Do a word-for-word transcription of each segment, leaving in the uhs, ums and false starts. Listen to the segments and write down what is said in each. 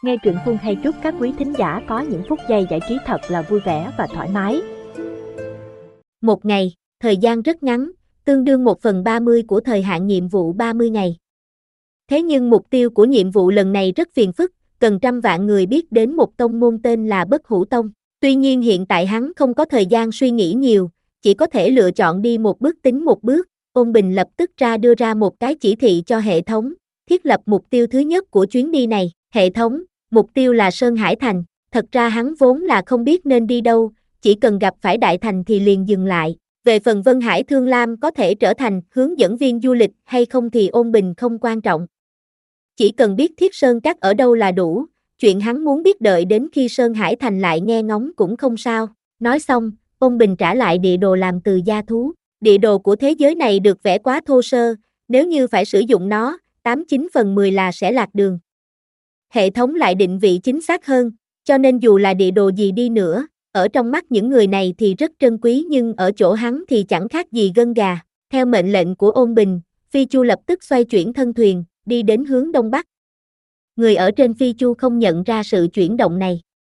Nghe truyện Phương hay chúc các quý thính giả có những phút giây giải trí thật là vui vẻ và thoải mái. Một ngày, thời gian rất ngắn, tương đương một phần ba mươi của thời hạn nhiệm vụ ba mươi ngày. Thế nhưng mục tiêu của nhiệm vụ lần này rất phiền phức, cần trăm vạn người biết đến một tông môn tên là Bất Hủ Tông. Tuy nhiên hiện tại hắn không có thời gian suy nghĩ nhiều, chỉ có thể lựa chọn đi một bước tính một bước. Ôn Bình lập tức ra đưa ra một cái chỉ thị cho hệ thống, thiết lập mục tiêu thứ nhất của chuyến đi này. Hệ thống, mục tiêu là Sơn Hải Thành. Thật ra hắn vốn là không biết nên đi đâu, chỉ cần gặp phải Đại Thành thì liền dừng lại. Về phần Vân Hải Thương Lam có thể trở thành hướng dẫn viên du lịch hay không thì Ôn Bình không quan trọng. Chỉ cần biết Thiết Sơn Các ở đâu là đủ, chuyện hắn muốn biết đợi đến khi Sơn Hải Thành lại nghe ngóng cũng không sao. Nói xong, Ôn Bình trả lại địa đồ làm từ da thú. Địa đồ của thế giới này được vẽ quá thô sơ, nếu như phải sử dụng nó, tám chín phần mười là sẽ lạc đường. Hệ thống lại định vị chính xác hơn, cho nên dù là địa đồ gì đi nữa, ở trong mắt những người này thì rất trân quý nhưng ở chỗ hắn thì chẳng khác gì gân gà. Theo mệnh lệnh của Ôn Bình, Phi Chu lập tức xoay chuyển thân thuyền, đi đến hướng đông bắc. Người ở trên Phi Chu không nhận ra sự chuyển động này.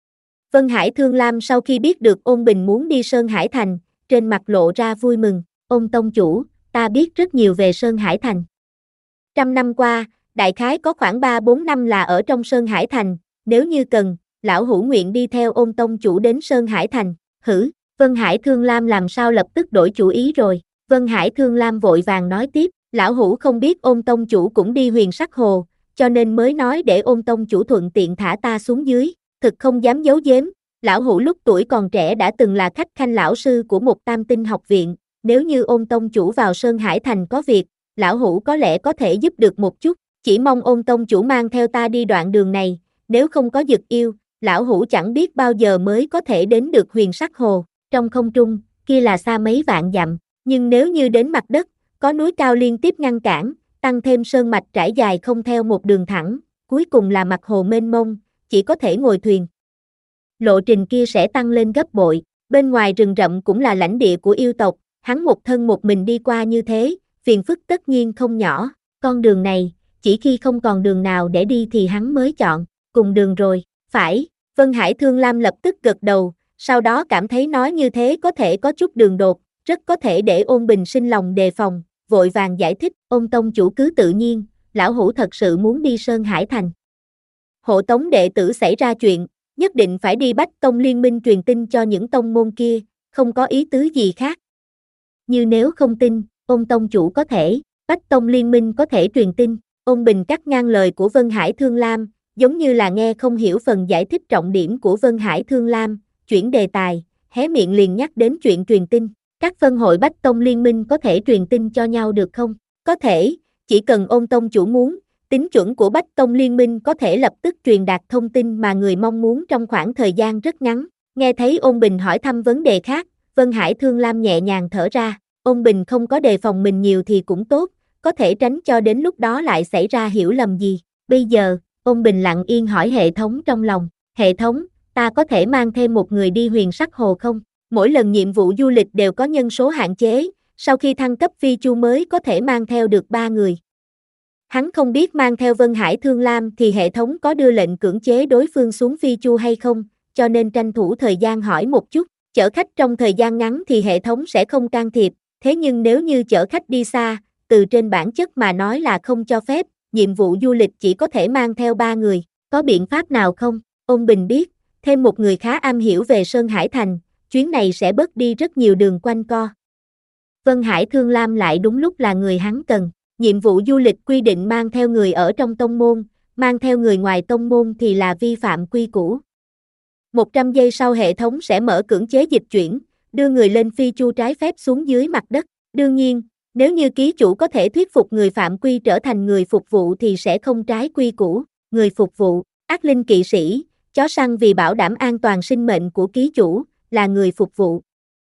Vân Hải Thương Lam sau khi biết được Ôn Bình muốn đi Sơn Hải Thành, trên mặt lộ ra vui mừng. Ôn tông chủ, ta biết rất nhiều về Sơn Hải Thành. Trăm năm qua, đại khái có khoảng ba bốn năm là ở trong Sơn Hải Thành, nếu như cần, lão hữu nguyện đi theo Ôn tông chủ đến Sơn Hải Thành. Hử, Vân Hải Thương Lam làm sao lập tức đổi chủ ý rồi. Vân Hải Thương Lam vội vàng nói tiếp, lão hữu không biết Ôn tông chủ cũng đi Huyền Sắc Hồ, cho nên mới nói để Ôn tông chủ thuận tiện thả ta xuống dưới. Thực không dám giấu giếm, lão hữu lúc tuổi còn trẻ đã từng là khách khanh lão sư của một tam tinh học viện, nếu như Ôn tông chủ vào Sơn Hải Thành có việc, lão hữu có lẽ có thể giúp được một chút, chỉ mong Ôn tông chủ mang theo ta đi đoạn đường này, nếu không có dực yêu, lão hữu chẳng biết bao giờ mới có thể đến được Huyền Sắc Hồ. Trong không trung, kia là xa mấy vạn dặm, nhưng nếu như đến mặt đất, có núi cao liên tiếp ngăn cản, tăng thêm sơn mạch trải dài không theo một đường thẳng, cuối cùng là mặt hồ mênh mông, chỉ có thể ngồi thuyền. Lộ trình kia sẽ tăng lên gấp bội, bên ngoài rừng rậm cũng là lãnh địa của yêu tộc, hắn một thân một mình đi qua như thế, phiền phức tất nhiên không nhỏ. Con đường này, chỉ khi không còn đường nào để đi thì hắn mới chọn, cùng đường rồi. Phải, Vân Hải Thương Lam lập tức gật đầu, sau đó cảm thấy nói như thế có thể có chút đường đột, rất có thể để Ôn Bình sinh lòng đề phòng, vội vàng giải thích. Ôn tông chủ cứ tự nhiên, lão hữu thật sự muốn đi Sơn Hải Thành. Hộ tống đệ tử xảy ra chuyện, nhất định phải đi Bách Tông liên minh truyền tin cho những tông môn kia, không có ý tứ gì khác. Như nếu không tin, Ôn tông chủ có thể, Bách Tông liên minh có thể truyền tin. Ôn Bình cắt ngang lời của Vân Hải Thương Lam, giống như là nghe không hiểu phần giải thích trọng điểm của Vân Hải Thương Lam, chuyển đề tài, hé miệng liền nhắc đến chuyện truyền tin. Các phân hội Bách Tông liên minh có thể truyền tin cho nhau được không? Có thể, chỉ cần Ôn tông chủ muốn, tính chuẩn của Bách Tông liên minh có thể lập tức truyền đạt thông tin mà người mong muốn trong khoảng thời gian rất ngắn. Nghe thấy Ôn Bình hỏi thăm vấn đề khác, Vân Hải Thương Lam nhẹ nhàng thở ra. Ôn Bình không có đề phòng mình nhiều thì cũng tốt, có thể tránh cho đến lúc đó lại xảy ra hiểu lầm gì. Bây giờ, Ôn Bình lặng yên hỏi hệ thống trong lòng, hệ thống, ta có thể mang thêm một người đi Huyền Sắc Hồ không? Mỗi lần nhiệm vụ du lịch đều có nhân số hạn chế, sau khi thăng cấp Phi Chu mới có thể mang theo được ba người. Hắn không biết mang theo Vân Hải Thương Lam thì hệ thống có đưa lệnh cưỡng chế đối phương xuống Phi Chu hay không, cho nên tranh thủ thời gian hỏi một chút. Chở khách trong thời gian ngắn thì hệ thống sẽ không can thiệp, thế nhưng nếu như chở khách đi xa, từ trên bản chất mà nói là không cho phép, nhiệm vụ du lịch chỉ có thể mang theo ba người, có biện pháp nào không? Ôn Bình biết, thêm một người khá am hiểu về Sơn Hải Thành, chuyến này sẽ bớt đi rất nhiều đường quanh co. Vân Hải Thương Lam lại đúng lúc là người hắn cần, nhiệm vụ du lịch quy định mang theo người ở trong tông môn, mang theo người ngoài tông môn thì là vi phạm quy củ. một trăm giây sau hệ thống sẽ mở cưỡng chế dịch chuyển, đưa người lên Phi Chu trái phép xuống dưới mặt đất. Đương nhiên, nếu như ký chủ có thể thuyết phục người phạm quy trở thành người phục vụ thì sẽ không trái quy củ. Người phục vụ, ác linh kỵ sĩ, chó săn vì bảo đảm an toàn sinh mệnh của ký chủ, là người phục vụ.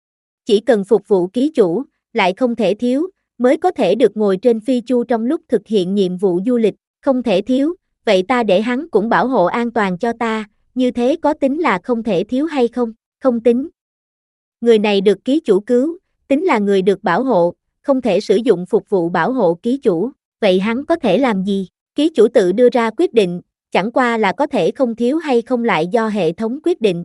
Chỉ cần phục vụ ký chủ, lại không thể thiếu, mới có thể được ngồi trên Phi Chu trong lúc thực hiện nhiệm vụ du lịch, không thể thiếu, vậy ta để hắn cũng bảo hộ an toàn cho ta, như thế có tính là không thể thiếu hay không? Không tính. Người này được ký chủ cứu, tính là người được bảo hộ, không thể sử dụng phục vụ bảo hộ ký chủ, vậy hắn có thể làm gì? Ký chủ tự đưa ra quyết định, chẳng qua là có thể không thiếu hay không lại do hệ thống quyết định.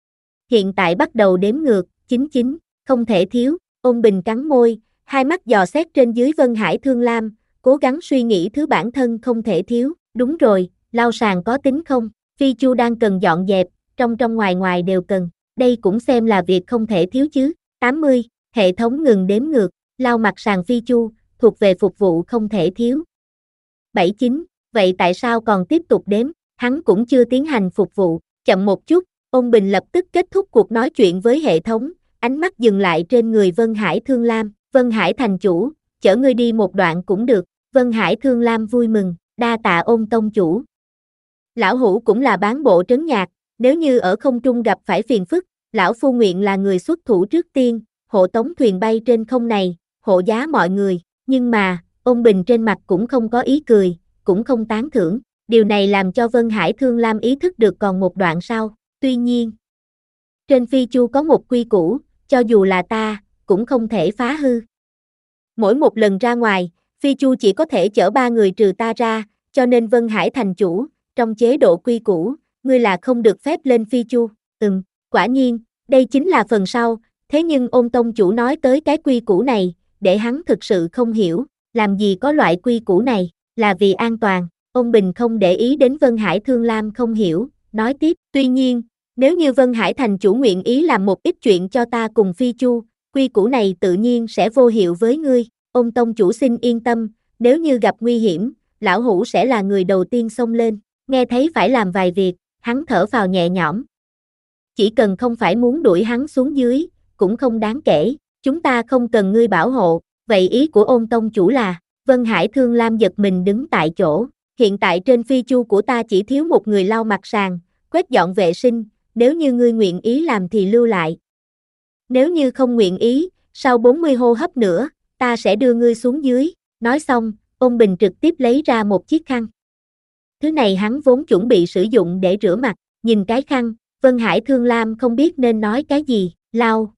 Hiện tại bắt đầu đếm ngược, chín chín, không thể thiếu, Ôn Bình cắn môi, hai mắt dò xét trên dưới Vân Hải Thương Lam, cố gắng suy nghĩ thứ bản thân không thể thiếu, đúng rồi, lau sàn có tính không? Phi Chu đang cần dọn dẹp, trong trong ngoài ngoài đều cần, đây cũng xem là việc không thể thiếu chứ, tám mươi, hệ thống ngừng đếm ngược, lau mặt sàn Phi Chu, thuộc về phục vụ không thể thiếu. bảy chín, vậy tại sao còn tiếp tục đếm, hắn cũng chưa tiến hành phục vụ, chậm một chút, Ôn Bình lập tức kết thúc cuộc nói chuyện với hệ thống, ánh mắt dừng lại trên người Vân Hải Thương Lam, Vân Hải thành chủ, chở ngươi đi một đoạn cũng được, Vân Hải Thương Lam vui mừng, đa tạ Ôn tông chủ. Lão hủ cũng là bán bộ trấn nhạc, nếu như ở không trung gặp phải phiền phức, lão phu nguyện là người xuất thủ trước tiên, hộ tống thuyền bay trên không này, hộ giá mọi người, nhưng mà, Ôn Bình trên mặt cũng không có ý cười, cũng không tán thưởng, điều này làm cho Vân Hải Thương Lam ý thức được còn một đoạn sau, tuy nhiên, trên Phi Chu có một quy củ, cho dù là ta, cũng không thể phá hư. Mỗi một lần ra ngoài, Phi Chu chỉ có thể chở ba người trừ ta ra, cho nên Vân Hải thành chủ, trong chế độ quy củ, ngươi là không được phép lên Phi Chu, ừm, quả nhiên, đây chính là phần sau, thế nhưng Ôn tông chủ nói tới cái quy củ này, để hắn thực sự không hiểu, làm gì có loại quy củ này, là vì an toàn, Ôn Bình không để ý đến Vân Hải Thương Lam không hiểu, nói tiếp, tuy nhiên, nếu như Vân Hải thành chủ nguyện ý làm một ít chuyện cho ta cùng Phi Chu, quy củ này tự nhiên sẽ vô hiệu với ngươi, Ôn tông chủ xin yên tâm, nếu như gặp nguy hiểm, lão hủ sẽ là người đầu tiên xông lên, nghe thấy phải làm vài việc, hắn thở phào nhẹ nhõm. Chỉ cần không phải muốn đuổi hắn xuống dưới, cũng không đáng kể, chúng ta không cần ngươi bảo hộ, vậy ý của Ôn tông chủ là, Vân Hải Thương Lam giật mình đứng tại chỗ, hiện tại trên Phi Chu của ta chỉ thiếu một người lau mặt sàn, quét dọn vệ sinh, nếu như ngươi nguyện ý làm thì lưu lại. Nếu như không nguyện ý, sau bốn mươi hô hấp nữa, ta sẽ đưa ngươi xuống dưới, nói xong, Ôn Bình trực tiếp lấy ra một chiếc khăn. Thứ này hắn vốn chuẩn bị sử dụng để rửa mặt, nhìn cái khăn, Vân Hải Thương Lam không biết nên nói cái gì, lau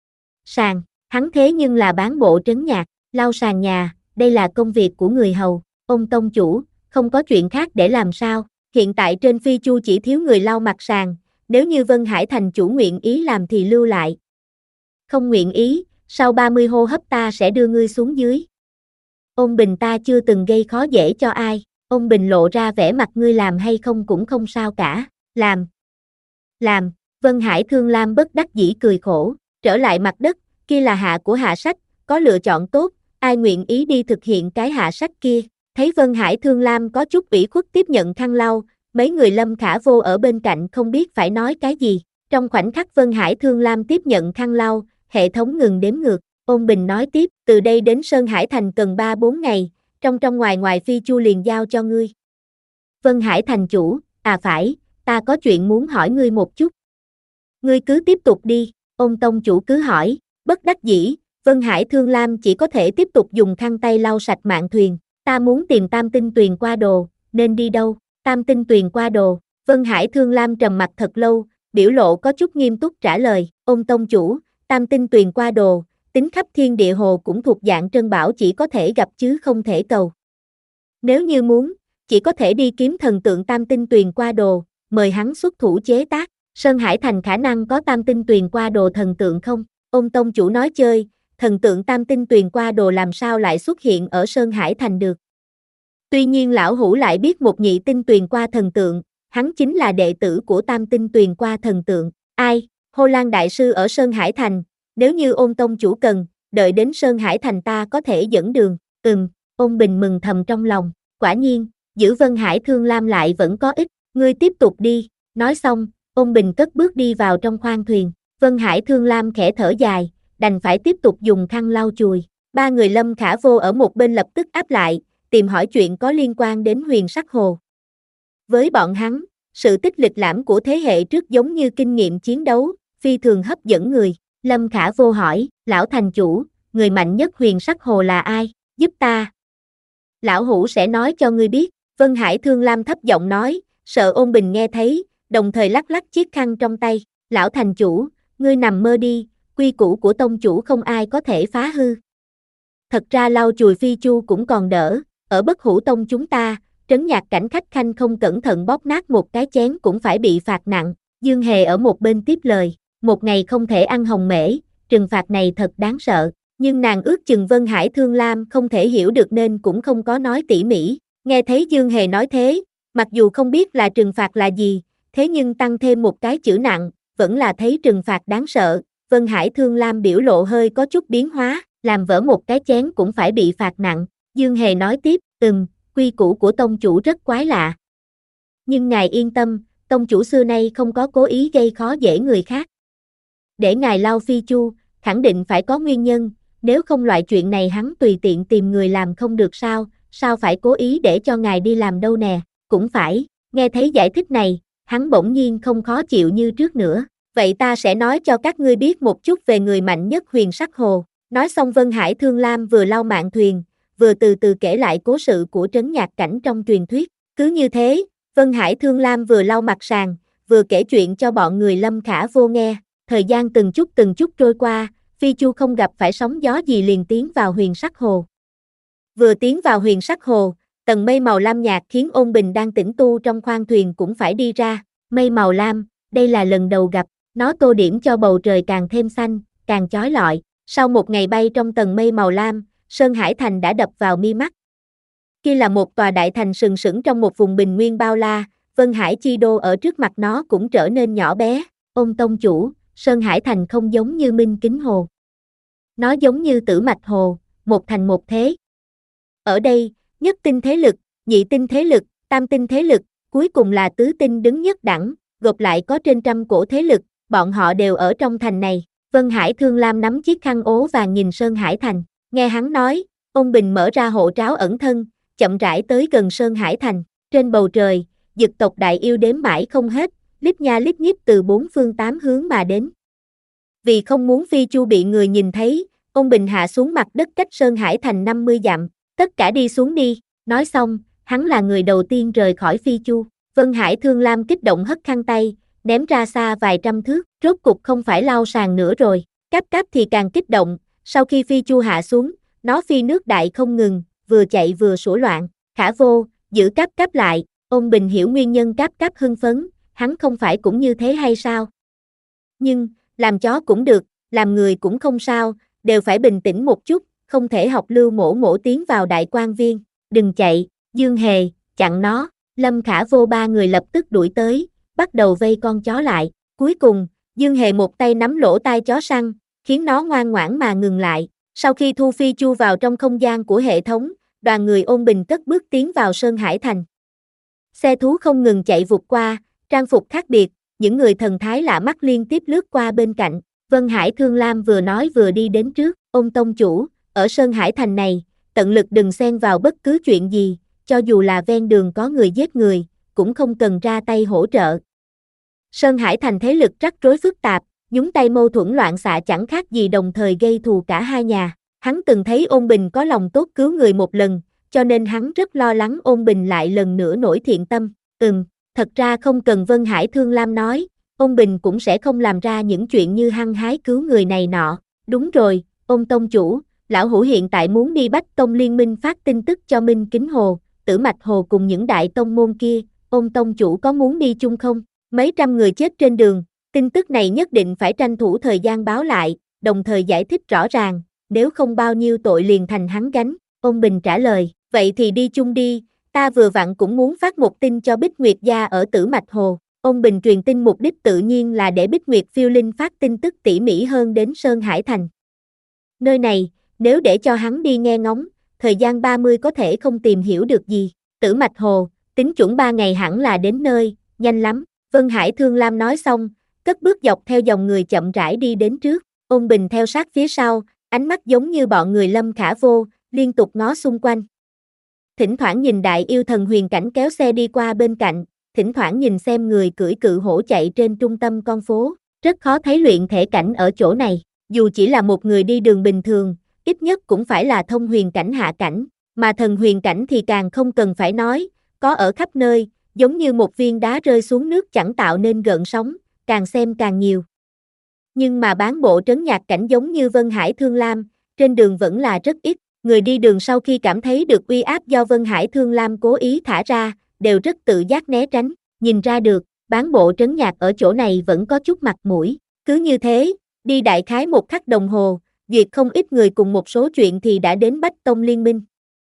sàn, hắn thế nhưng là bán bộ trấn nhạc, lau sàn nhà, đây là công việc của người hầu, Ôn tông chủ, không có chuyện khác để làm sao, hiện tại trên Phi Chu chỉ thiếu người lau mặt sàn, nếu như Vân Hải thành chủ nguyện ý làm thì lưu lại. Không nguyện ý, sau ba mươi hô hấp ta sẽ đưa ngươi xuống dưới. Ôn Bình ta chưa từng gây khó dễ cho ai, Ôn Bình lộ ra vẻ mặt ngươi làm hay không cũng không sao cả, làm. Làm, Vân Hải Thương Lam bất đắc dĩ cười khổ, trở lại mặt đất, kia là hạ của hạ sách, có lựa chọn tốt, ai nguyện ý đi thực hiện cái hạ sách kia, thấy Vân Hải Thương Lam có chút ủy khuất tiếp nhận khăn lau, mấy người Lâm Khả Vô ở bên cạnh không biết phải nói cái gì, trong khoảnh khắc Vân Hải Thương Lam tiếp nhận khăn lau, hệ thống ngừng đếm ngược, Ôn Bình nói tiếp, từ đây đến Sơn Hải Thành cần ba bốn ngày, trong trong ngoài ngoài Phi Chu liền giao cho ngươi. Vân Hải thành chủ, à phải, ta có chuyện muốn hỏi ngươi một chút. Ngươi cứ tiếp tục đi, Ôn tông chủ cứ hỏi, bất đắc dĩ, Vân Hải Thương Lam chỉ có thể tiếp tục dùng khăn tay lau sạch mạn thuyền, ta muốn tìm Tam Tinh Tuyền qua đồ, nên đi đâu, Tam Tinh Tuyền qua đồ, Vân Hải Thương Lam trầm mặt thật lâu, biểu lộ có chút nghiêm túc trả lời, Ôn tông chủ, Tam Tinh Tuyền qua đồ, tính khắp thiên địa hồ cũng thuộc dạng trân bảo chỉ có thể gặp chứ không thể cầu. Nếu như muốn, chỉ có thể đi kiếm thần tượng Tam Tinh Tuyền qua đồ, mời hắn xuất thủ chế tác, Sơn Hải Thành khả năng có Tam Tinh Tuyền qua đồ thần tượng không? Ôn tông chủ nói chơi, thần tượng Tam Tinh Tuyền qua đồ làm sao lại xuất hiện ở Sơn Hải Thành được. Tuy nhiên lão hủ lại biết một nhị tinh tuyền qua thần tượng, hắn chính là đệ tử của Tam Tinh Tuyền qua thần tượng, ai, Hồ Lan Đại Sư ở Sơn Hải Thành, nếu như Ôn tông chủ cần, đợi đến Sơn Hải Thành ta có thể dẫn đường, ừm, Ôn Bình mừng thầm trong lòng, quả nhiên, giữ Vân Hải Thương Lam lại vẫn có ích, ngươi tiếp tục đi, nói xong, Ôn Bình cất bước đi vào trong khoang thuyền, Vân Hải Thương Lam khẽ thở dài, đành phải tiếp tục dùng khăn lau chùi, ba người Lâm Khả Vô ở một bên lập tức áp lại, tìm hỏi chuyện có liên quan đến Huyền Sắc Hồ. Với bọn hắn, sự tích lịch lãm của thế hệ trước giống như kinh nghiệm chiến đấu, phi thường hấp dẫn người, Lâm Khả Vô hỏi, lão thành chủ, người mạnh nhất Huyền Sắc Hồ là ai, giúp ta. Lão hủ sẽ nói cho ngươi biết, Vân Hải Thương Lam thấp giọng nói, sợ Ôn Bình nghe thấy, đồng thời lắc lắc chiếc khăn trong tay, lão thành chủ, ngươi nằm mơ đi, quy củ của tông chủ không ai có thể phá hư. Thật ra lau chùi Phi Chu cũng còn đỡ, ở Bất Hủ Tông chúng ta, Trấn Nhạc Cảnh khách khanh không cẩn thận bóp nát một cái chén cũng phải bị phạt nặng. Dương Hề ở một bên tiếp lời, một ngày không thể ăn hồng mễ, trừng phạt này thật đáng sợ. Nhưng nàng ước chừng Vân Hải Thương Lam không thể hiểu được nên cũng không có nói tỉ mỉ. Nghe thấy Dương Hề nói thế, mặc dù không biết là trừng phạt là gì, thế nhưng tăng thêm một cái chữ nặng, vẫn là thấy trừng phạt đáng sợ. Vân Hải Thương Lam biểu lộ hơi có chút biến hóa, làm vỡ một cái chén cũng phải bị phạt nặng. Dương Hề nói tiếp, ừm, quy củ của tông chủ rất quái lạ. Nhưng ngài yên tâm, tông chủ xưa nay không có cố ý gây khó dễ người khác. Để ngài lau Phi Chu, khẳng định phải có nguyên nhân, nếu không loại chuyện này hắn tùy tiện tìm người làm không được sao, sao phải cố ý để cho ngài đi làm đâu nè, cũng phải. Nghe thấy giải thích này, hắn bỗng nhiên không khó chịu như trước nữa. Vậy ta sẽ nói cho các ngươi biết một chút về người mạnh nhất Huyền Sắc Hồ. Nói xong Vân Hải Thương Lam vừa lau mạn thuyền, vừa từ từ kể lại cố sự của Trấn Nhạc Cảnh trong truyền thuyết. Cứ như thế, Vân Hải Thương Lam vừa lau mặt sàn, vừa kể chuyện cho bọn người Lâm Khả Vô nghe. Thời gian từng chút từng chút trôi qua, Phi Chu không gặp phải sóng gió gì liền tiến vào Huyền Sắc Hồ. Vừa tiến vào Huyền Sắc Hồ, tầng mây màu lam nhạt khiến Ôn Bình đang tĩnh tu trong khoang thuyền cũng phải đi ra. Mây màu lam, đây là lần đầu gặp, nó tô điểm cho bầu trời càng thêm xanh, càng chói lọi. Sau một ngày bay trong tầng mây màu lam, Sơn Hải Thành đã đập vào mi mắt. Kia là một tòa đại thành sừng sững trong một vùng bình nguyên bao la, Vân Hải Chi Đô ở trước mặt nó cũng trở nên nhỏ bé. Ôn tông chủ, Sơn Hải Thành không giống như Minh Kính Hồ. Nó giống như Tử Mạch Hồ, một thành một thế. Ở đây, nhất tinh thế lực, nhị tinh thế lực, tam tinh thế lực, cuối cùng là tứ tinh đứng nhất đẳng, gộp lại có trên trăm cổ thế lực, bọn họ đều ở trong thành này. Vân Hải Thương Lam nắm chiếc khăn ố vàng nhìn Sơn Hải Thành, nghe hắn nói, Ôn Bình mở ra hộ tráo ẩn thân, chậm rãi tới gần Sơn Hải Thành. Trên bầu trời, dực tộc đại yêu đếm mãi không hết, lít nha lít nhít từ bốn phương tám hướng mà đến. Vì không muốn Phi Chu bị người nhìn thấy, Ôn Bình hạ xuống mặt đất cách Sơn Hải Thành năm mươi dặm, tất cả đi xuống đi. Nói xong, hắn là người đầu tiên rời khỏi Phi Chu. Vân Hải Thương Lam kích động hất khăn tay, ném ra xa vài trăm thước, rốt cục không phải lau sàn nữa rồi. Cáp Cáp thì càng kích động, sau khi Phi Chu hạ xuống, nó phi nước đại không ngừng, vừa chạy vừa sủa loạn. Khả Vô, giữ Cáp Cáp lại. Ôn Bình hiểu nguyên nhân Cáp Cáp hưng phấn, hắn không phải cũng như thế hay sao? Nhưng, làm chó cũng được, làm người cũng không sao, đều phải bình tĩnh một chút, không thể học Lưu Mỗ Mỗ tiến vào đại quan viên. Đừng chạy, Dương Hề, chặn nó. Lâm Khả Vô ba người lập tức đuổi tới, bắt đầu vây con chó lại. Cuối cùng, Dương Hề một tay nắm lỗ tai chó săn, khiến nó ngoan ngoãn mà ngừng lại. Sau khi thu Phi Chu vào trong không gian của hệ thống, đoàn người Ôn Bình cất bước tiến vào Sơn Hải Thành. Xe thú không ngừng chạy vụt qua, trang phục khác biệt, những người thần thái lạ mắt liên tiếp lướt qua bên cạnh. Vân Hải Thương Lam vừa nói vừa đi đến trước, Ôn tông chủ, ở Sơn Hải Thành này, tận lực đừng xen vào bất cứ chuyện gì, cho dù là ven đường có người giết người, cũng không cần ra tay hỗ trợ. Sơn Hải Thành thế lực rắc rối phức tạp, nhúng tay mâu thuẫn loạn xạ chẳng khác gì đồng thời gây thù cả hai nhà. Hắn từng thấy Ôn Bình có lòng tốt cứu người một lần, cho nên hắn rất lo lắng Ôn Bình lại lần nữa nổi thiện tâm. Ừm, thật ra không cần Vân Hải Thương Lam nói, Ôn Bình cũng sẽ không làm ra những chuyện như hăng hái cứu người này nọ. Đúng rồi, Ôn tông chủ, lão hủ hiện tại muốn đi Bách Tông Liên Minh phát tin tức cho Minh Kính Hồ, Tử Mạch Hồ cùng những đại tông môn kia, Ôn tông chủ có muốn đi chung không? Mấy trăm người chết trên đường, tin tức này nhất định phải tranh thủ thời gian báo lại, đồng thời giải thích rõ ràng, nếu không bao nhiêu tội liền thành hắn gánh. Ôn Bình trả lời, vậy thì đi chung đi, ta vừa vặn cũng muốn phát một tin cho Bích Nguyệt gia ở Tử Mạch Hồ. Ôn Bình truyền tin mục đích tự nhiên là để Bích Nguyệt phiêu linh phát tin tức tỉ mỉ hơn đến Sơn Hải Thành. Nơi này, nếu để cho hắn đi nghe ngóng, thời gian ba mươi có thể không tìm hiểu được gì. Tử Mạch Hồ, tính chuẩn ba ngày hẳn là đến nơi, nhanh lắm. Vân Hải Thương Lam nói xong, cất bước dọc theo dòng người chậm rãi đi đến trước. Ôn Bình theo sát phía sau, ánh mắt giống như bọn người Lâm Khả Vô, liên tục ngó xung quanh. Thỉnh thoảng nhìn đại yêu thần Huyền Cảnh kéo xe đi qua bên cạnh, thỉnh thoảng nhìn xem người cưỡi cự hổ chạy trên trung tâm con phố. Rất khó thấy luyện thể cảnh ở chỗ này, dù chỉ là một người đi đường bình thường, ít nhất cũng phải là thông huyền cảnh hạ cảnh, mà thần huyền cảnh thì càng không cần phải nói, có ở khắp nơi, giống như một viên đá rơi xuống nước chẳng tạo nên gợn sóng, càng xem càng nhiều. Nhưng mà bán bộ trấn nhạc cảnh giống như Vân Hải Thương Lam, trên đường vẫn là rất ít, Người đi đường sau khi cảm thấy được uy áp do Vân Hải Thương Lam cố ý thả ra, đều rất tự giác né tránh, nhìn ra được, bán bộ trấn nhạc ở chỗ này vẫn có chút mặt mũi. Cứ như thế, đi đại khái một khắc đồng hồ, duyệt không ít người cùng một số chuyện thì đã đến Bách Tông Liên Minh.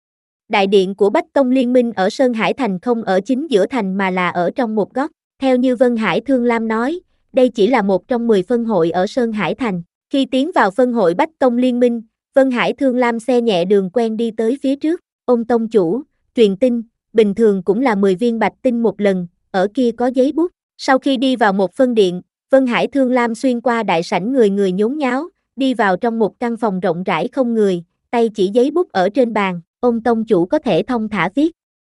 Đại điện của Bách Tông Liên Minh ở Sơn Hải Thành không ở chính giữa thành mà là ở trong một góc. Theo như Vân Hải Thương Lam nói, đây chỉ là một trong mười phân hội ở Sơn Hải Thành. Khi tiến vào phân hội Bách Tông Liên Minh, Vân Hải Thương Lam xe nhẹ đường quen đi tới phía trước. Ông tông chủ, truyền tin, bình thường cũng là mười viên bạch tinh một lần, ở kia có giấy bút. Sau khi đi vào một phân điện, Vân Hải Thương Lam xuyên qua đại sảnh người người nhốn nháo, đi vào trong một căn phòng rộng rãi không người, tay chỉ giấy bút ở trên bàn, ông tông chủ có thể thông thả viết.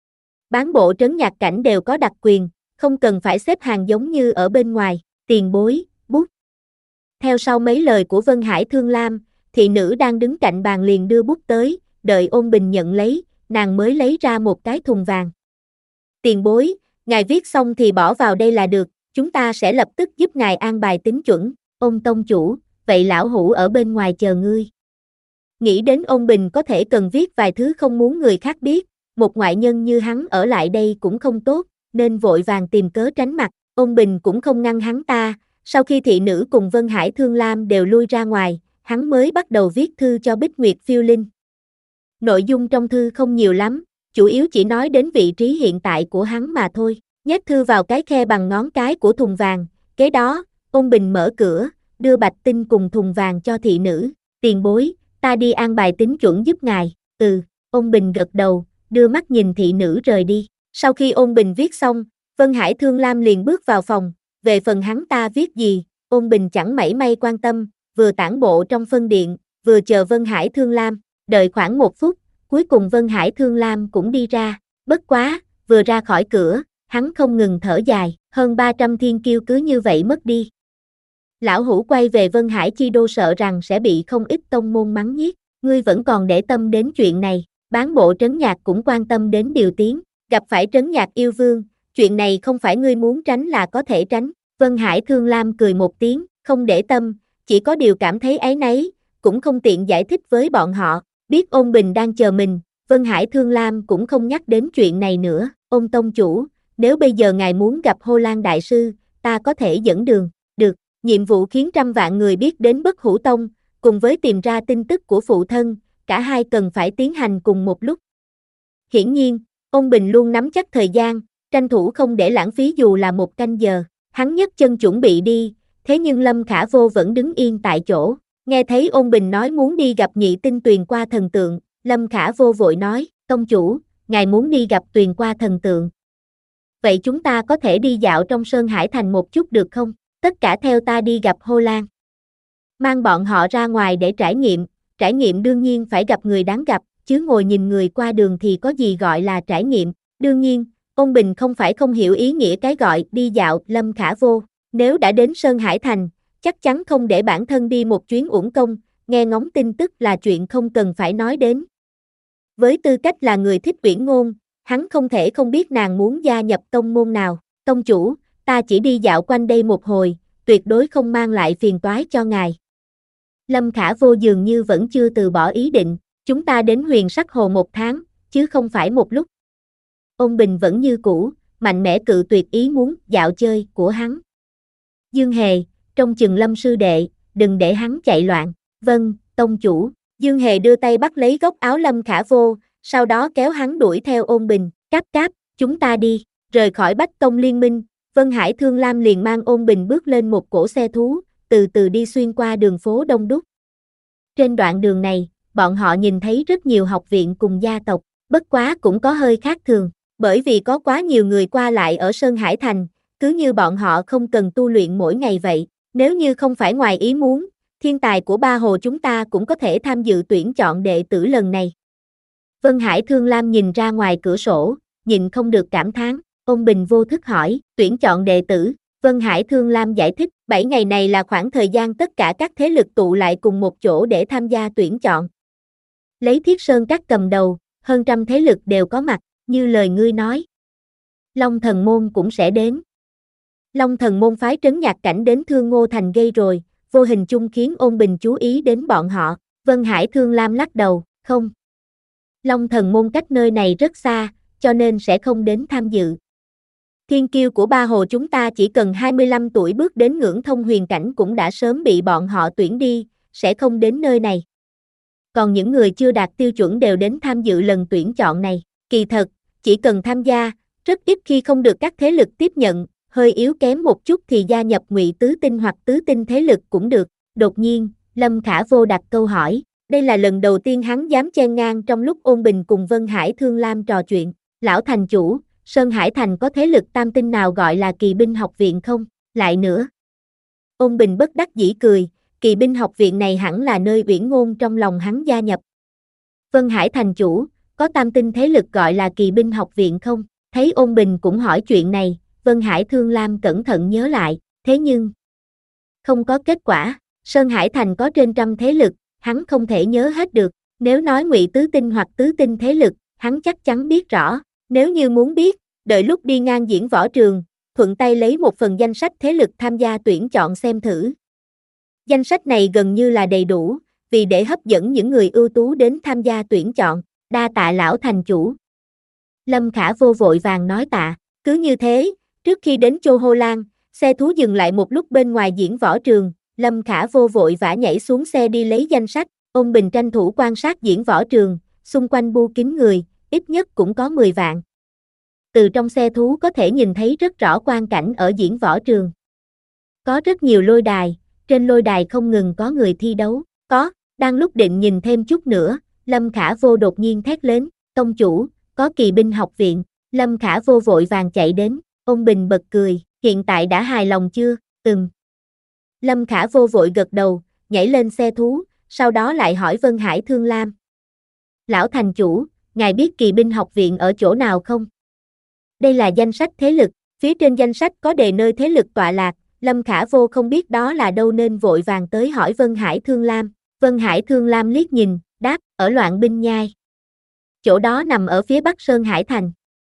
Bán bộ trấn nhạc cảnh đều có đặc quyền, không cần phải xếp hàng giống như ở bên ngoài, tiền bối, bút. Theo sau mấy lời của Vân Hải Thương Lam, thị nữ đang đứng cạnh bàn liền đưa bút tới, đợi Ôn Bình nhận lấy, nàng mới lấy ra một cái thùng vàng. Tiền bối, ngài viết xong thì bỏ vào đây là được, chúng ta sẽ lập tức giúp ngài an bài tính chuẩn. Ông tông chủ, vậy lão hủ ở bên ngoài chờ ngươi. Nghĩ đến Ôn Bình có thể cần viết vài thứ không muốn người khác biết, một ngoại nhân như hắn ở lại đây cũng không tốt, nên vội vàng tìm cớ tránh mặt. Ôn Bình cũng không ngăn hắn ta, sau khi thị nữ cùng Vân Hải Thương Lam đều lui ra ngoài, hắn mới bắt đầu viết thư cho Bích Nguyệt Phiêu Linh. Nội dung trong thư không nhiều lắm, chủ yếu chỉ nói đến vị trí hiện tại của hắn mà thôi. Nhét thư vào cái khe bằng ngón cái của thùng vàng, kế đó, Ôn Bình mở cửa, đưa bạch tinh cùng thùng vàng cho thị nữ. Tiền bối, ta đi an bài tính chuẩn giúp ngài. Ừ, Ôn Bình gật đầu, đưa mắt nhìn thị nữ rời đi. Sau khi Ôn Bình viết xong, Vân Hải Thương Lam liền bước vào phòng, về phần hắn ta viết gì, Ôn Bình chẳng mảy may quan tâm, vừa tản bộ trong phân điện, vừa chờ Vân Hải Thương Lam, đợi khoảng một phút, cuối cùng Vân Hải Thương Lam cũng đi ra, bất quá, vừa ra khỏi cửa, hắn không ngừng thở dài, hơn ba trăm thiên kiêu cứ như vậy mất đi. Lão hủ quay về Vân Hải Chi Đô sợ rằng sẽ bị không ít tông môn mắng nhiếc, ngươi vẫn còn để tâm đến chuyện này, bán bộ trấn nhạc cũng quan tâm đến điều tiếng, gặp phải trấn nhạc yêu vương, chuyện này không phải ngươi muốn tránh là có thể tránh. Vân Hải Thương Lam cười một tiếng, không để tâm, chỉ có điều cảm thấy áy náy, cũng không tiện giải thích với bọn họ, biết Ôn Bình đang chờ mình, Vân Hải Thương Lam cũng không nhắc đến chuyện này nữa. Ôn tông chủ, nếu bây giờ ngài muốn gặp Hồ Lan Đại Sư, ta có thể dẫn đường, được, nhiệm vụ khiến trăm vạn người biết đến Bất Hủ Tông, cùng với tìm ra tin tức của phụ thân, cả hai cần phải tiến hành cùng một lúc. Hiển nhiên, Ôn Bình luôn nắm chắc thời gian, tranh thủ không để lãng phí dù là một canh giờ, hắn nhấc chân chuẩn bị đi, thế nhưng Lâm Khả Vô vẫn đứng yên tại chỗ, nghe thấy Ôn Bình nói muốn đi gặp Nhị Tinh Tuyền Qua Thần Tượng, Lâm Khả Vô vội nói, tông chủ, ngài muốn đi gặp Tuyền Qua Thần Tượng. Vậy chúng ta có thể đi dạo trong Sơn Hải Thành một chút được không? Tất cả theo ta đi gặp Hồ Lan. Mang bọn họ ra ngoài để trải nghiệm, trải nghiệm đương nhiên phải gặp người đáng gặp, chứ ngồi nhìn người qua đường thì có gì gọi là trải nghiệm. Đương nhiên, Ôn Bình không phải không hiểu ý nghĩa cái gọi đi dạo. Lâm Khả Vô, nếu đã đến Sơn Hải Thành, chắc chắn không để bản thân đi một chuyến uổng công, nghe ngóng tin tức là chuyện không cần phải nói đến. Với tư cách là người thích Uyển Ngôn, hắn không thể không biết nàng muốn gia nhập tông môn nào. Tông chủ, ta chỉ đi dạo quanh đây một hồi, tuyệt đối không mang lại phiền toái cho ngài. Lâm Khả Vô dường như vẫn chưa từ bỏ ý định, chúng ta đến Huyền Sắc Hồ một tháng, chứ không phải một lúc. Ôn Bình vẫn như cũ, mạnh mẽ cự tuyệt ý muốn dạo chơi của hắn. Dương Hề, trông chừng Lâm sư đệ, đừng để hắn chạy loạn. Vâng, tông chủ. Dương Hề đưa tay bắt lấy góc áo Lâm Khả Vô, sau đó kéo hắn đuổi theo Ôn Bình. Cáp cáp, chúng ta đi. Rời khỏi Bách Tông Liên Minh, Vân Hải Thương Lam liền mang Ôn Bình bước lên một cỗ xe thú, từ từ đi xuyên qua đường phố đông đúc. Trên đoạn đường này, bọn họ nhìn thấy rất nhiều học viện cùng gia tộc, bất quá cũng có hơi khác thường, bởi vì có quá nhiều người qua lại ở Sơn Hải Thành, cứ như bọn họ không cần tu luyện mỗi ngày vậy. Nếu như không phải ngoài ý muốn, thiên tài của Ba Hồ chúng ta cũng có thể tham dự tuyển chọn đệ tử lần này. Vân Hải Thương Lam nhìn ra ngoài cửa sổ, nhìn không được cảm thán. Ôn Bình vô thức hỏi, tuyển chọn đệ tử. Vân Hải Thương Lam giải thích, bảy ngày này là khoảng thời gian tất cả các thế lực tụ lại cùng một chỗ để tham gia tuyển chọn. Lấy Thiết Sơn Các cầm đầu, hơn trăm thế lực đều có mặt, như lời ngươi nói. Long Thần Môn cũng sẽ đến. Long Thần Môn phái trấn nhạc cảnh đến Thương Ngô Thành gây rồi, vô hình chung khiến Ôn Bình chú ý đến bọn họ. Vân Hải Thương Lam lắc đầu, không, Long Thần Môn cách nơi này rất xa, cho nên sẽ không đến tham dự. Thiên kiêu của Ba Hồ chúng ta chỉ cần hai mươi lăm tuổi bước đến ngưỡng thông huyền cảnh cũng đã sớm bị bọn họ tuyển đi, sẽ không đến nơi này. Còn những người chưa đạt tiêu chuẩn đều đến tham dự lần tuyển chọn này. Kỳ thật, chỉ cần tham gia, rất ít khi không được các thế lực tiếp nhận, hơi yếu kém một chút thì gia nhập Ngụy Tứ Tinh hoặc Tứ Tinh thế lực cũng được. Đột nhiên, Lâm Khả Vô đặt câu hỏi, đây là lần đầu tiên hắn dám chen ngang trong lúc Ôn Bình cùng Vân Hải Thương Lam trò chuyện. Lão thành chủ, Sơn Hải Thành có thế lực tam tinh nào gọi là Kỳ binh học viện không? Lại nữa. Ôn Bình bất đắc dĩ cười, Kỳ binh học viện này hẳn là nơi uyển ngôn trong lòng hắn gia nhập. Vân Hải thành chủ, có tam tinh thế lực gọi là Kỳ binh học viện không? Thấy Ôn Bình cũng hỏi chuyện này, Vân Hải Thương Lam cẩn thận nhớ lại, thế nhưng không có kết quả. Sơn Hải Thành có trên trăm thế lực, hắn không thể nhớ hết được. Nếu nói Ngụy Tứ Tinh hoặc Tứ Tinh thế lực, hắn chắc chắn biết rõ. Nếu như muốn biết, đợi lúc đi ngang diễn võ trường, thuận tay lấy một phần danh sách thế lực tham gia tuyển chọn xem thử. Danh sách này gần như là đầy đủ, vì để hấp dẫn những người ưu tú đến tham gia tuyển chọn. Đa tạ lão thành chủ. Lâm Khả Vô vội vàng nói tạ. Cứ như thế, trước khi đến Chô Hô Lan, xe thú dừng lại một lúc bên ngoài diễn võ trường. Lâm Khả Vô vội vã nhảy xuống xe đi lấy danh sách. Ôn Bình tranh thủ quan sát diễn võ trường, xung quanh bu kín người, ít nhất cũng có mười vạn. Từ trong xe thú có thể nhìn thấy rất rõ quang cảnh ở diễn võ trường. Có rất nhiều lôi đài, trên lôi đài không ngừng có người thi đấu. Có, đang lúc định nhìn thêm chút nữa, Lâm Khả Vô đột nhiên thét lên, tông chủ, có Kỳ binh học viện. Lâm Khả Vô vội vàng chạy đến, Ôn Bình bật cười, hiện tại đã hài lòng chưa? Ừm. Lâm Khả Vô vội gật đầu, nhảy lên xe thú, sau đó lại hỏi Vân Hải Thương Lam. Lão thành chủ, ngài biết Kỳ binh học viện ở chỗ nào không? Đây là danh sách thế lực, phía trên danh sách có đề nơi thế lực tọa lạc, Lâm Khả Vô không biết đó là đâu nên vội vàng tới hỏi Vân Hải Thương Lam. Vân Hải Thương Lam liếc nhìn, đáp, ở Loạn Binh Nhai. Chỗ đó nằm ở phía bắc Sơn Hải Thành.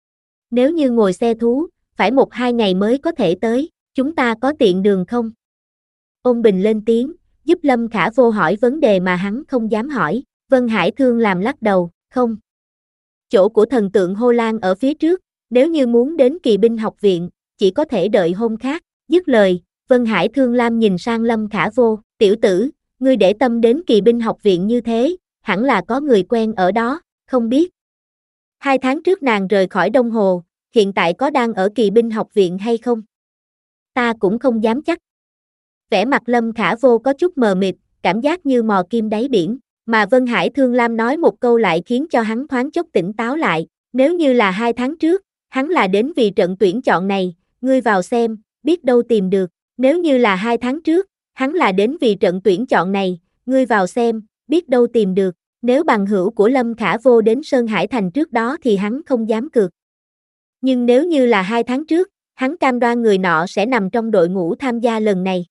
Nếu như ngồi xe thú, phải một hai ngày mới có thể tới, chúng ta có tiện đường không? Ôn Bình lên tiếng, giúp Lâm Khả Vô hỏi vấn đề mà hắn không dám hỏi. Vân Hải Thương làm lắc đầu, không. Chỗ của thần tượng Hô Lan ở phía trước, nếu như muốn đến Kỳ binh học viện, chỉ có thể đợi hôm khác. Dứt lời, Vân Hải Thương Lam nhìn sang Lâm Khả Vô, tiểu tử, ngươi để tâm đến Kỳ binh học viện như thế, hẳn là có người quen ở đó, không biết. Hai tháng trước nàng rời khỏi Đông Hồ, hiện tại có đang ở Kỳ binh học viện hay không? Ta cũng không dám chắc. Vẻ mặt Lâm Khả Vô có chút mờ mịt, cảm giác như mò kim đáy biển, mà Vân Hải Thương Lam nói một câu lại khiến cho hắn thoáng chốc tỉnh táo lại. Nếu như là hai tháng trước, hắn là đến vì trận tuyển chọn này, ngươi vào xem, biết đâu tìm được. Nếu như là hai tháng trước, hắn là đến vì trận tuyển chọn này, ngươi vào xem, biết đâu tìm được. Nếu bằng hữu của Lâm Khả Vô đến Sơn Hải Thành trước đó thì hắn không dám cược. Nhưng nếu như là hai tháng trước, hắn cam đoan người nọ sẽ nằm trong đội ngũ tham gia lần này.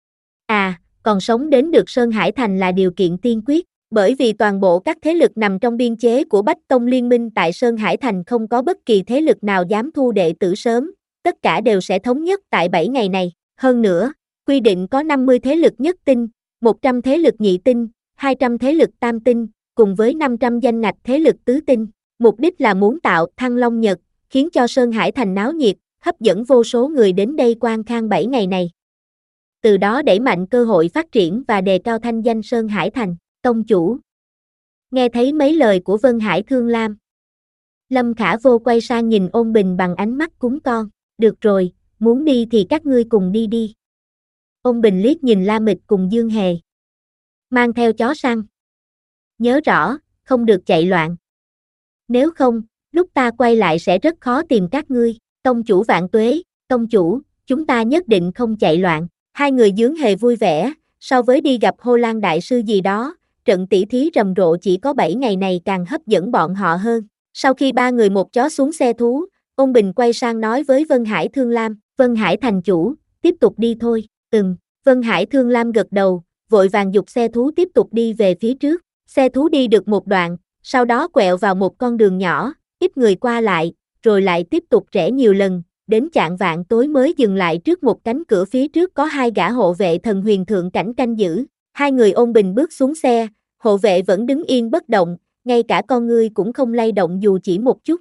À, còn sống đến được Sơn Hải Thành là điều kiện tiên quyết, bởi vì toàn bộ các thế lực nằm trong biên chế của Bách Tông Liên minh tại Sơn Hải Thành không có bất kỳ thế lực nào dám thu đệ tử sớm, tất cả đều sẽ thống nhất tại bảy ngày này. Hơn nữa, quy định có năm mươi thế lực nhất tinh, một trăm thế lực nhị tinh, hai trăm thế lực tam tinh, cùng với năm trăm danh ngạch thế lực tứ tinh. Mục đích là muốn tạo Thăng Long Nhật, khiến cho Sơn Hải Thành náo nhiệt, hấp dẫn vô số người đến đây quan khang bảy ngày này. Từ đó đẩy mạnh cơ hội phát triển và đề cao thanh danh Sơn Hải Thành. Tông chủ. Nghe thấy mấy lời của Vân Hải Thương Lam, Lâm Khả Vô quay sang nhìn Ôn Bình bằng ánh mắt cúng con. Được rồi, muốn đi thì các ngươi cùng đi đi. Ôn Bình liếc nhìn La Mịch cùng Dương Hề. Mang theo chó săn. Nhớ rõ, không được chạy loạn. Nếu không, lúc ta quay lại sẽ rất khó tìm các ngươi. Tông chủ vạn tuế, tông chủ, chúng ta nhất định không chạy loạn. Hai người Dương Hề vui vẻ, so với đi gặp Hô Lan đại sư gì đó, trận tỷ thí rầm rộ chỉ có bảy ngày này càng hấp dẫn bọn họ hơn. Sau khi ba người một chó xuống xe thú, Ôn Bình quay sang nói với Vân Hải Thương Lam, Vân Hải thành chủ, tiếp tục đi thôi. Ừm, Vân Hải Thương Lam gật đầu, vội vàng giục xe thú tiếp tục đi về phía trước. Xe thú đi được một đoạn, sau đó quẹo vào một con đường nhỏ, ít người qua lại, rồi lại tiếp tục rẽ nhiều lần, đến chạng vạng tối mới dừng lại trước một cánh cửa. Phía trước có hai gã hộ vệ thần huyền thượng cảnh canh giữ. Hai người Ôn Bình bước xuống xe, hộ vệ vẫn đứng yên bất động, ngay cả con ngươi cũng không lay động dù chỉ một chút.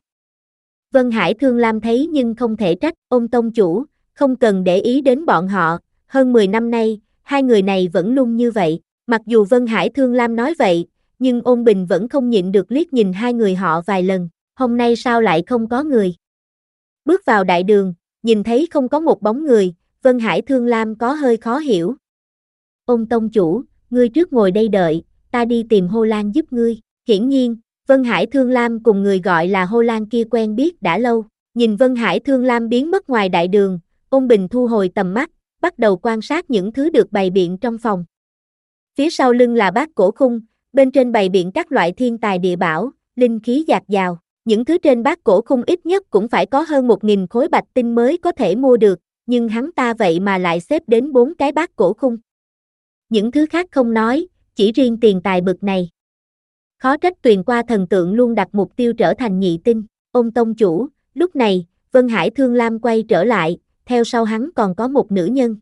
Vân Hải Thương Lam thấy nhưng không thể trách, Ôn tông chủ, không cần để ý đến bọn họ, hơn mười năm nay, hai người này vẫn luôn như vậy. Mặc dù Vân Hải Thương Lam nói vậy, nhưng Ôn Bình vẫn không nhịn được liếc nhìn hai người họ vài lần, hôm nay sao lại không có người. Bước vào đại đường, nhìn thấy không có một bóng người, Vân Hải Thương Lam có hơi khó hiểu. Ôn tông chủ, ngươi trước ngồi đây đợi, ta đi tìm Hồ Lan giúp ngươi. Hiển nhiên, Vân Hải Thương Lam cùng người gọi là Hồ Lan kia quen biết đã lâu. Nhìn Vân Hải Thương Lam biến mất ngoài đại đường, Ôn Bình thu hồi tầm mắt, bắt đầu quan sát những thứ được bày biện trong phòng. Phía sau lưng là bát cổ khung, bên trên bày biện các loại thiên tài địa bảo, linh khí dạt dào. Những thứ trên bát cổ khung ít nhất cũng phải có hơn một nghìn khối bạch tinh mới có thể mua được, nhưng hắn ta vậy mà lại xếp đến bốn cái bát cổ khung. Những thứ khác không nói, chỉ riêng tiền tài bực này. Khó trách Tuyền Qua thần tượng luôn đặt mục tiêu trở thành nhị tinh. Ôn tông chủ, lúc này, Vân Hải Thương Lam quay trở lại, theo sau hắn còn có một nữ nhân.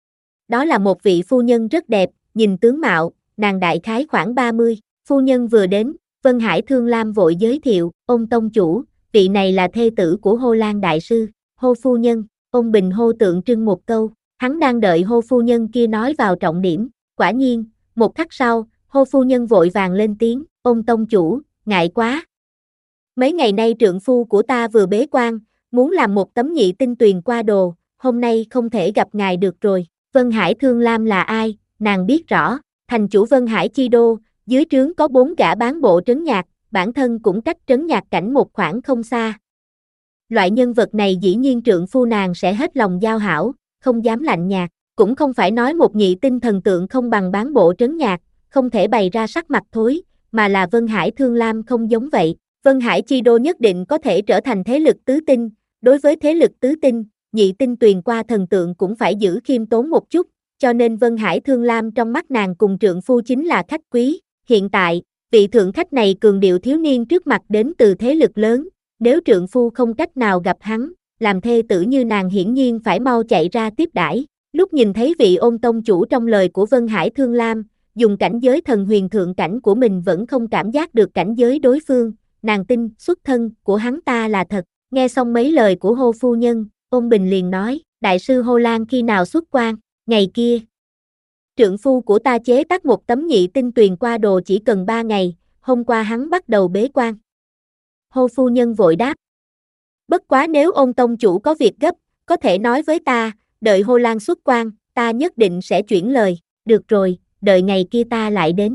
Đó là một vị phu nhân rất đẹp, nhìn tướng mạo, nàng đại khái khoảng ba mươi. Phu nhân vừa đến, Vân Hải Thương Lam vội giới thiệu, Ôn tông chủ, vị này là thê tử của Hồ Lan đại sư. Hô phu nhân. Ôn Bình hô tượng trưng một câu, hắn đang đợi hô phu nhân kia nói vào trọng điểm. Quả nhiên, một khắc sau, hô phu nhân vội vàng lên tiếng, Ôn tông chủ, ngại quá. Mấy ngày nay trượng phu của ta vừa bế quan, muốn làm một tấm nhị tinh Tuyền Qua đồ, hôm nay không thể gặp ngài được rồi. Vân Hải Thương Lam là ai, nàng biết rõ, thành chủ Vân Hải Chi Đô, dưới trướng có bốn gã bán bộ trấn nhạc, bản thân cũng cách trấn nhạc cảnh một khoảng không xa. Loại nhân vật này dĩ nhiên trượng phu nàng sẽ hết lòng giao hảo, không dám lạnh nhạt, cũng không phải nói một nhị tinh thần tượng không bằng bán bộ trấn nhạc, không thể bày ra sắc mặt thối, mà là Vân Hải Thương Lam không giống vậy. Vân Hải Chi Đô nhất định có thể trở thành thế lực tứ tinh, đối với thế lực tứ tinh, nhị tinh Tuyền Qua thần tượng cũng phải giữ khiêm tốn một chút, cho nên Vân Hải Thương Lam trong mắt nàng cùng trượng phu chính là khách quý. Hiện tại, vị thượng khách này cường điệu thiếu niên trước mặt đến từ thế lực lớn, nếu trượng phu không cách nào gặp hắn, làm thê tử như nàng hiển nhiên phải mau chạy ra tiếp đãi. Lúc nhìn thấy vị Ôn tông chủ trong lời của Vân Hải Thương Lam, dùng cảnh giới thần huyền thượng cảnh của mình vẫn không cảm giác được cảnh giới đối phương, nàng tin xuất thân của hắn ta là thật. Nghe xong mấy lời của hô phu nhân, Ôn Bình liền nói, đại sư Hồ Lan khi nào xuất quan? Ngày kia. Trượng phu của ta chế tác một tấm nhị tinh Tuyền Qua đồ chỉ cần ba ngày, hôm qua hắn bắt đầu bế quan. Hô phu nhân vội đáp. Bất quá nếu Ôn tông chủ có việc gấp, có thể nói với ta, đợi Hồ Lan xuất quan, ta nhất định sẽ chuyển lời. Được rồi, đợi ngày kia ta lại đến.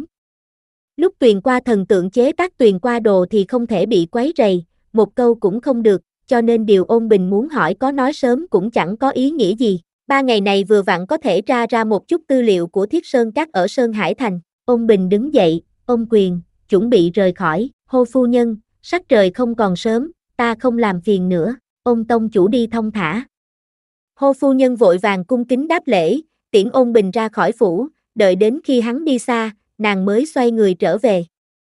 Lúc Tuyền Qua thần tượng chế tác Tuyền Qua đồ thì không thể bị quấy rầy, một câu cũng không được, cho nên điều Ôn Bình muốn hỏi có nói sớm cũng chẳng có ý nghĩa gì. Ba ngày này vừa vặn có thể tra ra một chút tư liệu của Thiết Sơn Các ở Sơn Hải Thành. Ôn Bình đứng dậy, ôm quyền, chuẩn bị rời khỏi. Hô phu nhân, sắc trời không còn sớm, ta không làm phiền nữa. Ôn tông chủ đi thông thả. Hô phu nhân vội vàng cung kính đáp lễ, tiễn Ôn Bình ra khỏi phủ, đợi đến khi hắn đi xa, nàng mới xoay người trở về.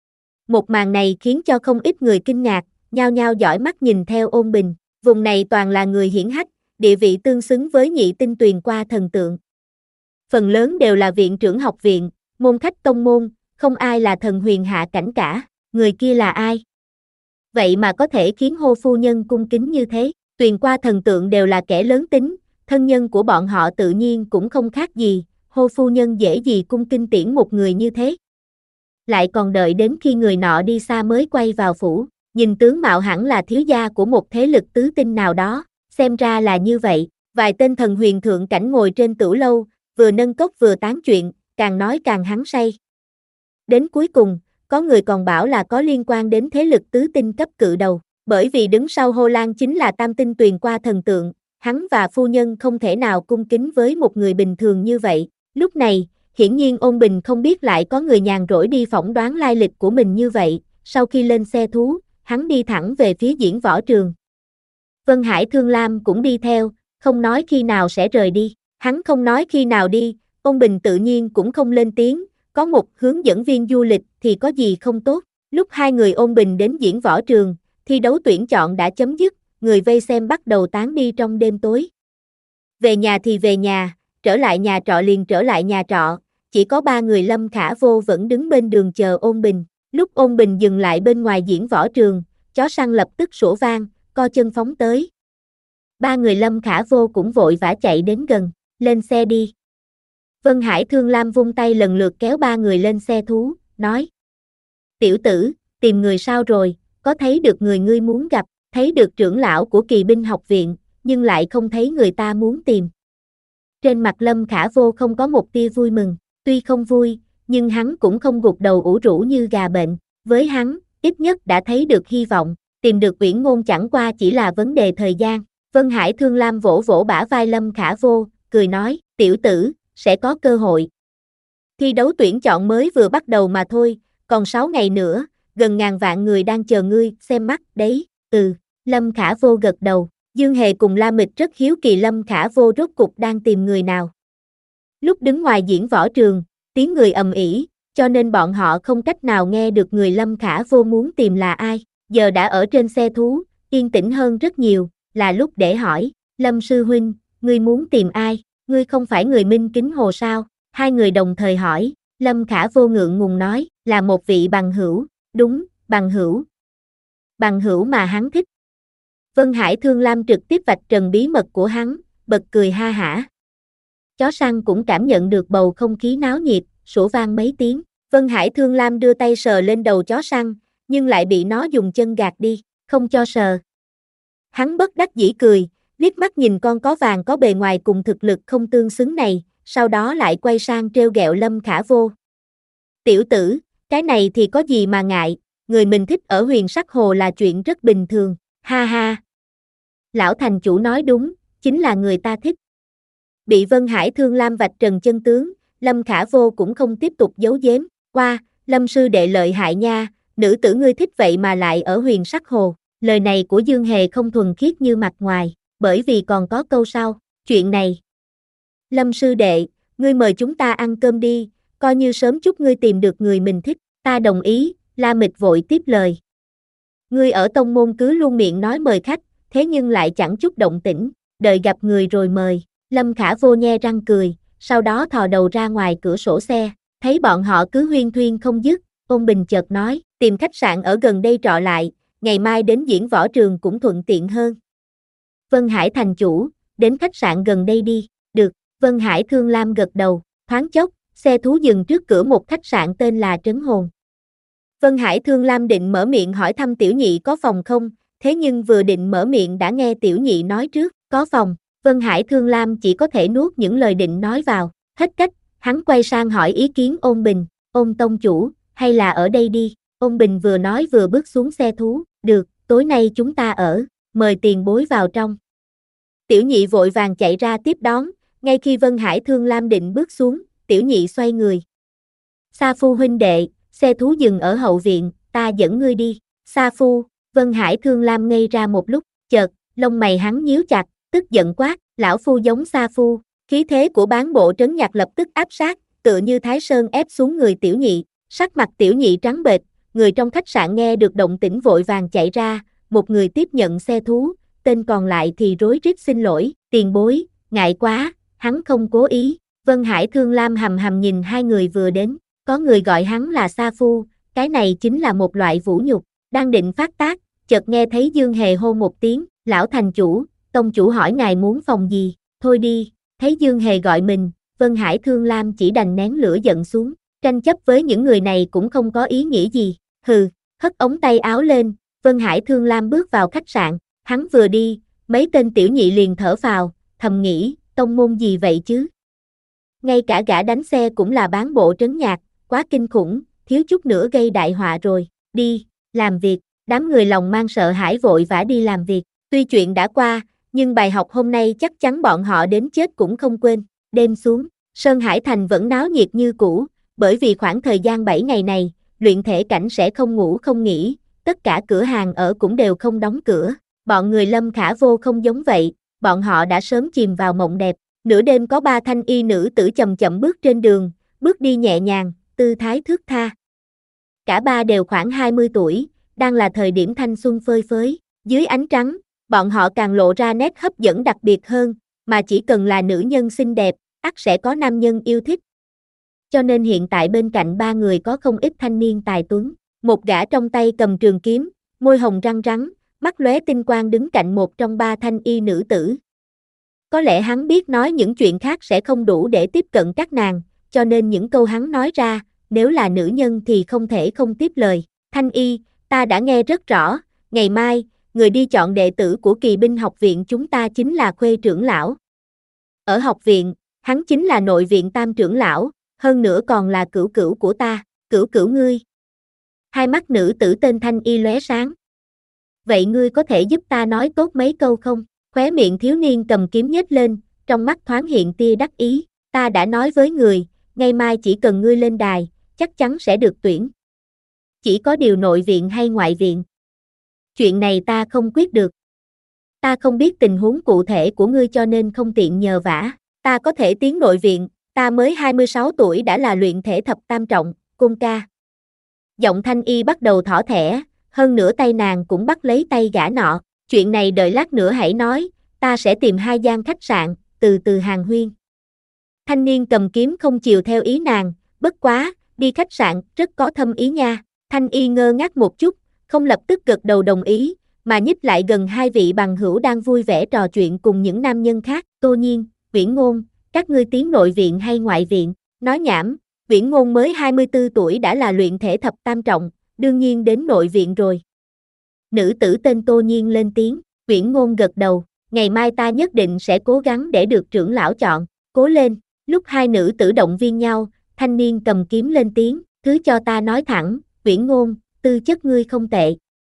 Một màn này khiến cho không ít người kinh ngạc, nhao nhao dõi mắt nhìn theo Ôn Bình. Vùng này toàn là người hiển hách, địa vị tương xứng với nhị tinh Tuyền Qua thần tượng. Phần lớn đều là viện trưởng học viện, môn khách tông môn, không ai là thần huyền hạ cảnh cả. Người kia là ai? Vậy mà có thể khiến hô phu nhân cung kính như thế. Tuyền Qua thần tượng đều là kẻ lớn tính, thân nhân của bọn họ tự nhiên cũng không khác gì, hô phu nhân dễ gì cung kính tiễn một người như thế. Lại còn đợi đến khi người nọ đi xa mới quay vào phủ, nhìn tướng mạo hẳn là thiếu gia của một thế lực tứ tinh nào đó, xem ra là như vậy. Vài tên thần huyền thượng cảnh ngồi trên tửu lâu, vừa nâng cốc vừa tán chuyện, càng nói càng hăng say. Đến cuối cùng, có người còn bảo là có liên quan đến thế lực tứ tinh cấp cự đầu, bởi vì đứng sau Hồ Lan chính là tam tinh Tuyền Qua thần tượng, hắn và phu nhân không thể nào cung kính với một người bình thường như vậy. Lúc này, hiển nhiên Ôn Bình không biết lại có người nhàn rỗi đi phỏng đoán lai lịch của mình như vậy. Sau khi lên xe thú, hắn đi thẳng về phía diễn võ trường. Vân Hải Thương Lam cũng đi theo, không nói khi nào sẽ rời đi. Hắn không nói khi nào đi, Ôn Bình tự nhiên cũng không lên tiếng, có một hướng dẫn viên du lịch thì có gì không tốt. Lúc hai người Ôn Bình đến diễn võ trường, thi đấu tuyển chọn đã chấm dứt, người vây xem bắt đầu tán đi trong đêm tối. Về nhà thì về nhà, trở lại nhà trọ liền trở lại nhà trọ, chỉ có ba người Lâm Khả Vô vẫn đứng bên đường chờ Ôn Bình. Lúc Ôn Bình dừng lại bên ngoài diễn võ trường, chó săn lập tức sủa vang, co chân phóng tới. Ba người Lâm Khả Vô cũng vội vã chạy đến gần, lên xe đi. Vân Hải Thương Lam vung tay lần lượt kéo ba người lên xe thú, nói. Tiểu tử, tìm người sao rồi, có thấy được người ngươi muốn gặp, thấy được trưởng lão của kỳ binh học viện, nhưng lại không thấy người ta muốn tìm. Trên mặt Lâm Khả Vô không có một tia vui mừng, tuy không vui, nhưng hắn cũng không gục đầu ủ rũ như gà bệnh, với hắn, ít nhất đã thấy được hy vọng, tìm được Uyển Ngôn chẳng qua chỉ là vấn đề thời gian. Vân Hải Thương Lam vỗ vỗ bả vai Lâm Khả Vô, cười nói, tiểu tử, sẽ có cơ hội. Thi đấu tuyển chọn mới vừa bắt đầu mà thôi, còn sáu ngày nữa, gần ngàn vạn người đang chờ ngươi, xem mắt, đấy, ừ, Lâm Khả Vô gật đầu, Dương Hề cùng La Mịch rất hiếu kỳ Lâm Khả Vô rốt cục đang tìm người nào. Lúc đứng ngoài diễn võ trường, tiếng người ầm ĩ, cho nên bọn họ không cách nào nghe được người Lâm Khả Vô muốn tìm là ai, giờ đã ở trên xe thú, yên tĩnh hơn rất nhiều, là lúc để hỏi, Lâm sư huynh, ngươi muốn tìm ai, ngươi không phải người Minh Kính Hồ sao, hai người đồng thời hỏi, Lâm Khả Vô ngượng ngùng nói, là một vị bằng hữu, đúng, bằng hữu. Bằng hữu mà hắn thích. Vân Hải Thương Lam trực tiếp vạch trần bí mật của hắn, bật cười ha hả. Chó săn cũng cảm nhận được bầu không khí náo nhiệt, sủa vang mấy tiếng. Vân Hải Thương Lam đưa tay sờ lên đầu chó săn, nhưng lại bị nó dùng chân gạt đi, không cho sờ. Hắn bất đắc dĩ cười, liếc mắt nhìn con có vàng có bề ngoài cùng thực lực không tương xứng này, sau đó lại quay sang trêu ghẹo Lâm Khả Vô. Tiểu tử, cái này thì có gì mà ngại, người mình thích ở Huyền Sắc Hồ là chuyện rất bình thường, ha ha. Lão thành chủ nói đúng, chính là người ta thích. Bị Vân Hải Thương Lam vạch trần chân tướng, Lâm Khả Vô cũng không tiếp tục giấu giếm, qua, Lâm sư đệ lợi hại nha, nữ tử ngươi thích vậy mà lại ở Huyền Sắc Hồ. Lời này của Dương Hề không thuần khiết như mặt ngoài, bởi vì còn có câu sau, chuyện này. Lâm sư đệ, ngươi mời chúng ta ăn cơm đi, coi như sớm chút ngươi tìm được người mình thích, ta đồng ý, La Mịch vội tiếp lời. Ngươi ở tông môn cứ luôn miệng nói mời khách, thế nhưng lại chẳng chút động tĩnh, đợi gặp người rồi mời, Lâm Khả Vô nhe răng cười, sau đó thò đầu ra ngoài cửa sổ xe, thấy bọn họ cứ huyên thuyên không dứt, Ôn Bình chợt nói, tìm khách sạn ở gần đây trọ lại, ngày mai đến diễn võ trường cũng thuận tiện hơn. Vân Hải thành chủ, đến khách sạn gần đây đi, được, Vân Hải Thương Lam gật đầu, thoáng chốc, xe thú dừng trước cửa một khách sạn tên là Trấn Hồn. Vân Hải Thương Lam định mở miệng hỏi thăm tiểu nhị có phòng không, thế nhưng vừa định mở miệng đã nghe tiểu nhị nói trước, có phòng, Vân Hải Thương Lam chỉ có thể nuốt những lời định nói vào, hết cách, hắn quay sang hỏi ý kiến Ôn Bình, Ôn tông chủ, hay là ở đây đi, Ôn Bình vừa nói vừa bước xuống xe thú, được, tối nay chúng ta ở, mời tiền bối vào trong. Tiểu nhị vội vàng chạy ra tiếp đón, ngay khi Vân Hải Thương Lam định bước xuống, tiểu nhị xoay người. Sa Phu huynh đệ, xe thú dừng ở hậu viện, ta dẫn ngươi đi, Sa Phu, Vân Hải Thương Lam ngây ra một lúc, chợt, lông mày hắn nhíu chặt, tức giận quát, lão phu giống Sa Phu, khí thế của bán bộ trấn nhạc lập tức áp sát, tựa như Thái Sơn ép xuống người tiểu nhị, sắc mặt tiểu nhị trắng bệch, người trong khách sạn nghe được động tĩnh vội vàng chạy ra, một người tiếp nhận xe thú, tên còn lại thì rối rít xin lỗi, tiền bối, ngại quá, hắn không cố ý, Vân Hải Thương Lam hầm hầm nhìn hai người vừa đến, có người gọi hắn là Sa Phu, cái này chính là một loại vũ nhục, đang định phát tác, chợt nghe thấy Dương Hề hô một tiếng, lão thành chủ, tông chủ hỏi ngài muốn phòng gì, thôi đi, thấy Dương Hề gọi mình, Vân Hải Thương Lam chỉ đành nén lửa giận xuống, tranh chấp với những người này cũng không có ý nghĩa gì, hừ, hất ống tay áo lên, Vân Hải Thương Lam bước vào khách sạn, hắn vừa đi, mấy tên tiểu nhị liền thở phào, thầm nghĩ, tông môn gì vậy chứ? Ngay cả gã đánh xe cũng là bán bộ trấn nhạc, quá kinh khủng, thiếu chút nữa gây đại họa rồi, đi, làm việc, đám người lòng mang sợ hãi vội vã đi làm việc, tuy chuyện đã qua, nhưng bài học hôm nay chắc chắn bọn họ đến chết cũng không quên, đêm xuống, Sơn Hải Thành vẫn náo nhiệt như cũ, bởi vì khoảng thời gian bảy ngày này, luyện thể cảnh sẽ không ngủ không nghỉ, tất cả cửa hàng ở cũng đều không đóng cửa, bọn người Lâm Khả Vô không giống vậy, bọn họ đã sớm chìm vào mộng đẹp, nửa đêm có ba thanh y nữ tử chậm chậm bước trên đường, bước đi nhẹ nhàng, tư thái thướt tha. Cả ba đều khoảng hai mươi tuổi, đang là thời điểm thanh xuân phơi phới, dưới ánh trắng, bọn họ càng lộ ra nét hấp dẫn đặc biệt hơn, mà chỉ cần là nữ nhân xinh đẹp, ắt sẽ có nam nhân yêu thích. Cho nên hiện tại bên cạnh ba người có không ít thanh niên tài tuấn, Một gã trong tay cầm trường kiếm, môi hồng răng rắn, mắt lóe tinh quang đứng cạnh một trong ba thanh y nữ tử. Có lẽ hắn biết nói những chuyện khác sẽ không đủ để tiếp cận các nàng, cho nên những câu hắn nói ra, nếu là nữ nhân thì không thể không tiếp lời. Thanh y, ta đã nghe rất rõ, ngày mai, người đi chọn đệ tử của kỳ binh học viện chúng ta chính là Khuê trưởng lão. Ở học viện, hắn chính là nội viện tam trưởng lão, hơn nữa còn là cửu cửu của ta, cửu cửu ngươi. Hai mắt nữ tử tên Thanh y lóe sáng. Vậy ngươi có thể giúp ta nói tốt mấy câu không? Khóe miệng thiếu niên cầm kiếm nhếch lên, trong mắt thoáng hiện tia đắc ý, ta đã nói với người, ngày mai chỉ cần ngươi lên đài, chắc chắn sẽ được tuyển. Chỉ có điều nội viện hay ngoại viện? Chuyện này ta không quyết được. Ta không biết tình huống cụ thể của ngươi cho nên không tiện nhờ vả. Ta có thể tiến nội viện, ta mới hai mươi sáu tuổi đã là luyện thể thập tam trọng, Côn ca. Giọng Thanh y bắt đầu thỏ thẻ, hơn nữa tay nàng cũng bắt lấy tay gã nọ. Chuyện này đợi lát nữa hãy nói, ta sẽ tìm hai gian khách sạn, từ từ hàng huyên. Thanh niên cầm kiếm không chiều theo ý nàng, bất quá, đi khách sạn, rất có thâm ý nha. Thanh y ngơ ngác một chút, không lập tức gật đầu đồng ý, mà nhích lại gần hai vị bằng hữu đang vui vẻ trò chuyện cùng những nam nhân khác. Tô Nhiên, Viễn Ngôn, các ngươi tiến nội viện hay ngoại viện? Nói nhảm, Viễn Ngôn mới hai mươi tư tuổi đã là luyện thể thập tam trọng, đương nhiên đến nội viện rồi. Nữ tử tên Tô Nhiên lên tiếng, Viễn Ngôn gật đầu, ngày mai ta nhất định sẽ cố gắng để được trưởng lão chọn, cố lên. Lúc hai nữ tử động viên nhau, thanh niên cầm kiếm lên tiếng, thứ cho ta nói thẳng, Viễn Ngôn, tư chất ngươi không tệ.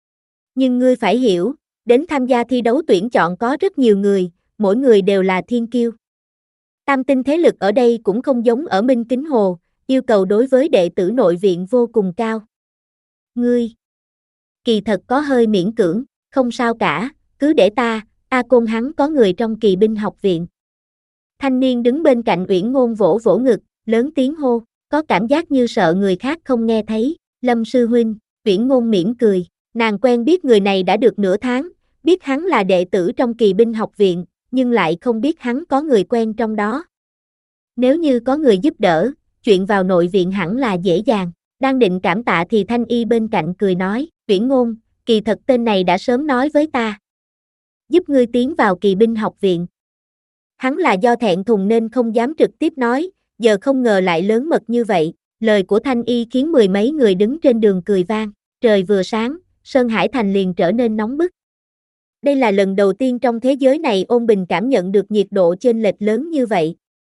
Nhưng ngươi phải hiểu, đến tham gia thi đấu tuyển chọn có rất nhiều người, mỗi người đều là thiên kiêu. Tam tinh thế lực ở đây cũng không giống ở Minh Kính Hồ, yêu cầu đối với đệ tử nội viện vô cùng cao. Ngươi, kỳ thật có hơi miễn cưỡng, không sao cả, cứ để ta, A Côn hắn có người trong kỳ binh học viện. Thanh niên đứng bên cạnh Uyển Ngôn vỗ vỗ ngực, lớn tiếng hô, có cảm giác như sợ người khác không nghe thấy. Lâm sư huynh, Uyển Ngôn mỉm cười, nàng quen biết người này đã được nửa tháng, biết hắn là đệ tử trong kỳ binh học viện, nhưng lại không biết hắn có người quen trong đó. Nếu như có người giúp đỡ, chuyện vào nội viện hẳn là dễ dàng. Đang định cảm tạ thì Thanh y bên cạnh cười nói, Uyển Ngôn, kỳ thật tên này đã sớm nói với ta. Giúp ngươi tiến vào kỳ binh học viện. Hắn là do thẹn thùng nên không dám trực tiếp nói, giờ không ngờ lại lớn mật như vậy. Lời của Thanh y khiến mười mấy người đứng trên đường cười vang. Trời vừa sáng, Sơn Hải Thành liền trở nên nóng bức. Đây là lần đầu tiên trong thế giới này Ôn Bình cảm nhận được nhiệt độ chênh lệch lớn như vậy.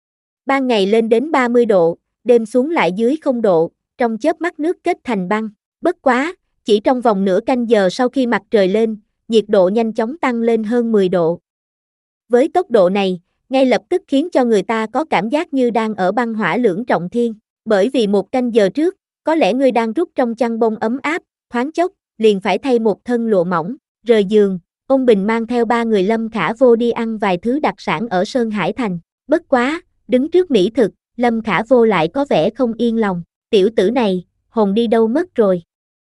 Ban ngày lên đến ba mươi độ, đêm xuống lại dưới không độ, trong chớp mắt nước kết thành băng. Bất quá, chỉ trong vòng nửa canh giờ sau khi mặt trời lên, nhiệt độ nhanh chóng tăng lên hơn mười độ. Với tốc độ này, ngay lập tức khiến cho người ta có cảm giác như đang ở băng hỏa lưỡng trọng thiên. Bởi vì một canh giờ trước, có lẽ ngươi đang rút trong chăn bông ấm áp, thoáng chốc, liền phải thay một thân lụa mỏng, rời giường. Ôn Bình mang theo ba người Lâm Khả Vô đi ăn vài thứ đặc sản ở Sơn Hải Thành. Bất quá, đứng trước mỹ thực, Lâm Khả Vô lại có vẻ không yên lòng. Tiểu tử này, hồn đi đâu mất rồi?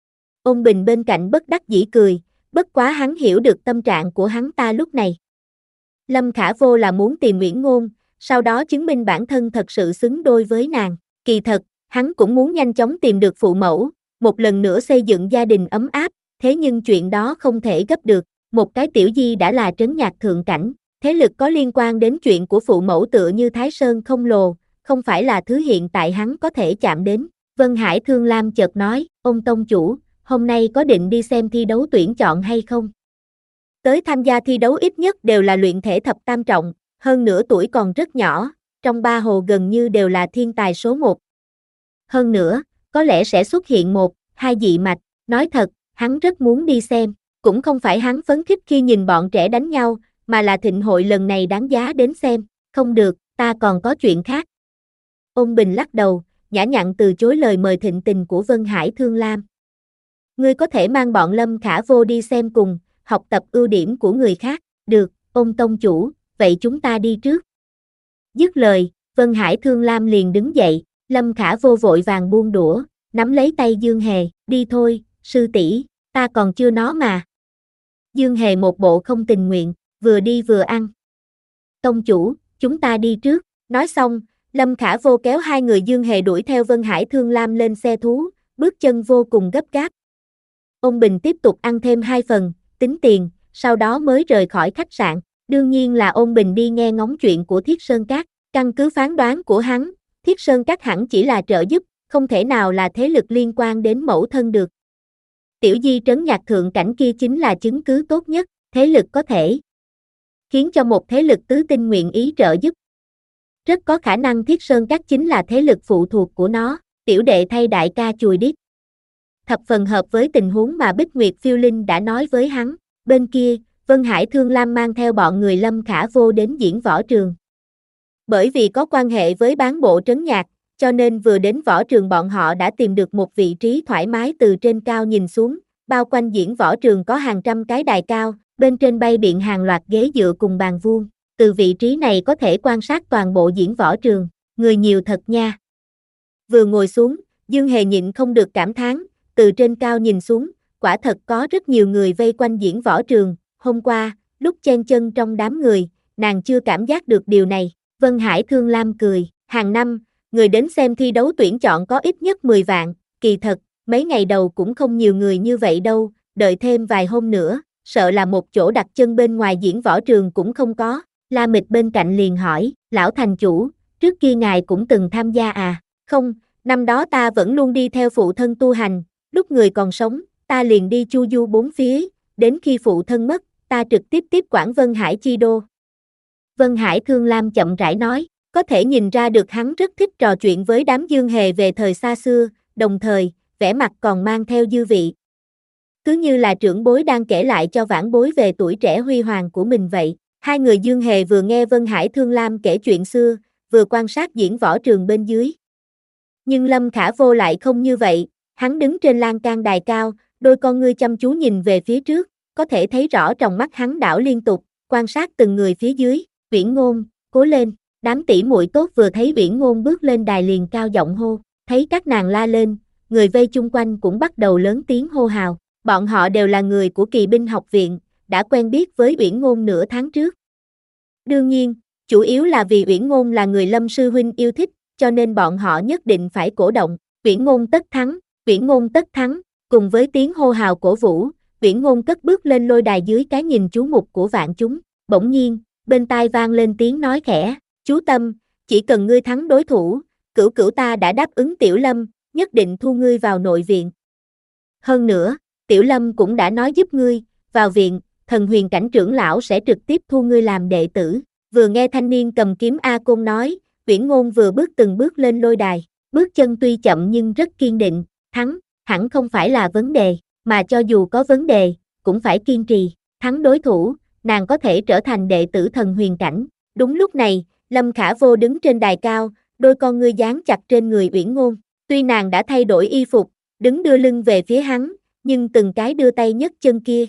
Ôn Bình bên cạnh bất đắc dĩ cười, bất quá hắn hiểu được tâm trạng của hắn ta lúc này. Lâm Khả Vô là muốn tìm Uyển Ngôn, sau đó chứng minh bản thân thật sự xứng đôi với nàng. Kỳ thật, hắn cũng muốn nhanh chóng tìm được phụ mẫu, một lần nữa xây dựng gia đình ấm áp, thế nhưng chuyện đó không thể gấp được. Một cái tiểu di đã là trấn nhạc thượng cảnh, thế lực có liên quan đến chuyện của phụ mẫu tựa như Thái Sơn không lồ, không phải là thứ hiện tại hắn có thể chạm đến. Vân Hải Thương Lam chợt nói, ông tông chủ, hôm nay có định đi xem thi đấu tuyển chọn hay không? Tới tham gia thi đấu ít nhất đều là luyện thể thập tam trọng, hơn nữa tuổi còn rất nhỏ, trong ba hồ gần như đều là thiên tài số một. Hơn nữa, có lẽ sẽ xuất hiện một, hai dị mạch, nói thật, hắn rất muốn đi xem, cũng không phải hắn phấn khích khi nhìn bọn trẻ đánh nhau, mà là thịnh hội lần này đáng giá đến xem, không được, ta còn có chuyện khác. Ôn Bình lắc đầu, nhã nhặn từ chối lời mời thịnh tình của Vân Hải Thương Lam. Ngươi có thể mang bọn Lâm Khả Vô đi xem cùng, học tập ưu điểm của người khác, được, Ôn tông chủ, vậy chúng ta đi trước. Dứt lời, Vân Hải Thương Lam liền đứng dậy, Lâm Khả Vô vội vàng buông đũa, nắm lấy tay Dương Hề, đi thôi, sư tỷ, ta còn chưa nó mà. Dương Hề một bộ không tình nguyện, vừa đi vừa ăn. Tông chủ, chúng ta đi trước, nói xong, Lâm Khả Vô kéo hai người Dương Hề đuổi theo Vân Hải Thương Lam lên xe thú, bước chân vô cùng gấp gáp. Ông Bình tiếp tục ăn thêm hai phần, tính tiền, sau đó mới rời khỏi khách sạn. Đương nhiên là ông Bình đi nghe ngóng chuyện của Thiết Sơn Các, căn cứ phán đoán của hắn, Thiết Sơn Các hẳn chỉ là trợ giúp, không thể nào là thế lực liên quan đến mẫu thân được. Tiểu Di trấn Nhạc Thượng Cảnh kia chính là chứng cứ tốt nhất, thế lực có thể khiến cho một thế lực tứ tinh nguyện ý trợ giúp. Rất có khả năng Thiết Sơn Các chính là thế lực phụ thuộc của nó, tiểu đệ thay đại ca chùi đít. Thập phần hợp với tình huống mà Bích Nguyệt Phiêu Linh đã nói với hắn. Bên kia, Vân Hải Thương Lam mang theo bọn người Lâm Khả Vô đến diễn võ trường. Bởi vì có quan hệ với bán bộ trấn nhạc, cho nên vừa đến võ trường bọn họ đã tìm được một vị trí thoải mái từ trên cao nhìn xuống. Bao quanh diễn võ trường có hàng trăm cái đài cao, bên trên bay biện hàng loạt ghế dựa cùng bàn vuông. Từ vị trí này có thể quan sát toàn bộ diễn võ trường, người nhiều thật nha. Vừa ngồi xuống, Dương Hề nhịn không được cảm thán, từ trên cao nhìn xuống, quả thật có rất nhiều người vây quanh diễn võ trường. Hôm qua, lúc chen chân trong đám người, nàng chưa cảm giác được điều này. Vân Hải Thương Lam cười, hàng năm, người đến xem thi đấu tuyển chọn có ít nhất mười vạn, kỳ thật, mấy ngày đầu cũng không nhiều người như vậy đâu, đợi thêm vài hôm nữa, sợ là một chỗ đặt chân bên ngoài diễn võ trường cũng không có. La Mịch bên cạnh liền hỏi, lão thành chủ, trước kia ngài cũng từng tham gia à? Không, năm đó ta vẫn luôn đi theo phụ thân tu hành, lúc người còn sống, ta liền đi chu du bốn phía, đến khi phụ thân mất, ta trực tiếp tiếp quản Vân Hải chi đô. Vân Hải Thương Lam chậm rãi nói, có thể nhìn ra được hắn rất thích trò chuyện với đám Dương Hề về thời xa xưa, đồng thời, vẻ mặt còn mang theo dư vị. Cứ như là trưởng bối đang kể lại cho vãn bối về tuổi trẻ huy hoàng của mình vậy. Hai người Dương Hề vừa nghe Vân Hải Thương Lam kể chuyện xưa, vừa quan sát diễn võ trường bên dưới. Nhưng Lâm Khả Vô lại không như vậy, hắn đứng trên lan can đài cao, đôi con ngươi chăm chú nhìn về phía trước, có thể thấy rõ trong mắt hắn đảo liên tục, quan sát từng người phía dưới. Uyển Ngôn, cố lên, đám tỷ muội tốt vừa thấy Uyển Ngôn bước lên đài liền cao giọng hô, thấy các nàng la lên, người vây chung quanh cũng bắt đầu lớn tiếng hô hào, bọn họ đều là người của Kỳ binh học viện, đã quen biết với Uyển Ngôn nửa tháng trước. Đương nhiên, chủ yếu là vì Uyển Ngôn là người Lâm sư huynh yêu thích, cho nên bọn họ nhất định phải cổ động, Uyển Ngôn tất thắng, Uyển Ngôn tất thắng, cùng với tiếng hô hào cổ vũ, Uyển Ngôn cất bước lên lôi đài dưới cái nhìn chú mục của vạn chúng, bỗng nhiên, bên tai vang lên tiếng nói khẽ, chú Tâm, chỉ cần ngươi thắng đối thủ, cửu cửu ta đã đáp ứng Tiểu Lâm, nhất định thu ngươi vào nội viện. Hơn nữa, Tiểu Lâm cũng đã nói giúp ngươi, vào viện, Thần Huyền Cảnh trưởng lão sẽ trực tiếp thu ngươi làm đệ tử. Vừa nghe thanh niên cầm kiếm A Côn nói, Uyển Ngôn vừa bước từng bước lên lôi đài, bước chân tuy chậm nhưng rất kiên định, thắng, hẳn không phải là vấn đề, mà cho dù có vấn đề, cũng phải kiên trì, thắng đối thủ, nàng có thể trở thành đệ tử Thần Huyền Cảnh. Đúng lúc này, Lâm Khả Vô đứng trên đài cao, đôi con ngươi dán chặt trên người Uyển Ngôn, tuy nàng đã thay đổi y phục, đứng đưa lưng về phía hắn, nhưng từng cái đưa tay nhấc chân kia.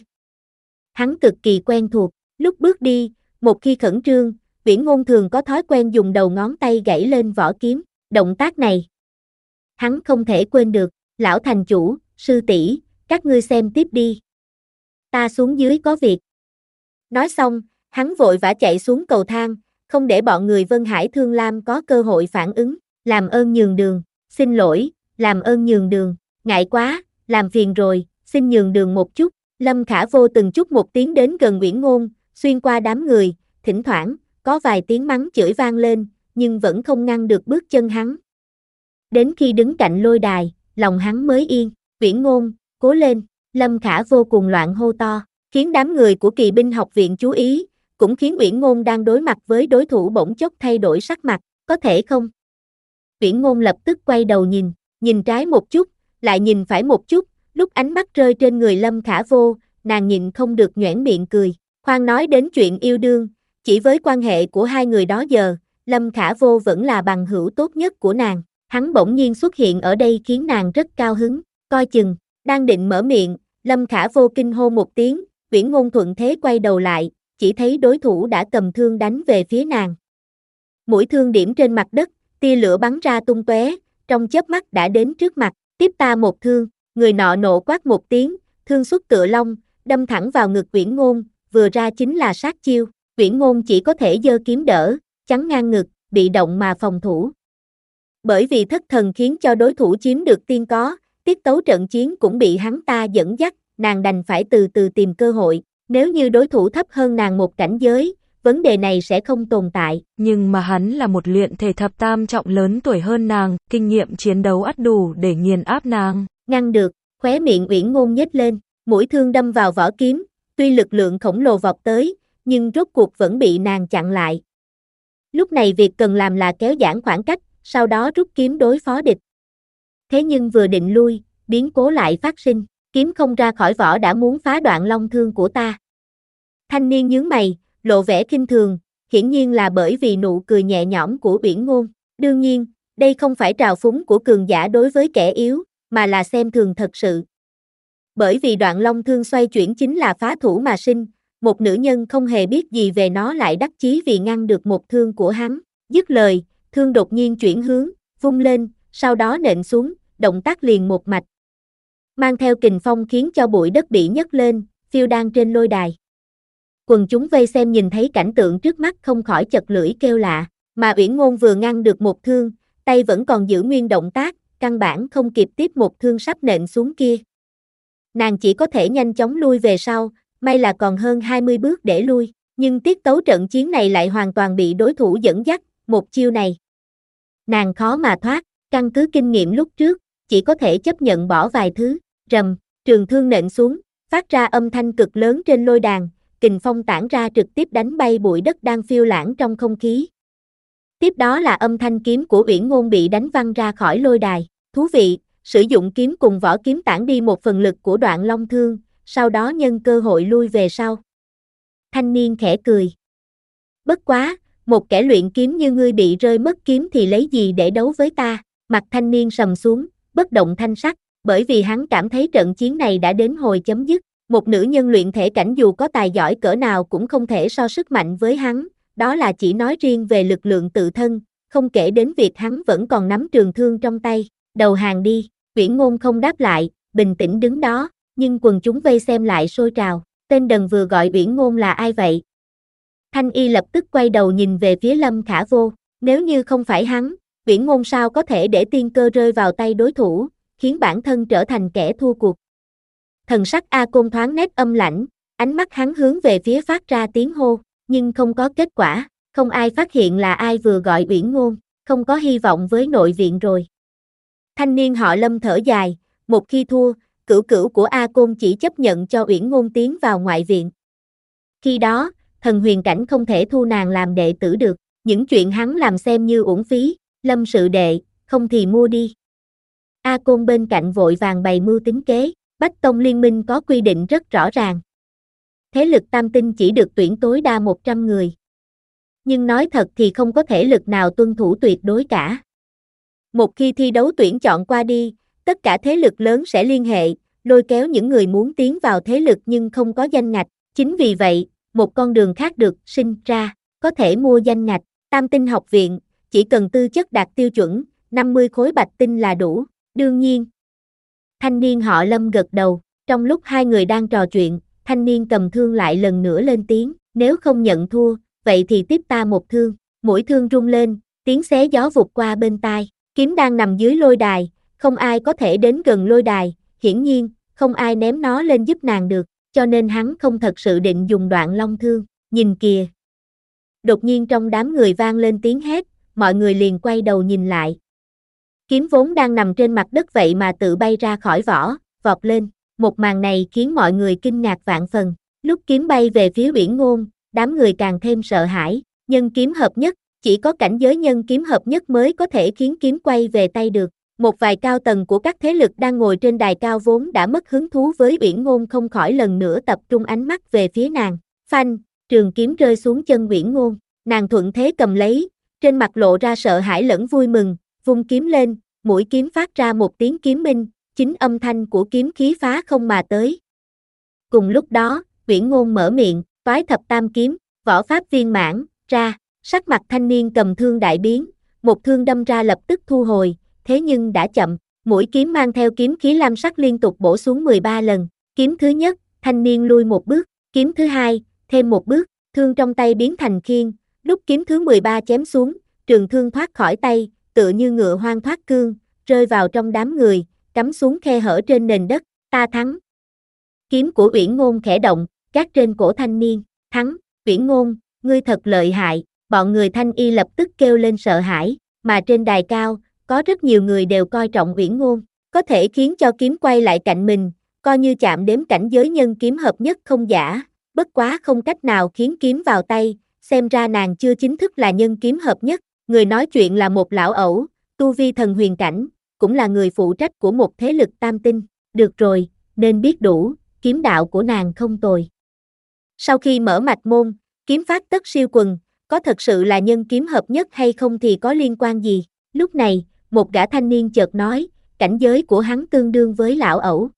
Hắn cực kỳ quen thuộc, lúc bước đi, một khi khẩn trương, Uyển Ngôn thường có thói quen dùng đầu ngón tay gảy lên vỏ kiếm, động tác này hắn không thể quên được. Lão thành chủ, sư tỷ, các ngươi xem tiếp đi. Ta xuống dưới có việc. Nói xong, hắn vội vã chạy xuống cầu thang, không để bọn người Vân Hải Thương Lam có cơ hội phản ứng, làm ơn nhường đường, xin lỗi, làm ơn nhường đường, ngại quá, làm phiền rồi, xin nhường đường một chút. Lâm Khả Vô từng chút một tiếng đến gần Uyển Ngôn, xuyên qua đám người, thỉnh thoảng, có vài tiếng mắng chửi vang lên, nhưng vẫn không ngăn được bước chân hắn. Đến khi đứng cạnh lôi đài, lòng hắn mới yên, Uyển Ngôn, cố lên, Lâm Khả Vô cùng loạn hô to, khiến đám người của Kỳ binh học viện chú ý, cũng khiến Uyển Ngôn đang đối mặt với đối thủ bỗng chốc thay đổi sắc mặt, có thể không? Uyển Ngôn lập tức quay đầu nhìn, nhìn trái một chút, lại nhìn phải một chút, lúc ánh mắt rơi trên người Lâm Khả Vô, nàng nhịn không được nhoẻn miệng cười, khoan nói đến chuyện yêu đương, chỉ với quan hệ của hai người đó giờ, Lâm Khả Vô vẫn là bằng hữu tốt nhất của nàng, hắn bỗng nhiên xuất hiện ở đây khiến nàng rất cao hứng, coi chừng, đang định mở miệng, Lâm Khả Vô kinh hô một tiếng, Uyển Ngôn thuận thế quay đầu lại, chỉ thấy đối thủ đã cầm thương đánh về phía nàng. Mũi thương điểm trên mặt đất, tia lửa bắn ra tung tóe, trong chớp mắt đã đến trước mặt, tiếp ta một thương, người nọ nộ quát một tiếng, thương xuất tựa long, đâm thẳng vào ngực Uyển Ngôn, vừa ra chính là sát chiêu, Uyển Ngôn chỉ có thể giơ kiếm đỡ, chắn ngang ngực, bị động mà phòng thủ. Bởi vì thất thần khiến cho đối thủ chiếm được tiên có, tiết tấu trận chiến cũng bị hắn ta dẫn dắt, nàng đành phải từ từ tìm cơ hội, nếu như đối thủ thấp hơn nàng một cảnh giới, vấn đề này sẽ không tồn tại. Nhưng mà hắn là một luyện thể thập tam trọng lớn tuổi hơn nàng, kinh nghiệm chiến đấu ắt đủ để nghiền áp nàng. Ngăn được, khóe miệng Uyển Ngôn nhếch lên, mũi thương đâm vào vỏ kiếm, tuy lực lượng khổng lồ vọt tới, nhưng rốt cuộc vẫn bị nàng chặn lại. Lúc này việc cần làm là kéo giãn khoảng cách, sau đó rút kiếm đối phó địch. Thế nhưng vừa định lui, biến cố lại phát sinh, kiếm không ra khỏi vỏ đã muốn phá đoạn long thương của ta. Thanh niên nhướng mày, lộ vẻ khinh thường, hiển nhiên là bởi vì nụ cười nhẹ nhõm của Uyển Ngôn. Đương nhiên, đây không phải trào phúng của cường giả đối với kẻ yếu, mà là xem thường thật sự. Bởi vì đoạn long thương xoay chuyển chính là phá thủ mà sinh, một nữ nhân không hề biết gì về nó lại đắc chí vì ngăn được một thương của hắn. Dứt lời, thương đột nhiên chuyển hướng, vung lên, sau đó nện xuống, động tác liền một mạch. Mang theo kình phong khiến cho bụi đất bị nhấc lên, phiêu đang trên lôi đài. Quần chúng vây xem nhìn thấy cảnh tượng trước mắt không khỏi chật lưỡi kêu lạ, mà Uyển Ngôn vừa ngăn được một thương, tay vẫn còn giữ nguyên động tác, căn bản không kịp tiếp một thương sắp nện xuống kia. Nàng chỉ có thể nhanh chóng lui về sau, may là còn hơn hai mươi bước để lui, nhưng tiết tấu trận chiến này lại hoàn toàn bị đối thủ dẫn dắt, một chiêu này. Nàng khó mà thoát, căn cứ kinh nghiệm lúc trước, chỉ có thể chấp nhận bỏ vài thứ, rầm, trường thương nện xuống, phát ra âm thanh cực lớn trên lôi đàn, kình phong tản ra trực tiếp đánh bay bụi đất đang phiêu lãng trong không khí. Tiếp đó là âm thanh kiếm của Uyển Ngôn bị đánh văng ra khỏi lôi đài. Thú vị, sử dụng kiếm cùng vỏ kiếm tản đi một phần lực của đoạn long thương, sau đó nhân cơ hội lui về sau. Thanh niên khẽ cười. Bất quá, một kẻ luyện kiếm như ngươi bị rơi mất kiếm thì lấy gì để đấu với ta? Mặt thanh niên sầm xuống, bất động thanh sắc, bởi vì hắn cảm thấy trận chiến này đã đến hồi chấm dứt. Một nữ nhân luyện thể cảnh dù có tài giỏi cỡ nào cũng không thể so sức mạnh với hắn, đó là chỉ nói riêng về lực lượng tự thân, không kể đến việc hắn vẫn còn nắm trường thương trong tay. Đầu hàng đi, Uyển Ngôn không đáp lại, bình tĩnh đứng đó, nhưng quần chúng vây xem lại sôi trào. Tên đần vừa gọi Uyển Ngôn là ai vậy? Thanh y lập tức quay đầu nhìn về phía Lâm Khả Vô, nếu như không phải hắn, Uyển Ngôn sao có thể để tiên cơ rơi vào tay đối thủ, khiến bản thân trở thành kẻ thua cuộc. Thần sắc A Côn thoáng nét âm lãnh, ánh mắt hắn hướng về phía phát ra tiếng hô, nhưng không có kết quả, không ai phát hiện là ai vừa gọi Uyển Ngôn, không có hy vọng với nội viện rồi. Thanh niên họ Lâm thở dài, một khi thua, cửu cửu của A Côn chỉ chấp nhận cho Uyển Ngôn tiến vào ngoại viện. Khi đó, thần huyền cảnh không thể thu nàng làm đệ tử được, những chuyện hắn làm xem như uổng phí, Lâm sự đệ, không thì mua đi. A Côn bên cạnh vội vàng bày mưu tính kế, Bách Tông Liên minh có quy định rất rõ ràng. Thế lực tam tinh chỉ được tuyển tối đa một trăm người. Nhưng nói thật thì không có thể lực nào tuân thủ tuyệt đối cả. Một khi thi đấu tuyển chọn qua đi, tất cả thế lực lớn sẽ liên hệ, lôi kéo những người muốn tiến vào thế lực nhưng không có danh ngạch. Chính vì vậy, một con đường khác được sinh ra, có thể mua danh ngạch. Tam tinh học viện, chỉ cần tư chất đạt tiêu chuẩn, năm mươi khối bạch tinh là đủ. Đương nhiên. Thanh niên họ Lâm gật đầu, trong lúc hai người đang trò chuyện, thanh niên cầm thương lại lần nữa lên tiếng, nếu không nhận thua, vậy thì tiếp ta một thương. Mũi thương rung lên, tiếng xé gió vụt qua bên tai, kiếm đang nằm dưới lôi đài, không ai có thể đến gần lôi đài, hiển nhiên, không ai ném nó lên giúp nàng được, cho nên hắn không thật sự định dùng đoạn long thương. Nhìn kìa. Đột nhiên trong đám người vang lên tiếng hét, mọi người liền quay đầu nhìn lại. Kiếm vốn đang nằm trên mặt đất vậy mà tự bay ra khỏi vỏ, vọt lên. Một màn này khiến mọi người kinh ngạc vạn phần. Lúc kiếm bay về phía Uyển Ngôn, đám người càng thêm sợ hãi. Nhân kiếm hợp nhất, chỉ có cảnh giới nhân kiếm hợp nhất mới có thể khiến kiếm quay về tay được. Một vài cao tầng của các thế lực đang ngồi trên đài cao vốn đã mất hứng thú với Uyển Ngôn không khỏi lần nữa tập trung ánh mắt về phía nàng. Phanh, trường kiếm rơi xuống chân Uyển Ngôn, nàng thuận thế cầm lấy, trên mặt lộ ra sợ hãi lẫn vui mừng, vung kiếm lên, mũi kiếm phát ra một tiếng kiếm minh, chính âm thanh của kiếm khí phá không mà tới. Cùng lúc đó, Uyển Ngôn mở miệng, toái thập tam kiếm, võ pháp viên mãn, ra, sắc mặt thanh niên cầm thương đại biến, một thương đâm ra lập tức thu hồi, thế nhưng đã chậm, mũi kiếm mang theo kiếm khí lam sắc liên tục bổ xuống mười ba lần, kiếm thứ nhất, thanh niên lui một bước, kiếm thứ hai, thêm một bước, thương trong tay biến thành khiên, lúc kiếm thứ mười ba chém xuống, trường thương thoát khỏi tay, tựa như ngựa hoang thoát cương, rơi vào trong đám người, cắm xuống khe hở trên nền đất, ta thắng. Kiếm của Uyển Ngôn khẽ động, gác trên cổ thanh niên, thắng, Uyển Ngôn, ngươi thật lợi hại, bọn người Thanh Y lập tức kêu lên sợ hãi, mà trên đài cao, có rất nhiều người đều coi trọng Uyển Ngôn, có thể khiến cho kiếm quay lại cạnh mình, coi như chạm đếm cảnh giới nhân kiếm hợp nhất không giả, bất quá không cách nào khiến kiếm vào tay, xem ra nàng chưa chính thức là nhân kiếm hợp nhất, người nói chuyện là một lão ẩu, tu vi thần huyền cảnh, cũng là người phụ trách của một thế lực tam tinh, được rồi, nên biết đủ, kiếm đạo của nàng không tồi. Sau khi mở mạch môn, kiếm phát tất siêu quần, có thật sự là nhân kiếm hợp nhất hay không thì có liên quan gì, lúc này, một gã thanh niên chợt nói, cảnh giới của hắn tương đương với lão ẩu.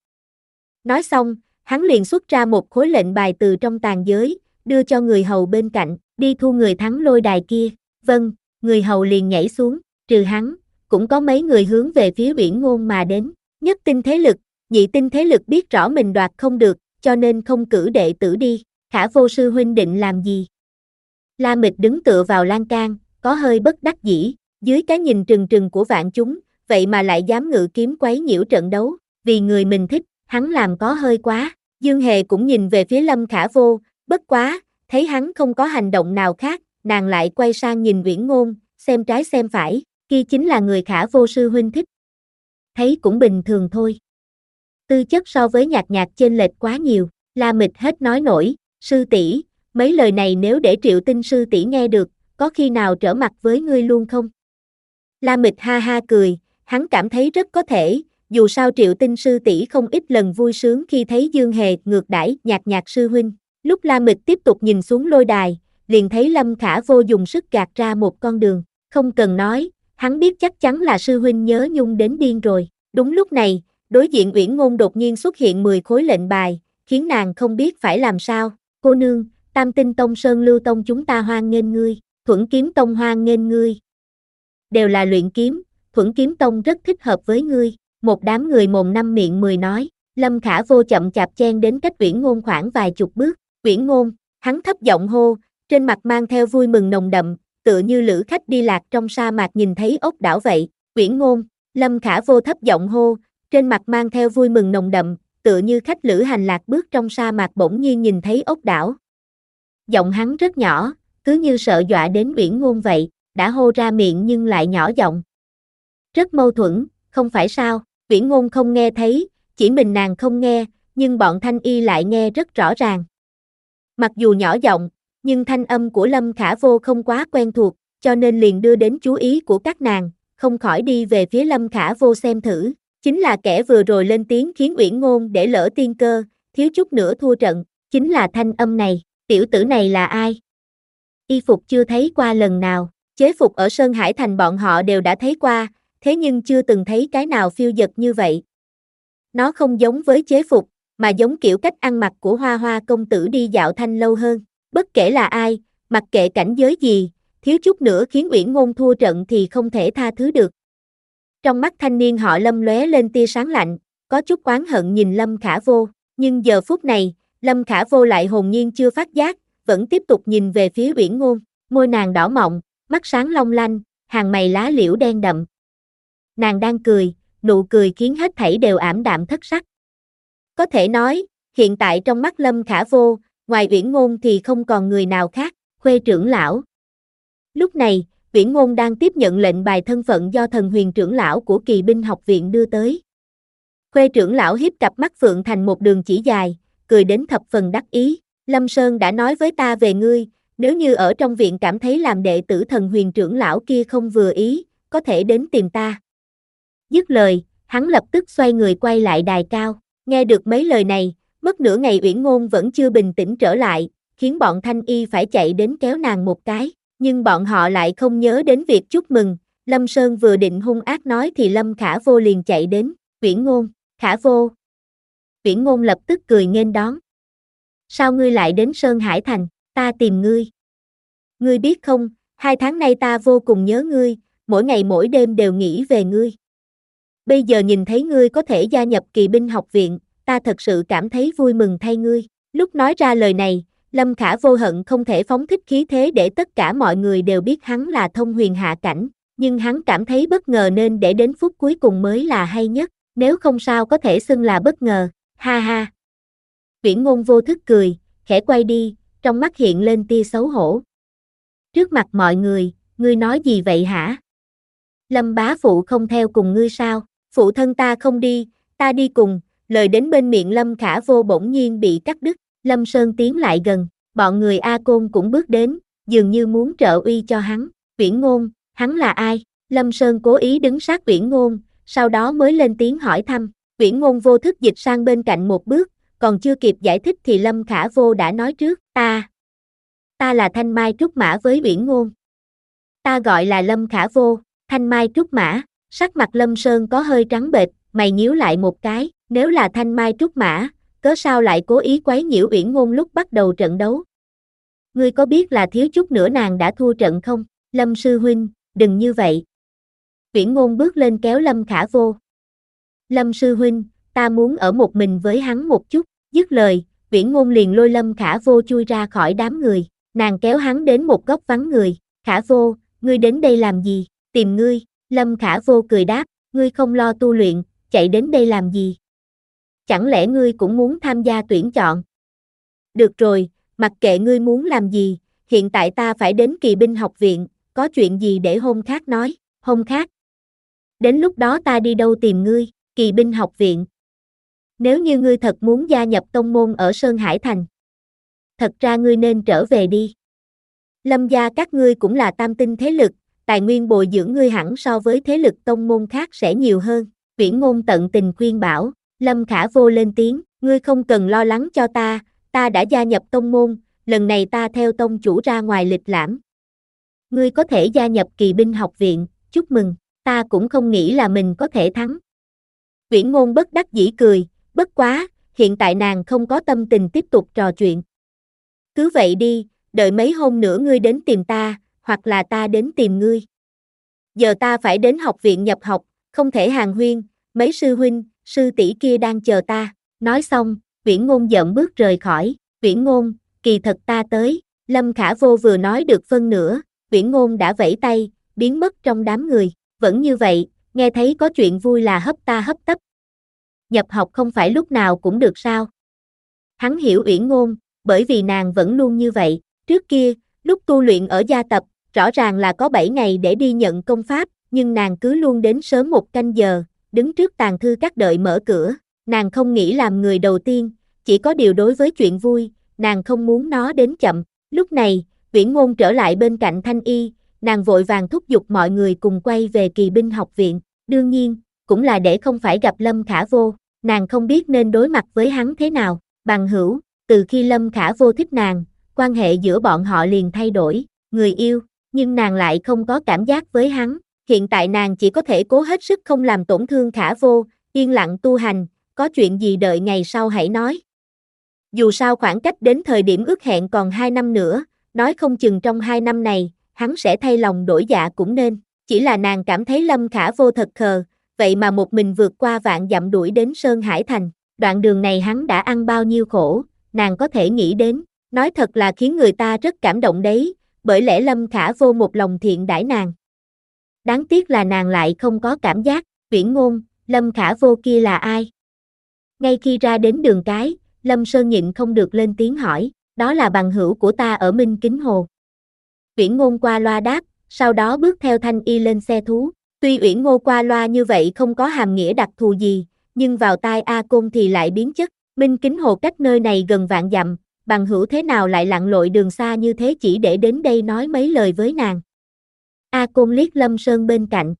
Nói xong, hắn liền xuất ra một khối lệnh bài từ trong tàn giới, đưa cho người hầu bên cạnh, đi thu người thắng lôi đài kia, vâng, người hầu liền nhảy xuống, trừ hắn, cũng có mấy người hướng về phía Uyển Ngôn mà đến, nhất tinh thế lực, nhị tinh thế lực biết rõ mình đoạt không được, cho nên không cử đệ tử đi, Khả Vô sư huynh định làm gì? La Mịch đứng tựa vào lan can, có hơi bất đắc dĩ, dưới cái nhìn trừng trừng của vạn chúng, vậy mà lại dám ngự kiếm quấy nhiễu trận đấu, vì người mình thích, hắn làm có hơi quá. Dương Hề cũng nhìn về phía Lâm Khả Vô, bất quá, thấy hắn không có hành động nào khác, nàng lại quay sang nhìn Uyển Ngôn, xem trái xem phải, kia chính là người Khả Vô sư huynh thích. Thấy cũng bình thường thôi. Tư chất so với Nhạc Nhạc chênh lệch quá nhiều, La Mịch hết nói nổi, sư tỷ, mấy lời này nếu để Triệu Tinh sư tỷ nghe được, có khi nào trở mặt với ngươi luôn không? La Mịch ha ha cười, hắn cảm thấy rất có thể, dù sao Triệu Tinh sư tỷ không ít lần vui sướng khi thấy Dương Hề ngược đãi Nhạc Nhạc sư huynh. Lúc La Mịch tiếp tục nhìn xuống lôi đài, liền thấy Lâm Khả Vô dùng sức gạt ra một con đường, không cần nói, hắn biết chắc chắn là sư huynh nhớ nhung đến điên rồi. Đúng lúc này, đối diện Uyển Ngôn đột nhiên xuất hiện mười khối lệnh bài, khiến nàng không biết phải làm sao. Cô nương, Tam Tinh Tông Sơn Lưu Tông chúng ta hoan nghênh ngươi, Thuẫn Kiếm Tông hoan nghênh ngươi. Đều là luyện kiếm, Thuẫn Kiếm Tông rất thích hợp với ngươi, một đám người mồm năm miệng mười nói. Lâm Khả Vô chậm chạp chen đến cách Uyển Ngôn khoảng vài chục bước. Uyển Ngôn, hắn thấp giọng hô, trên mặt mang theo vui mừng nồng đậm, tựa như lữ khách đi lạc trong sa mạc nhìn thấy ốc đảo vậy. Uyển Ngôn, Lâm Khả Vô thấp giọng hô, trên mặt mang theo vui mừng nồng đậm, tựa như khách lữ hành lạc bước trong sa mạc bỗng nhiên nhìn thấy ốc đảo. Giọng hắn rất nhỏ, cứ như sợ dọa đến Uyển Ngôn vậy, đã hô ra miệng nhưng lại nhỏ giọng. Rất mâu thuẫn, không phải sao? Uyển Ngôn không nghe thấy, chỉ mình nàng không nghe, nhưng bọn Thanh Y lại nghe rất rõ ràng. Mặc dù nhỏ giọng, nhưng thanh âm của Lâm Khả Vô không quá quen thuộc, cho nên liền đưa đến chú ý của các nàng, không khỏi đi về phía Lâm Khả Vô xem thử. Chính là kẻ vừa rồi lên tiếng khiến Uyển Ngôn để lỡ tiên cơ, thiếu chút nữa thua trận, chính là thanh âm này, tiểu tử này là ai? Y phục chưa thấy qua lần nào, chế phục ở Sơn Hải Thành bọn họ đều đã thấy qua, thế nhưng chưa từng thấy cái nào phiêu dật như vậy. Nó không giống với chế phục, mà giống kiểu cách ăn mặc của Hoa Hoa công tử đi dạo thanh lâu hơn. Bất kể là ai, mặc kệ cảnh giới gì, thiếu chút nữa khiến Uyển Ngôn thua trận thì không thể tha thứ được. Trong mắt thanh niên họ Lâm lóe lên tia sáng lạnh, có chút oán hận nhìn Lâm Khả Vô, nhưng giờ phút này, Lâm Khả Vô lại hồn nhiên chưa phát giác, vẫn tiếp tục nhìn về phía Uyển Ngôn, môi nàng đỏ mọng, mắt sáng long lanh, hàng mày lá liễu đen đậm. Nàng đang cười, nụ cười khiến hết thảy đều ảm đạm thất sắc. Có thể nói, hiện tại trong mắt Lâm Khả Vô, ngoài Uyển Ngôn thì không còn người nào khác, Khuê trưởng lão. Lúc này, Uyển Ngôn đang tiếp nhận lệnh bài thân phận do Thần Huyền trưởng lão của Kỳ binh học viện đưa tới. Khuê trưởng lão hiếp cặp mắt phượng thành một đường chỉ dài, cười đến thập phần đắc ý. Lâm Sơn đã nói với ta về ngươi, nếu như ở trong viện cảm thấy làm đệ tử Thần Huyền trưởng lão kia không vừa ý, có thể đến tìm ta. Dứt lời, hắn lập tức xoay người quay lại đài cao. Nghe được mấy lời này, mất nửa ngày Uyển Ngôn vẫn chưa bình tĩnh trở lại, khiến bọn Thanh Y phải chạy đến kéo nàng một cái, nhưng bọn họ lại không nhớ đến việc chúc mừng. Lâm Sơn vừa định hung ác nói thì Lâm Khả Vô liền chạy đến. Uyển Ngôn, Khả Vô. Uyển Ngôn lập tức cười nghênh đón. Sao ngươi lại đến Sơn Hải Thành? Ta tìm ngươi. Ngươi biết không, hai tháng nay ta vô cùng nhớ ngươi, mỗi ngày mỗi đêm đều nghĩ về ngươi. Bây giờ nhìn thấy ngươi có thể gia nhập Kỳ binh học viện, ta thật sự cảm thấy vui mừng thay ngươi. Lúc nói ra lời này, Lâm Khả Vô hận không thể phóng thích khí thế để tất cả mọi người đều biết hắn là thông huyền hạ cảnh, nhưng hắn cảm thấy bất ngờ nên để đến phút cuối cùng mới là hay nhất. Nếu không sao có thể xưng là bất ngờ, ha ha. Uyển Ngôn vô thức cười, khẽ quay đi, trong mắt hiện lên tia xấu hổ. Trước mặt mọi người, ngươi nói gì vậy hả? Lâm bá phụ không theo cùng ngươi sao? Phụ thân ta không đi, ta đi cùng. Lời đến bên miệng Lâm Khả Vô bỗng nhiên bị cắt đứt. Lâm Sơn tiến lại gần, bọn người A Côn cũng bước đến, dường như muốn trợ uy cho hắn. Uyển Ngôn, hắn là ai? Lâm Sơn cố ý đứng sát Uyển Ngôn, sau đó mới lên tiếng hỏi thăm. Uyển Ngôn vô thức dịch sang bên cạnh một bước, còn chưa kịp giải thích thì Lâm Khả Vô đã nói trước. Ta, ta là Thanh Mai Trúc Mã với Uyển Ngôn. Ta gọi là Lâm Khả Vô. Thanh Mai Trúc Mã, sắc mặt Lâm Sơn có hơi trắng bệch, mày nhíu lại một cái, nếu là Thanh Mai Trúc Mã, cớ sao lại cố ý quấy nhiễu Uyển Ngôn lúc bắt đầu trận đấu? Ngươi có biết là thiếu chút nữa nàng đã thua trận không? Lâm sư huynh, đừng như vậy. Uyển Ngôn bước lên kéo Lâm Khả Vô. Lâm sư huynh, ta muốn ở một mình với hắn một chút. Dứt lời, Uyển Ngôn liền lôi Lâm Khả Vô chui ra khỏi đám người, nàng kéo hắn đến một góc vắng người. Khả Vô, ngươi đến đây làm gì? Tìm ngươi. Lâm Khả Vô cười đáp, ngươi không lo tu luyện, chạy đến đây làm gì? Chẳng lẽ ngươi cũng muốn tham gia tuyển chọn? Được rồi, mặc kệ ngươi muốn làm gì, hiện tại ta phải đến Kỳ binh học viện, có chuyện gì để hôm khác nói, hôm khác. Đến lúc đó ta đi đâu tìm ngươi? Kỳ binh học viện. Nếu như ngươi thật muốn gia nhập tông môn ở Sơn Hải Thành, thật ra ngươi nên trở về đi. Lâm gia các ngươi cũng là tam tinh thế lực, tài nguyên bồi dưỡng ngươi hẳn so với thế lực tông môn khác sẽ nhiều hơn. Uyển Ngôn tận tình khuyên bảo. Lâm Khả Vô lên tiếng, ngươi không cần lo lắng cho ta, ta đã gia nhập tông môn, lần này ta theo tông chủ ra ngoài lịch lãm. Ngươi có thể gia nhập Kỳ binh học viện, chúc mừng, ta cũng không nghĩ là mình có thể thắng. Uyển Ngôn bất đắc dĩ cười, bất quá, hiện tại nàng không có tâm tình tiếp tục trò chuyện. Cứ vậy đi, đợi mấy hôm nữa ngươi đến tìm ta, hoặc là ta đến tìm ngươi. Giờ ta phải đến học viện nhập học, không thể hàng huyên, mấy sư huynh, sư tỷ kia đang chờ ta. Nói xong, Uyển Ngôn giận bước rời khỏi. Uyển Ngôn, kỳ thật ta tới. Lâm Khả Vô vừa nói được phân nửa, Uyển Ngôn đã vẫy tay, biến mất trong đám người. Vẫn như vậy, nghe thấy có chuyện vui là hấp ta hấp tấp. Nhập học không phải lúc nào cũng được sao? Hắn hiểu Uyển Ngôn, bởi vì nàng vẫn luôn như vậy. Trước kia, lúc tu luyện ở gia tập, rõ ràng là có bảy ngày để đi nhận công pháp, nhưng nàng cứ luôn đến sớm một canh giờ, đứng trước tàng thư các đợi mở cửa. Nàng không nghĩ làm người đầu tiên, chỉ có điều đối với chuyện vui, nàng không muốn nó đến chậm. Lúc này, Uyển Ngôn trở lại bên cạnh Thanh Y, nàng vội vàng thúc giục mọi người cùng quay về Kỳ binh học viện. Đương nhiên, cũng là để không phải gặp Lâm Khả Vô, nàng không biết nên đối mặt với hắn thế nào. Bằng hữu, từ khi Lâm Khả Vô thích nàng, quan hệ giữa bọn họ liền thay đổi, người yêu, nhưng nàng lại không có cảm giác với hắn. Hiện tại nàng chỉ có thể cố hết sức không làm tổn thương Khả Vô, yên lặng tu hành, có chuyện gì đợi ngày sau hãy nói. Dù sao khoảng cách đến thời điểm ước hẹn còn hai năm nữa, nói không chừng trong hai năm này, hắn sẽ thay lòng đổi dạ cũng nên. Chỉ là nàng cảm thấy Lâm Khả Vô thật khờ, vậy mà một mình vượt qua vạn dặm đuổi đến Sơn Hải Thành. Đoạn đường này hắn đã ăn bao nhiêu khổ, nàng có thể nghĩ đến, nói thật là khiến người ta rất cảm động đấy, bởi lẽ Lâm Khả Vô một lòng thiện đãi nàng. Đáng tiếc là nàng lại không có cảm giác. Uyển Ngôn, Lâm Khả Vô kia là ai? Ngay khi ra đến đường cái, Lâm Sơn nhịn không được lên tiếng hỏi, đó là bằng hữu của ta ở Minh Kính Hồ. Uyển Ngôn qua loa đáp, sau đó bước theo Thanh Y lên xe thú. Tuy Uyển Ngôn qua loa như vậy không có hàm nghĩa đặc thù gì, nhưng vào tai A Côn thì lại biến chất. Minh Kính Hồ cách nơi này gần vạn dặm, bằng hữu thế nào lại lặn lội đường xa như thế chỉ để đến đây nói mấy lời với nàng. A Côn liếc Lâm Sơn bên cạnh.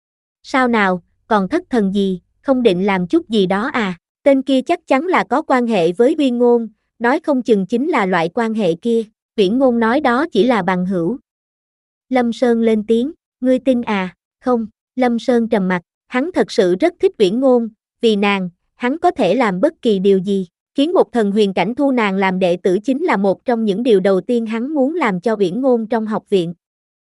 Sao nào, còn thất thần gì, không định làm chút gì đó à? Tên kia chắc chắn là có quan hệ với Uyên Ngôn, nói không chừng chính là loại quan hệ kia. Uyển Ngôn nói đó chỉ là bằng hữu. Lâm Sơn lên tiếng, ngươi tin à? Không. Lâm Sơn trầm mặt, hắn thật sự rất thích Uyển Ngôn, vì nàng, hắn có thể làm bất kỳ điều gì. Khiến một thần huyền cảnh thu nàng làm đệ tử chính là một trong những điều đầu tiên hắn muốn làm cho Uyển Ngôn trong học viện.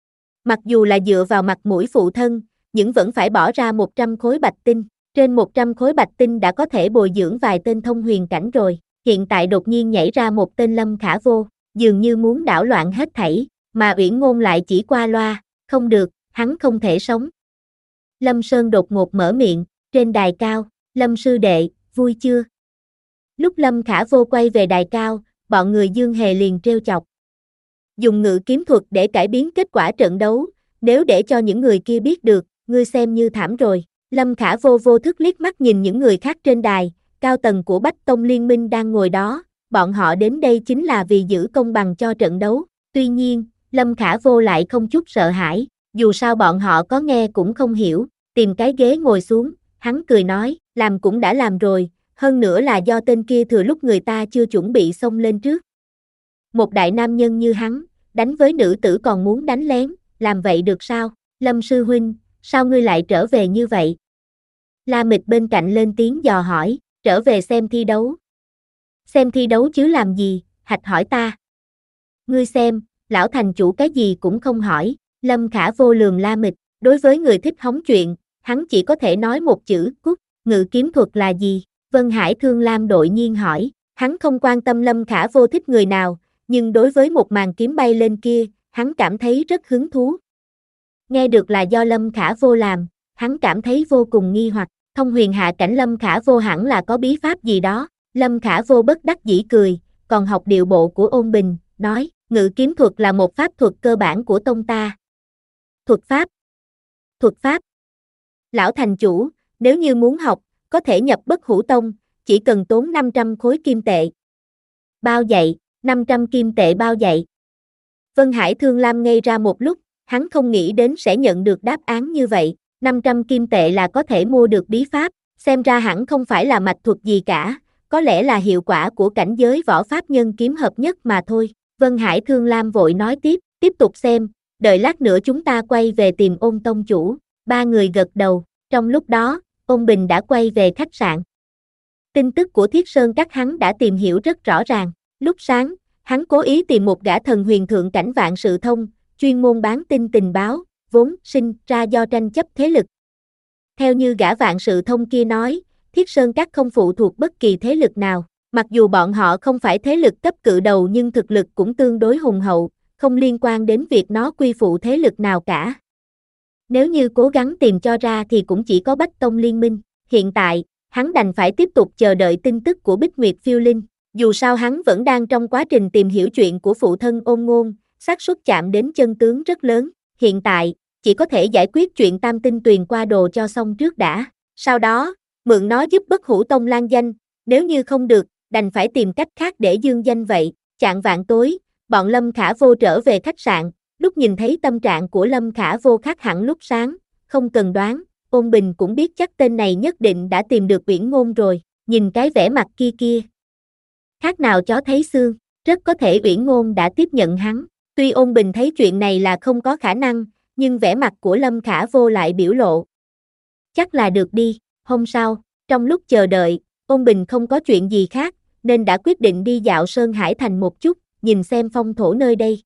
Mặc dù là dựa vào mặt mũi phụ thân, nhưng vẫn phải bỏ ra một trăm khối bạch tinh. Trên một trăm khối bạch tinh đã có thể bồi dưỡng vài tên thông huyền cảnh rồi. Hiện tại đột nhiên nhảy ra một tên Lâm Khả Vô, dường như muốn đảo loạn hết thảy, mà Uyển Ngôn lại chỉ qua loa, không được, hắn không thể sống. Lâm Sơn đột ngột mở miệng, trên đài cao, Lâm sư đệ, vui chưa? Lúc Lâm Khả Vô quay về đài cao, bọn người Dương Hề liền trêu chọc. Dùng ngự kiếm thuật để cải biến kết quả trận đấu, nếu để cho những người kia biết được, ngươi xem như thảm rồi. Lâm Khả Vô vô thức liếc mắt nhìn những người khác trên đài, cao tầng của Bách Tông Liên minh đang ngồi đó, bọn họ đến đây chính là vì giữ công bằng cho trận đấu. Tuy nhiên, Lâm Khả Vô lại không chút sợ hãi, dù sao bọn họ có nghe cũng không hiểu, tìm cái ghế ngồi xuống, hắn cười nói, làm cũng đã làm rồi, hơn nữa là do tên kia thừa lúc người ta chưa chuẩn bị xông lên trước. Một đại nam nhân như hắn, đánh với nữ tử còn muốn đánh lén, làm vậy được sao? Lâm sư huynh, sao ngươi lại trở về như vậy? La Mịch bên cạnh lên tiếng dò hỏi, trở về xem thi đấu. Xem thi đấu chứ làm gì, Hạch hỏi ta. Ngươi xem, lão thành chủ cái gì cũng không hỏi. Lâm Khả Vô lườm La Mịch, đối với người thích hóng chuyện, hắn chỉ có thể nói một chữ, cút. Ngự kiếm thuật là gì? Vân Hải Thương Lam đội nhiên hỏi, hắn không quan tâm Lâm Khả Vô thích người nào, nhưng đối với một màn kiếm bay lên kia, hắn cảm thấy rất hứng thú. Nghe được là do Lâm Khả Vô làm, hắn cảm thấy vô cùng nghi hoặc, thông huyền hạ cảnh Lâm Khả Vô hẳn là có bí pháp gì đó. Lâm Khả Vô bất đắc dĩ cười, còn học điệu bộ của Ôn Bình, nói, ngự kiếm thuật là một pháp thuật cơ bản của tông ta. Thuật pháp? Thuật pháp? Lão thành chủ, nếu như muốn học, có thể nhập Bất Hủ Tông, chỉ cần tốn năm trăm khối kim tệ. Bao dạy, năm trăm kim tệ bao dạy. Vân Hải Thương Lam ngây ra một lúc, hắn không nghĩ đến sẽ nhận được đáp án như vậy, năm trăm kim tệ là có thể mua được bí pháp, xem ra hẳn không phải là mạch thuật gì cả, có lẽ là hiệu quả của cảnh giới võ pháp nhân kiếm hợp nhất mà thôi. Vân Hải Thương Lam vội nói tiếp, tiếp tục xem, đợi lát nữa chúng ta quay về tìm Ôn tông chủ. Ba người gật đầu, trong lúc đó, Ôn Bình đã quay về khách sạn. Tin tức của Thiết Sơn Các hắn đã tìm hiểu rất rõ ràng, lúc sáng, hắn cố ý tìm một gã thần huyền thượng cảnh Vạn Sự Thông, chuyên môn bán tin tình báo, vốn sinh ra do tranh chấp thế lực. Theo như gã Vạn Sự Thông kia nói, Thiết Sơn Các không phụ thuộc bất kỳ thế lực nào, mặc dù bọn họ không phải thế lực cấp cự đầu nhưng thực lực cũng tương đối hùng hậu, không liên quan đến việc nó quy phụ thế lực nào cả. Nếu như cố gắng tìm cho ra thì cũng chỉ có Bách Tông Liên minh, hiện tại, hắn đành phải tiếp tục chờ đợi tin tức của Bích Nguyệt Phiêu Linh, dù sao hắn vẫn đang trong quá trình tìm hiểu chuyện của phụ thân Ôn Ngôn, xác suất chạm đến chân tướng rất lớn, hiện tại, chỉ có thể giải quyết chuyện Tam Tinh Tuyền qua đồ cho xong trước đã, sau đó, mượn nó giúp Bất Hủ Tông lan danh, nếu như không được, đành phải tìm cách khác để dương danh vậy. Chạng vạn tối, bọn Lâm Khả Vô trở về khách sạn, lúc nhìn thấy tâm trạng của Lâm Khả Vô khác hẳn lúc sáng, không cần đoán, Ôn Bình cũng biết chắc tên này nhất định đã tìm được Uyển Ngôn rồi, nhìn cái vẻ mặt kia kia. Khác nào chó thấy xương, rất có thể Uyển Ngôn đã tiếp nhận hắn, tuy Ôn Bình thấy chuyện này là không có khả năng, nhưng vẻ mặt của Lâm Khả Vô lại biểu lộ. Chắc là được đi, hôm sau, trong lúc chờ đợi, Ôn Bình không có chuyện gì khác, nên đã quyết định đi dạo Sơn Hải Thành một chút, nhìn xem phong thổ nơi đây.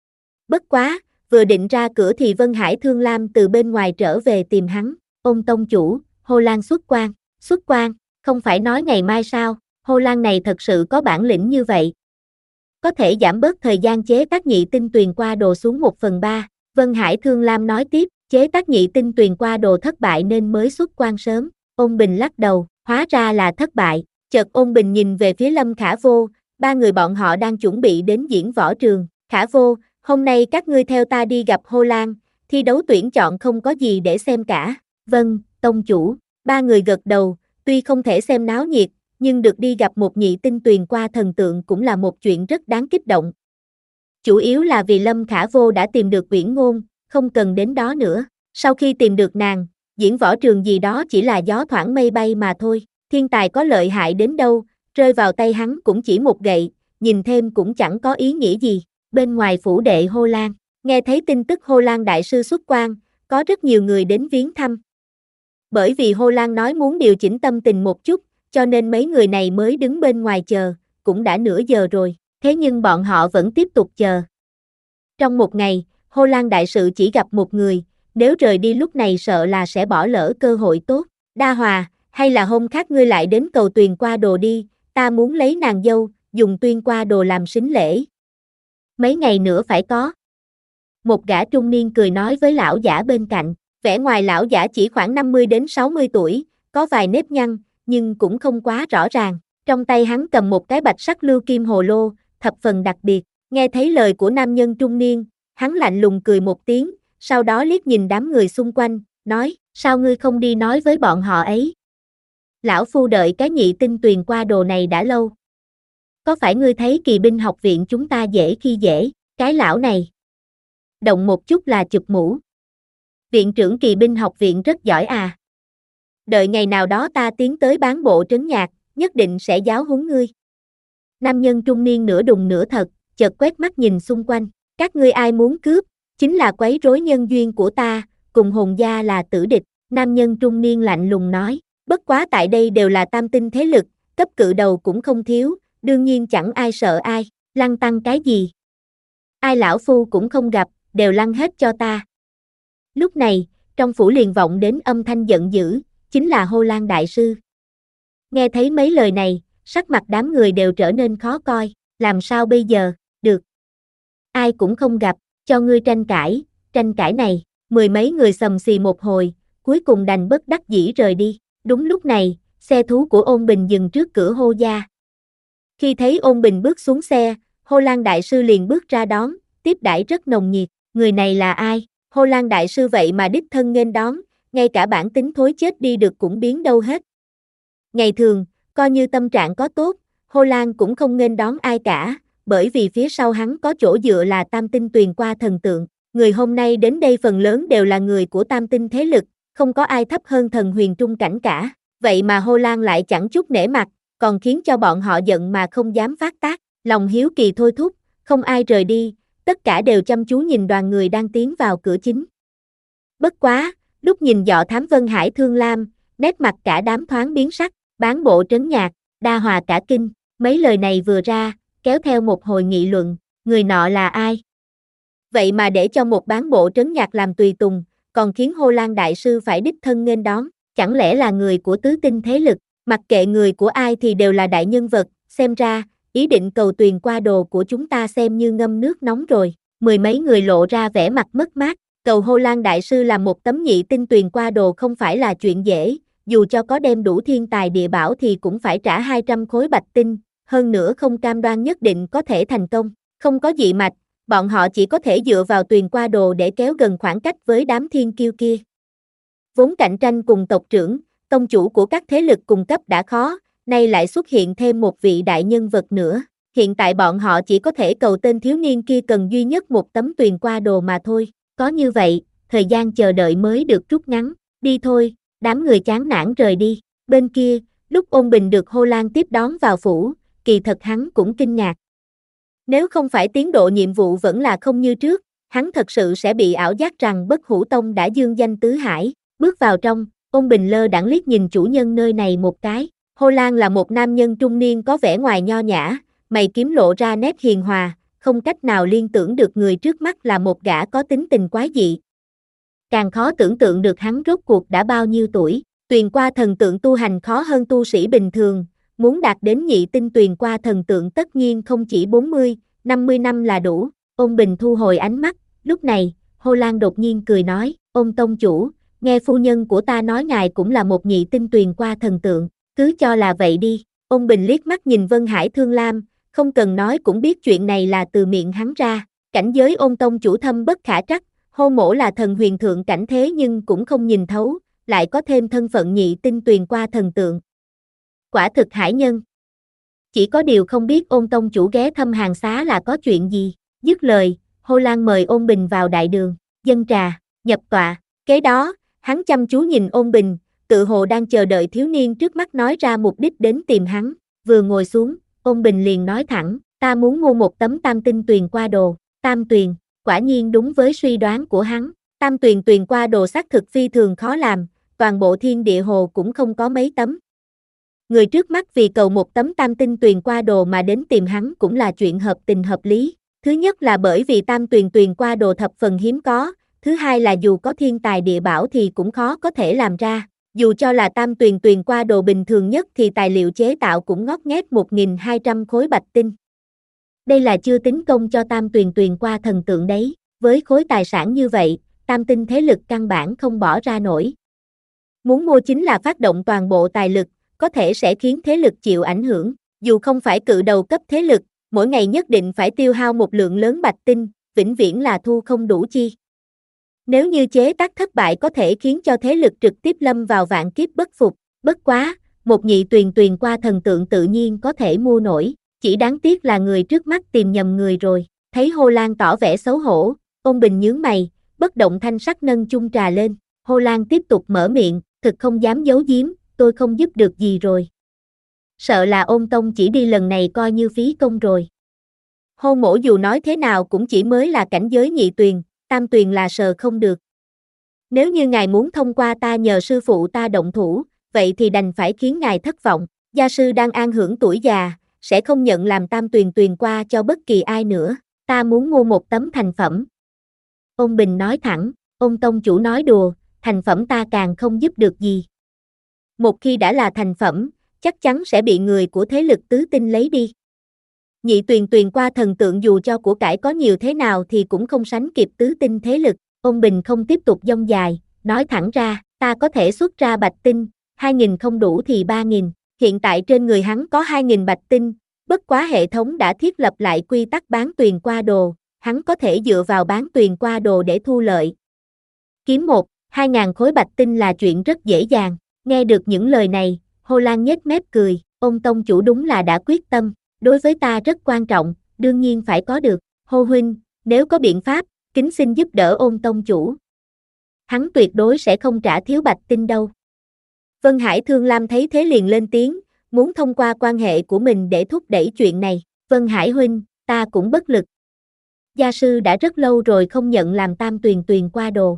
Bất quá, vừa định ra cửa thì Vân Hải Thương Lam từ bên ngoài trở về tìm hắn, Ôn tông chủ, Hồ Lan xuất quan, xuất quan, không phải nói ngày mai sao, Hồ Lan này thật sự có bản lĩnh như vậy. Có thể giảm bớt thời gian chế tác nhị tinh tuyền qua đồ xuống một phần ba, Vân Hải Thương Lam nói tiếp, chế tác nhị tinh tuyền qua đồ thất bại nên mới xuất quan sớm, Ôn Bình lắc đầu, hóa ra là thất bại, chợt Ôn Bình nhìn về phía Lâm Khả Vô, ba người bọn họ đang chuẩn bị đến diễn võ trường, Khả Vô, hôm nay các ngươi theo ta đi gặp Hồ Lan, thi đấu tuyển chọn không có gì để xem cả, vâng, tông chủ, ba người gật đầu, tuy không thể xem náo nhiệt, nhưng được đi gặp một nhị tinh tuyền qua thần tượng cũng là một chuyện rất đáng kích động. Chủ yếu là vì Lâm Khả Vô đã tìm được Uyển Ngôn, không cần đến đó nữa, sau khi tìm được nàng, diễn võ trường gì đó chỉ là gió thoảng mây bay mà thôi, thiên tài có lợi hại đến đâu, rơi vào tay hắn cũng chỉ một gậy, nhìn thêm cũng chẳng có ý nghĩa gì. Bên ngoài phủ đệ Hồ Lan, nghe thấy tin tức Hồ Lan đại sư xuất quan, có rất nhiều người đến viếng thăm. Bởi vì Hồ Lan nói muốn điều chỉnh tâm tình một chút, cho nên mấy người này mới đứng bên ngoài chờ, cũng đã nửa giờ rồi, thế nhưng bọn họ vẫn tiếp tục chờ. Trong một ngày, Hồ Lan đại sự chỉ gặp một người, nếu rời đi lúc này sợ là sẽ bỏ lỡ cơ hội tốt. Đa Hòa, hay là hôm khác ngươi lại đến cầu tuyền qua đồ đi, ta muốn lấy nàng dâu, dùng tuyên qua đồ làm sính lễ. Mấy ngày nữa phải có. Một gã trung niên cười nói với lão giả bên cạnh, vẻ ngoài lão giả chỉ khoảng năm mươi đến sáu mươi tuổi, có vài nếp nhăn, nhưng cũng không quá rõ ràng. Trong tay hắn cầm một cái bạch sắc lưu kim hồ lô, thập phần đặc biệt. Nghe thấy lời của nam nhân trung niên, hắn lạnh lùng cười một tiếng, sau đó liếc nhìn đám người xung quanh, nói, sao ngươi không đi nói với bọn họ ấy? Lão phu đợi cái nhị tinh tuyền qua đồ này đã lâu. Có phải ngươi thấy kỳ binh học viện chúng ta dễ khi dễ, cái lão này? Động một chút là chụp mũ. Viện trưởng kỳ binh học viện rất giỏi à. Đợi ngày nào đó ta tiến tới bán bộ trấn nhạc, nhất định sẽ giáo huấn ngươi. Nam nhân trung niên nửa đùng nửa thật, chợt quét mắt nhìn xung quanh. Các ngươi ai muốn cướp, chính là quấy rối nhân duyên của ta, cùng hồn gia là tử địch. Nam nhân trung niên lạnh lùng nói, bất quá tại đây đều là tam tinh thế lực, cấp cự đầu cũng không thiếu, đương nhiên chẳng ai sợ ai, lăng tăng cái gì. Ai lão phu cũng không gặp, đều lăn hết cho ta. Lúc này, trong phủ liền vọng đến âm thanh giận dữ, chính là Hô Lan đại sư. Nghe thấy mấy lời này, sắc mặt đám người đều trở nên khó coi, làm sao bây giờ, được. Ai cũng không gặp, cho ngươi tranh cãi, tranh cãi này, mười mấy người sầm xì một hồi, cuối cùng đành bất đắc dĩ rời đi. Đúng lúc này, xe thú của Ôn Bình dừng trước cửa Hô gia. Khi thấy Ôn Bình bước xuống xe, Hô Lan đại sư liền bước ra đón, tiếp đãi rất nồng nhiệt. Người này là ai? Hô Lan đại sư vậy mà đích thân nghênh đón, ngay cả bản tính thối chết đi được cũng biến đâu hết. Ngày thường, coi như tâm trạng có tốt, Hô Lan cũng không nghênh đón ai cả, bởi vì phía sau hắn có chỗ dựa là tam tinh tuyền qua thần tượng. Người hôm nay đến đây phần lớn đều là người của tam tinh thế lực, không có ai thấp hơn thần huyền trung cảnh cả. Vậy mà Hô Lan lại chẳng chút nể mặt, còn khiến cho bọn họ giận mà không dám phát tác. Lòng hiếu kỳ thôi thúc, không ai rời đi, tất cả đều chăm chú nhìn đoàn người đang tiến vào cửa chính. Bất quá, lúc nhìn Dọ Thám Vân Hải Thương Lam, nét mặt cả đám thoáng biến sắc, bán bộ trấn nhạc, đa hòa cả kinh. Mấy lời này vừa ra, kéo theo một hồi nghị luận, người nọ là ai? Vậy mà để cho một bán bộ trấn nhạc làm tùy tùng, còn khiến Hô Lan đại sư phải đích thân nghênh đón, chẳng lẽ là người của tứ tinh thế lực, mặc kệ người của ai thì đều là đại nhân vật, xem ra, ý định cầu tuyền qua đồ của chúng ta xem như ngâm nước nóng rồi. Mười mấy người lộ ra vẻ mặt mất mát, cầu Hô Lan đại sư làm một tấm nhị tinh tuyền qua đồ không phải là chuyện dễ, dù cho có đem đủ thiên tài địa bảo thì cũng phải trả hai trăm khối bạch tinh, hơn nữa không cam đoan nhất định có thể thành công, không có dị mạch, bọn họ chỉ có thể dựa vào tuyền qua đồ để kéo gần khoảng cách với đám thiên kiêu kia. Vốn cạnh tranh cùng tộc trưởng, tông chủ của các thế lực cùng cấp đã khó, nay lại xuất hiện thêm một vị đại nhân vật nữa. Hiện tại bọn họ chỉ có thể cầu tên thiếu niên kia cần duy nhất một tấm tuyền qua đồ mà thôi. Có như vậy, thời gian chờ đợi mới được rút ngắn. Đi thôi, đám người chán nản rời đi. Bên kia, lúc Ôn Bình được Hô Lan tiếp đón vào phủ, kỳ thật hắn cũng kinh ngạc. Nếu không phải tiến độ nhiệm vụ vẫn là không như trước, hắn thật sự sẽ bị ảo giác rằng Bất Hủ Tông đã dương danh tứ hải. Bước vào trong, Ôn Bình lơ đãng liếc nhìn chủ nhân nơi này một cái. Hô Lan là một nam nhân trung niên có vẻ ngoài nho nhã, mày kiếm lộ ra nét hiền hòa, không cách nào liên tưởng được người trước mắt là một gã có tính tình quái dị. Càng khó tưởng tượng được hắn rốt cuộc đã bao nhiêu tuổi. Tuyền qua thần tượng tu hành khó hơn tu sĩ bình thường, muốn đạt đến nhị tinh tuyền qua thần tượng tất nhiên không chỉ bốn mươi, năm mươi năm là đủ. Ôn Bình thu hồi ánh mắt, lúc này, Hô Lan đột nhiên cười nói, Ôn tông chủ, nghe phu nhân của ta nói ngài cũng là một nhị tinh tuyền qua thần tượng, cứ cho là vậy đi. Ôn Bình liếc mắt nhìn Vân Hải Thương Lam, không cần nói cũng biết chuyện này là từ miệng hắn ra. Cảnh giới Ôn tông chủ thâm bất khả trắc, Hô mỗ là thần huyền thượng cảnh thế nhưng cũng không nhìn thấu, lại có thêm thân phận nhị tinh tuyền qua thần tượng. Quả thực hải nhân. Chỉ có điều không biết Ôn tông chủ ghé thăm hàng xá là có chuyện gì. Dứt lời, Hô Lan mời Ôn Bình vào đại đường, dâng trà, nhập tọa. Kế đó, hắn chăm chú nhìn Ôn Bình, tự hồ đang chờ đợi thiếu niên trước mắt nói ra mục đích đến tìm hắn. Vừa ngồi xuống, Ôn Bình liền nói thẳng, ta muốn mua một tấm tam tinh tuyền qua đồ. Tam tuyền, quả nhiên đúng với suy đoán của hắn. Tam tuyền tuyền qua đồ xác thực phi thường khó làm, toàn bộ thiên địa hồ cũng không có mấy tấm. Người trước mắt vì cầu một tấm tam tinh tuyền qua đồ mà đến tìm hắn cũng là chuyện hợp tình hợp lý. Thứ nhất là bởi vì tam tuyền tuyền qua đồ thập phần hiếm có, thứ hai là dù có thiên tài địa bảo thì cũng khó có thể làm ra. Dù cho là tam tuyền tuyền qua đồ bình thường nhất thì tài liệu chế tạo cũng ngót nghét một nghìn hai trăm khối bạch tinh. Đây là chưa tính công cho tam tuyền tuyền qua thần tượng đấy, với khối tài sản như vậy, tam tinh thế lực căn bản không bỏ ra nổi. Muốn mua chính là phát động toàn bộ tài lực, có thể sẽ khiến thế lực chịu ảnh hưởng. Dù không phải cự đầu cấp thế lực, mỗi ngày nhất định phải tiêu hao một lượng lớn bạch tinh, vĩnh viễn là thu không đủ chi. Nếu như chế tác thất bại có thể khiến cho thế lực trực tiếp lâm vào vạn kiếp bất phục, bất quá, một nhị tuyền tuyền qua thần tượng tự nhiên có thể mua nổi, chỉ đáng tiếc là người trước mắt tìm nhầm người rồi. Thấy Hồ Lan tỏ vẻ xấu hổ, Ôn Bình nhướng mày, bất động thanh sắc nâng chung trà lên. Hồ Lan tiếp tục mở miệng, thực không dám giấu giếm, tôi không giúp được gì rồi. Sợ là Ôn Tông chỉ đi lần này coi như phí công rồi. Hồ Mỗ dù nói thế nào cũng chỉ mới là cảnh giới nhị tuyền, tam tuyền là sờ không được. Nếu như ngài muốn thông qua ta nhờ sư phụ ta động thủ, vậy thì đành phải khiến ngài thất vọng. Gia sư đang an hưởng tuổi già, sẽ không nhận làm tam tuyền tuyền qua cho bất kỳ ai nữa. Ta muốn mua một tấm thành phẩm. Ôn Bình nói thẳng, Ôn tông chủ nói đùa, thành phẩm ta càng không giúp được gì. Một khi đã là thành phẩm, chắc chắn sẽ bị người của thế lực tứ tinh lấy đi. Nhị tuyền tuyền qua thần tượng dù cho của cải có nhiều thế nào thì cũng không sánh kịp tứ tinh thế lực. Ôn Bình không tiếp tục dông dài, nói thẳng ra, ta có thể xuất ra bạch tinh, hai nghìn không đủ thì ba nghìn. Hiện tại trên người hắn có hai nghìn bạch tinh, bất quá hệ thống đã thiết lập lại quy tắc bán tuyền qua đồ, hắn có thể dựa vào bán tuyền qua đồ để thu lợi. Kiếm một, hai ngàn khối bạch tinh là chuyện rất dễ dàng. Nghe được những lời này, Hồ Lan nhếch mép cười, Ôn tông chủ đúng là đã quyết tâm, đối với ta rất quan trọng, đương nhiên phải có được. Hồ huynh, nếu có biện pháp, kính xin giúp đỡ Ôn tông chủ. Hắn tuyệt đối sẽ không trả thiếu bạch tinh đâu. Vân Hải Thương Lam thấy thế liền lên tiếng, muốn thông qua quan hệ của mình để thúc đẩy chuyện này. Vân Hải huynh, ta cũng bất lực. Gia sư đã rất lâu rồi không nhận làm tam tuyền tuyền qua đồ.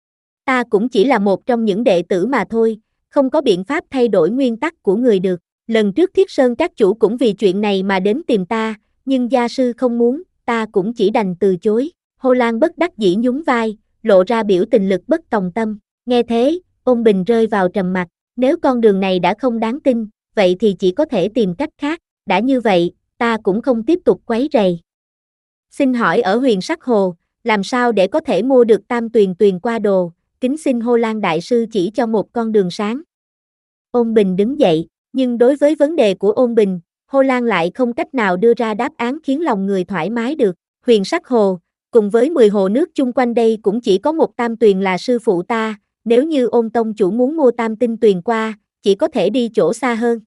Ta cũng chỉ là một trong những đệ tử mà thôi, không có biện pháp thay đổi nguyên tắc của người được. Lần trước Thiết Sơn các chủ cũng vì chuyện này mà đến tìm ta, nhưng gia sư không muốn, ta cũng chỉ đành từ chối. Hồ Lan bất đắc dĩ nhún vai, lộ ra biểu tình lực bất tòng tâm. Nghe thế, Ôn Bình rơi vào trầm mặc, nếu con đường này đã không đáng tin, vậy thì chỉ có thể tìm cách khác, đã như vậy, ta cũng không tiếp tục quấy rầy. Xin hỏi ở Huyền Sắc Hồ, làm sao để có thể mua được tam tuyền tuyền qua đồ, kính xin Hồ Lan đại sư chỉ cho một con đường sáng. Ôn Bình đứng dậy, nhưng đối với vấn đề của Ôn Bình, Hồ Lan lại không cách nào đưa ra đáp án khiến lòng người thoải mái được. Huyền Sắc Hồ, cùng với mười hồ nước chung quanh đây cũng chỉ có một tam tuyền là sư phụ ta, nếu như Ôn tông chủ muốn mua tam tinh tuyền qua, chỉ có thể đi chỗ xa hơn.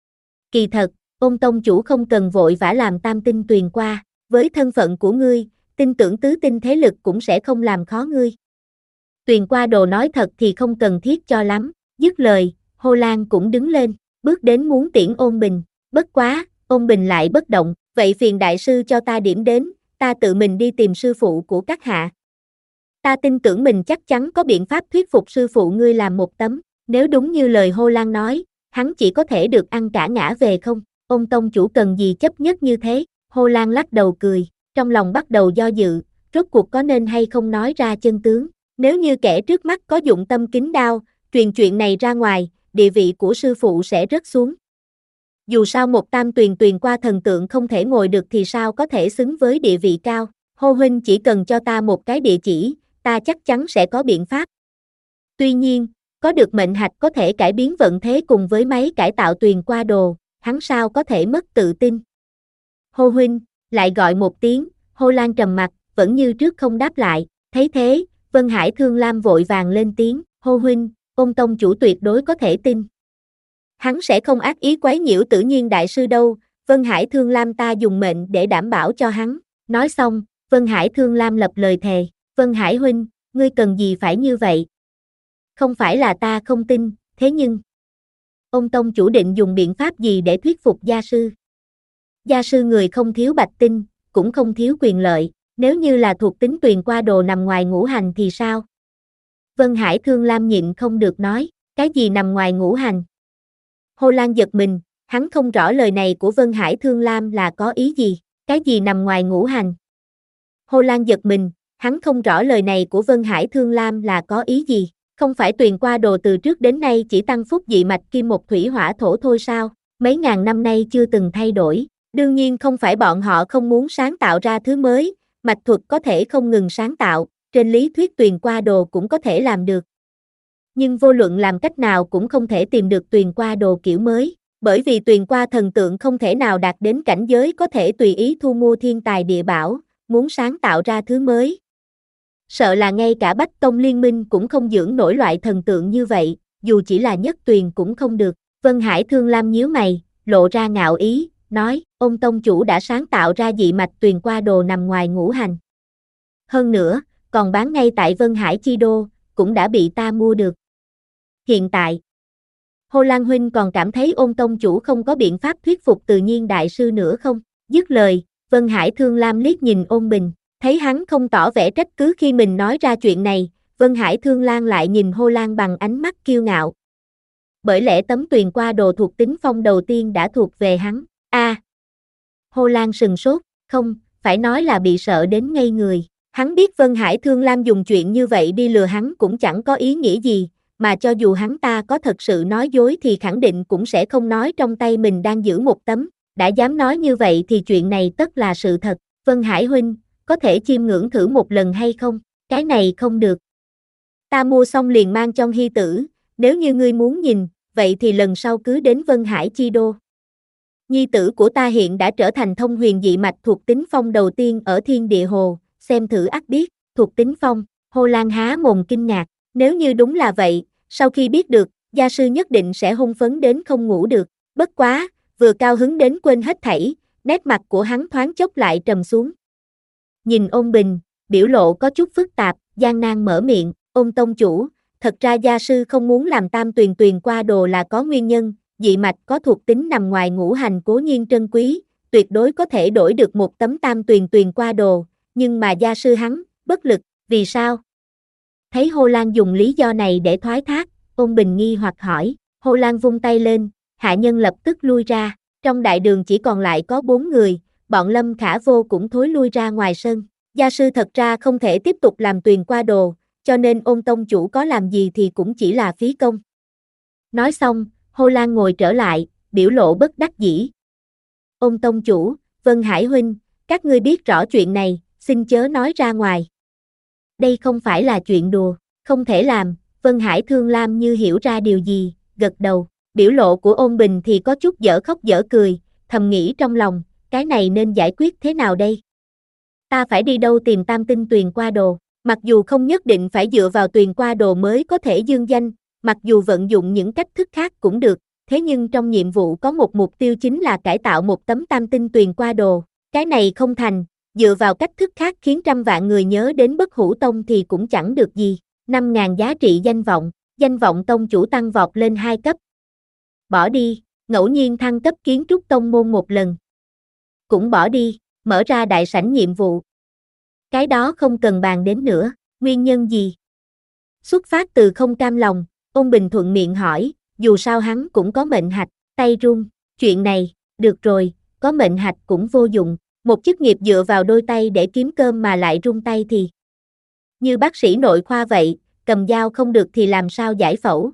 Kỳ thật, Ôn tông chủ không cần vội vã làm tam tinh tuyền qua, với thân phận của ngươi, tin tưởng tứ tinh thế lực cũng sẽ không làm khó ngươi. Tuyền qua đồ nói thật thì không cần thiết cho lắm, dứt lời, Hồ Lan cũng đứng lên, bước đến muốn tiễn Ôn Bình, bất quá, Ôn Bình lại bất động, vậy phiền đại sư cho ta điểm đến, ta tự mình đi tìm sư phụ của các hạ. Ta tin tưởng mình chắc chắn có biện pháp thuyết phục sư phụ ngươi làm một tấm, nếu đúng như lời Hồ Lan nói, hắn chỉ có thể được ăn cả ngã về không, Ôn tông chủ cần gì chấp nhất như thế. Hồ Lan lắc đầu cười, trong lòng bắt đầu do dự, rốt cuộc có nên hay không nói ra chân tướng. Nếu như kẻ trước mắt có dụng tâm kín đao, truyền chuyện này ra ngoài, địa vị của sư phụ sẽ rớt xuống. Dù sao một tam tuyền tuyền qua thần tượng không thể ngồi được thì sao có thể xứng với địa vị cao. Hồ huynh chỉ cần cho ta một cái địa chỉ, ta chắc chắn sẽ có biện pháp. Tuy nhiên, có được mệnh hạch có thể cải biến vận thế cùng với máy cải tạo tuyền qua đồ, hắn sao có thể mất tự tin. Hồ huynh, lại gọi một tiếng, Hồ Lan trầm mặt, vẫn như trước không đáp lại, thấy thế, Vân Hải Thương Lam vội vàng lên tiếng, Hồ huynh, Ôn tông chủ tuyệt đối có thể tin. Hắn sẽ không ác ý quấy nhiễu Tự Nhiên đại sư đâu, Vân Hải Thương Lam ta dùng mệnh để đảm bảo cho hắn. Nói xong, Vân Hải Thương Lam lập lời thề, Vân Hải huynh, ngươi cần gì phải như vậy? Không phải là ta không tin, thế nhưng Ôn tông chủ định dùng biện pháp gì để thuyết phục gia sư? Gia sư người không thiếu bạch tinh, cũng không thiếu quyền lợi, nếu như là thuộc tính tuyền qua đồ nằm ngoài ngũ hành thì sao? Vân Hải Thương Lam nhịn không được nói, cái gì nằm ngoài ngũ hành? Hồ Lan giật mình, hắn không rõ lời này của Vân Hải Thương Lam là có ý gì, cái gì nằm ngoài ngũ hành? Hồ Lan giật mình, hắn không rõ lời này của Vân Hải Thương Lam là có ý gì, không phải tuyền qua đồ từ trước đến nay chỉ tăng phúc dị mạch kim một thủy hỏa thổ thôi sao, mấy ngàn năm nay chưa từng thay đổi. Đương nhiên không phải bọn họ không muốn sáng tạo ra thứ mới, mạch thuật có thể không ngừng sáng tạo, trên lý thuyết tuyền qua đồ cũng có thể làm được. Nhưng vô luận làm cách nào cũng không thể tìm được tuyền qua đồ kiểu mới, bởi vì tuyền qua thần tượng không thể nào đạt đến cảnh giới có thể tùy ý thu mua thiên tài địa bảo, muốn sáng tạo ra thứ mới. Sợ là ngay cả Bách Tông Liên minh cũng không dưỡng nổi loại thần tượng như vậy, dù chỉ là nhất tuyền cũng không được. Vân Hải Thương Lam nhíu mày, lộ ra ngạo ý, nói, ông tông chủ đã sáng tạo ra dị mạch tuyền qua đồ nằm ngoài ngũ hành. Hơn nữa, còn bán ngay tại Vân Hải Chi Đô, cũng đã bị ta mua được. Hiện tại, Hồ Lan huynh còn cảm thấy Ôn tông chủ không có biện pháp thuyết phục Tự Nhiên đại sư nữa không? Dứt lời, Vân Hải Thương Lam liếc nhìn Ôn Bình, thấy hắn không tỏ vẻ trách cứ khi mình nói ra chuyện này, Vân Hải Thương Lan lại nhìn Hồ Lan bằng ánh mắt kiêu ngạo. Bởi lẽ tấm tuyền qua đồ thuộc tính phong đầu tiên đã thuộc về hắn. A. À, Hồ Lan sừng sốt, không, phải nói là bị sợ đến ngây người. Hắn biết Vân Hải Thương Lam dùng chuyện như vậy đi lừa hắn cũng chẳng có ý nghĩa gì, mà cho dù hắn ta có thật sự nói dối thì khẳng định cũng sẽ không nói trong tay mình đang giữ một tấm, đã dám nói như vậy thì chuyện này tất là sự thật. Vân Hải huynh, có thể chiêm ngưỡng thử một lần hay không? Cái này không được. Ta mua xong liền mang cho Hy tử, nếu như ngươi muốn nhìn, vậy thì lần sau cứ đến Vân Hải Chi Đô. Nhi tử của ta hiện đã trở thành thông huyền dị mạch thuộc tính phong đầu tiên ở Thiên Địa Hồ, xem thử ắt biết, thuộc tính phong. Hồ Lan há mồm kinh ngạc, nếu như đúng là vậy, sau khi biết được, gia sư nhất định sẽ hưng phấn đến không ngủ được. Bất quá, vừa cao hứng đến quên hết thảy, nét mặt của hắn thoáng chốc lại trầm xuống. Nhìn Ôn Bình, biểu lộ có chút phức tạp, gian nan mở miệng, Ôn tông chủ, thật ra gia sư không muốn làm tam tuyền tuyền qua đồ là có nguyên nhân, dị mạch có thuộc tính nằm ngoài ngũ hành cố nhiên trân quý, tuyệt đối có thể đổi được một tấm tam tuyền tuyền qua đồ, nhưng mà gia sư hắn, bất lực, vì sao? Thấy Hồ Lan dùng lý do này để thoái thác, Ôn Bình nghi hoặc hỏi, Hồ Lan vung tay lên, hạ nhân lập tức lui ra, trong đại đường chỉ còn lại có bốn người, bọn Lâm Khả Vô cũng thối lui ra ngoài sân, gia sư thật ra không thể tiếp tục làm tuyền qua đồ, cho nên Ôn tông chủ có làm gì thì cũng chỉ là phí công. Nói xong, Hồ Lan ngồi trở lại, biểu lộ bất đắc dĩ. Ôn tông chủ, Vân Hải huynh, các ngươi biết rõ chuyện này, xin chớ nói ra ngoài. Đây không phải là chuyện đùa, không thể làm. Vân Hải Thương Lam như hiểu ra điều gì, gật đầu, biểu lộ của Ôn Bình thì có chút dở khóc dở cười, thầm nghĩ trong lòng, cái này nên giải quyết thế nào đây? Ta phải đi đâu tìm tam tinh tuyền qua đồ, mặc dù không nhất định phải dựa vào tuyền qua đồ mới có thể dương danh, mặc dù vận dụng những cách thức khác cũng được, thế nhưng trong nhiệm vụ có một mục tiêu chính là cải tạo một tấm tam tinh tuyền qua đồ, cái này không thành, dựa vào cách thức khác khiến trăm vạn người nhớ đến Bất Hủ Tông thì cũng chẳng được gì. năm ngàn giá trị danh vọng, danh vọng tông chủ tăng vọt lên hai cấp. Bỏ đi, ngẫu nhiên thăng cấp kiến trúc tông môn một lần. Cũng bỏ đi, mở ra đại sảnh nhiệm vụ. Cái đó không cần bàn đến nữa, nguyên nhân gì? Xuất phát từ không cam lòng, Ôn Bình thuận miệng hỏi, dù sao hắn cũng có mệnh hạch, tay run, chuyện này, được rồi, có mệnh hạch cũng vô dụng, một chức nghiệp dựa vào đôi tay để kiếm cơm mà lại run tay thì như bác sĩ nội khoa vậy, cầm dao không được thì làm sao giải phẫu.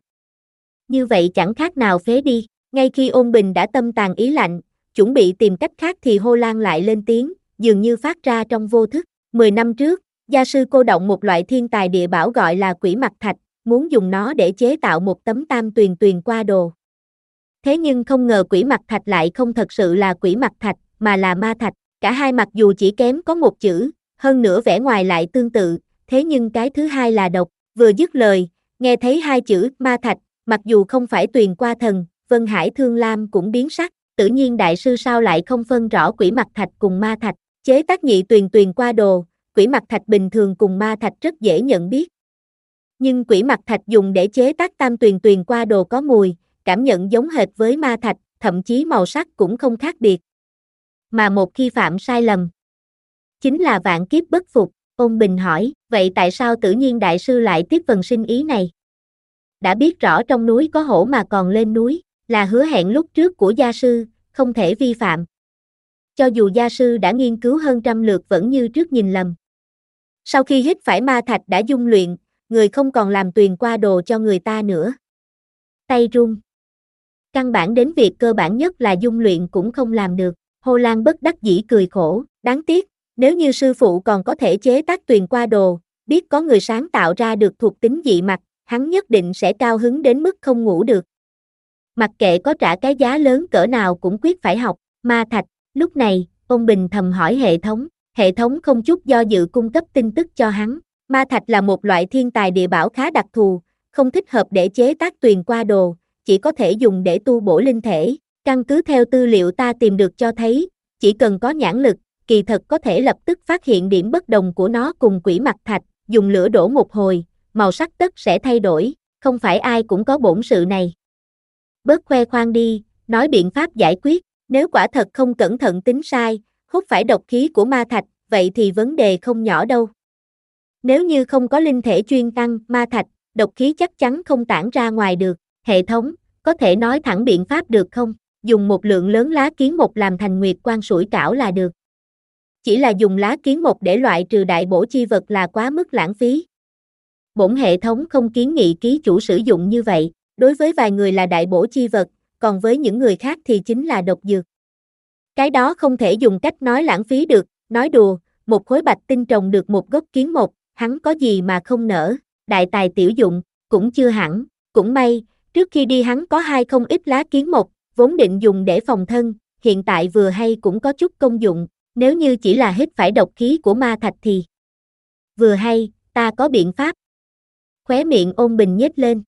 Như vậy chẳng khác nào phế đi, ngay khi Ôn Bình đã tâm tàn ý lạnh, chuẩn bị tìm cách khác thì Hồ Lan lại lên tiếng, dường như phát ra trong vô thức. Mười năm trước, gia sư cô động một loại thiên tài địa bảo gọi là quỷ mặt thạch, muốn dùng nó để chế tạo một tấm tam tuyền tuyền qua đồ. Thế nhưng không ngờ quỷ mặt thạch lại không thật sự là quỷ mặt thạch, mà là ma thạch, cả hai mặc dù chỉ kém có một chữ, hơn nữa vẻ ngoài lại tương tự, thế nhưng cái thứ hai là độc. Vừa dứt lời, nghe thấy hai chữ ma thạch, mặc dù không phải tuyền qua thần, Vân Hải Thương Lam cũng biến sắc, Tự Nhiên đại sư sao lại không phân rõ quỷ mặt thạch cùng ma thạch, chế tác nhị tuyền tuyền qua đồ, quỷ mặt thạch bình thường cùng ma thạch rất dễ nhận biết. Nhưng quỷ mặt thạch dùng để chế tác tam tuyền tuyền qua đồ có mùi, cảm nhận giống hệt với ma thạch, thậm chí màu sắc cũng không khác biệt. Mà một khi phạm sai lầm, chính là vạn kiếp bất phục. Ôn Bình hỏi, vậy tại sao Tự Nhiên đại sư lại tiếp phần sinh ý này? Đã biết rõ trong núi có hổ mà còn lên núi, là hứa hẹn lúc trước của gia sư, không thể vi phạm. Cho dù gia sư đã nghiên cứu hơn trăm lượt vẫn như trước nhìn lầm. Sau khi hít phải ma thạch đã dung luyện, người không còn làm tuyền qua đồ cho người ta nữa. Tay run. Căn bản đến việc cơ bản nhất là dung luyện cũng không làm được. Hồ Lan bất đắc dĩ cười khổ, đáng tiếc, nếu như sư phụ còn có thể chế tác tuyền qua đồ, biết có người sáng tạo ra được thuộc tính dị mặt, hắn nhất định sẽ cao hứng đến mức không ngủ được. Mặc kệ có trả cái giá lớn cỡ nào cũng quyết phải học. Ma thạch. Lúc này, Ôn Bình thầm hỏi hệ thống, hệ thống không chút do dự cung cấp tin tức cho hắn. Ma thạch là một loại thiên tài địa bảo khá đặc thù, không thích hợp để chế tác tuyền qua đồ, chỉ có thể dùng để tu bổ linh thể. Căn cứ theo tư liệu ta tìm được cho thấy, chỉ cần có nhãn lực, kỳ thật có thể lập tức phát hiện điểm bất đồng của nó cùng quỷ mặt thạch, dùng lửa đổ một hồi, màu sắc tất sẽ thay đổi, không phải ai cũng có bổn sự này. Bớt khoe khoang đi, nói biện pháp giải quyết, nếu quả thật không cẩn thận tính sai, hút phải độc khí của ma thạch, vậy thì vấn đề không nhỏ đâu. Nếu như không có linh thể chuyên tăng ma thạch, độc khí chắc chắn không tản ra ngoài được. Hệ thống, có thể nói thẳng biện pháp được không? Dùng một lượng lớn lá kiến mộc làm thành nguyệt quan sủi cảo là được. Chỉ là dùng lá kiến mộc để loại trừ đại bổ chi vật là quá mức lãng phí. Bổn hệ thống không kiến nghị ký chủ sử dụng như vậy, đối với vài người là đại bổ chi vật, còn với những người khác thì chính là độc dược. Cái đó không thể dùng cách nói lãng phí được, nói đùa, một khối bạch tinh trồng được một gốc kiến mộc, hắn có gì mà không nỡ, đại tài tiểu dụng, cũng chưa hẳn, cũng may, trước khi đi hắn có hai không ít lá kiến mộc, vốn định dùng để phòng thân, hiện tại vừa hay cũng có chút công dụng, nếu như chỉ là hít phải độc khí của ma thạch thì vừa hay, ta có biện pháp. Khóe miệng Ôn Bình nhếch lên.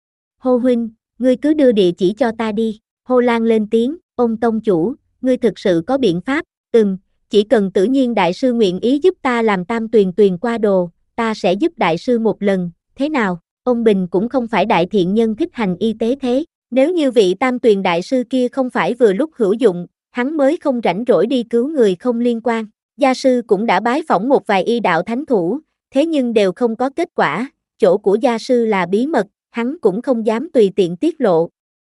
Hô huynh, ngươi cứ đưa địa chỉ cho ta đi. Hô Lan lên tiếng, Ôn tông chủ, ngươi thực sự có biện pháp? Ừm, chỉ cần Tự Nhiên đại sư nguyện ý giúp ta làm tam tuyền tuyền qua đồ, ta sẽ giúp đại sư một lần, thế nào? Ôn Bình cũng không phải đại thiện nhân thích hành y tế thế, nếu như vị tam tuyền đại sư kia không phải vừa lúc hữu dụng, hắn mới không rảnh rỗi đi cứu người không liên quan. Gia sư cũng đã bái phỏng một vài y đạo thánh thủ, thế nhưng đều không có kết quả, chỗ của gia sư là bí mật, hắn cũng không dám tùy tiện tiết lộ.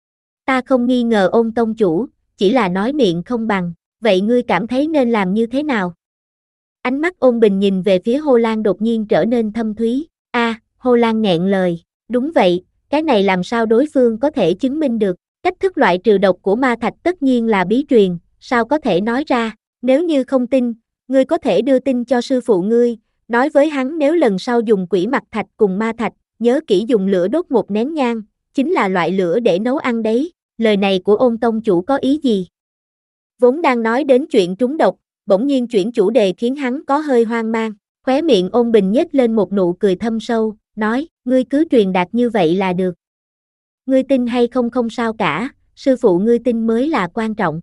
Ta không nghi ngờ Ôn tông chủ, chỉ là nói miệng không bằng, vậy ngươi cảm thấy nên làm như thế nào? Ánh mắt Ôn Bình nhìn về phía Hồ Lan đột nhiên trở nên thâm thúy. A, à, Hồ Lan nghẹn lời, đúng vậy, cái này làm sao đối phương có thể chứng minh được? Cách thức loại trừ độc của ma thạch tất nhiên là bí truyền, sao có thể nói ra? Nếu như không tin, ngươi có thể đưa tin cho sư phụ ngươi, nói với hắn nếu lần sau dùng quỷ mặt thạch cùng ma thạch, nhớ kỹ dùng lửa đốt một nén nhang, chính là loại lửa để nấu ăn đấy. Lời này của Ôn tông chủ có ý gì? Vốn đang nói đến chuyện trúng độc, bỗng nhiên chuyển chủ đề khiến hắn có hơi hoang mang. Khóe miệng Ôn Bình nhếch lên một nụ cười thâm sâu, nói, ngươi cứ truyền đạt như vậy là được. Ngươi tin hay không không sao cả, sư phụ ngươi tin mới là quan trọng.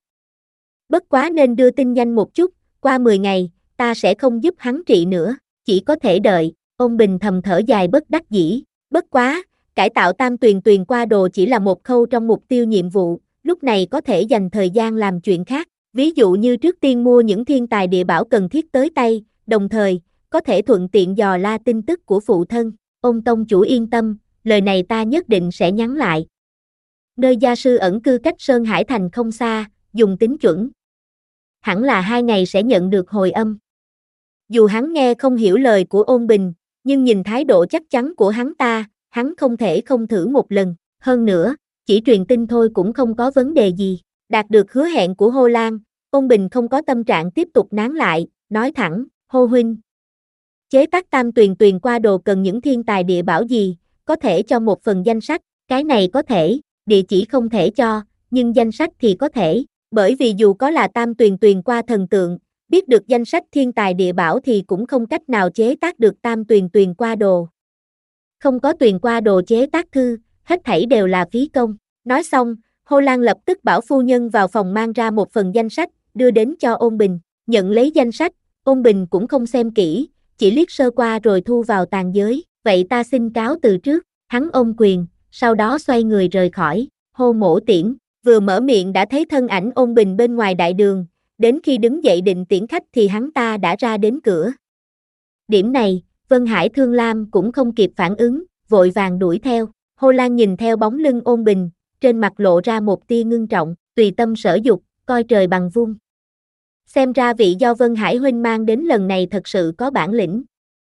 Bất quá nên đưa tin nhanh một chút, qua mười ngày, ta sẽ không giúp hắn trị nữa, chỉ có thể đợi. Ôn Bình thầm thở dài bất đắc dĩ, bất quá, cải tạo tam tuyền tuyền qua đồ chỉ là một khâu trong mục tiêu nhiệm vụ, lúc này có thể dành thời gian làm chuyện khác, ví dụ như trước tiên mua những thiên tài địa bảo cần thiết tới tay, đồng thời, có thể thuận tiện dò la tin tức của phụ thân. Ôn tông chủ yên tâm, lời này ta nhất định sẽ nhắn lại. Nơi gia sư ẩn cư cách Sơn Hải Thành không xa, dùng tính chuẩn. Hẳn là hai ngày sẽ nhận được hồi âm. Dù hắn nghe không hiểu lời của Ôn Bình, nhưng nhìn thái độ chắc chắn của hắn ta, hắn không thể không thử một lần. Hơn nữa, chỉ truyền tin thôi cũng không có vấn đề gì. Đạt được hứa hẹn của Hồ Lan, Ôn Bình không có tâm trạng tiếp tục nán lại, nói thẳng, Hồ huynh. Chế tác tam tuyền tuyền qua đồ cần những thiên tài địa bảo gì, có thể cho một phần danh sách, cái này có thể, địa chỉ không thể cho, nhưng danh sách thì có thể, bởi vì dù có là tam tuyền tuyền qua thần tượng, biết được danh sách thiên tài địa bảo thì cũng không cách nào chế tác được tam tuyền tuyền qua đồ. Không có tuyền qua đồ chế tác thư, hết thảy đều là phí công. Nói xong, Hồ Lan lập tức bảo phu nhân vào phòng mang ra một phần danh sách, đưa đến cho Ôn Bình, nhận lấy danh sách, Ôn Bình cũng không xem kỹ, chỉ liếc sơ qua rồi thu vào tàn giới, vậy ta xin cáo từ trước, hắn ôm quyền, sau đó xoay người rời khỏi. Hô Mỗ Tiễn, vừa mở miệng đã thấy thân ảnh Ôn Bình bên ngoài đại đường, đến khi đứng dậy định tiễn khách thì hắn ta đã ra đến cửa. Điểm này, Vân Hải Thương Lam cũng không kịp phản ứng, vội vàng đuổi theo. Hồ Lan nhìn theo bóng lưng Ôn Bình, trên mặt lộ ra một tia ngưng trọng, tùy tâm sở dục, coi trời bằng vung. Xem ra vị do Vân Hải huynh mang đến lần này thật sự có bản lĩnh.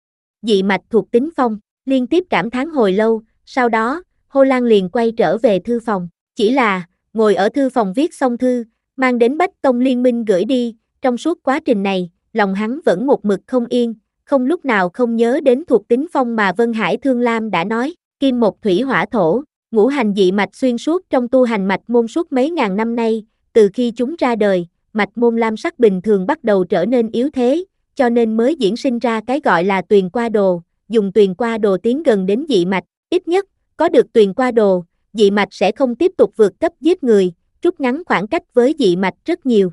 Dị mạch thuộc tính phong, liên tiếp cảm thán hồi lâu, sau đó, Hồ Lan liền quay trở về thư phòng. Chỉ là, ngồi ở thư phòng viết xong thư, mang đến Bách Tông Liên Minh gửi đi, trong suốt quá trình này, lòng hắn vẫn một mực không yên, không lúc nào không nhớ đến thuộc tính phong mà Vân Hải Thương Lam đã nói. Kim một thủy hỏa thổ, ngũ hành dị mạch xuyên suốt trong tu hành mạch môn suốt mấy ngàn năm nay, từ khi chúng ra đời, mạch môn lam sắc bình thường bắt đầu trở nên yếu thế, cho nên mới diễn sinh ra cái gọi là tuyền qua đồ, dùng tuyền qua đồ tiến gần đến dị mạch, ít nhất, có được tuyền qua đồ, dị mạch sẽ không tiếp tục vượt cấp giết người, rút ngắn khoảng cách với dị mạch rất nhiều.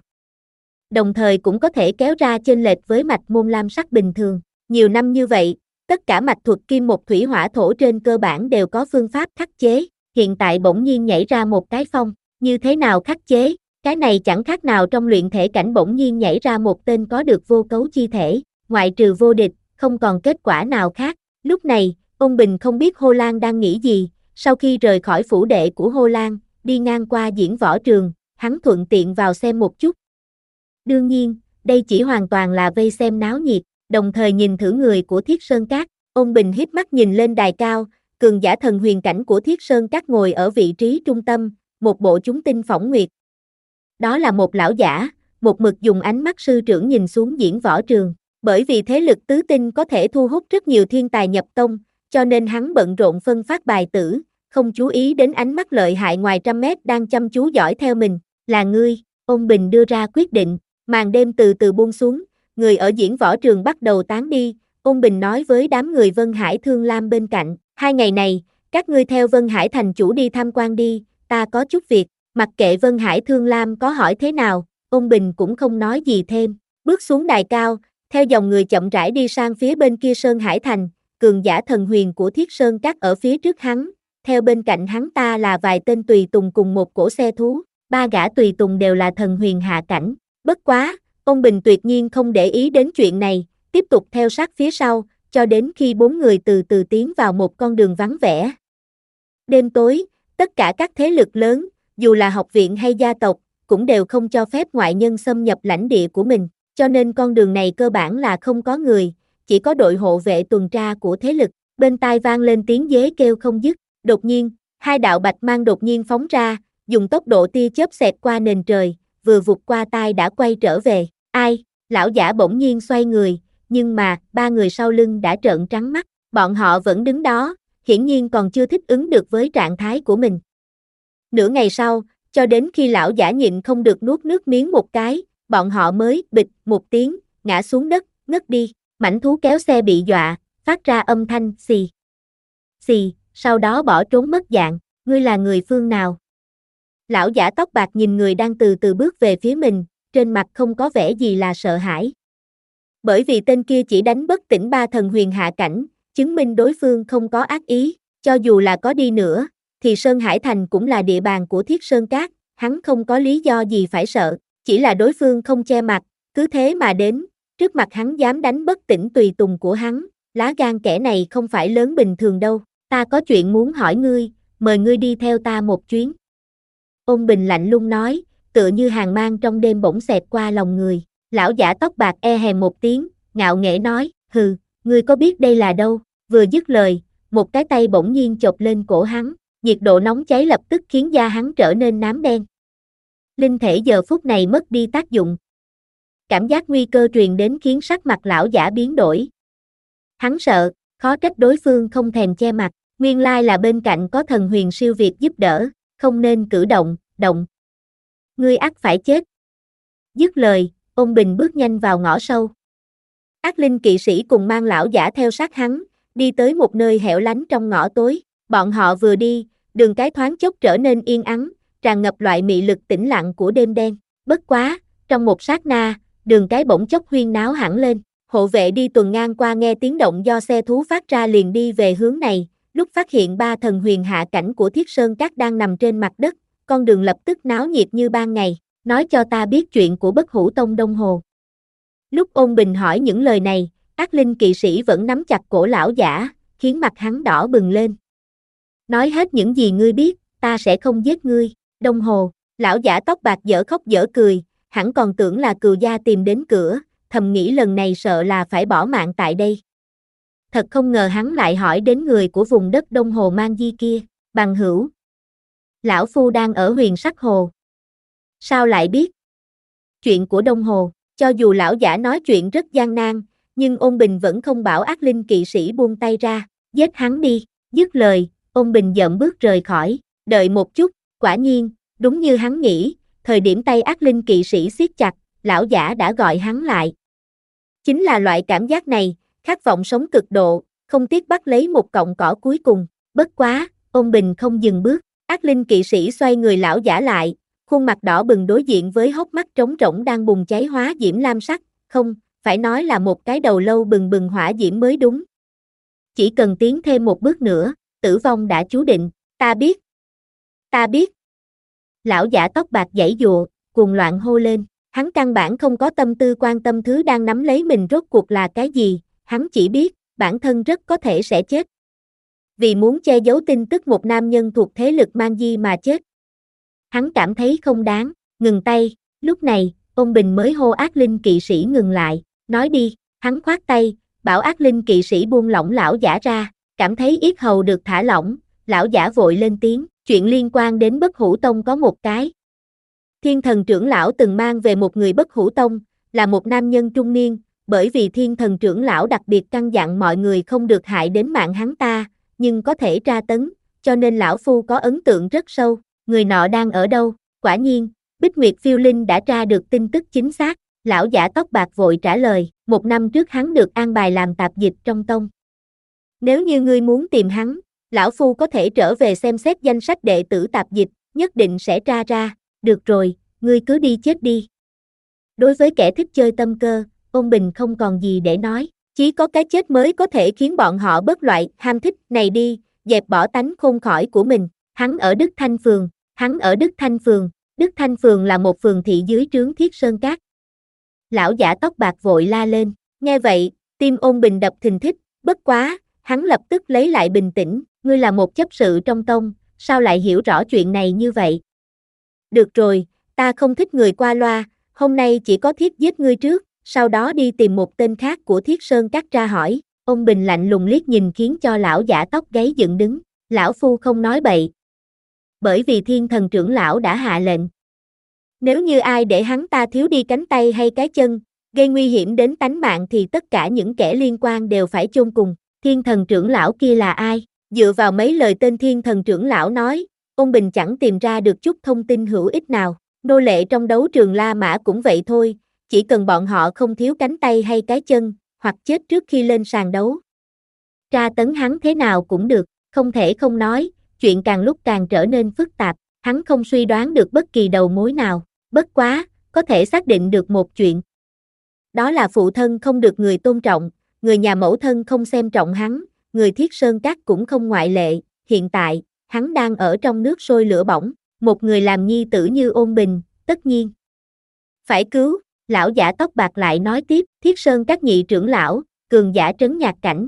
Đồng thời cũng có thể kéo ra chênh lệch với mạch môn lam sắc bình thường. Nhiều năm như vậy, tất cả mạch thuật kim một thủy hỏa thổ trên cơ bản đều có phương pháp khắc chế, hiện tại bỗng nhiên nhảy ra một cái phong, như thế nào khắc chế, cái này chẳng khác nào trong luyện thể cảnh bỗng nhiên nhảy ra một tên có được vô cấu chi thể, ngoại trừ vô địch, không còn kết quả nào khác. Lúc này, ông Bình không biết Hồ Lan đang nghĩ gì, sau khi rời khỏi phủ đệ của Hồ Lan, đi ngang qua diễn võ trường, hắn thuận tiện vào xem một chút. Đương nhiên, đây chỉ hoàn toàn là vây xem náo nhiệt, đồng thời nhìn thử người của Thiết Sơn Các, ông Bình híp mắt nhìn lên đài cao, cường giả thần huyền cảnh của Thiết Sơn Các ngồi ở vị trí trung tâm, một bộ chúng tinh phỏng nguyệt. Đó là một lão giả, một mực dùng ánh mắt sư trưởng nhìn xuống diễn võ trường, bởi vì thế lực tứ tinh có thể thu hút rất nhiều thiên tài nhập tông, cho nên hắn bận rộn phân phát bài tử, không chú ý đến ánh mắt lợi hại ngoài trăm mét đang chăm chú dõi theo mình, là ngươi, ông Bình đưa ra quyết định, màn đêm từ từ buông xuống, người ở diễn võ trường bắt đầu tán đi, ông Bình nói với đám người Vân Hải Thương Lam bên cạnh, hai ngày này, các ngươi theo Vân Hải thành chủ đi tham quan đi, ta có chút việc, mặc kệ Vân Hải Thương Lam có hỏi thế nào, ông Bình cũng không nói gì thêm, bước xuống đài cao, theo dòng người chậm rãi đi sang phía bên kia Sơn Hải Thành, cường giả thần huyền của Thiết Sơn Các ở phía trước hắn, theo bên cạnh hắn ta là vài tên tùy tùng cùng một cỗ xe thú, ba gã tùy tùng đều là thần huyền hạ cảnh, bất quá, ông Bình tuyệt nhiên không để ý đến chuyện này, tiếp tục theo sát phía sau, cho đến khi bốn người từ từ tiến vào một con đường vắng vẻ. Đêm tối, tất cả các thế lực lớn, dù là học viện hay gia tộc, cũng đều không cho phép ngoại nhân xâm nhập lãnh địa của mình, cho nên con đường này cơ bản là không có người, chỉ có đội hộ vệ tuần tra của thế lực, bên tai vang lên tiếng dế kêu không dứt, đột nhiên, hai đạo bạch mang đột nhiên phóng ra, dùng tốc độ tia chớp xẹt qua nền trời, vừa vụt qua tai đã quay trở về, ai, lão giả bỗng nhiên xoay người, nhưng mà, ba người sau lưng đã trợn trắng mắt, bọn họ vẫn đứng đó, hiển nhiên còn chưa thích ứng được với trạng thái của mình. Nửa ngày sau, cho đến khi lão giả nhịn không được nuốt nước miếng một cái, bọn họ mới bịch một tiếng, ngã xuống đất, ngất đi, mãnh thú kéo xe bị dọa, phát ra âm thanh xì, xì, sau đó bỏ trốn mất dạng, ngươi là người phương nào? Lão giả tóc bạc nhìn người đang từ từ bước về phía mình, trên mặt không có vẻ gì là sợ hãi. Bởi vì tên kia chỉ đánh bất tỉnh ba thần huyền hạ cảnh, chứng minh đối phương không có ác ý, cho dù là có đi nữa, thì Sơn Hải Thành cũng là địa bàn của Thiết Sơn Các, hắn không có lý do gì phải sợ, chỉ là đối phương không che mặt, cứ thế mà đến, trước mặt hắn dám đánh bất tỉnh tùy tùng của hắn, lá gan kẻ này không phải lớn bình thường đâu, ta có chuyện muốn hỏi ngươi, mời ngươi đi theo ta một chuyến. Ông Bình lạnh lùng nói, tựa như hàng mang trong đêm bỗng xẹt qua lòng người, lão giả tóc bạc e hèm một tiếng, ngạo nghễ nói, hừ, ngươi có biết đây là đâu, vừa dứt lời, một cái tay bỗng nhiên chộp lên cổ hắn, nhiệt độ nóng cháy lập tức khiến da hắn trở nên nám đen. Linh thể giờ phút này mất đi tác dụng. Cảm giác nguy cơ truyền đến khiến sắc mặt lão giả biến đổi. Hắn sợ, khó trách đối phương không thèm che mặt, nguyên lai là bên cạnh có thần huyền siêu việt giúp đỡ, không nên cử động, động. Ngươi ắt phải chết. Dứt lời, ông Bình bước nhanh vào ngõ sâu. Ác linh kỵ sĩ cùng mang lão giả theo sát hắn, đi tới một nơi hẻo lánh trong ngõ tối, bọn họ vừa đi, đường cái thoáng chốc trở nên yên ắng, tràn ngập loại mị lực tĩnh lặng của đêm đen, bất quá, trong một sát na, đường cái bỗng chốc huyên náo hẳn lên, hộ vệ đi tuần ngang qua nghe tiếng động do xe thú phát ra liền đi về hướng này, lúc phát hiện ba thần huyền hạ cảnh của Thiết Sơn Các đang nằm trên mặt đất, con đường lập tức náo nhiệt như ban ngày, nói cho ta biết chuyện của Bất Hủ Tông Đông Hồ. Lúc Ôn Bình hỏi những lời này, ác linh kỵ sĩ vẫn nắm chặt cổ lão giả, khiến mặt hắn đỏ bừng lên. Nói hết những gì ngươi biết, ta sẽ không giết ngươi, Đông Hồ, lão giả tóc bạc dở khóc dở cười, hẳn còn tưởng là cừu gia tìm đến cửa, thầm nghĩ lần này sợ là phải bỏ mạng tại đây. Thật không ngờ hắn lại hỏi đến người của vùng đất Đông Hồ Mang Di kia, bằng hữu. Lão Phu đang ở Huyền Sắc Hồ. Sao lại biết? Chuyện của Đông Hồ, cho dù lão giả nói chuyện rất gian nan, nhưng Ôn Bình vẫn không bảo ác linh kỵ sĩ buông tay ra, giết hắn đi, dứt lời, Ôn Bình dậm bước rời khỏi, đợi một chút, quả nhiên, đúng như hắn nghĩ, thời điểm tay ác linh kỵ sĩ siết chặt, lão giả đã gọi hắn lại. Chính là loại cảm giác này, khát vọng sống cực độ, không tiếc bắt lấy một cọng cỏ cuối cùng, bất quá, Ôn Bình không dừng bước, ác linh kỵ sĩ xoay người lão giả lại, khuôn mặt đỏ bừng đối diện với hốc mắt trống rỗng đang bùng cháy hóa diễm lam sắc, không, phải nói là một cái đầu lâu bừng bừng hỏa diễm mới đúng. Chỉ cần tiến thêm một bước nữa, tử vong đã chú định, ta biết. Ta biết. Lão giả tóc bạc giãy giụa, cuồng loạn hô lên, hắn căn bản không có tâm tư quan tâm thứ đang nắm lấy mình rốt cuộc là cái gì, hắn chỉ biết, bản thân rất có thể sẽ chết. Vì muốn che giấu tin tức một nam nhân thuộc thế lực Man Di mà chết. Hắn cảm thấy không đáng, ngừng tay, lúc này, Ôn Bình mới hô ác linh kỵ sĩ ngừng lại, nói đi, hắn khoát tay, bảo ác linh kỵ sĩ buông lỏng lão giả ra, cảm thấy yết hầu được thả lỏng, lão giả vội lên tiếng, chuyện liên quan đến Bất Hủ Tông có một cái. Thiên thần trưởng lão từng mang về một người Bất Hủ Tông, là một nam nhân trung niên, bởi vì thiên thần trưởng lão đặc biệt căn dặn mọi người không được hại đến mạng hắn ta, nhưng có thể tra tấn, cho nên lão phu có ấn tượng rất sâu, người nọ đang ở đâu, quả nhiên, Bích Nguyệt Phiêu Linh đã tra được tin tức chính xác, lão giả tóc bạc vội trả lời, một năm trước hắn được an bài làm tạp dịch trong tông. Nếu như ngươi muốn tìm hắn, lão phu có thể trở về xem xét danh sách đệ tử tạp dịch, nhất định sẽ tra ra, được rồi, ngươi cứ đi chết đi. Đối với kẻ thích chơi tâm cơ, Ôn Bình không còn gì để nói, chỉ có cái chết mới có thể khiến bọn họ bớt loại ham thích này đi, dẹp bỏ tánh khôn khỏi của mình, hắn ở Đức Thanh Phường, hắn ở Đức Thanh Phường, Đức Thanh Phường là một phường thị dưới trướng Thiết Sơn Các. Lão giả tóc bạc vội la lên, nghe vậy, tim Ôn Bình đập thình thịch, bất quá, hắn lập tức lấy lại bình tĩnh, ngươi là một chấp sự trong tông, sao lại hiểu rõ chuyện này như vậy? Được rồi, ta không thích người qua loa, hôm nay chỉ có Thiết giết ngươi trước, sau đó đi tìm một tên khác của Thiết Sơn Các tra hỏi. Ôn Bình lạnh lùng liếc nhìn khiến cho lão giả tóc gáy dựng đứng, lão phu không nói bậy. Bởi vì thiên thần trưởng lão đã hạ lệnh. Nếu như ai để hắn ta thiếu đi cánh tay hay cái chân, gây nguy hiểm đến tánh mạng thì tất cả những kẻ liên quan đều phải chôn cùng. Thiên thần trưởng lão kia là ai? Dựa vào mấy lời tên thiên thần trưởng lão nói, Ôn Bình chẳng tìm ra được chút thông tin hữu ích nào. Nô lệ trong đấu trường La Mã cũng vậy thôi, chỉ cần bọn họ không thiếu cánh tay hay cái chân, hoặc chết trước khi lên sàn đấu. Tra tấn hắn thế nào cũng được, không thể không nói, chuyện càng lúc càng trở nên phức tạp, hắn không suy đoán được bất kỳ đầu mối nào, bất quá, có thể xác định được một chuyện. Đó là phụ thân không được người tôn trọng, người nhà mẫu thân không xem trọng hắn, người Thiết Sơn Các cũng không ngoại lệ, hiện tại, hắn đang ở trong nước sôi lửa bỏng, một người làm nhi tử như Ôn Bình, tất nhiên phải cứu. Lão giả tóc bạc lại nói tiếp, Thiết Sơn Các nhị trưởng lão, cường giả trấn nhạc cảnh.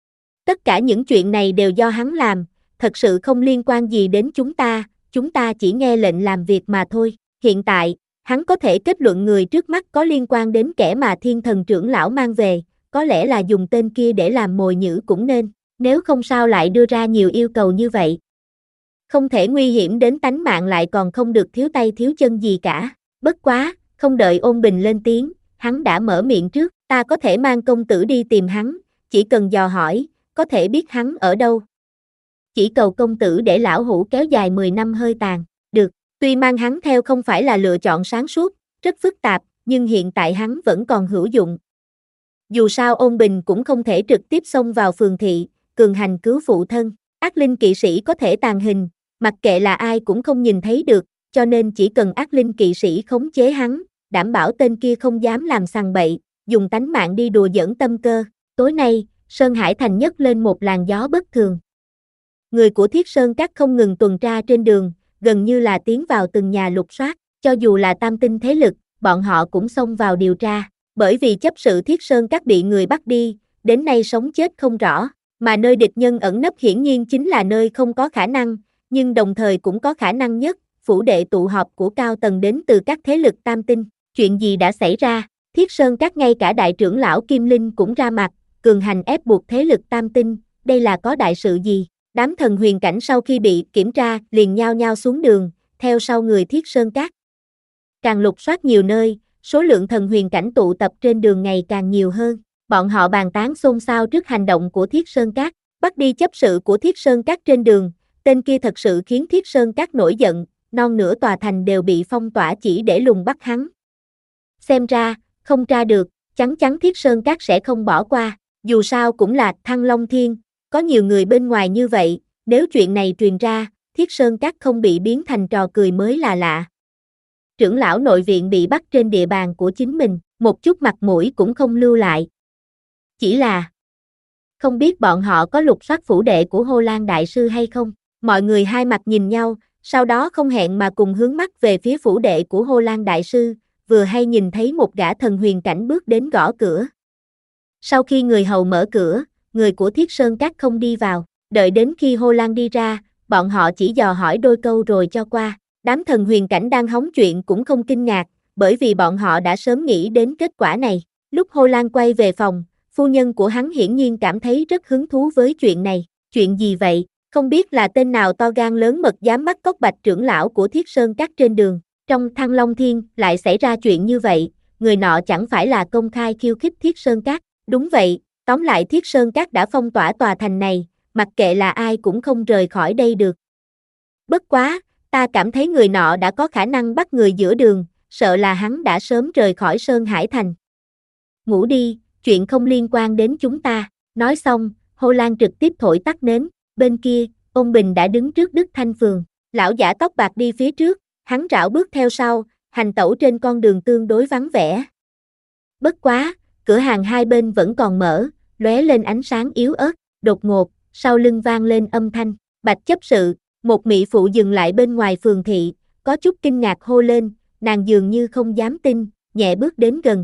Tất cả những chuyện này đều do hắn làm, thật sự không liên quan gì đến chúng ta, chúng ta chỉ nghe lệnh làm việc mà thôi. Hiện tại, hắn có thể kết luận người trước mắt có liên quan đến kẻ mà thiên thần trưởng lão mang về, có lẽ là dùng tên kia để làm mồi nhử cũng nên, nếu không sao lại đưa ra nhiều yêu cầu như vậy. Không thể nguy hiểm đến tánh mạng lại còn không được thiếu tay thiếu chân gì cả, bất quá. Không đợi Ôn Bình lên tiếng, hắn đã mở miệng trước, ta có thể mang công tử đi tìm hắn, chỉ cần dò hỏi, có thể biết hắn ở đâu. Chỉ cầu công tử để lão hủ kéo dài mười năm hơi tàn, được, tuy mang hắn theo không phải là lựa chọn sáng suốt, rất phức tạp, nhưng hiện tại hắn vẫn còn hữu dụng. Dù sao Ôn Bình cũng không thể trực tiếp xông vào phường thị, cường hành cứu phụ thân, ác linh kỵ sĩ có thể tàn hình, mặc kệ là ai cũng không nhìn thấy được, cho nên chỉ cần ác linh kỵ sĩ khống chế hắn, đảm bảo tên kia không dám làm sằng bậy, dùng tánh mạng đi đùa giỡn tâm cơ. Tối nay, Sơn Hải Thành nhấc lên một làn gió bất thường. Người của Thiết Sơn Các không ngừng tuần tra trên đường, gần như là tiến vào từng nhà lục soát, cho dù là tam tinh thế lực, bọn họ cũng xông vào điều tra, bởi vì chấp sự Thiết Sơn Các bị người bắt đi, đến nay sống chết không rõ, mà nơi địch nhân ẩn nấp hiển nhiên chính là nơi không có khả năng, nhưng đồng thời cũng có khả năng nhất. Phủ đệ tụ họp của cao tầng đến từ các thế lực tam tinh, chuyện gì đã xảy ra, Thiết Sơn Các ngay cả đại trưởng lão Kim Linh cũng ra mặt, cường hành ép buộc thế lực tam tinh, đây là có đại sự gì, đám thần huyền cảnh sau khi bị kiểm tra liền nhao nhao xuống đường, theo sau người Thiết Sơn Các. Càng lục soát nhiều nơi, số lượng thần huyền cảnh tụ tập trên đường ngày càng nhiều hơn, bọn họ bàn tán xôn xao trước hành động của Thiết Sơn Các, bắt đi chấp sự của Thiết Sơn Các trên đường, tên kia thật sự khiến Thiết Sơn Các nổi giận, non nửa tòa thành đều bị phong tỏa chỉ để lùng bắt hắn. Xem ra, không tra được, chắn chắn Thiết Sơn Các sẽ không bỏ qua, dù sao cũng là Thăng Long Thiên, có nhiều người bên ngoài như vậy, nếu chuyện này truyền ra, Thiết Sơn Các không bị biến thành trò cười mới là lạ. Trưởng lão nội viện bị bắt trên địa bàn của chính mình, một chút mặt mũi cũng không lưu lại. Chỉ là không biết bọn họ có lục soát phủ đệ của Hồ Lan Đại Sư hay không? Mọi người hai mặt nhìn nhau, sau đó không hẹn mà cùng hướng mắt về phía phủ đệ của Hồ Lan Đại Sư, vừa hay nhìn thấy một gã thần huyền cảnh bước đến gõ cửa. Sau khi người hầu mở cửa, người của Thiết Sơn Các không đi vào, đợi đến khi Hồ Lan đi ra, bọn họ chỉ dò hỏi đôi câu rồi cho qua. Đám thần huyền cảnh đang hóng chuyện cũng không kinh ngạc, bởi vì bọn họ đã sớm nghĩ đến kết quả này. Lúc Hồ Lan quay về phòng, phu nhân của hắn hiển nhiên cảm thấy rất hứng thú với chuyện này. Chuyện gì vậy? Không biết là tên nào to gan lớn mật dám bắt cóc Bạch trưởng lão của Thiết Sơn Các trên đường. Trong Thăng Long Thiên lại xảy ra chuyện như vậy, người nọ chẳng phải là công khai khiêu khích Thiết Sơn Các. Đúng vậy, tóm lại Thiết Sơn Các đã phong tỏa tòa thành này, mặc kệ là ai cũng không rời khỏi đây được. Bất quá, ta cảm thấy người nọ đã có khả năng bắt người giữa đường, sợ là hắn đã sớm rời khỏi Sơn Hải Thành. Ngủ đi, chuyện không liên quan đến chúng ta. Nói xong, Hồ Lan trực tiếp thổi tắt nến, bên kia, Ôn Bình đã đứng trước Đức Thanh Phường. Lão giả tóc bạc đi phía trước, hắn rảo bước theo sau, hành tẩu trên con đường tương đối vắng vẻ. Bất quá, cửa hàng hai bên vẫn còn mở, lóe lên ánh sáng yếu ớt, đột ngột, sau lưng vang lên âm thanh, Bạch chấp sự. Một mỹ phụ dừng lại bên ngoài phường thị, có chút kinh ngạc hô lên, nàng dường như không dám tin, nhẹ bước đến gần.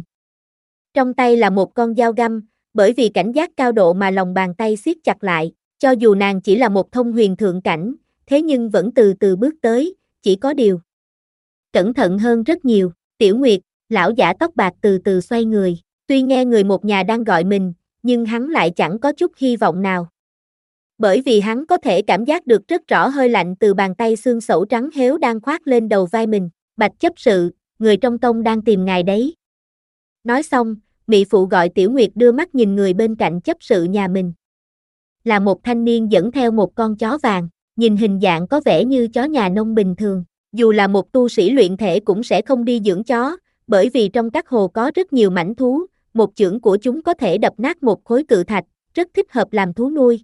Trong tay là một con dao găm, bởi vì cảnh giác cao độ mà lòng bàn tay siết chặt lại, cho dù nàng chỉ là một thông huyền thượng cảnh, thế nhưng vẫn từ từ bước tới, chỉ có điều cẩn thận hơn rất nhiều. Tiểu Nguyệt, lão giả tóc bạc từ từ xoay người, tuy nghe người một nhà đang gọi mình, nhưng hắn lại chẳng có chút hy vọng nào. Bởi vì hắn có thể cảm giác được rất rõ hơi lạnh từ bàn tay xương sẩu trắng héo đang khoác lên đầu vai mình. Bạch chấp sự, người trong tông đang tìm ngài đấy. Nói xong, mỹ phụ gọi Tiểu Nguyệt đưa mắt nhìn người bên cạnh chấp sự nhà mình. Là một thanh niên dẫn theo một con chó vàng, nhìn hình dạng có vẻ như chó nhà nông bình thường. Dù là một tu sĩ luyện thể cũng sẽ không đi dưỡng chó, bởi vì trong các hồ có rất nhiều mãnh thú, một chưởng của chúng có thể đập nát một khối cự thạch, rất thích hợp làm thú nuôi.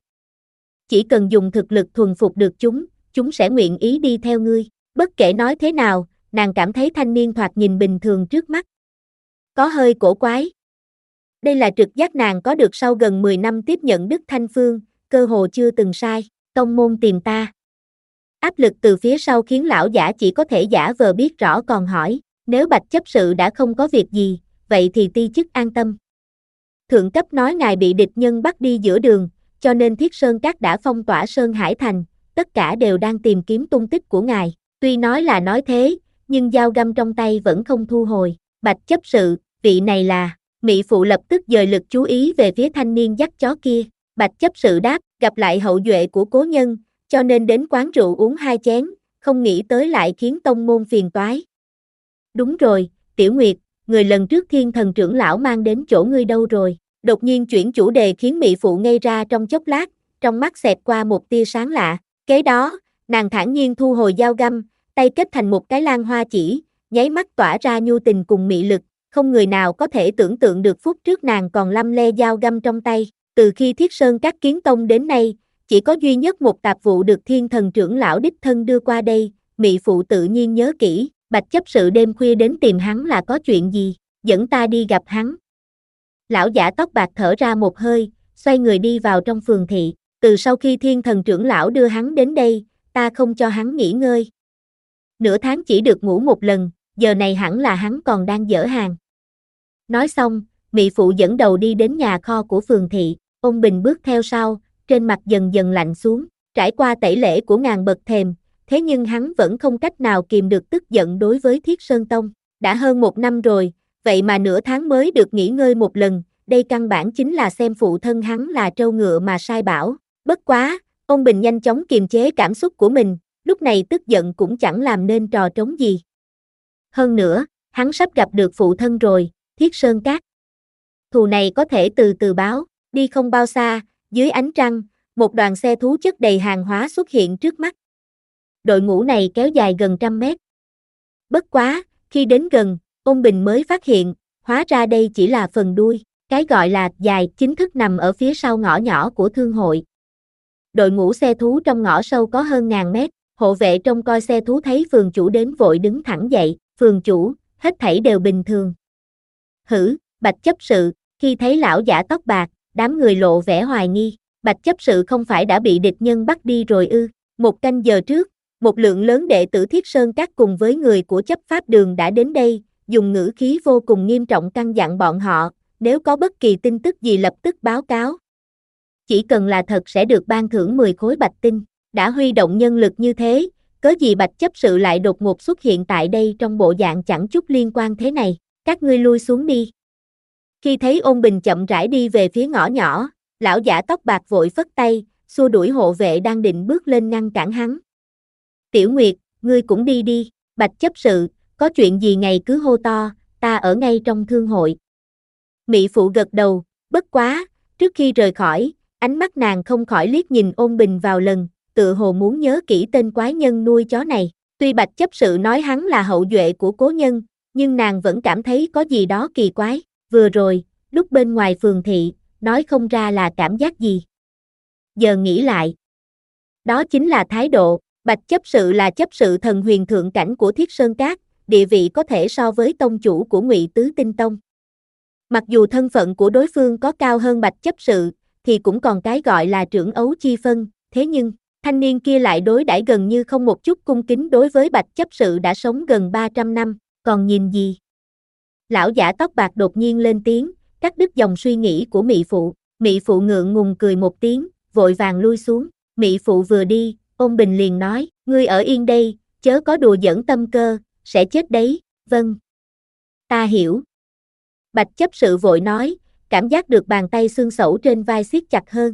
Chỉ cần dùng thực lực thuần phục được chúng, chúng sẽ nguyện ý đi theo ngươi. Bất kể nói thế nào, nàng cảm thấy thanh niên thoạt nhìn bình thường trước mắt. Có hơi cổ quái. Đây là trực giác nàng có được sau gần mười năm tiếp nhận Đức Thanh Phương, cơ hồ chưa từng sai. Tông môn tìm ta. Áp lực từ phía sau khiến lão giả chỉ có thể giả vờ biết rõ còn hỏi, nếu Bạch chấp sự đã không có việc gì, vậy thì ti chức an tâm. Thượng cấp nói ngài bị địch nhân bắt đi giữa đường, cho nên Thiết Sơn Các đã phong tỏa Sơn Hải Thành, tất cả đều đang tìm kiếm tung tích của ngài. Tuy nói là nói thế, nhưng dao găm trong tay vẫn không thu hồi. Bạch chấp sự, vị này là, mỹ phụ lập tức dời lực chú ý về phía thanh niên dắt chó kia. Bạch chấp sự đáp, gặp lại hậu duệ của cố nhân, cho nên đến quán rượu uống hai chén, không nghĩ tới lại khiến tông môn phiền toái. Đúng rồi, Tiểu Nguyệt, người lần trước Thiên Thần trưởng lão mang đến chỗ ngươi đâu rồi? Đột nhiên chuyển chủ đề khiến mỹ phụ ngây ra trong chốc lát, trong mắt xẹt qua một tia sáng lạ. Kế đó, nàng thản nhiên thu hồi dao găm, tay kết thành một cái lan hoa chỉ, nháy mắt tỏa ra nhu tình cùng mị lực, không người nào có thể tưởng tượng được phút trước nàng còn lăm le dao găm trong tay. Từ khi Thiết Sơn Các kiến tông đến nay, chỉ có duy nhất một tạp vụ được Thiên Thần trưởng lão đích thân đưa qua đây, mị phụ tự nhiên nhớ kỹ. Bạch chấp sự đêm khuya đến tìm hắn là có chuyện gì, dẫn ta đi gặp hắn. Lão giả tóc bạc thở ra một hơi, xoay người đi vào trong phường thị. Từ sau khi Thiên Thần trưởng lão đưa hắn đến đây, ta không cho hắn nghỉ ngơi. Nửa tháng chỉ được ngủ một lần, giờ này hẳn là hắn còn đang dở hàng. Nói xong, mỹ phụ dẫn đầu đi đến nhà kho của phường thị, Ôn Bình bước theo sau, trên mặt dần dần lạnh xuống, trải qua tẩy lễ của ngàn bậc thềm, thế nhưng hắn vẫn không cách nào kìm được tức giận đối với Thiết Sơn Tông. Đã hơn một năm rồi, vậy mà nửa tháng mới được nghỉ ngơi một lần, đây căn bản chính là xem phụ thân hắn là trâu ngựa mà sai bảo. Bất quá, Ôn Bình nhanh chóng kiềm chế cảm xúc của mình, lúc này tức giận cũng chẳng làm nên trò trống gì. Hơn nữa, hắn sắp gặp được phụ thân rồi, Thiết Sơn Các. Thù này có thể từ từ báo, đi không bao xa, dưới ánh trăng, một đoàn xe thú chất đầy hàng hóa xuất hiện trước mắt. Đội ngũ này kéo dài gần trăm mét. Bất quá, khi đến gần, Ôn Bình mới phát hiện, hóa ra đây chỉ là phần đuôi, cái gọi là dài chính thức nằm ở phía sau ngõ nhỏ của thương hội. Đội ngũ xe thú trong ngõ sâu có hơn ngàn mét, hộ vệ trông coi xe thú thấy phường chủ đến vội đứng thẳng dậy, phường chủ, hết thảy đều bình thường. Hử, Bạch chấp sự, khi thấy lão giả tóc bạc, đám người lộ vẻ hoài nghi, Bạch chấp sự không phải đã bị địch nhân bắt đi rồi ư? Một canh giờ trước, một lượng lớn đệ tử Thiết Sơn Các cùng với người của chấp pháp đường đã đến đây, dùng ngữ khí vô cùng nghiêm trọng căn dặn bọn họ, nếu có bất kỳ tin tức gì lập tức báo cáo. Chỉ cần là thật sẽ được ban thưởng mười khối bạch tinh, đã huy động nhân lực như thế, cớ gì Bạch chấp sự lại đột ngột xuất hiện tại đây trong bộ dạng chẳng chút liên quan thế này, các ngươi lui xuống đi. Khi thấy Ôn Bình chậm rãi đi về phía ngõ nhỏ, lão giả tóc bạc vội phất tay, xua đuổi hộ vệ đang định bước lên ngăn cản hắn. Tiểu Nguyệt, ngươi cũng đi đi, Bạch chấp sự, có chuyện gì ngày cứ hô to, ta ở ngay trong thương hội. Mị phụ gật đầu, bất quá, trước khi rời khỏi, ánh mắt nàng không khỏi liếc nhìn Ôn Bình vào lần, tự hồ muốn nhớ kỹ tên quái nhân nuôi chó này. Tuy Bạch chấp sự nói hắn là hậu duệ của cố nhân, nhưng nàng vẫn cảm thấy có gì đó kỳ quái. Vừa rồi, lúc bên ngoài phường thị, nói không ra là cảm giác gì. Giờ nghĩ lại, đó chính là thái độ. Bạch chấp sự là chấp sự thần huyền thượng cảnh của Thiết Sơn Các, địa vị có thể so với tông chủ của Ngụy Tứ Tinh Tông. Mặc dù thân phận của đối phương có cao hơn Bạch chấp sự, thì cũng còn cái gọi là trưởng ấu chi phân, thế nhưng, thanh niên kia lại đối đãi gần như không một chút cung kính đối với Bạch chấp sự đã sống gần ba trăm năm, còn nhìn gì? Lão giả tóc bạc đột nhiên lên tiếng, cắt đứt dòng suy nghĩ của Mị phụ. Mị phụ ngượng ngùng cười một tiếng, vội vàng lui xuống. Mị phụ vừa đi, Ôn Bình liền nói, ngươi ở yên đây, chớ có đùa giỡn tâm cơ, sẽ chết đấy. Vâng. Ta hiểu. Bạch chấp sự vội nói, cảm giác được bàn tay xương sẩu trên vai siết chặt hơn.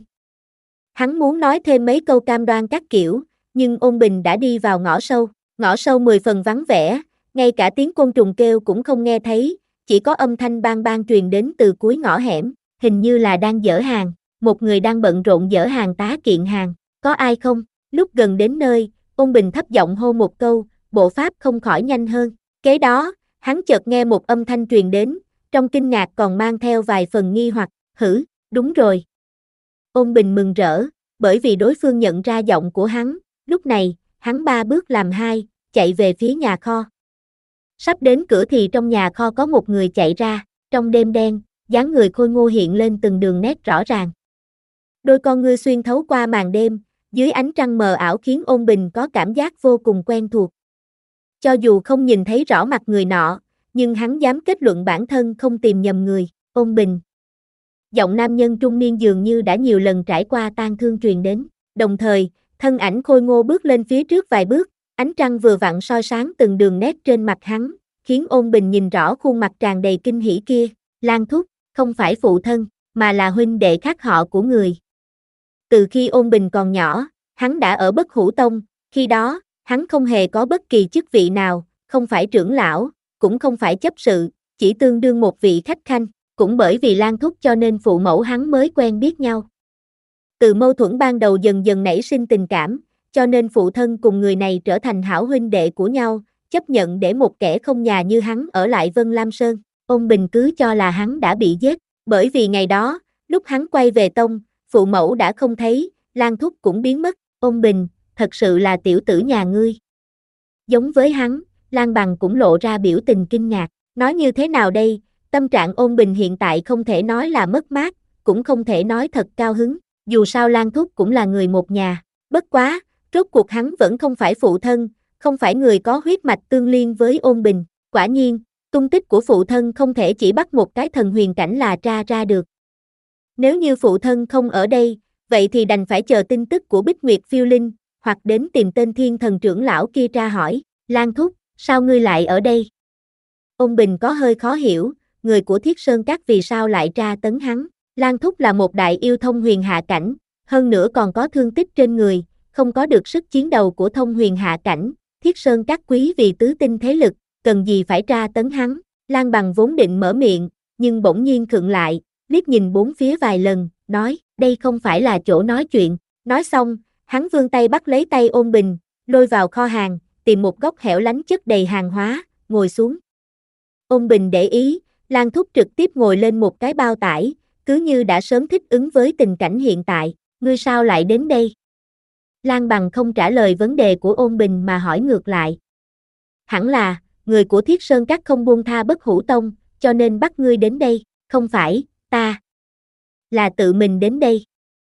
Hắn muốn nói thêm mấy câu cam đoan các kiểu, nhưng Ôn Bình đã đi vào ngõ sâu. Ngõ sâu mười phần vắng vẻ, ngay cả tiếng côn trùng kêu cũng không nghe thấy, chỉ có âm thanh bang bang truyền đến từ cuối ngõ hẻm, hình như là đang dỡ hàng, một người đang bận rộn dỡ hàng tá kiện hàng, có ai không? Lúc gần đến nơi, Ôn Bình thấp giọng hô một câu, bộ pháp không khỏi nhanh hơn. Kế đó, hắn chợt nghe một âm thanh truyền đến, trong kinh ngạc còn mang theo vài phần nghi hoặc, hử, đúng rồi. Ôn Bình mừng rỡ, bởi vì đối phương nhận ra giọng của hắn, lúc này, hắn ba bước làm hai, chạy về phía nhà kho. Sắp đến cửa thì trong nhà kho có một người chạy ra, trong đêm đen, dáng người khôi ngô hiện lên từng đường nét rõ ràng. Đôi con ngươi xuyên thấu qua màn đêm, dưới ánh trăng mờ ảo khiến Ôn Bình có cảm giác vô cùng quen thuộc. Cho dù không nhìn thấy rõ mặt người nọ, nhưng hắn dám kết luận bản thân không tìm nhầm người. Ôn Bình. Giọng nam nhân trung niên dường như đã nhiều lần trải qua tang thương truyền đến, đồng thời, thân ảnh khôi ngô bước lên phía trước vài bước, ánh trăng vừa vặn soi sáng từng đường nét trên mặt hắn, khiến Ôn Bình nhìn rõ khuôn mặt tràn đầy kinh hỉ kia. Lan thúc, không phải phụ thân, mà là huynh đệ khác họ của người. Từ khi Ôn Bình còn nhỏ, hắn đã ở Bất Hủ Tông, khi đó, hắn không hề có bất kỳ chức vị nào, không phải trưởng lão, cũng không phải chấp sự, chỉ tương đương một vị khách khanh, cũng bởi vì Lan thúc cho nên phụ mẫu hắn mới quen biết nhau. Từ mâu thuẫn ban đầu dần dần nảy sinh tình cảm, cho nên phụ thân cùng người này trở thành hảo huynh đệ của nhau, chấp nhận để một kẻ không nhà như hắn ở lại Vân Lam Sơn. Ôn Bình cứ cho là hắn đã bị giết, bởi vì ngày đó, lúc hắn quay về tông, phụ mẫu đã không thấy, Lan thúc cũng biến mất. Ôn Bình, thật sự là tiểu tử nhà ngươi. Giống với hắn, Lan Bằng cũng lộ ra biểu tình kinh ngạc, nói như thế nào đây, tâm trạng Ôn Bình hiện tại không thể nói là mất mát, cũng không thể nói thật cao hứng, dù sao Lan thúc cũng là người một nhà, bất quá, rốt cuộc hắn vẫn không phải phụ thân, không phải người có huyết mạch tương liên với Ôn Bình, quả nhiên, tung tích của phụ thân không thể chỉ bắt một cái thần huyền cảnh là tra ra được. Nếu như phụ thân không ở đây, vậy thì đành phải chờ tin tức của Bích Nguyệt Phiêu Linh, hoặc đến tìm tên thiên thần trưởng lão kia tra hỏi, Lan thúc, sao ngươi lại ở đây? Ôn Bình có hơi khó hiểu, người của Thiết Sơn Các vì sao lại tra tấn hắn, Lan thúc là một đại yêu thông huyền hạ cảnh, hơn nữa còn có thương tích trên người, không có được sức chiến đầu của thông huyền hạ cảnh, Thiết Sơn Các quý vì tứ tinh thế lực, cần gì phải tra tấn hắn, Lan Bằng vốn định mở miệng, nhưng bỗng nhiên khựng lại, liếc nhìn bốn phía vài lần, nói, đây không phải là chỗ nói chuyện, Nói xong, hắn vươn tay bắt lấy tay Ôn Bình, lôi vào kho hàng, tìm một góc hẻo lánh chất đầy hàng hóa, ngồi xuống. Ôn Bình để ý, Lan Thúc trực tiếp ngồi lên một cái bao tải, cứ như đã sớm thích ứng với tình cảnh hiện tại. Ngươi sao lại đến đây? Lan Bằng không trả lời vấn đề của Ôn Bình mà hỏi ngược lại. Hẳn là, người của Thiết Sơn Các không buông tha Bất Hủ Tông, cho nên bắt ngươi đến đây. Không phải, ta là tự mình đến đây.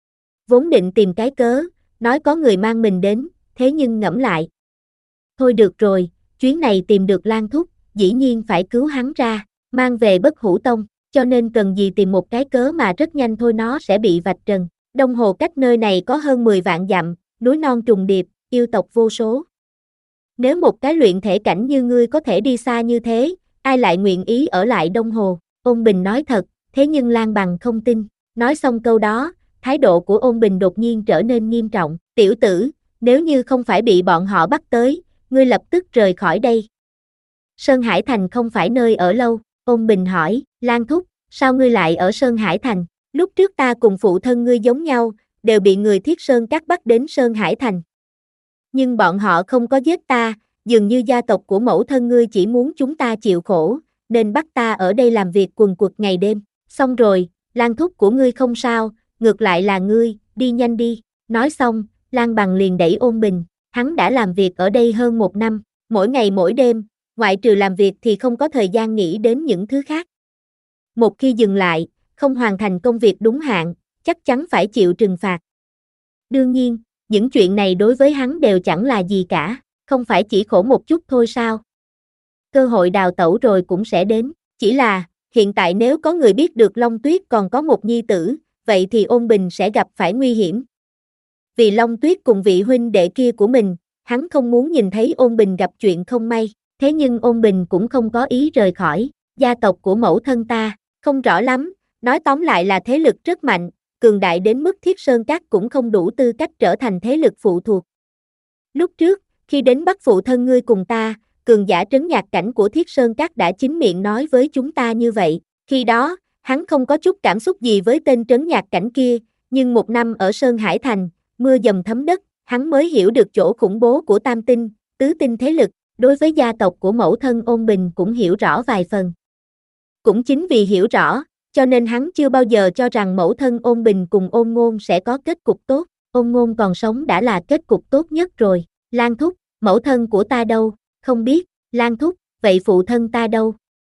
Vốn định tìm cái cớ, nói có người mang mình đến, thế nhưng ngẫm lại. Thôi được rồi, chuyến này tìm được Lan Thúc, dĩ nhiên phải cứu hắn ra, mang về Bất Hủ Tông, cho nên cần gì tìm một cái cớ mà rất nhanh thôi nó sẽ bị vạch trần. Đông Hồ cách nơi này có hơn mười vạn dặm, núi non trùng điệp, yêu tộc vô số. Nếu một cái luyện thể cảnh như ngươi có thể đi xa như thế, ai lại nguyện ý ở lại Đông Hồ? Ôn Bình nói thật, thế nhưng Lan Bằng không tin. Nói xong câu đó, thái độ của Ôn Bình đột nhiên trở nên nghiêm trọng. Tiểu tử, nếu như không phải bị bọn họ bắt tới, ngươi lập tức rời khỏi đây. Sơn Hải Thành không phải nơi ở lâu. Ôn Bình hỏi, Lan Thúc, sao ngươi lại ở Sơn Hải Thành? Lúc trước ta cùng phụ thân ngươi giống nhau, đều bị người Thiết Sơn Các bắt đến Sơn Hải Thành. Nhưng bọn họ không có giết ta, dường như gia tộc của mẫu thân ngươi chỉ muốn chúng ta chịu khổ, nên bắt ta ở đây làm việc quần quật ngày đêm. Xong rồi, Lan Thúc của ngươi không sao, ngược lại là ngươi, đi nhanh đi. Nói xong, Lan Bằng liền đẩy Ôn Bình, hắn đã làm việc ở đây hơn một năm, mỗi ngày mỗi đêm, ngoại trừ làm việc thì không có thời gian nghĩ đến những thứ khác. Một khi dừng lại, không hoàn thành công việc đúng hạn, chắc chắn phải chịu trừng phạt. Đương nhiên, những chuyện này đối với hắn đều chẳng là gì cả, không phải chỉ khổ một chút thôi sao? Cơ hội đào tẩu rồi cũng sẽ đến, chỉ là, hiện tại nếu có người biết được Long Tuyết còn có một nhi tử, vậy thì Ôn Bình sẽ gặp phải nguy hiểm. Vì Long Tuyết cùng vị huynh đệ kia của mình, hắn không muốn nhìn thấy Ôn Bình gặp chuyện không may, thế nhưng Ôn Bình cũng không có ý rời khỏi, gia tộc của mẫu thân ta, không rõ lắm, nói tóm lại là thế lực rất mạnh, cường đại đến mức Thiết Sơn Các cũng không đủ tư cách trở thành thế lực phụ thuộc. Lúc trước, khi đến bắt phụ thân ngươi cùng ta, cường giả trấn nhạc cảnh của Thiết Sơn Các đã chính miệng nói với chúng ta như vậy, khi đó, hắn không có chút cảm xúc gì với tên trấn nhạc cảnh kia, nhưng một năm ở Sơn Hải Thành, mưa dầm thấm đất, hắn mới hiểu được chỗ khủng bố của tam tinh, tứ tinh thế lực, đối với gia tộc của mẫu thân Ôn Bình cũng hiểu rõ vài phần. Cũng chính vì hiểu rõ, cho nên hắn chưa bao giờ cho rằng mẫu thân Ôn Bình cùng Ôn Ngôn sẽ có kết cục tốt, Ôn Ngôn còn sống đã là kết cục tốt nhất rồi. Lan Thúc, mẫu thân của ta đâu? Không biết. Lan Thúc, vậy phụ thân ta đâu?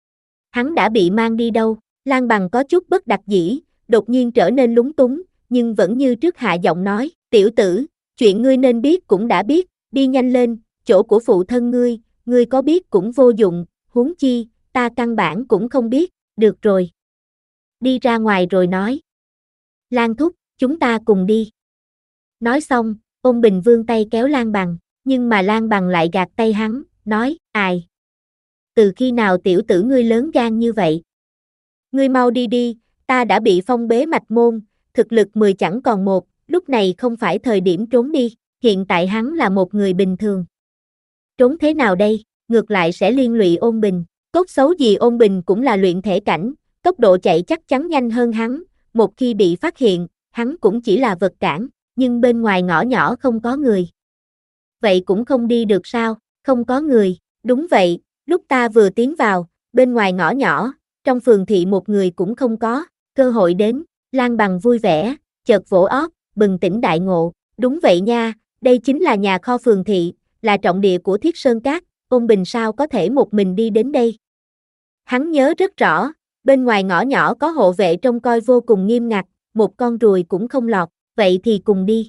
Hắn đã bị mang đi đâu? Lan Bằng có chút bất đắc dĩ, đột nhiên trở nên lúng túng, nhưng vẫn như trước hạ giọng nói, tiểu tử, chuyện ngươi nên biết cũng đã biết, đi nhanh lên, chỗ của phụ thân ngươi, ngươi có biết cũng vô dụng, huống chi, ta căn bản cũng không biết, được rồi. Đi ra ngoài rồi nói. Lan Thúc, chúng ta cùng đi. Nói xong, Ôn Bình vươn tay kéo Lan Bằng, nhưng mà Lan Bằng lại gạt tay hắn, nói, ai? Từ khi nào tiểu tử ngươi lớn gan như vậy? Ngươi mau đi đi, ta đã bị phong bế mạch môn, thực lực mười chẳng còn một, lúc này không phải thời điểm trốn đi, hiện tại hắn là một người bình thường. Trốn thế nào đây, ngược lại sẽ liên lụy Ôn Bình, cốt xấu gì Ôn Bình cũng là luyện thể cảnh, tốc độ chạy chắc chắn nhanh hơn hắn, một khi bị phát hiện, hắn cũng chỉ là vật cản, nhưng bên ngoài ngõ nhỏ không có người. Vậy cũng không đi được sao, không có người, đúng vậy, lúc ta vừa tiến vào, bên ngoài ngõ nhỏ, trong phường thị một người cũng không có, cơ hội đến, Lan Bằng vui vẻ, chợt vỗ ót, bừng tỉnh đại ngộ, đúng vậy nha, đây chính là nhà kho phường thị, là trọng địa của Thiết Sơn Các, Ôn Bình sao có thể một mình đi đến đây. Hắn nhớ rất rõ, bên ngoài ngõ nhỏ có hộ vệ trông coi vô cùng nghiêm ngặt, một con ruồi cũng không lọt, vậy thì cùng đi.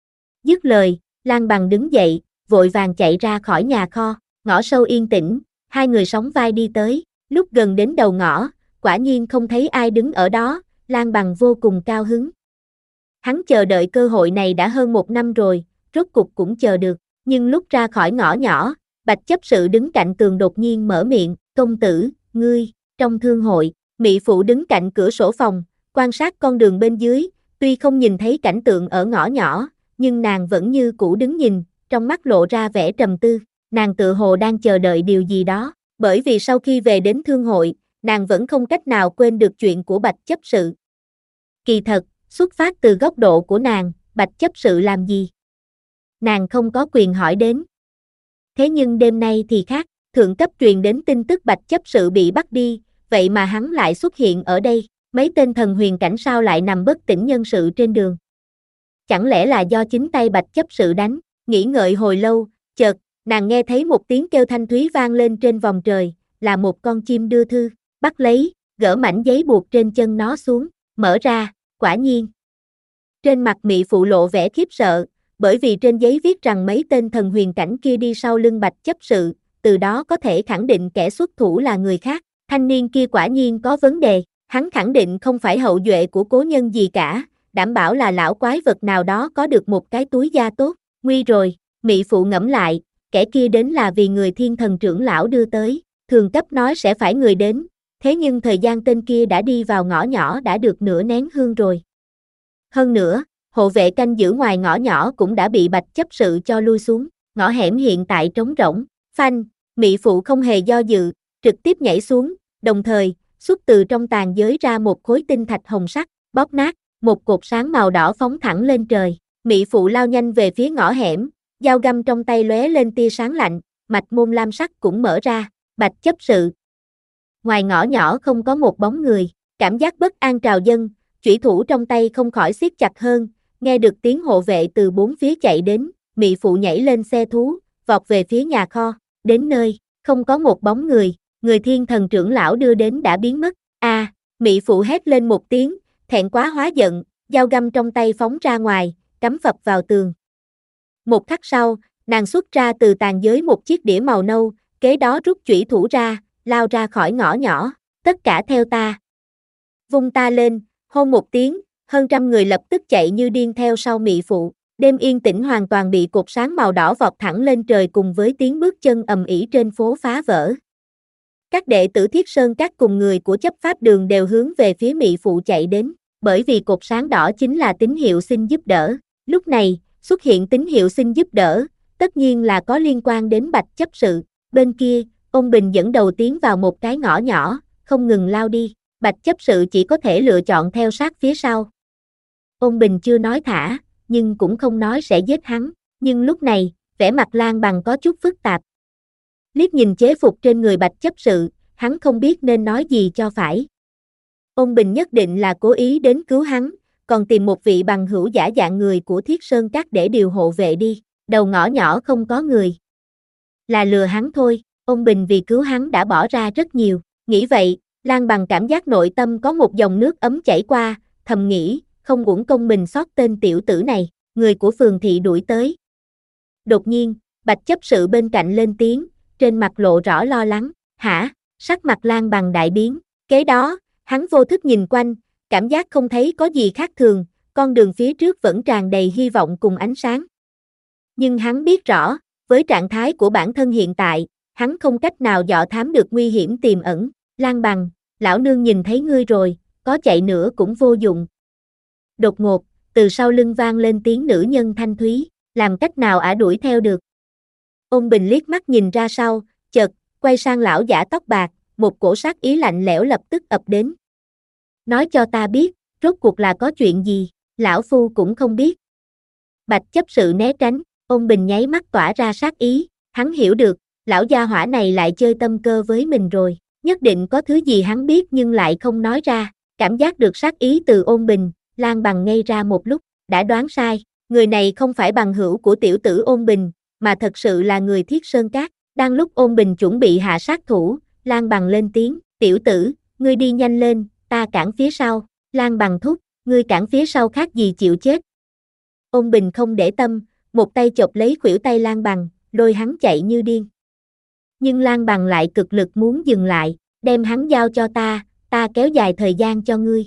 Dứt lời, Lan Bằng đứng dậy, vội vàng chạy ra khỏi nhà kho, ngõ sâu yên tĩnh, hai người sóng vai đi tới, lúc gần đến đầu ngõ, quả nhiên không thấy ai đứng ở đó, Lan Bằng vô cùng cao hứng. Hắn chờ đợi cơ hội này đã hơn một năm rồi, rốt cục cũng chờ được, nhưng lúc ra khỏi ngõ nhỏ, Bạch chấp sự đứng cạnh tường đột nhiên mở miệng, công tử, ngươi, trong thương hội, mỹ phụ đứng cạnh cửa sổ phòng, quan sát con đường bên dưới, tuy không nhìn thấy cảnh tượng ở ngõ nhỏ, nhưng nàng vẫn như cũ đứng nhìn, trong mắt lộ ra vẻ trầm tư, nàng tự hồ đang chờ đợi điều gì đó, bởi vì sau khi về đến thương hội, nàng vẫn không cách nào quên được chuyện của Bạch chấp sự. Kỳ thật, xuất phát từ góc độ của nàng, Bạch chấp sự làm gì? Nàng không có quyền hỏi đến. Thế nhưng đêm nay thì khác, thượng cấp truyền đến tin tức Bạch chấp sự bị bắt đi, vậy mà hắn lại xuất hiện ở đây, mấy tên thần huyền cảnh sao lại nằm bất tỉnh nhân sự trên đường? Chẳng lẽ là do chính tay Bạch chấp sự đánh? Nghĩ ngợi hồi lâu, chợt, nàng nghe thấy một tiếng kêu thanh thúy vang lên trên vòng trời, là một con chim đưa thư, bắt lấy, gỡ mảnh giấy buộc trên chân nó xuống, mở ra, quả nhiên. Trên mặt Mị Phụ lộ vẻ khiếp sợ, bởi vì trên giấy viết rằng mấy tên thần huyền cảnh kia đi sau lưng Bạch chấp sự, từ đó có thể khẳng định kẻ xuất thủ là người khác, thanh niên kia quả nhiên có vấn đề, hắn khẳng định không phải hậu duệ của cố nhân gì cả, đảm bảo là lão quái vật nào đó có được một cái túi da tốt, nguy rồi, Mị Phụ ngẫm lại, kẻ kia đến là vì người thiên thần trưởng lão đưa tới, thường cấp nói sẽ phải người đến, thế nhưng thời gian tên kia đã đi vào ngõ nhỏ đã được nửa nén hương rồi. Hơn nữa, hộ vệ canh giữ ngoài ngõ nhỏ cũng đã bị Bạch chấp sự cho lui xuống, ngõ hẻm hiện tại trống rỗng, phanh, Mị Phụ không hề do dự, trực tiếp nhảy xuống, đồng thời, xuất từ trong tàn giới ra một khối tinh thạch hồng sắc, bóp nát, một cột sáng màu đỏ phóng thẳng lên trời, Mị Phụ lao nhanh về phía ngõ hẻm, dao găm trong tay lóe lên tia sáng lạnh, mạch môn lam sắc cũng mở ra, Bạch chấp sự. Ngoài ngõ nhỏ không có một bóng người, cảm giác bất an trào dâng, chủy thủ trong tay không khỏi siết chặt hơn, nghe được tiếng hộ vệ từ bốn phía chạy đến, Mị Phụ nhảy lên xe thú, vọt về phía nhà kho, đến nơi, không có một bóng người, người thiên thần trưởng lão đưa đến đã biến mất, a, à, Mị Phụ hét lên một tiếng, thẹn quá hóa giận, dao găm trong tay phóng ra ngoài, cắm phập vào tường. Một khắc sau, nàng xuất ra từ tàn giới một chiếc đĩa màu nâu, kế đó rút chủy thủ ra, lao ra khỏi ngõ nhỏ, tất cả theo ta. Vung ta lên, hôn một tiếng, hơn trăm người lập tức chạy như điên theo sau Mị Phụ, đêm yên tĩnh hoàn toàn bị cột sáng màu đỏ vọt thẳng lên trời cùng với tiếng bước chân ầm ĩ trên phố phá vỡ. Các đệ tử Thiết Sơn Các cùng người của chấp pháp đường đều hướng về phía Mị Phụ chạy đến, bởi vì cột sáng đỏ chính là tín hiệu xin giúp đỡ, lúc này, xuất hiện tín hiệu xin giúp đỡ, tất nhiên là có liên quan đến Bạch chấp sự, bên kia, Ôn Bình dẫn đầu tiến vào một cái ngõ nhỏ, không ngừng lao đi, Bạch chấp sự chỉ có thể lựa chọn theo sát phía sau. Ôn Bình chưa nói thả, nhưng cũng không nói sẽ giết hắn, nhưng lúc này, vẻ mặt Lan Bằng có chút phức tạp. Liếc nhìn chế phục trên người Bạch chấp sự, hắn không biết nên nói gì cho phải. Ôn Bình nhất định là cố ý đến cứu hắn, còn tìm một vị bằng hữu giả dạng người của Thiết Sơn Các để điều hộ vệ đi, đầu ngõ nhỏ không có người. Là lừa hắn thôi, Ôn Bình vì cứu hắn đã bỏ ra rất nhiều, nghĩ vậy, Lan Bằng cảm giác nội tâm có một dòng nước ấm chảy qua, thầm nghĩ, không uổng công mình xót tên tiểu tử này, người của phường thị đuổi tới. Đột nhiên, Bạch chấp sự bên cạnh lên tiếng, trên mặt lộ rõ lo lắng, hả, sắc mặt Lan Bằng đại biến, kế đó, hắn vô thức nhìn quanh, cảm giác không thấy có gì khác thường, con đường phía trước vẫn tràn đầy hy vọng cùng ánh sáng. Nhưng hắn biết rõ, với trạng thái của bản thân hiện tại, hắn không cách nào dò thám được nguy hiểm tiềm ẩn, Lan Bằng, lão nương nhìn thấy ngươi rồi, có chạy nữa cũng vô dụng. Đột ngột, từ sau lưng vang lên tiếng nữ nhân thanh thúy, làm cách nào ả đuổi theo được. Ôn Bình liếc mắt nhìn ra sau, chợt, quay sang lão giả tóc bạc, một cổ sát ý lạnh lẽo lập tức ập đến. Nói cho ta biết, rốt cuộc là có chuyện gì, lão phu cũng không biết. Bạch chấp sự né tránh, Ôn Bình nháy mắt tỏa ra sát ý, hắn hiểu được, lão gia hỏa này lại chơi tâm cơ với mình rồi, nhất định có thứ gì hắn biết nhưng lại không nói ra, cảm giác được sát ý từ Ôn Bình, Lan Bằng ngây ra một lúc, đã đoán sai, người này không phải bằng hữu của tiểu tử Ôn Bình, mà thật sự là người Thiết Sơn Các, đang lúc Ôn Bình chuẩn bị hạ sát thủ, Lan Bằng lên tiếng, tiểu tử, ngươi đi nhanh lên, ta cản phía sau, Lan Bằng thúc, ngươi cản phía sau khác gì chịu chết. Ôn Bình không để tâm, một tay chộp lấy khuỷu tay Lan Bằng, lôi hắn chạy như điên. Nhưng Lan Bằng lại cực lực muốn dừng lại, đem hắn giao cho ta, ta kéo dài thời gian cho ngươi.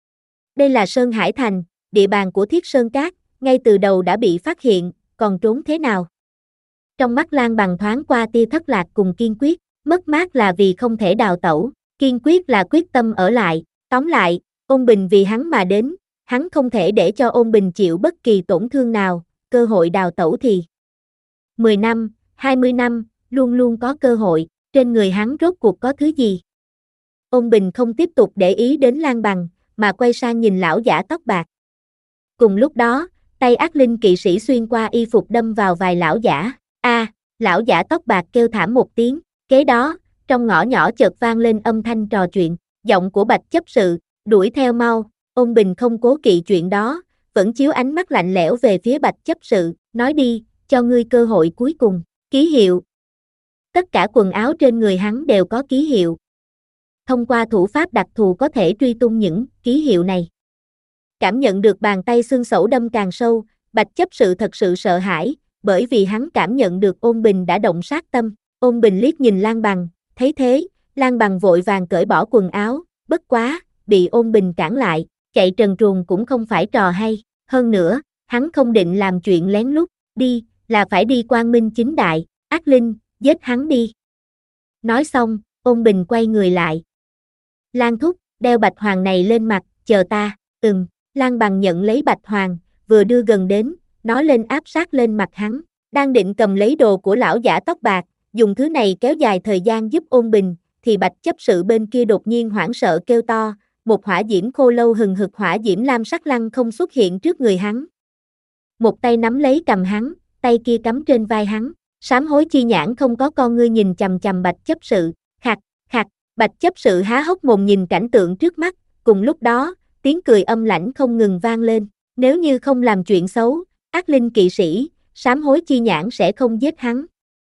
Đây là Sơn Hải Thành, địa bàn của Thiết Sơn Các, ngay từ đầu đã bị phát hiện, còn trốn thế nào? Trong mắt Lan Bằng thoáng qua tia thất lạc cùng kiên quyết, mất mát là vì không thể đào tẩu, kiên quyết là quyết tâm ở lại, tóm lại, Ôn Bình vì hắn mà đến, hắn không thể để cho Ôn Bình chịu bất kỳ tổn thương nào, cơ hội đào tẩu thì mười năm, hai mươi năm, luôn luôn có cơ hội, trên người hắn rốt cuộc có thứ gì? Ôn Bình không tiếp tục để ý đến Lan Bằng, mà quay sang nhìn lão giả tóc bạc. Cùng lúc đó, tay ác linh kỵ sĩ xuyên qua y phục đâm vào vài lão giả. A, lão giả tóc bạc kêu thảm một tiếng, kế đó, trong ngõ nhỏ chợt vang lên âm thanh trò chuyện, giọng của Bạch chấp sự, đuổi theo mau. Ôn Bình không cố kỵ chuyện đó, vẫn chiếu ánh mắt lạnh lẽo về phía Bạch chấp sự, nói đi, cho ngươi cơ hội cuối cùng. Ký hiệu. Tất cả quần áo trên người hắn đều có ký hiệu. Thông qua thủ pháp đặc thù có thể truy tung những ký hiệu này. Cảm nhận được bàn tay xương sẩu đâm càng sâu, Bạch chấp sự thật sự sợ hãi, bởi vì hắn cảm nhận được Ôn Bình đã động sát tâm. Ôn Bình liếc nhìn Lan Bằng, thấy thế, Lan Bằng vội vàng cởi bỏ quần áo, bất quá, bị Ôn Bình cản lại, chạy trần truồng cũng không phải trò hay, hơn nữa, hắn không định làm chuyện lén lút, đi, là phải đi quang minh chính đại, ác linh, giết hắn đi. Nói xong, Ôn Bình quay người lại. Lan thúc, đeo bạch hoàng này lên mặt, chờ ta, ừm, Lan Bằng nhận lấy bạch hoàng, vừa đưa gần đến, nó lên áp sát lên mặt hắn, đang định cầm lấy đồ của lão giả tóc bạc, dùng thứ này kéo dài thời gian giúp Ôn Bình, thì Bạch chấp sự bên kia đột nhiên hoảng sợ kêu to, một hỏa diễm khô lâu hừng hực hỏa diễm lam sắc lăng không xuất hiện trước người hắn. Một tay nắm lấy cầm hắn, tay kia cắm trên vai hắn, sám hối chi nhãn không có con ngươi nhìn chằm chằm Bạch chấp sự, khạc, khạc, Bạch chấp sự há hốc mồm nhìn cảnh tượng trước mắt, cùng lúc đó, tiếng cười âm lãnh không ngừng vang lên, nếu như không làm chuyện xấu, ác linh kỵ sĩ, sám hối chi nhãn sẽ không giết hắn.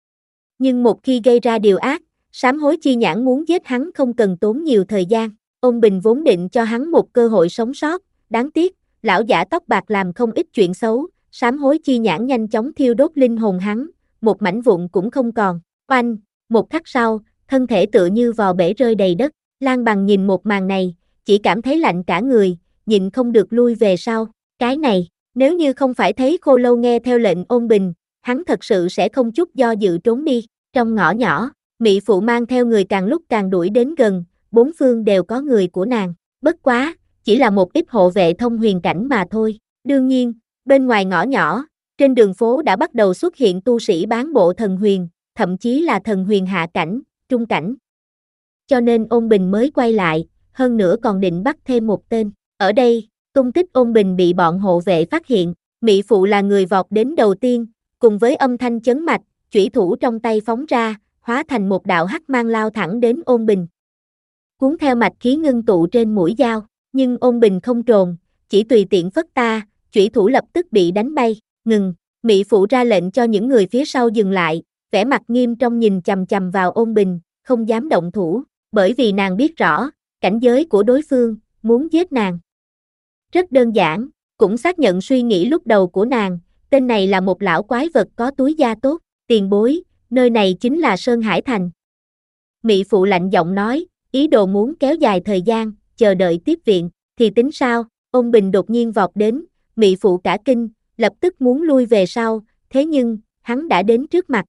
Nhưng một khi gây ra điều ác, sám hối chi nhãn muốn giết hắn không cần tốn nhiều thời gian. Ôn Bình vốn định cho hắn một cơ hội sống sót, đáng tiếc, lão giả tóc bạc làm không ít chuyện xấu, sám hối chi nhãn nhanh chóng thiêu đốt linh hồn hắn, một mảnh vụn cũng không còn. Oanh, một khắc sau, thân thể tựa như vò bể rơi đầy đất, Lan Bằng nhìn một màn này, chỉ cảm thấy lạnh cả người, nhịn không được lui về sau. Cái này, nếu như không phải thấy khô lâu nghe theo lệnh Ôn Bình, hắn thật sự sẽ không chút do dự trốn đi. Trong ngõ nhỏ, Mỹ phụ mang theo người càng lúc càng đuổi đến gần, bốn phương đều có người của nàng, bất quá, chỉ là một ít hộ vệ thông huyền cảnh mà thôi. Đương nhiên, bên ngoài ngõ nhỏ, trên đường phố đã bắt đầu xuất hiện tu sĩ bán bộ thần huyền, thậm chí là thần huyền hạ cảnh, trung cảnh. Cho nên Ôn Bình mới quay lại, hơn nữa còn định bắt thêm một tên. Ở đây, tung tích Ôn Bình bị bọn hộ vệ phát hiện, Mỹ phụ là người vọt đến đầu tiên, cùng với âm thanh chấn mạch, chủy thủ trong tay phóng ra, hóa thành một đạo hắc mang lao thẳng đến Ôn Bình. Cuốn theo mạch khí ngưng tụ trên mũi dao, nhưng Ôn Bình không trồn, chỉ tùy tiện phất ta, chủy thủ lập tức bị đánh bay, ngừng, Mỹ phụ ra lệnh cho những người phía sau dừng lại, vẻ mặt nghiêm trong nhìn chằm chằm vào Ôn Bình, không dám động thủ, bởi vì nàng biết rõ, cảnh giới của đối phương, muốn giết nàng. Rất đơn giản, cũng xác nhận suy nghĩ lúc đầu của nàng, tên này là một lão quái vật có túi da tốt, tiền bối, nơi này chính là Sơn Hải Thành. Mỹ phụ lạnh giọng nói, ý đồ muốn kéo dài thời gian, chờ đợi tiếp viện, thì tính sao? Ôn Bình đột nhiên vọt đến, Mỹ phụ cả kinh, lập tức muốn lui về sau, thế nhưng, hắn đã đến trước mặt.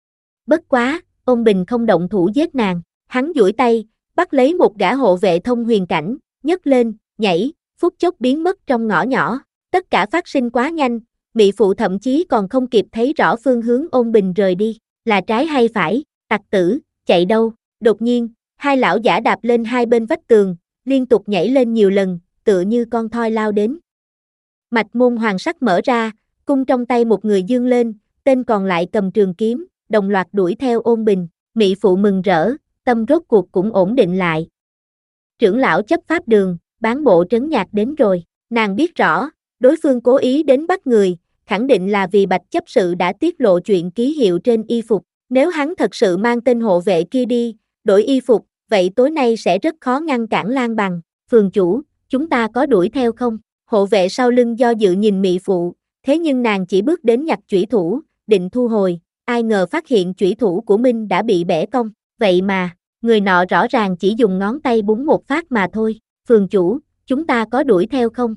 Bất quá, Ôn Bình không động thủ giết nàng, hắn duỗi tay, bắt lấy một gã hộ vệ thông huyền cảnh, nhấc lên, nhảy, phút chốc biến mất trong ngõ nhỏ, tất cả phát sinh quá nhanh, Mỹ phụ thậm chí còn không kịp thấy rõ phương hướng Ôn Bình rời đi, là trái hay phải, tặc tử, chạy đâu, đột nhiên, hai lão giả đạp lên hai bên vách tường, liên tục nhảy lên nhiều lần, tựa như con thoi lao đến. Mạch môn hoàng sắc mở ra, cung trong tay một người dương lên, tên còn lại cầm trường kiếm, đồng loạt đuổi theo Ôn Bình, Mỹ phụ mừng rỡ, tâm rốt cuộc cũng ổn định lại. Trưởng lão chấp pháp đường, bán bộ trấn nhạc đến rồi, nàng biết rõ, đối phương cố ý đến bắt người, khẳng định là vì Bạch chấp sự đã tiết lộ chuyện ký hiệu trên y phục, nếu hắn thật sự mang tên hộ vệ kia đi, đổi y phục, vậy tối nay sẽ rất khó ngăn cản Lan Bằng. Phường chủ, chúng ta có đuổi theo không? Hộ vệ sau lưng do dự nhìn Mỹ phụ, thế nhưng nàng chỉ bước đến nhặt chủy thủ, định thu hồi, ai ngờ phát hiện chủy thủ của Minh đã bị bẻ cong, vậy mà, người nọ rõ ràng chỉ dùng ngón tay búng một phát mà thôi. Phường chủ, chúng ta có đuổi theo không?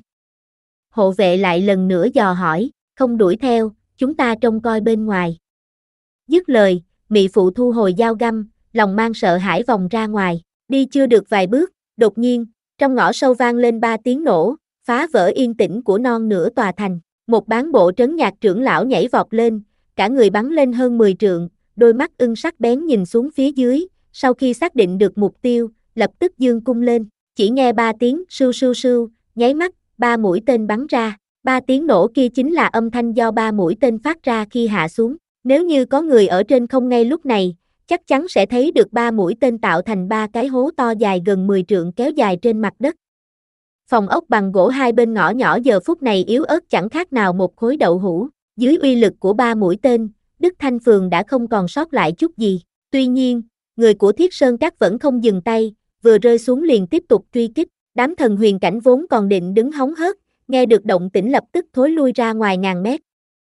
Hộ vệ lại lần nữa dò hỏi, không đuổi theo, chúng ta trông coi bên ngoài. Dứt lời, Mỹ phụ thu hồi dao găm, lòng mang sợ hãi vòng ra ngoài, đi chưa được vài bước, đột nhiên, trong ngõ sâu vang lên ba tiếng nổ, phá vỡ yên tĩnh của non nửa tòa thành, một bán bộ trấn nhạc trưởng lão nhảy vọt lên, cả người bắn lên hơn mười trượng, đôi mắt ưng sắc bén nhìn xuống phía dưới, sau khi xác định được mục tiêu, lập tức giương cung lên, chỉ nghe ba tiếng sưu sưu sưu, nháy mắt, ba mũi tên bắn ra, Ba tiếng nổ kia chính là âm thanh do ba mũi tên phát ra khi hạ xuống. Nếu như có người ở trên không ngay lúc này, chắc chắn sẽ thấy được ba mũi tên tạo thành ba cái hố to dài gần mười trượng kéo dài trên mặt đất. Phòng ốc bằng gỗ hai bên ngõ nhỏ giờ phút này yếu ớt chẳng khác nào một khối đậu hũ. Dưới uy lực của ba mũi tên, Đức Thanh Phường đã không còn sót lại chút gì. Tuy nhiên, người của Thiết Sơn Các vẫn không dừng tay, vừa rơi xuống liền tiếp tục truy kích. Đám thần huyền cảnh vốn còn định đứng hóng hớt, nghe được động tĩnh lập tức thối lui ra ngoài ngàn mét.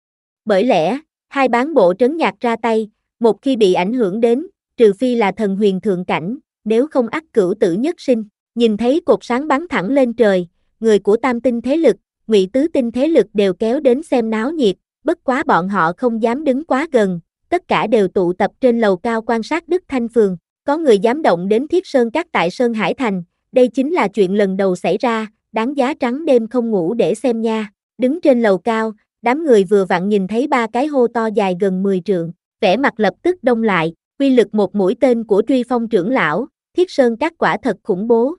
Bởi lẽ, hai bán bộ trấn nhạc ra tay, một khi bị ảnh hưởng đến, trừ phi là thần huyền thượng cảnh, nếu không ắt cửu tử nhất sinh. Nhìn thấy cột sáng bắn thẳng lên trời, người của tam tinh thế lực, ngụy tứ tinh thế lực đều kéo đến xem náo nhiệt, bất quá bọn họ không dám đứng quá gần, tất cả đều tụ tập trên lầu cao quan sát Đức Thanh Phường. Có người dám động đến Thiết Sơn Các tại Sơn Hải Thành, đây chính là chuyện lần đầu xảy ra, đáng giá trắng đêm không ngủ để xem nha. Đứng trên lầu cao, đám người vừa vặn nhìn thấy ba cái hô to dài gần mười trượng, vẻ mặt lập tức đông lại, uy lực một mũi tên của Truy Phong trưởng lão, Thiết Sơn Các quả thật khủng bố.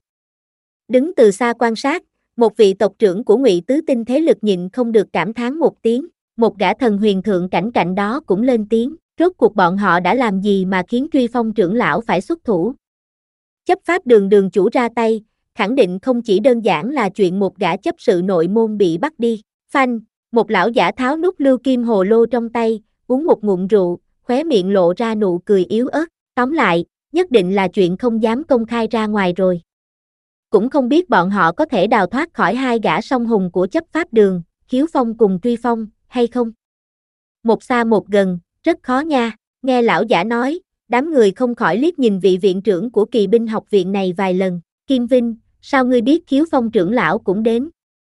Đứng từ xa quan sát, một vị tộc trưởng của ngụy tứ tinh thế lực nhịn không được cảm thán một tiếng, một gã thần huyền thượng cảnh cạnh đó cũng lên tiếng, rốt cuộc bọn họ đã làm gì mà khiến Truy Phong trưởng lão phải xuất thủ. Chấp pháp đường đường chủ ra tay, khẳng định không chỉ đơn giản là chuyện một gã chấp sự nội môn bị bắt đi. Phanh, một lão giả tháo nút lưu kim hồ lô trong tay, uống một ngụm rượu, khóe miệng lộ ra nụ cười yếu ớt. Tóm lại, nhất định là chuyện không dám công khai ra ngoài rồi. Cũng không biết bọn họ có thể đào thoát khỏi hai gã song hùng của chấp pháp đường, Khiếu Phong cùng Truy Phong, hay không? Một xa một gần, rất khó nha. Nghe lão giả nói, đám người không khỏi liếc nhìn vị viện trưởng của kỳ binh học viện này vài lần. Kim Vinh, sao ngươi biết Khiếu Phong trưởng lão cũng đến?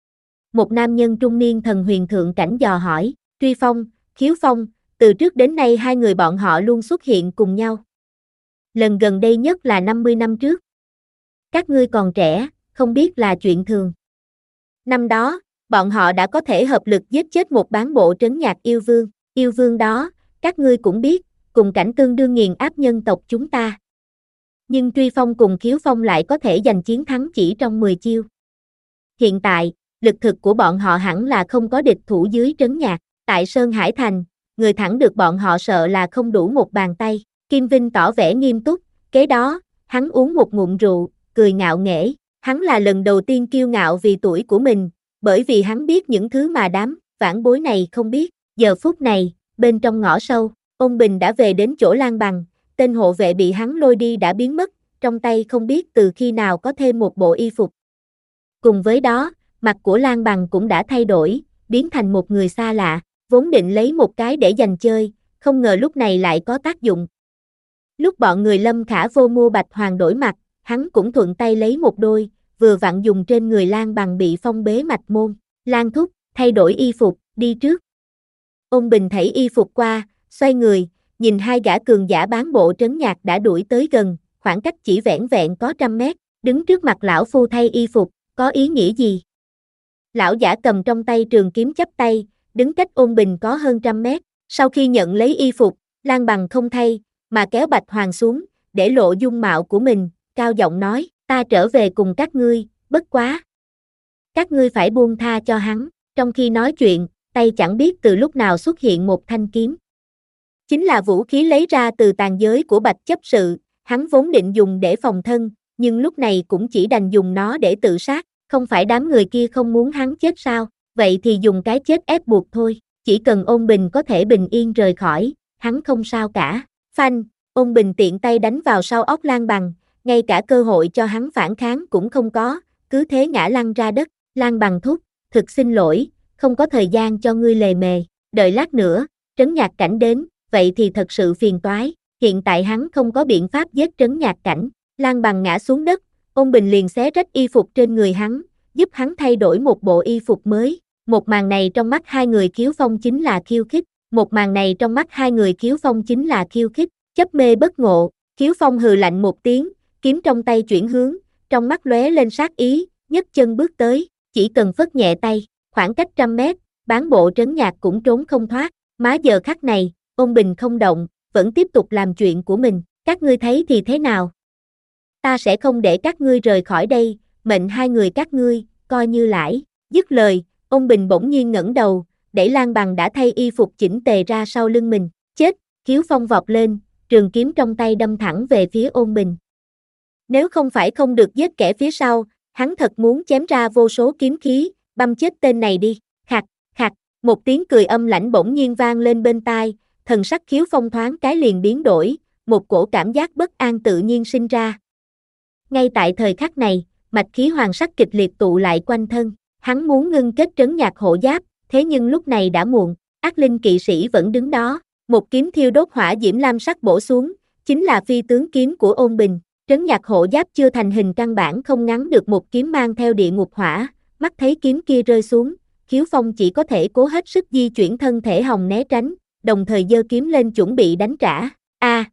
Một nam nhân trung niên thần huyền thượng cảnh dò hỏi. Truy Phong, Khiếu Phong, từ trước đến nay hai người bọn họ luôn xuất hiện cùng nhau. Lần gần đây nhất là năm mươi năm trước. Các ngươi còn trẻ, không biết là chuyện thường. Năm đó, bọn họ đã có thể hợp lực giết chết một bán bộ trấn nhạc yêu vương. Yêu vương đó, các ngươi cũng biết, cùng cảnh tương đương nghiền áp nhân tộc chúng ta. Nhưng Truy Phong cùng Khiếu Phong lại có thể giành chiến thắng chỉ trong mười chiêu. Hiện tại, lực thực của bọn họ hẳn là không có địch thủ dưới trấn nhạc. Tại Sơn Hải Thành, người thẳng được bọn họ sợ là không đủ một bàn tay. Kim Vinh tỏ vẻ nghiêm túc, kế đó, hắn uống một ngụm rượu, cười ngạo nghễ. Hắn là lần đầu tiên kiêu ngạo vì tuổi của mình, bởi vì hắn biết những thứ mà đám vãn bối này không biết. Giờ phút này, bên trong ngõ sâu, Ôn Bình đã về đến chỗ Lan Bằng, tên hộ vệ bị hắn lôi đi đã biến mất, trong tay không biết từ khi nào có thêm một bộ y phục. Cùng với đó, mặt của Lan Bằng cũng đã thay đổi, biến thành một người xa lạ, vốn định lấy một cái để dành chơi, không ngờ lúc này lại có tác dụng. Lúc bọn người Lâm Khả Vô mua Bạch Hoàng đổi mặt, hắn cũng thuận tay lấy một đôi, vừa vặn dùng trên người Lan Bằng bị phong bế mạch môn. Lan thúc, thay đổi y phục, đi trước. Ôn Bình thảy y phục qua, xoay người, nhìn hai gã cường giả bán bộ trấn nhạc đã đuổi tới gần, khoảng cách chỉ vẻn vẹn có trăm mét, đứng trước mặt lão phu thay y phục, có ý nghĩa gì? Lão giả cầm trong tay trường kiếm chắp tay, đứng cách Ôn Bình có hơn trăm mét, sau khi nhận lấy y phục, Lan Bằng không thay, mà kéo Bạch Hoàng xuống, để lộ dung mạo của mình, cao giọng nói, ta trở về cùng các ngươi, bất quá. Các ngươi phải buông tha cho hắn, trong khi nói chuyện, tay chẳng biết từ lúc nào xuất hiện một thanh kiếm. Chính là vũ khí lấy ra từ tàn giới của Bạch chấp sự, hắn vốn định dùng để phòng thân, nhưng lúc này cũng chỉ đành dùng nó để tự sát, không phải đám người kia không muốn hắn chết sao, vậy thì dùng cái chết ép buộc thôi, chỉ cần Ôn Bình có thể bình yên rời khỏi, hắn không sao cả. Phanh, Ôn Bình tiện tay đánh vào sau óc Lan Bằng, ngay cả cơ hội cho hắn phản kháng cũng không có, cứ thế ngã lăn ra đất. Lan Bằng thúc, thực xin lỗi, không có thời gian cho ngươi lề mề, đợi lát nữa, trấn nhạc cảnh đến, vậy thì thật sự phiền toái, hiện tại hắn không có biện pháp giết trấn nhạc cảnh. Lan Bằng ngã xuống đất, Ôn Bình liền xé rách y phục trên người hắn, giúp hắn thay đổi một bộ y phục mới. Một màn này trong mắt hai người Khiếu Phong chính là khiêu khích, một màn này trong mắt hai người Khiếu Phong chính là khiêu khích, chấp mê bất ngộ. Khiếu Phong hừ lạnh một tiếng, kiếm trong tay chuyển hướng, trong mắt lóe lên sát ý, nhấc chân bước tới, chỉ cần phất nhẹ tay, khoảng cách trăm mét, bán bộ trấn nhạc cũng trốn không thoát. Má giờ khắc này, Ôn Bình không động, vẫn tiếp tục làm chuyện của mình, các ngươi thấy thì thế nào? Ta sẽ không để các ngươi rời khỏi đây, mệnh hai người các ngươi, coi như lãi. Dứt lời, Ôn Bình bỗng nhiên ngẩng đầu, đẩy Lan Bằng đã thay y phục chỉnh tề ra sau lưng mình. Chết! Khiếu Phong vọt lên, trường kiếm trong tay đâm thẳng về phía Ôn Bình. Nếu không phải không được giết kẻ phía sau, hắn thật muốn chém ra vô số kiếm khí, băm chết tên này đi. Khạc, khạc, một tiếng cười âm lãnh bỗng nhiên vang lên bên tai, thần sắc Khiếu Phong thoáng cái liền biến đổi, một cổ cảm giác bất an tự nhiên sinh ra. Ngay tại thời khắc này, mạch khí hoàng sắc kịch liệt tụ lại quanh thân, hắn muốn ngưng kết trấn nhạc hộ giáp, thế nhưng lúc này đã muộn, ác linh kỵ sĩ vẫn đứng đó, một kiếm thiêu đốt hỏa diễm lam sắc bổ xuống, chính là phi tướng kiếm của Ôn Bình. Trấn nhạc hộ giáp chưa thành hình căn bản không ngắn được một kiếm mang theo địa ngục hỏa, mắt thấy kiếm kia rơi xuống, Khiếu Phong chỉ có thể cố hết sức di chuyển thân thể hòng né tránh, đồng thời giơ kiếm lên chuẩn bị đánh trả. A! À,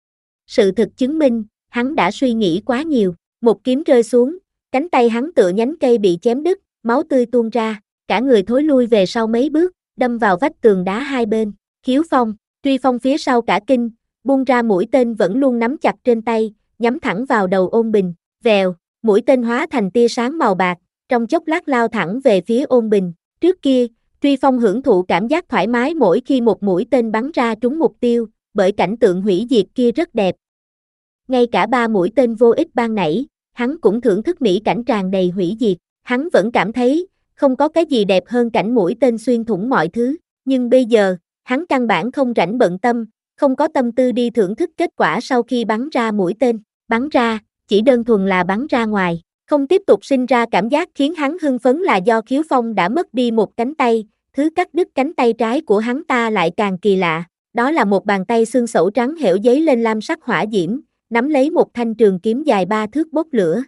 sự thực chứng minh, hắn đã suy nghĩ quá nhiều, một kiếm rơi xuống, cánh tay hắn tựa nhánh cây bị chém đứt, máu tươi tuôn ra, cả người thối lui về sau mấy bước, đâm vào vách tường đá hai bên. Khiếu Phong, Truy Phong phía sau cả kinh, buông ra mũi tên vẫn luôn nắm chặt trên tay, nhắm thẳng vào đầu Ôn Bình. Vèo, mũi tên hóa thành tia sáng màu bạc, trong chốc lát lao thẳng về phía Ôn Bình. Trước kia, Truy Phong hưởng thụ cảm giác thoải mái mỗi khi một mũi tên bắn ra trúng mục tiêu, bởi cảnh tượng hủy diệt kia rất đẹp. Ngay cả ba mũi tên vô ích ban nãy, hắn cũng thưởng thức mỹ cảnh tràn đầy hủy diệt. Hắn vẫn cảm thấy, không có cái gì đẹp hơn cảnh mũi tên xuyên thủng mọi thứ. Nhưng bây giờ, hắn căn bản không rảnh bận tâm, không có tâm tư đi thưởng thức kết quả sau khi bắn ra mũi tên. Bắn ra, chỉ đơn thuần là bắn ra ngoài, không tiếp tục sinh ra cảm giác khiến hắn hưng phấn là do Khiếu Phong đã mất đi một cánh tay, thứ cắt đứt cánh tay trái của hắn ta lại càng kỳ lạ, đó là một bàn tay xương sẩu trắng hẻo giấy lên lam sắc hỏa diễm, nắm lấy một thanh trường kiếm dài ba thước bốc lửa.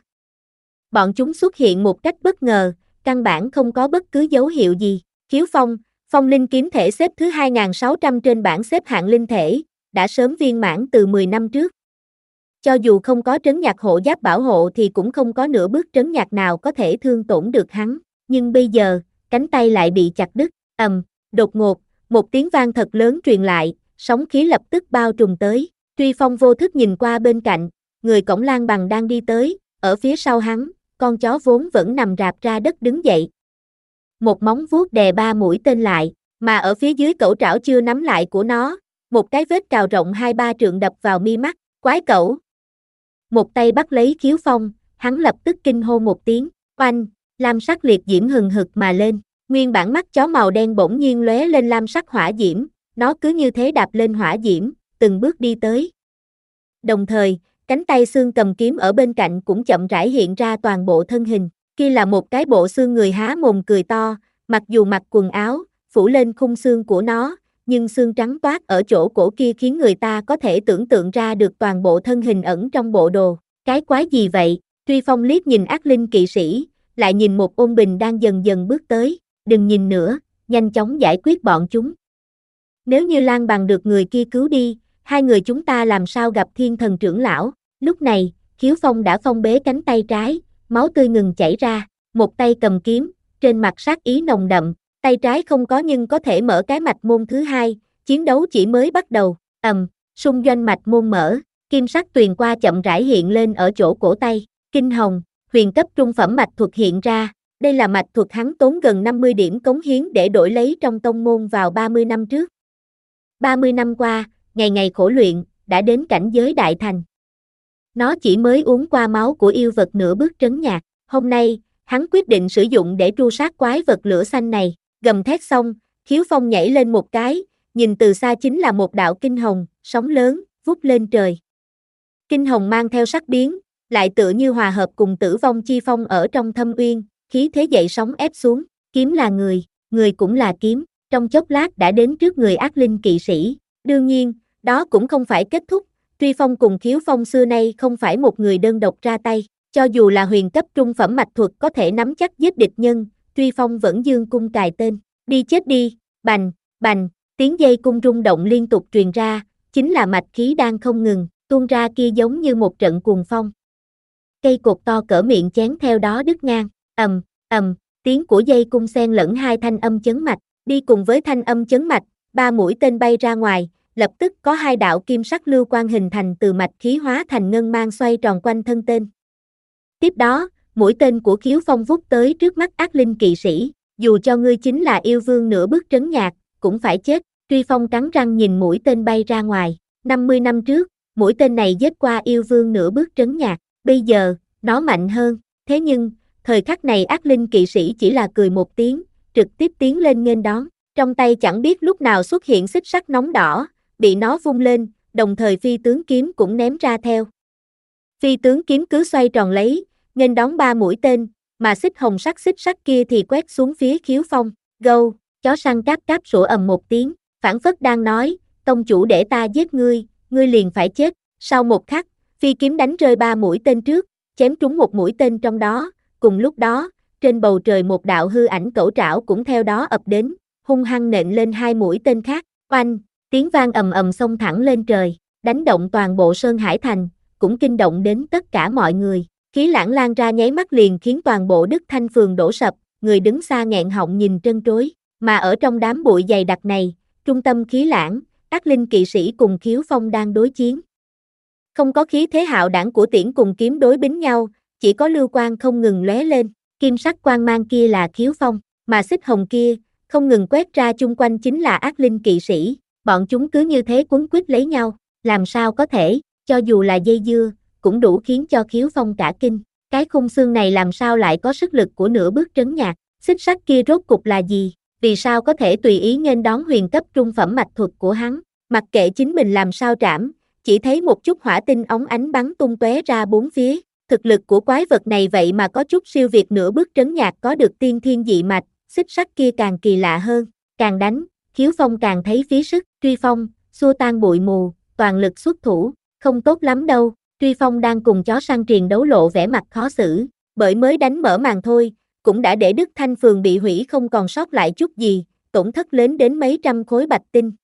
Bọn chúng xuất hiện một cách bất ngờ, căn bản không có bất cứ dấu hiệu gì. Khiếu Phong, Phong linh kiếm thể xếp thứ hai nghìn sáu trăm trên bảng xếp hạng linh thể, đã sớm viên mãn từ mười năm trước. Cho dù không có trấn nhạc hộ giáp bảo hộ thì cũng không có nửa bước trấn nhạc nào có thể thương tổn được hắn, nhưng bây giờ, cánh tay lại bị chặt đứt, ầm, đột ngột, một tiếng vang thật lớn truyền lại, sóng khí lập tức bao trùm tới. Truy Phong vô thức nhìn qua bên cạnh, người cổng Lan Bằng đang đi tới, ở phía sau hắn, con chó vốn vẫn nằm rạp ra đất đứng dậy. Một móng vuốt đè ba mũi tên lại, mà ở phía dưới cẩu trảo chưa nắm lại của nó, một cái vết cào rộng hai ba trượng đập vào mi mắt, quái cẩu. Một tay bắt lấy Khiếu Phong, hắn lập tức kinh hô một tiếng, oanh, lam sắc liệt diễm hừng hực mà lên, nguyên bản mắt chó màu đen bỗng nhiên lóe lên lam sắc hỏa diễm, nó cứ như thế đạp lên hỏa diễm, từng bước đi tới. Đồng thời, cánh tay xương cầm kiếm ở bên cạnh cũng chậm rãi hiện ra toàn bộ thân hình, kia là một cái bộ xương người há mồm cười to, mặc dù mặc quần áo, phủ lên khung xương của nó, nhưng xương trắng toát ở chỗ cổ kia khiến người ta có thể tưởng tượng ra được toàn bộ thân hình ẩn trong bộ đồ. Cái quái gì vậy? Truy Phong liếc nhìn ác linh kỵ sĩ, lại nhìn một Ôn Bình đang dần dần bước tới, đừng nhìn nữa, nhanh chóng giải quyết bọn chúng. Nếu như Lan Bằng được người kia cứu đi, hai người chúng ta làm sao gặp Thiên Thần trưởng lão? Lúc này, Khiếu Phong đã phong bế cánh tay trái, máu tươi ngừng chảy ra, một tay cầm kiếm, trên mặt sát ý nồng đậm, tay trái không có nhưng có thể mở cái mạch môn thứ hai, chiến đấu chỉ mới bắt đầu, ầm, xung doanh mạch môn mở, kim sắc tuyền qua chậm rãi hiện lên ở chỗ cổ tay, kinh hồng, huyền cấp trung phẩm mạch thuật hiện ra, đây là mạch thuật hắn tốn gần năm mươi điểm cống hiến để đổi lấy trong tông môn vào ba mươi năm trước. ba mươi năm qua, ngày ngày khổ luyện, đã đến cảnh giới đại thành. Nó chỉ mới uống qua máu của yêu vật nửa bước trấn nhạc, hôm nay, hắn quyết định sử dụng để tru sát quái vật lửa xanh này, gầm thét xong, Khiếu Phong nhảy lên một cái, nhìn từ xa chính là một đạo kinh hồng, sóng lớn, vút lên trời. Kinh hồng mang theo sắc biến, lại tựa như hòa hợp cùng tử vong chi phong ở trong thâm uyên, khí thế dậy sóng ép xuống, kiếm là người, người cũng là kiếm, trong chốc lát đã đến trước người ác linh kỵ sĩ, đương nhiên, đó cũng không phải kết thúc, Truy Phong cùng Khiếu Phong xưa nay không phải một người đơn độc ra tay, cho dù là huyền cấp trung phẩm mạch thuật có thể nắm chắc giết địch nhân, Truy Phong vẫn dương cung cài tên, đi chết đi, bành, bành, tiếng dây cung rung động liên tục truyền ra, chính là mạch khí đang không ngừng, tuôn ra kia giống như một trận cuồng phong. Cây cột to cỡ miệng chén theo đó đứt ngang, ầm, ầm, tiếng của dây cung xen lẫn hai thanh âm chấn mạch, đi cùng với thanh âm chấn mạch, ba mũi tên bay ra ngoài, lập tức có hai đạo kim sắc lưu quang hình thành từ mạch khí hóa thành ngân mang xoay tròn quanh thân tên. Tiếp đó, mũi tên của Khiếu Phong vút tới trước mắt ác linh kỵ sĩ, dù cho ngươi chính là yêu vương nửa bước trấn nhạc, cũng phải chết. Truy Phong cắn răng nhìn mũi tên bay ra ngoài. năm mươi năm trước, mũi tên này giết qua yêu vương nửa bước trấn nhạc, bây giờ, nó mạnh hơn. Thế nhưng, thời khắc này ác linh kỵ sĩ chỉ là cười một tiếng, trực tiếp tiến lên nghênh đón. Trong tay chẳng biết lúc nào xuất hiện xích sắt nóng đỏ, bị nó vung lên, đồng thời phi tướng kiếm cũng ném ra theo. Phi tướng kiếm cứ xoay tròn lấy, nghênh đón ba mũi tên, mà xích hồng sắc xích sắt kia thì quét xuống phía Khiếu Phong. Gâu, chó săn cáp cáp sủa ầm một tiếng, phảng phất đang nói, tông chủ để ta giết ngươi, ngươi liền phải chết. Sau một khắc, phi kiếm đánh rơi ba mũi tên trước, chém trúng một mũi tên trong đó. Cùng lúc đó, trên bầu trời một đạo hư ảnh cẩu trảo cũng theo đó ập đến, hung hăng nện lên hai mũi tên khác. Oanh, tiếng vang ầm ầm xông thẳng lên trời, đánh động toàn bộ Sơn Hải Thành, cũng kinh động đến tất cả mọi người. Khí lãng lan ra nháy mắt liền khiến toàn bộ Đức Thanh Phường đổ sập, người đứng xa nghẹn họng nhìn trân trối. Mà ở trong đám bụi dày đặc này, trung tâm khí lãng, ác linh kỵ sĩ cùng Khiếu Phong đang đối chiến. Không có khí thế hạo đảng của tiễn cùng kiếm đối bính nhau, chỉ có lưu quang không ngừng lóe lên. Kim sắc quang mang kia là Khiếu Phong, mà xích hồng kia, không ngừng quét ra chung quanh chính là ác linh kỵ sĩ. Bọn chúng cứ như thế quấn quýt lấy nhau, làm sao có thể, cho dù là dây dưa, cũng đủ khiến cho Khiếu Phong cả kinh. Cái khung xương này làm sao lại có sức lực của nửa bước trấn nhạc, xích sắt kia rốt cục là gì, vì sao có thể tùy ý nghênh đón huyền cấp trung phẩm mạch thuật của hắn. Mặc kệ chính mình làm sao trảm, chỉ thấy một chút hỏa tinh óng ánh bắn tung tóe ra bốn phía. Thực lực của quái vật này vậy mà có chút siêu việt nửa bước trấn nhạc có được tiên thiên dị mạch, xích sắt kia càng kỳ lạ hơn. Càng đánh, Khiếu Phong càng thấy phí sức. Truy Phong, xua tan bụi mù, toàn lực xuất thủ, không tốt lắm đâu. Truy Phong đang cùng chó săn triền đấu lộ vẻ mặt khó xử, bởi mới đánh mở màn thôi, cũng đã để Đức Thanh Phường bị hủy không còn sót lại chút gì, tổn thất lớn đến mấy trăm khối bạch tinh.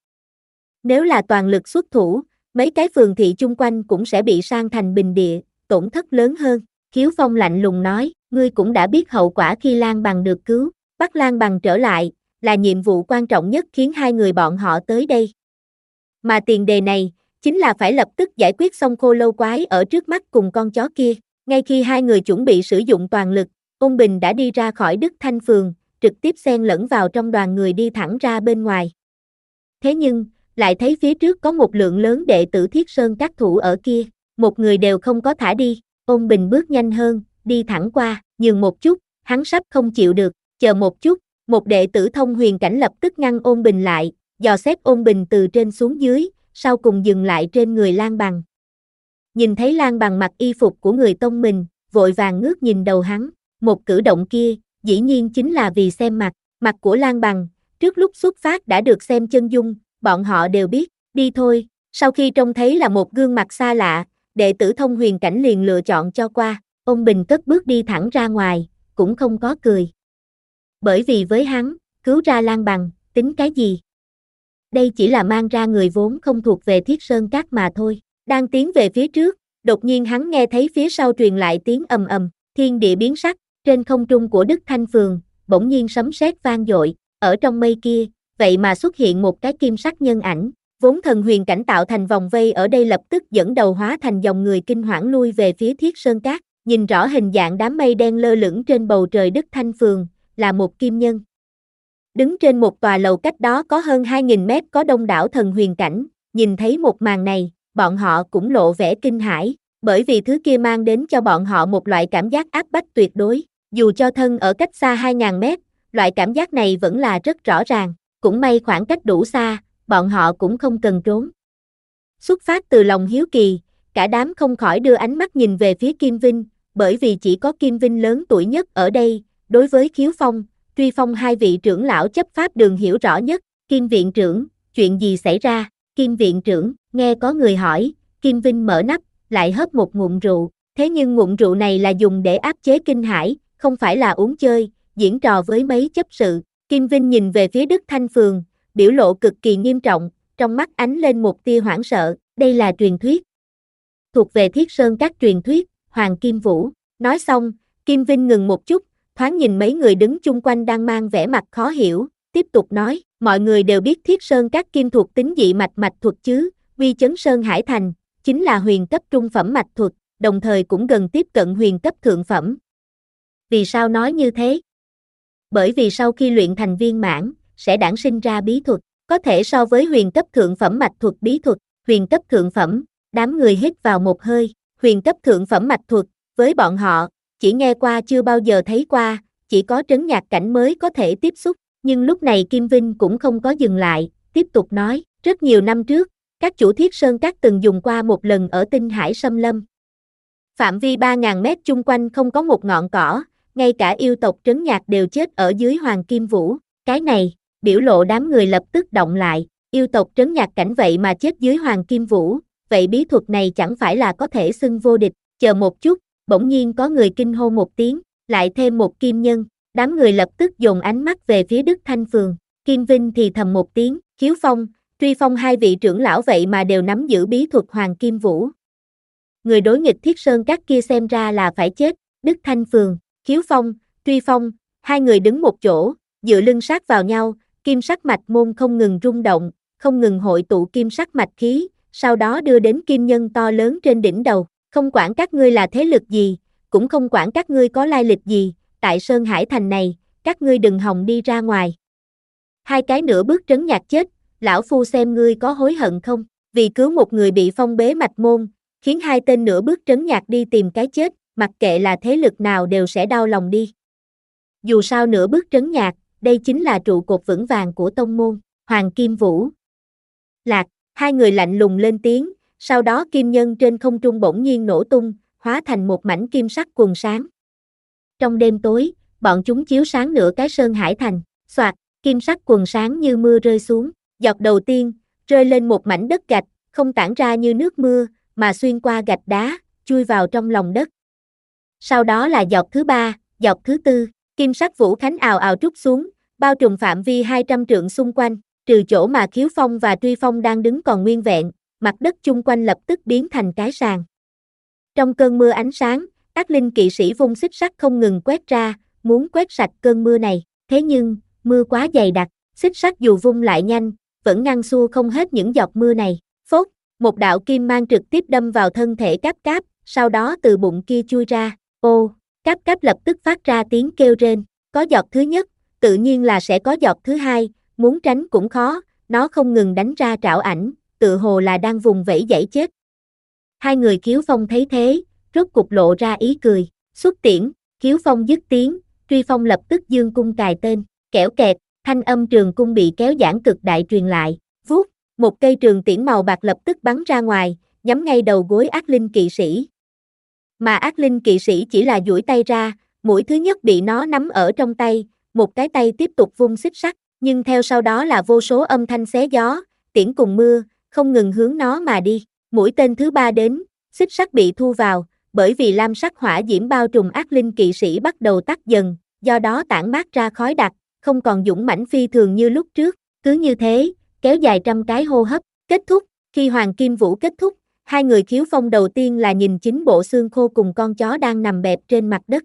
Nếu là toàn lực xuất thủ, mấy cái phường thị chung quanh cũng sẽ bị san thành bình địa, tổn thất lớn hơn. Khiếu Phong lạnh lùng nói, ngươi cũng đã biết hậu quả khi Lan Bằng được cứu, bắt Lan Bằng trở lại, là nhiệm vụ quan trọng nhất khiến hai người bọn họ tới đây. Mà tiền đề này, chính là phải lập tức giải quyết xong khô lâu quái ở trước mắt cùng con chó kia. Ngay khi hai người chuẩn bị sử dụng toàn lực, Ôn Bình đã đi ra khỏi Đức Thanh Phường, trực tiếp xen lẫn vào trong đoàn người đi thẳng ra bên ngoài. Thế nhưng, lại thấy phía trước có một lượng lớn đệ tử Thiết Sơn các thủ ở kia, một người đều không có thả đi. Ôn Bình bước nhanh hơn, đi thẳng qua, nhường một chút, hắn sắp không chịu được, chờ một chút, một đệ tử thông huyền cảnh lập tức ngăn Ôn Bình lại, dò xét Ôn Bình từ trên xuống dưới, sau cùng dừng lại trên người Lan Bằng. Nhìn thấy Lan Bằng mặc y phục của người tông mình, vội vàng ngước nhìn đầu hắn, một cử động kia, dĩ nhiên chính là vì xem mặt, mặt của Lan Bằng, trước lúc xuất phát đã được xem chân dung, bọn họ đều biết, đi thôi. Sau khi trông thấy là một gương mặt xa lạ, đệ tử thông huyền cảnh liền lựa chọn cho qua. Ôn Bình cất bước đi thẳng ra ngoài, cũng không có cười. Bởi vì với hắn, cứu ra Lan Bằng, tính cái gì? Đây chỉ là mang ra người vốn không thuộc về Thiết Sơn Các mà thôi. Đang tiến về phía trước, đột nhiên hắn nghe thấy phía sau truyền lại tiếng ầm ầm, thiên địa biến sắc, trên không trung của Đức Thanh Phường, bỗng nhiên sấm sét vang dội, ở trong mây kia, vậy mà xuất hiện một cái kim sắc nhân ảnh, vốn thần huyền cảnh tạo thành vòng vây ở đây lập tức dẫn đầu hóa thành dòng người kinh hoảng lui về phía Thiết Sơn Các, nhìn rõ hình dạng đám mây đen lơ lửng trên bầu trời Đức Thanh Phường, là một kim nhân. Đứng trên một tòa lầu cách đó có hơn hai nghìn mét có đông đảo thần huyền cảnh, nhìn thấy một màn này, bọn họ cũng lộ vẻ kinh hãi, bởi vì thứ kia mang đến cho bọn họ một loại cảm giác áp bách tuyệt đối, dù cho thân ở cách xa hai nghìn mét, loại cảm giác này vẫn là rất rõ ràng, cũng may khoảng cách đủ xa, bọn họ cũng không cần trốn. Xuất phát từ lòng hiếu kỳ, cả đám không khỏi đưa ánh mắt nhìn về phía Kim Vinh, bởi vì chỉ có Kim Vinh lớn tuổi nhất ở đây, đối với Khiếu Phong, Truy Phong hai vị trưởng lão chấp pháp đường hiểu rõ nhất. Kim viện trưởng, chuyện gì xảy ra? Kim viện trưởng, nghe có người hỏi, Kim Vinh mở nắp, lại hớp một ngụm rượu, thế nhưng ngụm rượu này là dùng để áp chế kinh hãi, không phải là uống chơi, diễn trò với mấy chấp sự. Kim Vinh nhìn về phía Đức Thanh Phường, biểu lộ cực kỳ nghiêm trọng, trong mắt ánh lên một tia hoảng sợ, đây là truyền thuyết. Thuộc về Thiết Sơn Các truyền thuyết, Hoàng Kim Vũ. Nói xong, Kim Vinh ngừng một chút, thoáng nhìn mấy người đứng chung quanh đang mang vẻ mặt khó hiểu, tiếp tục nói, mọi người đều biết Thiết Sơn Các kim thuộc tính dị mạch mạch thuật chứ, Uy Chấn Sơn Hải Thành, chính là huyền cấp trung phẩm mạch thuật, đồng thời cũng gần tiếp cận huyền cấp thượng phẩm. Vì sao nói như thế? bởi vì sau khi luyện thành viên mãn, sẽ đản sinh ra bí thuật, có thể so với huyền cấp thượng phẩm mạch thuật bí thuật, huyền cấp thượng phẩm, đám người hít vào một hơi, huyền cấp thượng phẩm mạch thuật, với bọn họ, chỉ nghe qua chưa bao giờ thấy qua, chỉ có trấn nhạc cảnh mới có thể tiếp xúc, nhưng lúc này Kim Vinh cũng không có dừng lại, tiếp tục nói, rất nhiều năm trước, các chủ Thiết Sơn Các từng dùng qua một lần ở Tinh Hải Xâm Lâm. Phạm vi ba nghìn mét chung quanh không có một ngọn cỏ, ngay cả yêu tộc trấn nhạc đều chết ở dưới Hoàng Kim Vũ, cái này, biểu lộ đám người lập tức động lại, yêu tộc trấn nhạc cảnh vậy mà chết dưới Hoàng Kim Vũ, vậy bí thuật này chẳng phải là có thể xưng vô địch, chờ một chút, bỗng nhiên có người kinh hô một tiếng, lại thêm một kim nhân, đám người lập tức dồn ánh mắt về phía Đức Thanh Phường, Kim Vinh thì thầm một tiếng, Khiếu Phong, Truy Phong hai vị trưởng lão vậy mà đều nắm giữ bí thuật Hoàng Kim Vũ. Người đối nghịch Thiết Sơn Các kia xem ra là phải chết, Đức Thanh Phường, Khiếu Phong, Truy Phong, hai người đứng một chỗ, dựa lưng sát vào nhau, kim sắc mạch môn không ngừng rung động, không ngừng hội tụ kim sắc mạch khí, sau đó đưa đến kim nhân to lớn trên đỉnh đầu, không quản các ngươi là thế lực gì, cũng không quản các ngươi có lai lịch gì, tại Sơn Hải Thành này, các ngươi đừng hòng đi ra ngoài. Hai cái nửa bước trấn nhạc chết, lão phu xem ngươi có hối hận không, vì cứu một người bị phong bế mạch môn, khiến hai tên nửa bước trấn nhạc đi tìm cái chết, mặc kệ là thế lực nào đều sẽ đau lòng đi. Dù sao nửa bước trấn nhạc, đây chính là trụ cột vững vàng của tông môn, Hoàng Kim Vũ. Lạc, hai người lạnh lùng lên tiếng, sau đó kim nhân trên không trung bỗng nhiên nổ tung, hóa thành một mảnh kim sắc quần sáng. Trong đêm tối, bọn chúng chiếu sáng nửa cái Sơn Hải Thành, xoạt, kim sắc quần sáng như mưa rơi xuống, giọt đầu tiên, rơi lên một mảnh đất gạch, không tản ra như nước mưa, mà xuyên qua gạch đá, chui vào trong lòng đất. Sau đó là giọt thứ ba, giọt thứ tư, kim sắc vũ khánh ào ào trút xuống, bao trùm phạm vi hai trăm trượng xung quanh, trừ chỗ mà Khiếu Phong và Truy Phong đang đứng còn nguyên vẹn, mặt đất chung quanh lập tức biến thành cái sàn. Trong cơn mưa ánh sáng, ác linh kỵ sĩ vung xích sắt không ngừng quét ra, muốn quét sạch cơn mưa này, thế nhưng, mưa quá dày đặc, xích sắt dù vung lại nhanh, vẫn ngăn xua không hết những giọt mưa này. Phốt, một đạo kim mang trực tiếp đâm vào thân thể Cáp Cáp, sau đó từ bụng kia chui ra. Ô, Cáp Cáp lập tức phát ra tiếng kêu rên, có giọt thứ nhất, tự nhiên là sẽ có giọt thứ hai, muốn tránh cũng khó, nó không ngừng đánh ra trảo ảnh, tự hồ là đang vùng vẫy giãy chết. Hai người Khiếu Phong thấy thế, rốt cục lộ ra ý cười, xuất tiễn, Khiếu Phong dứt tiếng, Truy Phong lập tức dương cung cài tên, kẽo kẹt, thanh âm trường cung bị kéo giãn cực đại truyền lại, vút, một cây trường tiễn màu bạc lập tức bắn ra ngoài, nhắm ngay đầu gối ác linh kỵ sĩ. Mà ác linh kỵ sĩ chỉ là duỗi tay ra, mũi thứ nhất bị nó nắm ở trong tay, một cái tay tiếp tục vung xích sắt, nhưng theo sau đó là vô số âm thanh xé gió, tiễn cùng mưa, không ngừng hướng nó mà đi. Mũi tên thứ ba đến, xích sắt bị thu vào, bởi vì lam sắc hỏa diễm bao trùm ác linh kỵ sĩ bắt đầu tắt dần, do đó tản mát ra khói đặc, không còn dũng mãnh phi thường như lúc trước. Cứ như thế, kéo dài trăm cái hô hấp, kết thúc, khi Hoàng Kim Vũ kết thúc, hai người Khiếu Phong đầu tiên là nhìn chính bộ xương khô cùng con chó đang nằm bẹp trên mặt đất.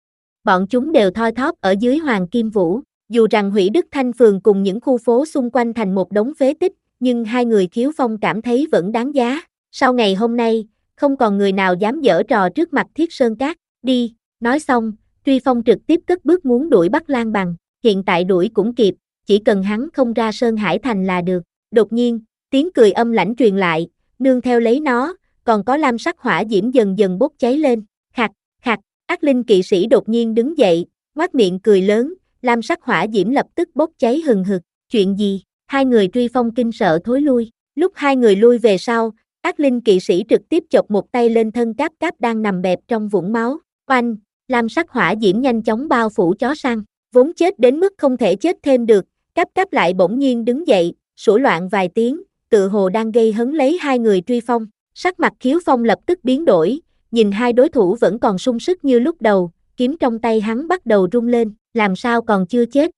Bọn chúng đều thoi thóp ở dưới Hoàng Kim Vũ, dù rằng hủy Đức Thanh Phường cùng những khu phố xung quanh thành một đống phế tích, nhưng hai người Khiếu Phong cảm thấy vẫn đáng giá. Sau ngày hôm nay, không còn người nào dám giở trò trước mặt Thiết Sơn Các, đi, nói xong, Truy Phong trực tiếp cất bước muốn đuổi bắt Lan Bằng, hiện tại đuổi cũng kịp, chỉ cần hắn không ra Sơn Hải Thành là được. Đột nhiên, tiếng cười âm lãnh truyền lại, nương theo lấy nó, còn có lam sắc hỏa diễm dần dần bốc cháy lên, khạc, khạc, ác linh kỵ sĩ đột nhiên đứng dậy, ngoác miệng cười lớn, lam sắc hỏa diễm lập tức bốc cháy hừng hực, chuyện gì? Hai người Truy Phong kinh sợ thối lui, lúc hai người lui về sau, ác linh kỵ sĩ trực tiếp chộp một tay lên thân Cáp Cáp đang nằm bẹp trong vũng máu, oanh, lam sắc hỏa diễm nhanh chóng bao phủ chó săn, vốn chết đến mức không thể chết thêm được, Cáp Cáp lại bỗng nhiên đứng dậy, sủa loạn vài tiếng, tự hồ đang gây hấn lấy hai người Truy Phong, sắc mặt Khiếu Phong lập tức biến đổi, nhìn hai đối thủ vẫn còn sung sức như lúc đầu, kiếm trong tay hắn bắt đầu rung lên, làm sao còn chưa chết?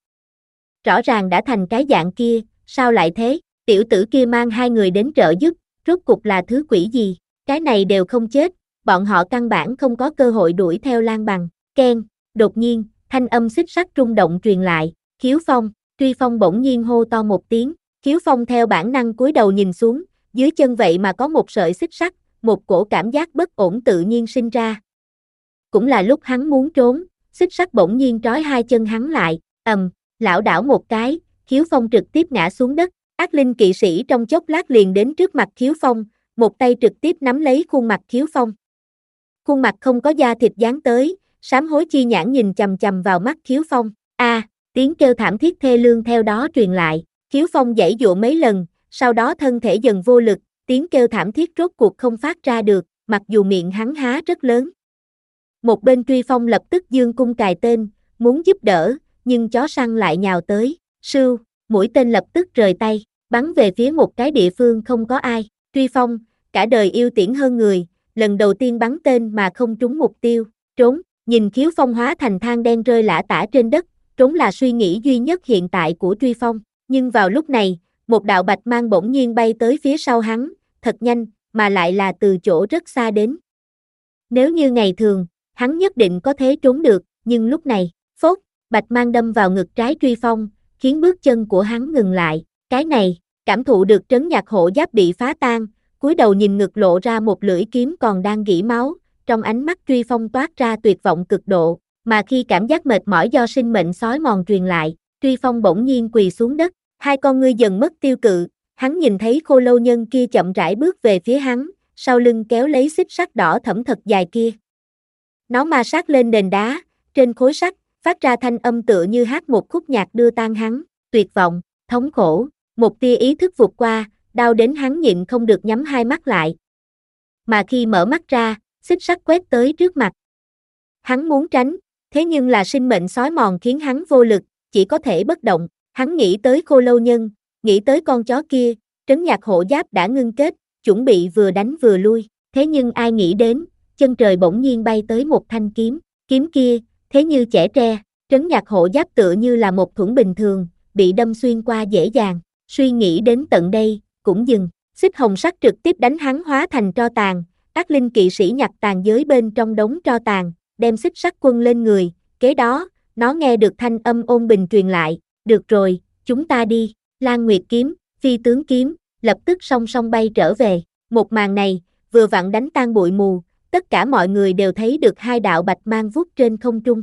Rõ ràng đã thành cái dạng kia, sao lại thế? Tiểu tử kia mang hai người đến trợ giúp, rốt cục là thứ quỷ gì? Cái này đều không chết, bọn họ căn bản không có cơ hội đuổi theo Lan Bằng. Keng, đột nhiên, thanh âm xích sắt rung động truyền lại, Khiếu Phong, Truy Phong bỗng nhiên hô to một tiếng, Khiếu Phong theo bản năng cúi đầu nhìn xuống, dưới chân vậy mà có một sợi xích sắt, một cổ cảm giác bất ổn tự nhiên sinh ra. Cũng là lúc hắn muốn trốn, xích sắt bỗng nhiên trói hai chân hắn lại, ầm, lảo đảo một cái, Khiếu Phong trực tiếp ngã xuống đất, ác linh kỵ sĩ trong chốc lát liền đến trước mặt Khiếu Phong, một tay trực tiếp nắm lấy khuôn mặt Khiếu Phong. Khuôn mặt không có da thịt dán tới, sám hối chi nhãn nhìn chằm chằm vào mắt Khiếu Phong, a, tiếng kêu thảm thiết thê lương theo đó truyền lại, Khiếu Phong giãy giụa mấy lần, sau đó thân thể dần vô lực, tiếng kêu thảm thiết rốt cuộc không phát ra được, mặc dù miệng hắn há rất lớn. Một bên Truy Phong lập tức giương cung cài tên, muốn giúp đỡ, nhưng chó săn lại nhào tới, sưu, mũi tên lập tức rời tay, bắn về phía một cái địa phương không có ai. Truy Phong, cả đời yêu tiễn hơn người, lần đầu tiên bắn tên mà không trúng mục tiêu, trốn, nhìn Khiếu Phong hóa thành than đen rơi lả tả trên đất, trốn là suy nghĩ duy nhất hiện tại của Truy Phong, nhưng vào lúc này, một đạo bạch mang bỗng nhiên bay tới phía sau hắn, thật nhanh, mà lại là từ chỗ rất xa đến. Nếu như ngày thường, hắn nhất định có thể trốn được, nhưng lúc này, phốt, bạch mang đâm vào ngực trái Truy Phong, khiến bước chân của hắn ngừng lại, cái này, cảm thụ được trấn nhạc hộ giáp bị phá tan, cúi đầu nhìn ngực lộ ra một lưỡi kiếm còn đang rỉ máu, trong ánh mắt Truy Phong toát ra tuyệt vọng cực độ, mà khi cảm giác mệt mỏi do sinh mệnh xói mòn truyền lại, Truy Phong bỗng nhiên quỳ xuống đất, hai con ngươi dần mất tiêu cự, hắn nhìn thấy khô lâu nhân kia chậm rãi bước về phía hắn, sau lưng kéo lấy xích sắt đỏ thẫm thật dài kia. Nó ma sát lên nền đá, trên khối sắt, phát ra thanh âm tựa như hát một khúc nhạc đưa tan hắn, tuyệt vọng, thống khổ, một tia ý thức vụt qua, đau đến hắn nhịn không được nhắm hai mắt lại. Mà khi mở mắt ra, xích sắt quét tới trước mặt. Hắn muốn tránh, thế nhưng là sinh mệnh xói mòn khiến hắn vô lực, chỉ có thể bất động. Hắn nghĩ tới khô lâu nhân, nghĩ tới con chó kia, trấn nhạc hộ giáp đã ngưng kết, chuẩn bị vừa đánh vừa lui. Thế nhưng ai nghĩ đến, chân trời bỗng nhiên bay tới một thanh kiếm, kiếm kia, thế như chẻ tre, trấn nhạc hộ giáp tựa như là một thuẫn bình thường, bị đâm xuyên qua dễ dàng. Suy nghĩ đến tận đây, cũng dừng, xích hồng sắt trực tiếp đánh hắn hóa thành tro tàn, ác linh kỵ sĩ nhặt tàn giới bên trong đống tro tàn, đem xích sắt quân lên người, kế đó, nó nghe được thanh âm ôn bình truyền lại, được rồi, chúng ta đi, Lan Nguyệt kiếm, phi tướng kiếm, lập tức song song bay trở về, một màn này, vừa vặn đánh tan bụi mù, tất cả mọi người đều thấy được hai đạo bạch mang vút trên không trung.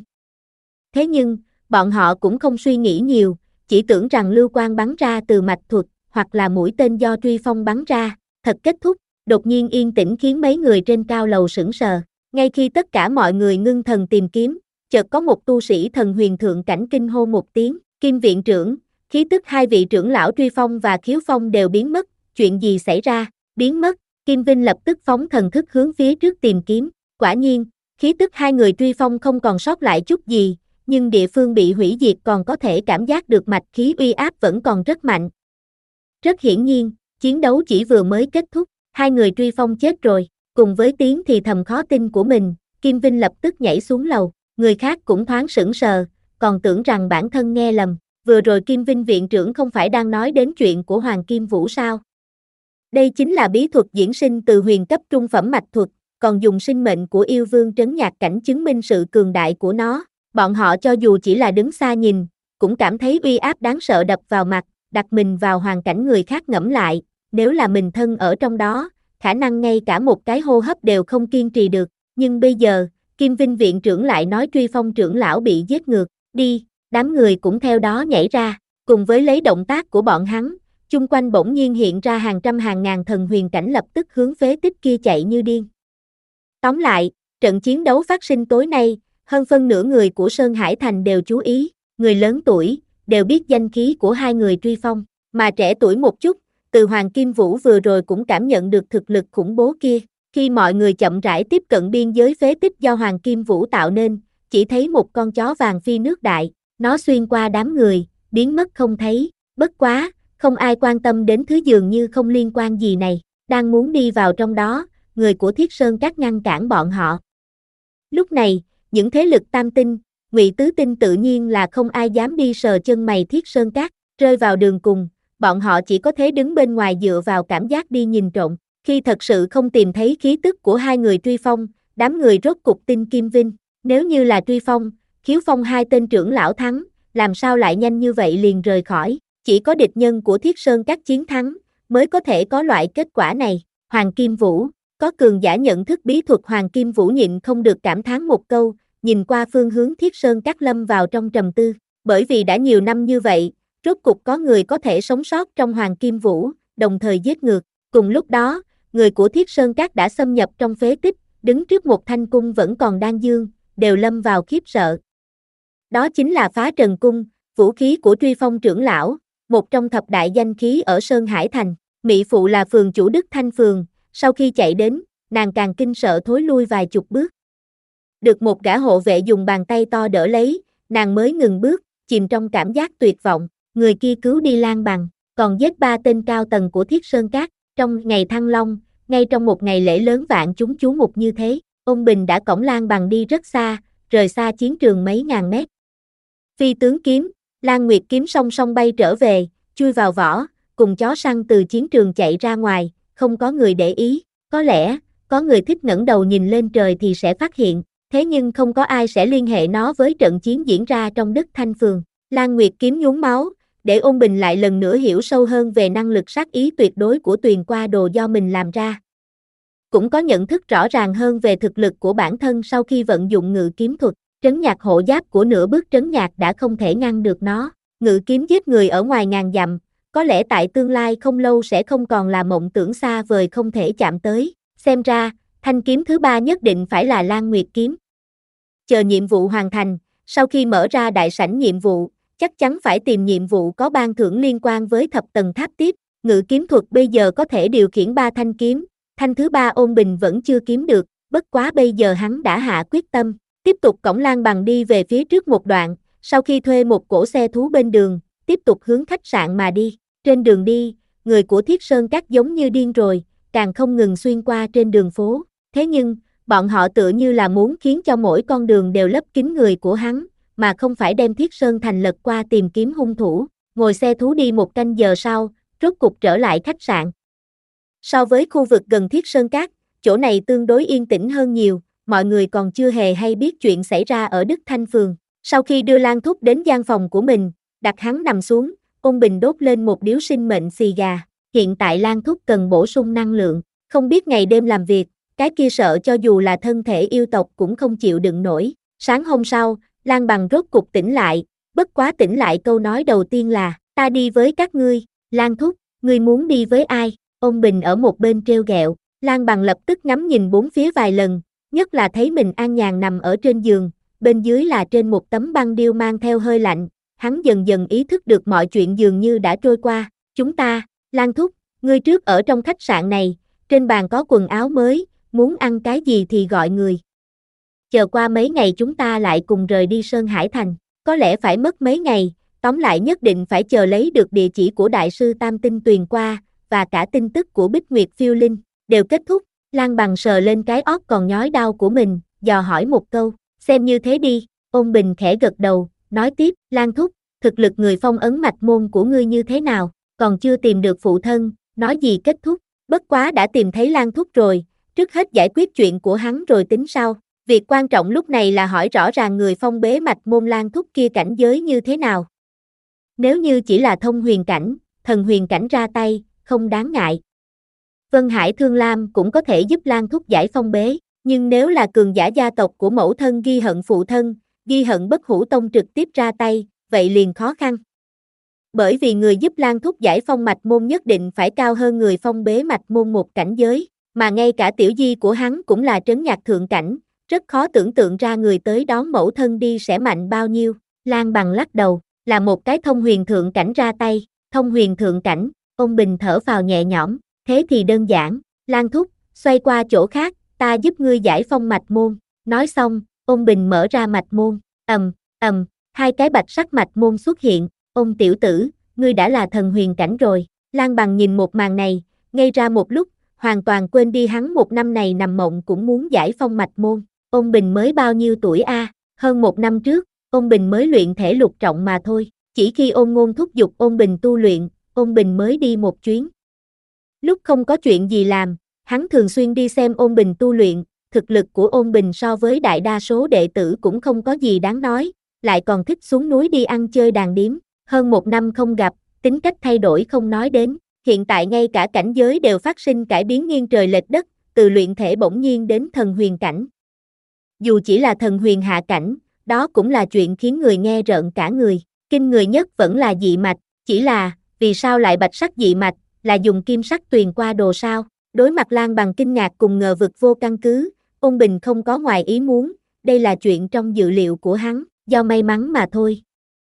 Thế nhưng, bọn họ cũng không suy nghĩ nhiều, chỉ tưởng rằng lưu quang bắn ra từ mạch thuật, hoặc là mũi tên do Truy Phong bắn ra, thật kết thúc, đột nhiên yên tĩnh khiến mấy người trên cao lầu sững sờ, ngay khi tất cả mọi người ngưng thần tìm kiếm, chợt có một tu sĩ thần huyền thượng cảnh kinh hô một tiếng, Kim viện trưởng, khí tức hai vị trưởng lão Truy Phong và Khiếu Phong đều biến mất, chuyện gì xảy ra, biến mất, Kim Vinh lập tức phóng thần thức hướng phía trước tìm kiếm, quả nhiên, khí tức hai người Truy Phong không còn sót lại chút gì, nhưng địa phương bị hủy diệt còn có thể cảm giác được mạch khí uy áp vẫn còn rất mạnh. Rất hiển nhiên, chiến đấu chỉ vừa mới kết thúc, hai người Truy Phong chết rồi, cùng với tiếng thì thầm khó tin của mình, Kim Vinh lập tức nhảy xuống lầu, người khác cũng thoáng sững sờ, còn tưởng rằng bản thân nghe lầm, vừa rồi Kim Vinh viện trưởng không phải đang nói đến chuyện của Hoàng Kim Vũ sao? Đây chính là bí thuật diễn sinh từ huyền cấp trung phẩm mạch thuật, còn dùng sinh mệnh của yêu vương trấn nhạc cảnh chứng minh sự cường đại của nó, bọn họ cho dù chỉ là đứng xa nhìn, cũng cảm thấy uy áp đáng sợ đập vào mặt, đặt mình vào hoàn cảnh người khác ngẫm lại, nếu là mình thân ở trong đó, khả năng ngay cả một cái hô hấp đều không kiên trì được, nhưng bây giờ, Kim Vinh viện trưởng lại nói Truy Phong trưởng lão bị giết ngược, đi, đám người cũng theo đó nhảy ra, cùng với lấy động tác của bọn hắn, chung quanh bỗng nhiên hiện ra hàng trăm hàng ngàn thần huyền cảnh lập tức hướng phế tích kia chạy như điên. Tóm lại, trận chiến đấu phát sinh tối nay, hơn phân nửa người của Sơn Hải Thành đều chú ý, người lớn tuổi, đều biết danh khí của hai người Truy Phong, mà trẻ tuổi một chút, từ Hoàng Kim Vũ vừa rồi cũng cảm nhận được thực lực khủng bố kia. Khi mọi người chậm rãi tiếp cận biên giới phế tích do Hoàng Kim Vũ tạo nên, chỉ thấy một con chó vàng phi nước đại, nó xuyên qua đám người, biến mất không thấy, bất quá, không ai quan tâm đến thứ dường như không liên quan gì này, đang muốn đi vào trong đó, người của Thiết Sơn Các ngăn cản bọn họ. Lúc này, những thế lực tam tinh, ngụy tứ tinh tự nhiên là không ai dám đi sờ chân mày Thiết Sơn Các, rơi vào đường cùng, bọn họ chỉ có thể đứng bên ngoài dựa vào cảm giác đi nhìn trộm. Khi thật sự không tìm thấy khí tức của hai người Truy Phong, đám người rốt cục tin Kim Vinh, nếu như là Truy Phong, Khiếu Phong hai tên trưởng lão thắng, làm sao lại nhanh như vậy liền rời khỏi, chỉ có địch nhân của Thiết Sơn Các chiến thắng, mới có thể có loại kết quả này. Hoàng Kim Vũ, có cường giả nhận thức bí thuật Hoàng Kim Vũ nhịn không được cảm thán một câu, nhìn qua phương hướng Thiết Sơn Các lâm vào trong trầm tư, Bởi vì đã nhiều năm như vậy, rốt cục có người có thể sống sót trong Hoàng Kim Vũ, đồng thời giết ngược. Cùng lúc đó, người của Thiết Sơn Các đã xâm nhập trong phế tích, đứng trước một thanh cung vẫn còn đang dương, đều lâm vào khiếp sợ. Đó chính là Phá Trần Cung, vũ khí của Truy Phong trưởng lão, một trong thập đại danh khí ở Sơn Hải Thành. Mỹ phụ là phường chủ Đức Thanh Phường, sau khi chạy đến, nàng càng kinh sợ thối lui vài chục bước. Được một gã hộ vệ dùng bàn tay to đỡ lấy, nàng mới ngừng bước, chìm trong cảm giác tuyệt vọng. Người kia cứu đi Lan Bằng, còn giết ba tên cao tầng của Thiết Sơn Các. Trong ngày Thăng Long, ngay trong một ngày lễ lớn vạn chúng chú mục như thế, Ôn Bình đã cõng Lan Bằng đi rất xa, rời xa chiến trường mấy ngàn mét. Phi tướng kiếm, Lan Nguyệt kiếm song song bay trở về, chui vào vỏ, cùng chó săn từ chiến trường chạy ra ngoài, không có người để ý. Có lẽ, có người thích ngẩng đầu nhìn lên trời thì sẽ phát hiện, thế nhưng không có ai sẽ liên hệ nó với trận chiến diễn ra trong Đức Thanh Phường. Lan Nguyệt kiếm nhuốm máu, để Ôn Bình lại lần nữa hiểu sâu hơn về năng lực sát ý tuyệt đối của Tuyền Qua Đồ do mình làm ra. Cũng có nhận thức rõ ràng hơn về thực lực của bản thân sau khi vận dụng ngự kiếm thuật. Trấn nhạc hộ giáp của nửa bước trấn nhạc đã không thể ngăn được nó. Ngự kiếm giết người ở ngoài ngàn dặm, có lẽ tại tương lai không lâu sẽ không còn là mộng tưởng xa vời không thể chạm tới. Xem ra, thanh kiếm thứ ba nhất định phải là Lan Nguyệt kiếm. Chờ nhiệm vụ hoàn thành, sau khi mở ra đại sảnh nhiệm vụ, chắc chắn phải tìm nhiệm vụ có ban thưởng liên quan với thập tầng tháp tiếp. Ngự kiếm thuật bây giờ có thể điều khiển ba thanh kiếm, thanh thứ ba Ôn Bình vẫn chưa kiếm được, bất quá bây giờ hắn đã hạ quyết tâm. Tiếp tục cõng Lan Bằng đi về phía trước một đoạn, sau khi thuê một cỗ xe thú bên đường, tiếp tục hướng khách sạn mà đi. Trên đường đi, người của Thiết Sơn Các giống như điên rồi, càng không ngừng xuyên qua trên đường phố. Thế nhưng, bọn họ tựa như là muốn khiến cho mỗi con đường đều lấp kín người của hắn, mà không phải đem Thiết Sơn Thành lật qua tìm kiếm hung thủ. Ngồi xe thú đi một canh giờ sau, rốt cục trở lại khách sạn. So với khu vực gần Thiết Sơn Các, chỗ này tương đối yên tĩnh hơn nhiều. Mọi người còn chưa hề hay biết chuyện xảy ra ở Đức Thanh Phường. Sau khi đưa Lan Thúc đến gian phòng của mình, đặt hắn nằm xuống, Ôn Bình đốt lên một điếu sinh mệnh xì gà. Hiện tại Lan Thúc cần bổ sung năng lượng, không biết ngày đêm làm việc, cái kia sợ cho dù là thân thể yêu tộc cũng không chịu đựng nổi. Sáng hôm sau, Lan Bằng rốt cục tỉnh lại, bất quá tỉnh lại câu nói đầu tiên là, ta đi với các ngươi. Lan Thúc, ngươi muốn đi với ai? Ôn Bình ở một bên trêu ghẹo. Lan Bằng lập tức ngắm nhìn bốn phía vài lần, nhất là thấy mình an nhàn nằm ở trên giường, bên dưới là trên một tấm băng điêu mang theo hơi lạnh, hắn dần dần ý thức được mọi chuyện dường như đã trôi qua. Chúng ta, Lan Thúc, ngươi trước ở trong khách sạn này, trên bàn có quần áo mới, muốn ăn cái gì thì gọi người. Chờ qua mấy ngày chúng ta lại cùng rời đi Sơn Hải Thành, có lẽ phải mất mấy ngày, tóm lại nhất định phải chờ lấy được địa chỉ của Đại sư Tam Tinh Tuyền Qua, và cả tin tức của Bích Nguyệt Phiêu Linh, đều kết thúc. Lan Bằng sờ lên cái ót còn nhói đau của mình, dò hỏi một câu, xem như thế đi. Ôn Bình khẽ gật đầu, nói tiếp, Lan Thúc, thực lực người phong ấn mạch môn của ngươi như thế nào, còn chưa tìm được phụ thân, nói gì kết thúc, bất quá đã tìm thấy Lan Thúc rồi, trước hết giải quyết chuyện của hắn rồi tính sau. Việc quan trọng lúc này là hỏi rõ ràng người phong bế mạch môn Lan Thúc kia cảnh giới như thế nào. Nếu như chỉ là thông huyền cảnh, thần huyền cảnh ra tay, không đáng ngại. Vân Hải Thương Lam cũng có thể giúp Lan Thúc giải phong bế, nhưng nếu là cường giả gia tộc của mẫu thân ghi hận phụ thân, ghi hận Bất Hủ Tông trực tiếp ra tay, vậy liền khó khăn. Bởi vì người giúp Lan Thúc giải phong mạch môn nhất định phải cao hơn người phong bế mạch môn một cảnh giới, mà ngay cả tiểu di của hắn cũng là trấn nhạc thượng cảnh, rất khó tưởng tượng ra người tới đón mẫu thân đi sẽ mạnh bao nhiêu. Lan Bằng lắc đầu, là một cái thông huyền thượng cảnh ra tay, thông huyền thượng cảnh. Ôn Bình thở phào nhẹ nhõm, thế thì đơn giản. Lan Thúc, xoay qua chỗ khác, ta giúp ngươi giải phong mạch môn. Nói xong, Ôn Bình mở ra mạch môn, ầm, ầm, hai cái bạch sắc mạch môn xuất hiện. Ôn tiểu tử, ngươi đã là thần huyền cảnh rồi. Lan Bằng nhìn một màn này, ngây ra một lúc, hoàn toàn quên đi hắn một năm này nằm mộng cũng muốn giải phong mạch môn. Ôn Bình mới bao nhiêu tuổi a? À? Hơn một năm trước, Ôn Bình mới luyện thể lục trọng mà thôi. Chỉ khi Ôn Ngôn thúc giục Ôn Bình tu luyện, Ôn Bình mới đi một chuyến. Lúc không có chuyện gì làm, hắn thường xuyên đi xem Ôn Bình tu luyện. Thực lực của Ôn Bình so với đại đa số đệ tử cũng không có gì đáng nói, lại còn thích xuống núi đi ăn chơi đàn điếm. Hơn một năm không gặp, tính cách thay đổi không nói đến. Hiện tại ngay cả cảnh giới đều phát sinh cải biến nghiêng trời lệch đất, từ luyện thể bỗng nhiên đến thần huyền cảnh. Dù chỉ là thần huyền hạ cảnh, đó cũng là chuyện khiến người nghe rợn cả người. Kinh người nhất vẫn là dị mạch, chỉ là, vì sao lại bạch sắc dị mạch, là dùng kim sắc tuyền qua đồ sao? Đối mặt Lan Bằng kinh ngạc cùng ngờ vực vô căn cứ, Ôn Bình không có ngoài ý muốn, đây là chuyện trong dự liệu của hắn, do may mắn mà thôi.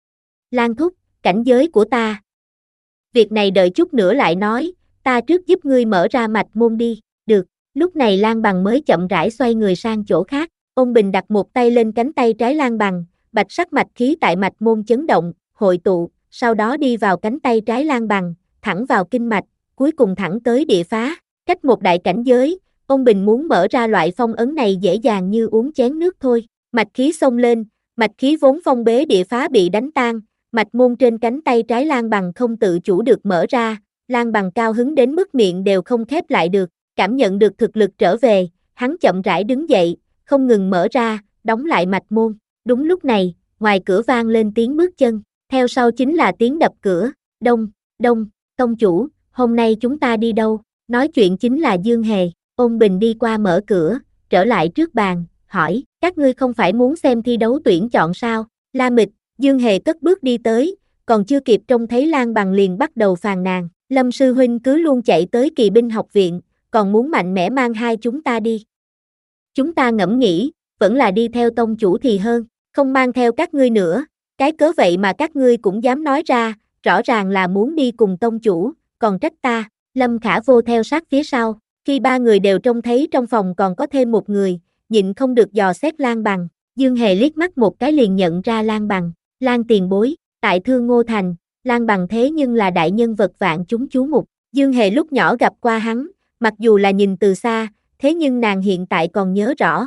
Lan thúc, cảnh giới của ta. Việc này đợi chút nữa lại nói, ta trước giúp ngươi mở ra mạch môn đi, được, lúc này Lan Bằng mới chậm rãi xoay người sang chỗ khác, Ôn Bình đặt một tay lên cánh tay trái Lan Bằng, bạch sắc mạch khí tại mạch môn chấn động, hội tụ, sau đó đi vào cánh tay trái Lan Bằng, thẳng vào kinh mạch, cuối cùng thẳng tới địa phá, cách một đại cảnh giới, Ôn Bình muốn mở ra loại phong ấn này dễ dàng như uống chén nước thôi, mạch khí xông lên, mạch khí vốn phong bế địa phá bị đánh tan, mạch môn trên cánh tay trái Lan Bằng không tự chủ được mở ra, Lan Bằng cao hứng đến mức miệng đều không khép lại được, cảm nhận được thực lực trở về, hắn chậm rãi đứng dậy, không ngừng mở ra, đóng lại mạch môn. Đúng lúc này, ngoài cửa vang lên tiếng bước chân, theo sau chính là tiếng đập cửa, đông, đông, tông chủ, hôm nay chúng ta đi đâu? Nói chuyện chính là Dương Hề, Ôn Bình đi qua mở cửa, trở lại trước bàn, hỏi, các ngươi không phải muốn xem thi đấu tuyển chọn sao? La Mịch, Dương Hề cất bước đi tới, còn chưa kịp trông thấy Lan Bằng liền bắt đầu phàn nàn, Lâm sư huynh cứ luôn chạy tới Kỳ binh học viện, còn muốn mạnh mẽ mang hai chúng ta đi. Chúng ta ngẫm nghĩ, vẫn là đi theo tông chủ thì hơn, không mang theo các ngươi nữa, cái cớ vậy mà các ngươi cũng dám nói ra, rõ ràng là muốn đi cùng tông chủ, còn trách ta. Lâm Khả Vô theo sát phía sau, khi ba người đều trông thấy trong phòng còn có thêm một người, nhịn không được dò xét Lan Bằng, Dương Hề liếc mắt một cái liền nhận ra Lan Bằng, Lan tiền bối, tại Thương Ngô Thành, Lan Bằng thế nhưng là đại nhân vật vạn chúng chú mục, Dương Hề lúc nhỏ gặp qua hắn, mặc dù là nhìn từ xa, thế nhưng nàng hiện tại còn nhớ rõ.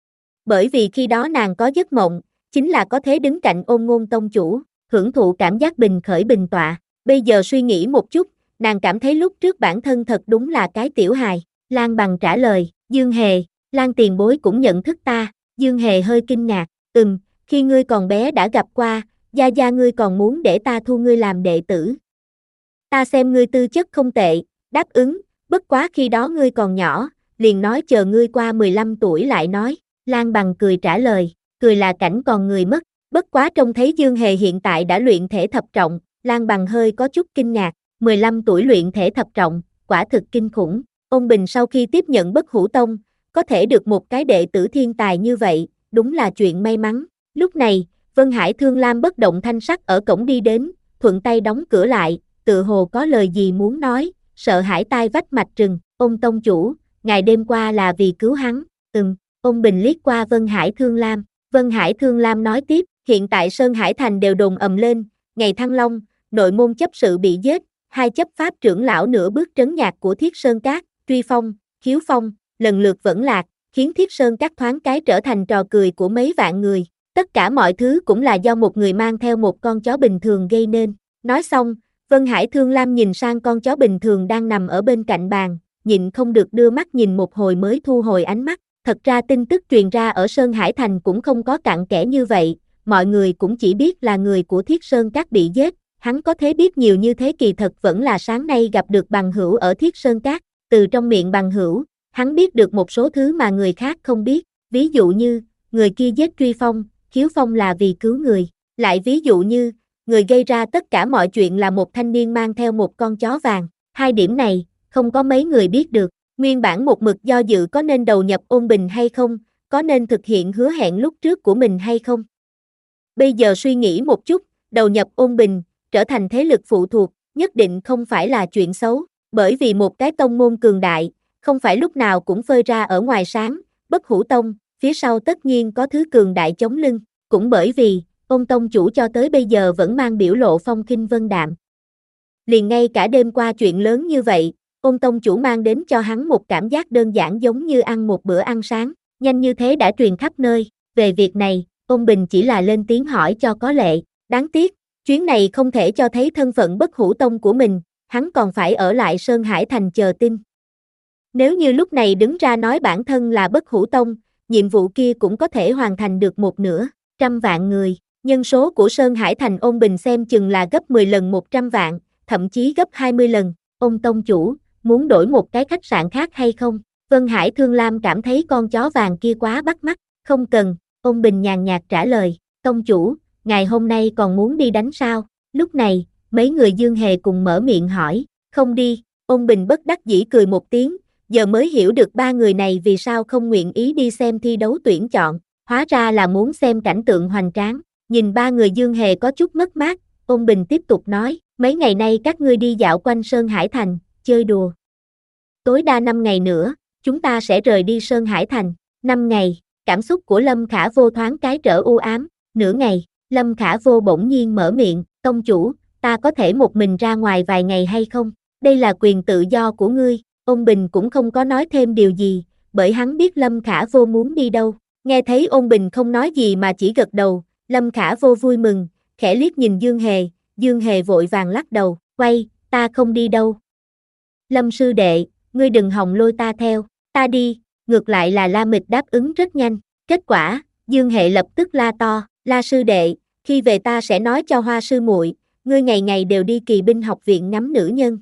Bởi vì khi đó nàng có giấc mộng, chính là có thể đứng cạnh Ôn Ngôn tông chủ, hưởng thụ cảm giác bình khởi bình tọa, bây giờ suy nghĩ một chút, nàng cảm thấy lúc trước bản thân thật đúng là cái tiểu hài, Lan Bằng trả lời, Dương Hề, Lan tiền bối cũng nhận thức ta, Dương Hề hơi kinh ngạc, ừm, khi ngươi còn bé đã gặp qua, gia gia ngươi còn muốn để ta thu ngươi làm đệ tử. Ta xem ngươi tư chất không tệ, đáp ứng, bất quá khi đó ngươi còn nhỏ, liền nói chờ ngươi qua mười lăm tuổi lại nói, Lan Bằng cười trả lời, cười là cảnh còn người mất, bất quá trông thấy Dương Hề hiện tại đã luyện thể thập trọng, Lan Bằng hơi có chút kinh ngạc, mười lăm tuổi luyện thể thập trọng, quả thực kinh khủng, Ôn Bình sau khi tiếp nhận Bất Hủ Tông, có thể được một cái đệ tử thiên tài như vậy, đúng là chuyện may mắn, lúc này, Vân Hải Thương Lam bất động thanh sắc ở cổng đi đến, thuận tay đóng cửa lại, tự hồ có lời gì muốn nói, sợ hãi tai vách mạch rừng, Ôn tông chủ, ngày đêm qua là vì cứu hắn, ừm, Ôn Bình liếc qua Vân Hải Thương Lam, Vân Hải Thương Lam nói tiếp, hiện tại Sơn Hải Thành đều đồn ầm lên, ngày Thăng Long, nội môn chấp sự bị giết, hai chấp pháp trưởng lão nửa bước trấn nhạc của Thiết Sơn Các, Truy Phong, Khiếu Phong, lần lượt vẫn lạc, khiến Thiết Sơn Các thoáng cái trở thành trò cười của mấy vạn người, tất cả mọi thứ cũng là do một người mang theo một con chó bình thường gây nên, nói xong, Vân Hải Thương Lam nhìn sang con chó bình thường đang nằm ở bên cạnh bàn, nhịn không được đưa mắt nhìn một hồi mới thu hồi ánh mắt, thật ra tin tức truyền ra ở Sơn Hải Thành cũng không có cặn kẽ như vậy, mọi người cũng chỉ biết là người của Thiết Sơn Các bị giết, hắn có thể biết nhiều như thế kỳ thật vẫn là sáng nay gặp được bằng hữu ở Thiết Sơn Các, từ trong miệng bằng hữu, hắn biết được một số thứ mà người khác không biết, ví dụ như, người kia giết Truy Phong, Khiếu Phong là vì cứu người, lại ví dụ như, người gây ra tất cả mọi chuyện là một thanh niên mang theo một con chó vàng, hai điểm này, không có mấy người biết được, nguyên bản một mực do dự có nên đầu nhập Ôn Bình hay không, có nên thực hiện hứa hẹn lúc trước của mình hay không. Bây giờ suy nghĩ một chút, đầu nhập Ôn Bình, trở thành thế lực phụ thuộc, nhất định không phải là chuyện xấu, bởi vì một cái tông môn cường đại, không phải lúc nào cũng phơi ra ở ngoài sáng, Bất Hủ Tông, phía sau tất nhiên có thứ cường đại chống lưng, cũng bởi vì, Ôn tông chủ cho tới bây giờ vẫn mang biểu lộ phong khinh vân đạm. Liền ngay cả đêm qua chuyện lớn như vậy, Ôn tông chủ mang đến cho hắn một cảm giác đơn giản giống như ăn một bữa ăn sáng, nhanh như thế đã truyền khắp nơi, về việc này, Ôn Bình chỉ là lên tiếng hỏi cho có lệ, đáng tiếc, chuyến này không thể cho thấy thân phận Bất Hủ Tông của mình, hắn còn phải ở lại Sơn Hải Thành chờ tin. Nếu như lúc này đứng ra nói bản thân là Bất Hủ Tông, nhiệm vụ kia cũng có thể hoàn thành được một nửa, trăm vạn người, nhân số của Sơn Hải Thành Ôn Bình xem chừng là gấp mười lần một trăm vạn, thậm chí gấp hai mươi lần, Ôn tông chủ, muốn đổi một cái khách sạn khác hay không? Vân Hải Thương Lam cảm thấy con chó vàng kia quá bắt mắt, không cần, Ôn Bình nhàn nhạt trả lời, tông chủ, ngài hôm nay còn muốn đi đánh sao? Lúc này, mấy người Dương Hề cùng mở miệng hỏi, không đi, Ôn Bình bất đắc dĩ cười một tiếng, giờ mới hiểu được ba người này vì sao không nguyện ý đi xem thi đấu tuyển chọn, hóa ra là muốn xem cảnh tượng hoành tráng. Nhìn ba người Dương Hề có chút mất mát, Ôn Bình tiếp tục nói, mấy ngày nay các ngươi đi dạo quanh Sơn Hải Thành, chơi đùa. Tối đa năm ngày nữa, chúng ta sẽ rời đi Sơn Hải Thành. Năm ngày, cảm xúc của Lâm Khả Vô thoáng cái trở u ám. Nửa ngày, Lâm Khả Vô bỗng nhiên mở miệng, tông chủ, ta có thể một mình ra ngoài vài ngày hay không? Đây là quyền tự do của ngươi. Ôn Bình cũng không có nói thêm điều gì, bởi hắn biết Lâm Khả Vô muốn đi đâu. Nghe thấy Ôn Bình không nói gì mà chỉ gật đầu, Lâm Khả Vô vui mừng, khẽ liếc nhìn Dương Hề, Dương Hề vội vàng lắc đầu, quay, ta không đi đâu. Lâm sư đệ, ngươi đừng hòng lôi ta theo, ta đi, ngược lại là La Mịch đáp ứng rất nhanh. Kết quả, Dương Hệ lập tức la to, La sư đệ, khi về ta sẽ nói cho Hoa sư muội, ngươi ngày ngày đều đi kỳ binh học viện ngắm nữ nhân.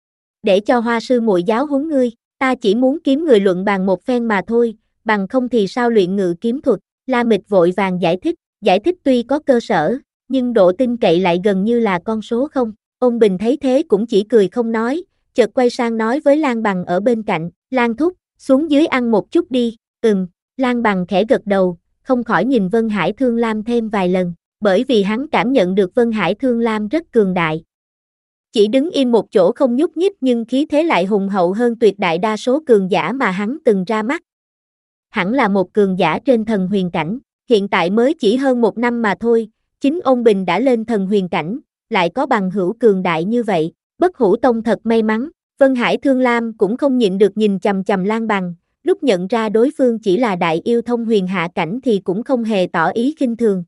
Để cho Hoa sư muội giáo huấn ngươi, ta chỉ muốn kiếm người luận bàn một phen mà thôi, bằng không thì sao luyện ngự kiếm thuật. La Mịch vội vàng giải thích, giải thích tuy có cơ sở, nhưng độ tin cậy lại gần như là con số không. Ôn Bình thấy thế cũng chỉ cười không nói, chợt quay sang nói với Lan Bằng ở bên cạnh, Lan thúc, xuống dưới ăn một chút đi. Ừm, Lan Bằng khẽ gật đầu, không khỏi nhìn Vân Hải Thương Lam thêm vài lần, bởi vì hắn cảm nhận được Vân Hải Thương Lam rất cường đại. Chỉ đứng im một chỗ không nhúc nhích nhưng khí thế lại hùng hậu hơn tuyệt đại đa số cường giả mà hắn từng ra mắt. Hẳn là một cường giả trên thần huyền cảnh, hiện tại mới chỉ hơn một năm mà thôi, chính Ôn Bình đã lên thần huyền cảnh, lại có bằng hữu cường đại như vậy, Bất Hủ Tông thật may mắn. Vân Hải Thương Lam cũng không nhịn được nhìn chằm chằm Lan Bằng, lúc nhận ra đối phương chỉ là đại yêu thông huyền hạ cảnh thì cũng không hề tỏ ý khinh thường.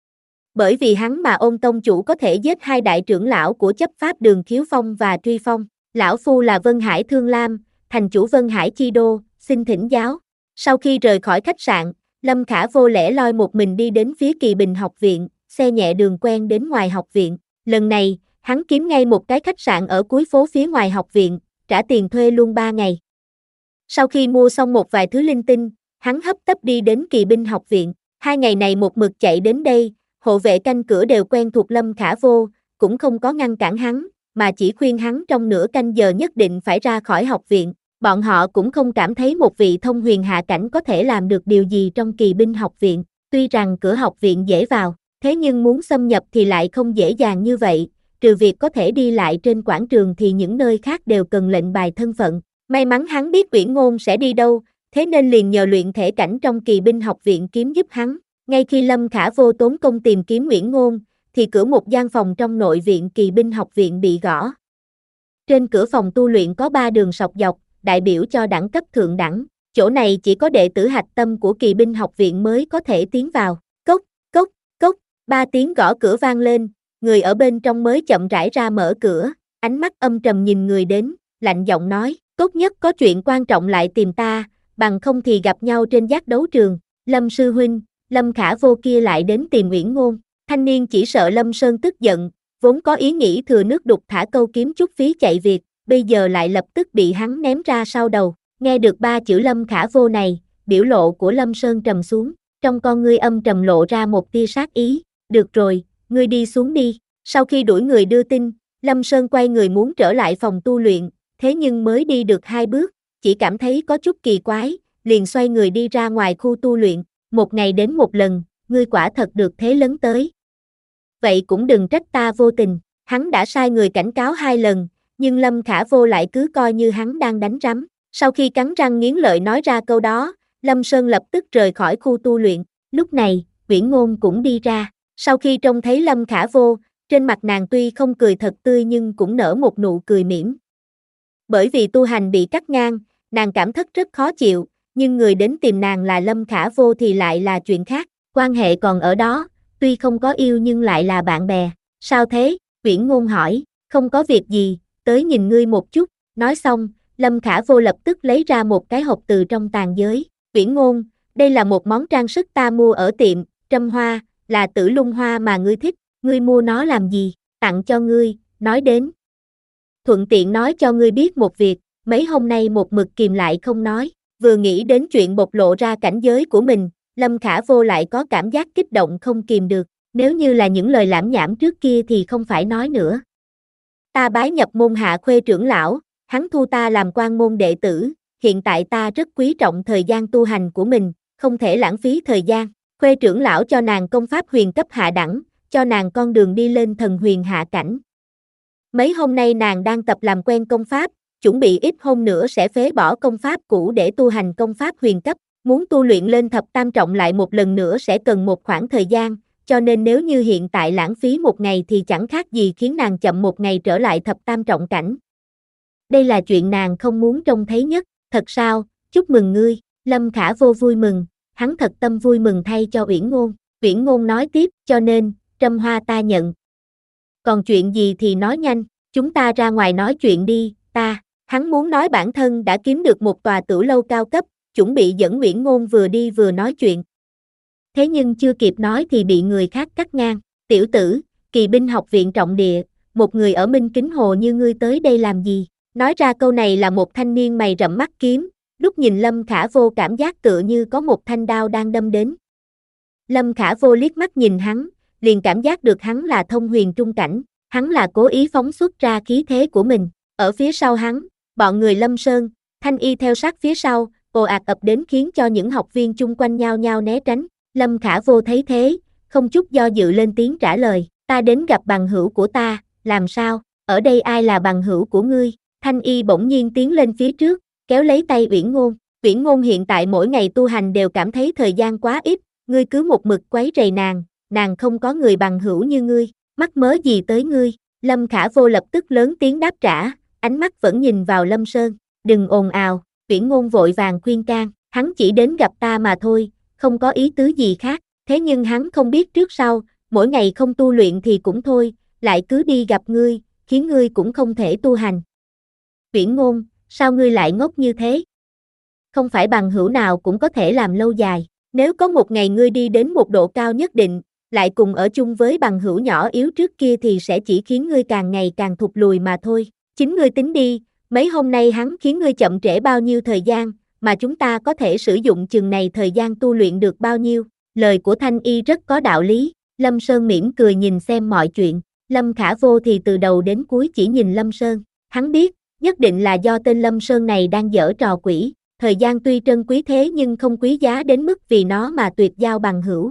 Bởi vì hắn mà Ôn tông chủ có thể giết hai đại trưởng lão của chấp pháp đường Khiếu Phong và Truy Phong. Lão phu là Vân Hải Thương Lam, thành chủ Vân Hải Chi Đô, xin thỉnh giáo. Sau khi rời khỏi khách sạn, Lâm Khả Vô lẻ loi một mình đi đến phía Kỳ Bình học viện, xe nhẹ đường quen đến ngoài học viện. Lần này, hắn kiếm ngay một cái khách sạn ở cuối phố phía ngoài học viện, trả tiền thuê luôn ba ngày. Sau khi mua xong một vài thứ linh tinh, hắn hấp tấp đi đến Kỳ Binh học viện. Hai ngày này một mực chạy đến đây, hộ vệ canh cửa đều quen thuộc Lâm Khả Vô, cũng không có ngăn cản hắn, mà chỉ khuyên hắn trong nửa canh giờ nhất định phải ra khỏi học viện. Bọn họ cũng không cảm thấy một vị thông huyền hạ cảnh có thể làm được điều gì trong Kỳ Binh học viện. Tuy rằng cửa học viện dễ vào, thế nhưng muốn xâm nhập thì lại không dễ dàng như vậy. Trừ việc có thể đi lại trên quảng trường thì những nơi khác đều cần lệnh bài thân phận. May mắn hắn biết Uyển Ngôn sẽ đi đâu, thế nên liền nhờ luyện thể cảnh trong Kỳ Binh học viện kiếm giúp hắn. Ngay khi Lâm Khả Vô tốn công tìm kiếm Uyển Ngôn, thì cửa một gian phòng trong nội viện Kỳ Binh học viện bị gõ. Trên cửa phòng tu luyện có ba đường sọc dọc, đại biểu cho đẳng cấp thượng đẳng. Chỗ này chỉ có đệ tử hạch tâm của Kỳ Binh học viện mới có thể tiến vào. Cốc, cốc, cốc, ba tiếng gõ cửa vang lên. Người ở bên trong mới chậm rãi ra mở cửa, ánh mắt âm trầm nhìn người đến, lạnh giọng nói, tốt nhất có chuyện quan trọng lại tìm ta, bằng không thì gặp nhau trên giác đấu trường. Lâm sư huynh, Lâm Khả Vô kia lại đến tìm Uyển Ngôn. Thanh niên chỉ sợ Lâm Sơn tức giận, vốn có ý nghĩ thừa nước đục thả câu kiếm chút phí chạy việc, bây giờ lại lập tức bị hắn ném ra sau đầu. Nghe được ba chữ Lâm Khả Vô này, biểu lộ của Lâm Sơn trầm xuống, trong con ngươi âm trầm lộ ra một tia sát ý. Được rồi, ngươi đi xuống đi. Sau khi đuổi người đưa tin, Lâm Sơn quay người muốn trở lại phòng tu luyện, thế nhưng mới đi được hai bước, chỉ cảm thấy có chút kỳ quái, liền xoay người đi ra ngoài khu tu luyện. Một ngày đến một lần, ngươi quả thật được thế lớn tới. Vậy cũng đừng trách ta vô tình. Hắn đã sai người cảnh cáo hai lần, nhưng Lâm Khả Vô lại cứ coi như hắn đang đánh rắm. Sau khi cắn răng nghiến lợi nói ra câu đó, Lâm Sơn lập tức rời khỏi khu tu luyện. Lúc này, Uyển Ngôn cũng đi ra. Sau khi trông thấy Lâm Khả Vô, trên mặt nàng tuy không cười thật tươi nhưng cũng nở một nụ cười mỉm. Bởi vì tu hành bị cắt ngang, nàng cảm thấy rất khó chịu, nhưng người đến tìm nàng là Lâm Khả Vô thì lại là chuyện khác. Quan hệ còn ở đó, tuy không có yêu nhưng lại là bạn bè. Sao thế? Uyển Ngôn hỏi. Không có việc gì, tới nhìn ngươi một chút. Nói xong, Lâm Khả Vô lập tức lấy ra một cái hộp từ trong tàn giới. Uyển Ngôn, đây là một món trang sức ta mua ở tiệm Trâm Hoa, là Tử Lung Hoa mà ngươi thích. Ngươi mua nó làm gì? Tặng cho ngươi. Nói đến, thuận tiện nói cho ngươi biết một việc, mấy hôm nay một mực kìm lại không nói. Vừa nghĩ đến chuyện bộc lộ ra cảnh giới của mình, Lâm Khả Vô lại có cảm giác kích động không kìm được. Nếu như là những lời lảm nhảm trước kia thì không phải nói nữa. Ta bái nhập môn Hạ Khuê trưởng lão, hắn thu ta làm quan môn đệ tử, hiện tại ta rất quý trọng thời gian tu hành của mình, không thể lãng phí thời gian. Khuê trưởng lão cho nàng công pháp huyền cấp hạ đẳng, cho nàng con đường đi lên thần huyền hạ cảnh. Mấy hôm nay nàng đang tập làm quen công pháp, chuẩn bị ít hôm nữa sẽ phế bỏ công pháp cũ để tu hành công pháp huyền cấp, muốn tu luyện lên thập tam trọng lại một lần nữa sẽ cần một khoảng thời gian, cho nên nếu như hiện tại lãng phí một ngày thì chẳng khác gì khiến nàng chậm một ngày trở lại thập tam trọng cảnh. Đây là chuyện nàng không muốn trông thấy nhất. Thật sao, chúc mừng ngươi. Lâm Khả Vô vui mừng, hắn thật tâm vui mừng thay cho Uyển Ngôn. Uyển Ngôn nói tiếp, cho nên, trâm hoa ta nhận. Còn chuyện gì thì nói nhanh, chúng ta ra ngoài nói chuyện đi, ta. Hắn muốn nói bản thân đã kiếm được một tòa tửu lâu cao cấp, chuẩn bị dẫn Uyển Ngôn vừa đi vừa nói chuyện. Thế nhưng chưa kịp nói thì bị người khác cắt ngang. Tiểu tử, Kỳ binh học viện trọng địa, một người ở Minh Kính Hồ như ngươi tới đây làm gì? Nói ra câu này là một thanh niên mày rậm mắt kiếm, lúc nhìn Lâm Khả Vô cảm giác tựa như có một thanh đao đang đâm đến. Lâm Khả Vô liếc mắt nhìn hắn, liền cảm giác được hắn là thông huyền trung cảnh, hắn là cố ý phóng xuất ra khí thế của mình. Ở phía sau hắn, bọn người Lâm Sơn, Thanh Y theo sát phía sau, ồ ạt ập đến khiến cho những học viên chung quanh nhao nhao né tránh. Lâm Khả Vô thấy thế, không chút do dự lên tiếng trả lời, ta đến gặp bằng hữu của ta, làm sao, ở đây ai là bằng hữu của ngươi? Thanh Y bỗng nhiên tiến lên phía trước, kéo lấy tay Uyển Ngôn. Uyển Ngôn hiện tại mỗi ngày tu hành đều cảm thấy thời gian quá ít, ngươi cứ một mực quấy rầy nàng, nàng không có người bằng hữu như ngươi, mắc mớ gì tới ngươi? Lâm Khả Vô lập tức lớn tiếng đáp trả, ánh mắt vẫn nhìn vào Lâm Sơn, đừng ồn ào. Uyển Ngôn vội vàng khuyên can, hắn chỉ đến gặp ta mà thôi, không có ý tứ gì khác, thế nhưng hắn không biết trước sau, mỗi ngày không tu luyện thì cũng thôi, lại cứ đi gặp ngươi, khiến ngươi cũng không thể tu hành. Uyển Ngôn, sao ngươi lại ngốc như thế? Không phải bằng hữu nào cũng có thể làm lâu dài, nếu có một ngày ngươi đi đến một độ cao nhất định, lại cùng ở chung với bằng hữu nhỏ yếu trước kia thì sẽ chỉ khiến ngươi càng ngày càng thụt lùi mà thôi. Chính ngươi tính đi, mấy hôm nay hắn khiến ngươi chậm trễ bao nhiêu thời gian, mà chúng ta có thể sử dụng chừng này thời gian tu luyện được bao nhiêu? Lời của Thanh Y rất có đạo lý. Lâm Sơn mỉm cười nhìn xem mọi chuyện, Lâm Khả Vô thì từ đầu đến cuối chỉ nhìn Lâm Sơn, hắn biết, nhất định là do tên Lâm Sơn này đang giở trò quỷ, thời gian tuy trân quý thế nhưng không quý giá đến mức vì nó mà tuyệt giao bằng hữu.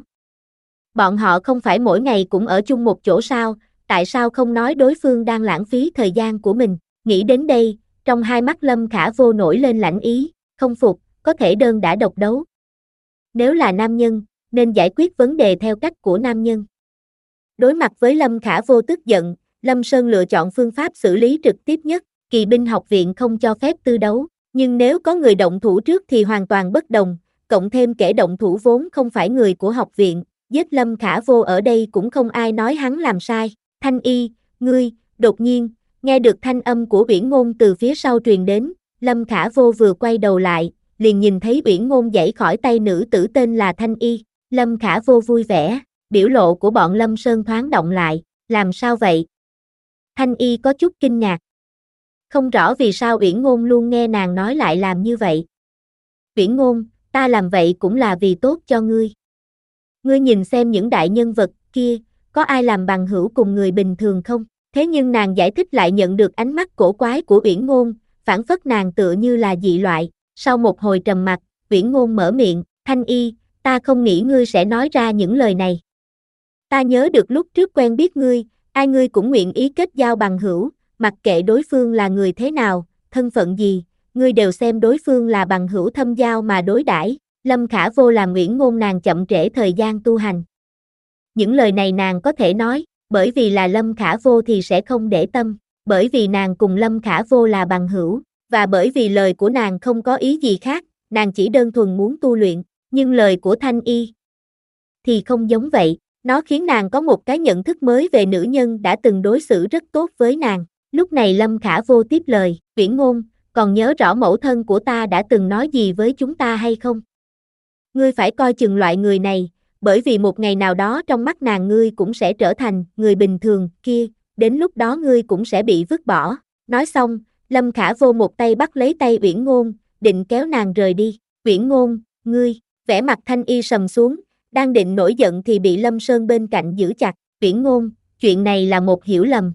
Bọn họ không phải mỗi ngày cũng ở chung một chỗ sao, tại sao không nói đối phương đang lãng phí thời gian của mình? Nghĩ đến đây, trong hai mắt Lâm Khả Vô nổi lên lãnh ý, không phục, có thể đơn đả độc đấu. Nếu là nam nhân, nên giải quyết vấn đề theo cách của nam nhân. Đối mặt với Lâm Khả Vô tức giận, Lâm Sơn lựa chọn phương pháp xử lý trực tiếp nhất. Kỳ binh học viện không cho phép tư đấu, nhưng nếu có người động thủ trước thì hoàn toàn bất đồng, cộng thêm kẻ động thủ vốn không phải người của học viện, giết Lâm Khả Vô ở đây cũng không ai nói hắn làm sai. Thanh Y, ngươi, đột nhiên, nghe được thanh âm của Uyển Ngôn từ phía sau truyền đến, Lâm Khả Vô vừa quay đầu lại, liền nhìn thấy Uyển Ngôn giãy khỏi tay nữ tử tên là Thanh Y. Lâm Khả Vô vui vẻ, biểu lộ của bọn Lâm Sơn thoáng động lại, làm sao vậy? Thanh Y có chút kinh ngạc. Không rõ vì sao Uyển Ngôn luôn nghe nàng nói lại làm như vậy. Uyển Ngôn, ta làm vậy cũng là vì tốt cho ngươi. Ngươi nhìn xem những đại nhân vật kia, có ai làm bằng hữu cùng người bình thường không? Thế nhưng nàng giải thích lại nhận được ánh mắt cổ quái của Uyển Ngôn, phảng phất nàng tựa như là dị loại. Sau một hồi trầm mặc, Uyển Ngôn mở miệng, Thanh Y, ta không nghĩ ngươi sẽ nói ra những lời này. Ta nhớ được lúc trước quen biết ngươi, ai ngươi cũng nguyện ý kết giao bằng hữu, mặc kệ đối phương là người thế nào, thân phận gì, ngươi đều xem đối phương là bằng hữu thâm giao mà đối đãi. Lâm Khả Vô làm Uyển Ngôn nàng chậm trễ thời gian tu hành. Những lời này nàng có thể nói, bởi vì là Lâm Khả Vô thì sẽ không để tâm, bởi vì nàng cùng Lâm Khả Vô là bằng hữu, và bởi vì lời của nàng không có ý gì khác, nàng chỉ đơn thuần muốn tu luyện, nhưng lời của Thanh Y thì không giống vậy, nó khiến nàng có một cái nhận thức mới về nữ nhân đã từng đối xử rất tốt với nàng. Lúc này Lâm Khả Vô tiếp lời, Uyển Ngôn, còn nhớ rõ mẫu thân của ta đã từng nói gì với chúng ta hay không? Ngươi phải coi chừng loại người này, bởi vì một ngày nào đó trong mắt nàng ngươi cũng sẽ trở thành người bình thường kia, đến lúc đó ngươi cũng sẽ bị vứt bỏ. Nói xong, Lâm Khả Vô một tay bắt lấy tay Uyển Ngôn, định kéo nàng rời đi. Uyển Ngôn, ngươi, vẻ mặt Thanh Y sầm xuống, đang định nổi giận thì bị Lâm Sơn bên cạnh giữ chặt, Uyển Ngôn, chuyện này là một hiểu lầm.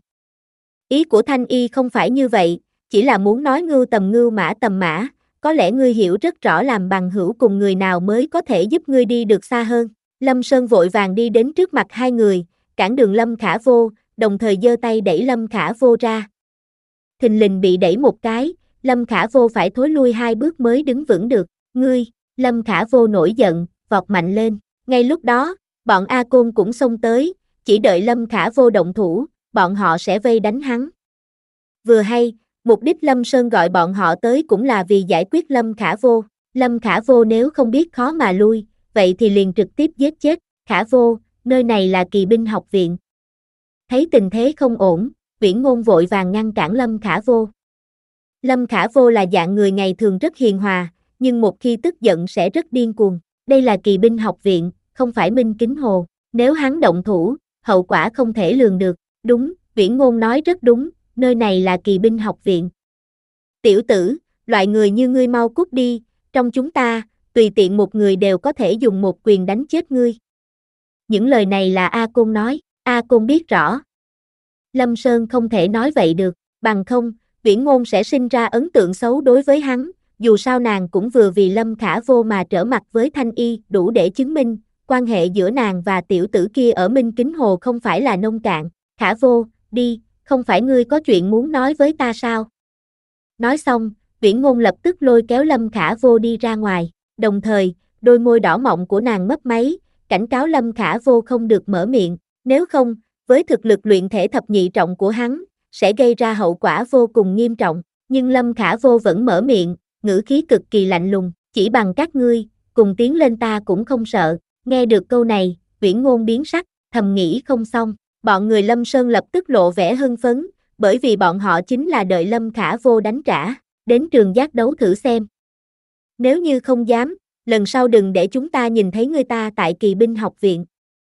Ý của Thanh Y không phải như vậy, chỉ là muốn nói ngưu tầm ngưu mã tầm mã, có lẽ ngươi hiểu rất rõ làm bằng hữu cùng người nào mới có thể giúp ngươi đi được xa hơn. Lâm Sơn vội vàng đi đến trước mặt hai người, cản đường Lâm Khả Vô, đồng thời giơ tay đẩy Lâm Khả Vô ra. Thình lình bị đẩy một cái, Lâm Khả Vô phải thối lui hai bước mới đứng vững được. Ngươi, Lâm Khả Vô nổi giận, vọt mạnh lên. Ngay lúc đó, bọn A Côn cũng xông tới, chỉ đợi Lâm Khả Vô động thủ, bọn họ sẽ vây đánh hắn. Vừa hay, mục đích Lâm Sơn gọi bọn họ tới cũng là vì giải quyết Lâm Khả Vô. Lâm Khả Vô nếu không biết khó mà lui, vậy thì liền trực tiếp giết chết. Khả Vô, nơi này là Kỳ binh học viện. Thấy tình thế không ổn, Uyển Ngôn vội vàng ngăn cản Lâm Khả Vô. Lâm Khả Vô là dạng người ngày thường rất hiền hòa, nhưng một khi tức giận sẽ rất điên cuồng. Đây là Kỳ binh học viện, không phải Minh Kính Hồ. Nếu hắn động thủ, hậu quả không thể lường được. Đúng, Uyển Ngôn nói rất đúng, nơi này là Kỳ binh học viện. Tiểu tử, loại người như ngươi mau cút đi, trong chúng ta, tùy tiện một người đều có thể dùng một quyền đánh chết ngươi. Những lời này là A Côn nói, A Côn biết rõ. Lâm Sơn không thể nói vậy được, bằng không, Uyển Ngôn sẽ sinh ra ấn tượng xấu đối với hắn, dù sao nàng cũng vừa vì Lâm Khả Vô mà trở mặt với Thanh Y, đủ để chứng minh, quan hệ giữa nàng và tiểu tử kia ở Minh Kính Hồ không phải là nông cạn. Khả Vô, đi, không phải ngươi có chuyện muốn nói với ta sao? Nói xong, Uyển Ngôn lập tức lôi kéo Lâm Khả Vô đi ra ngoài, đồng thời, đôi môi đỏ mọng của nàng mấp máy, cảnh cáo Lâm Khả Vô không được mở miệng, nếu không, với thực lực luyện thể thập nhị trọng của hắn, sẽ gây ra hậu quả vô cùng nghiêm trọng. Nhưng Lâm Khả Vô vẫn mở miệng, ngữ khí cực kỳ lạnh lùng, chỉ bằng các ngươi, cùng tiến lên ta cũng không sợ. Nghe được câu này, Uyển Ngôn biến sắc, thầm nghĩ không xong, bọn người Lâm Sơn lập tức lộ vẻ hưng phấn, bởi vì bọn họ chính là đợi Lâm Khả Vô đánh trả, đến trường giác đấu thử xem. Nếu như không dám, lần sau đừng để chúng ta nhìn thấy người ta tại Kỳ binh học viện.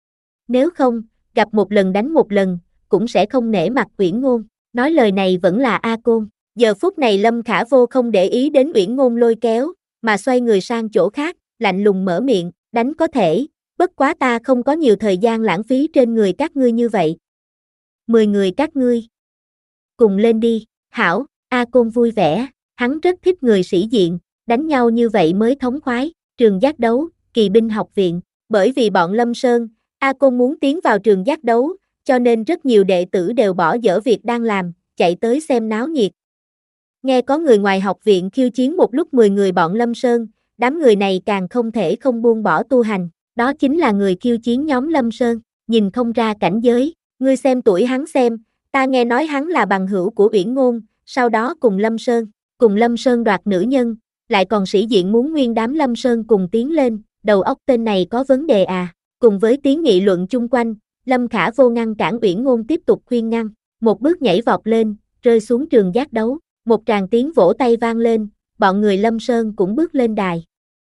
Nếu không, gặp một lần đánh một lần, cũng sẽ không nể mặt Uyển Ngôn. Nói lời này vẫn là A Côn. Giờ phút này Lâm Khả Vô không để ý đến Uyển Ngôn lôi kéo, mà xoay người sang chỗ khác, lạnh lùng mở miệng, đánh có thể, bất quá ta không có nhiều thời gian lãng phí trên người các ngươi như vậy. Mười người các ngươi. Cùng lên đi, hảo, A Côn vui vẻ, hắn rất thích người sĩ diện, đánh nhau như vậy mới thống khoái. Trường giác đấu, Kỳ binh học viện, bởi vì bọn Lâm Sơn, A Côn muốn tiến vào trường giác đấu, cho nên rất nhiều đệ tử đều bỏ dở việc đang làm, chạy tới xem náo nhiệt. Nghe có người ngoài học viện khiêu chiến một lúc mười người bọn Lâm Sơn, đám người này càng không thể không buông bỏ tu hành, đó chính là người khiêu chiến nhóm Lâm Sơn, nhìn không ra cảnh giới, ngươi xem tuổi hắn xem, ta nghe nói hắn là bằng hữu của Uyển Ngôn, sau đó cùng Lâm Sơn, cùng Lâm Sơn đoạt nữ nhân, lại còn sĩ diện muốn nguyên đám Lâm Sơn cùng tiến lên, đầu óc tên này có vấn đề à. Cùng với tiếng nghị luận chung quanh, Lâm Khả Vô ngăn cản Uyển Ngôn tiếp tục khuyên ngăn, một bước nhảy vọt lên, rơi xuống trường giác đấu, một tràng tiếng vỗ tay vang lên, bọn người Lâm Sơn cũng bước lên đài.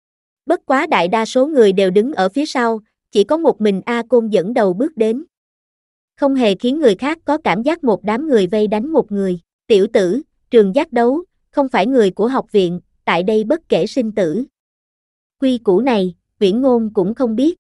Bất quá đại đa số người đều đứng ở phía sau, chỉ có một mình A Côn dẫn đầu bước đến. Không hề khiến người khác có cảm giác một đám người vây đánh một người, tiểu tử, trường giác đấu, không phải người của học viện, tại đây bất kể sinh tử. Quy củ này, Uyển Ngôn cũng không biết.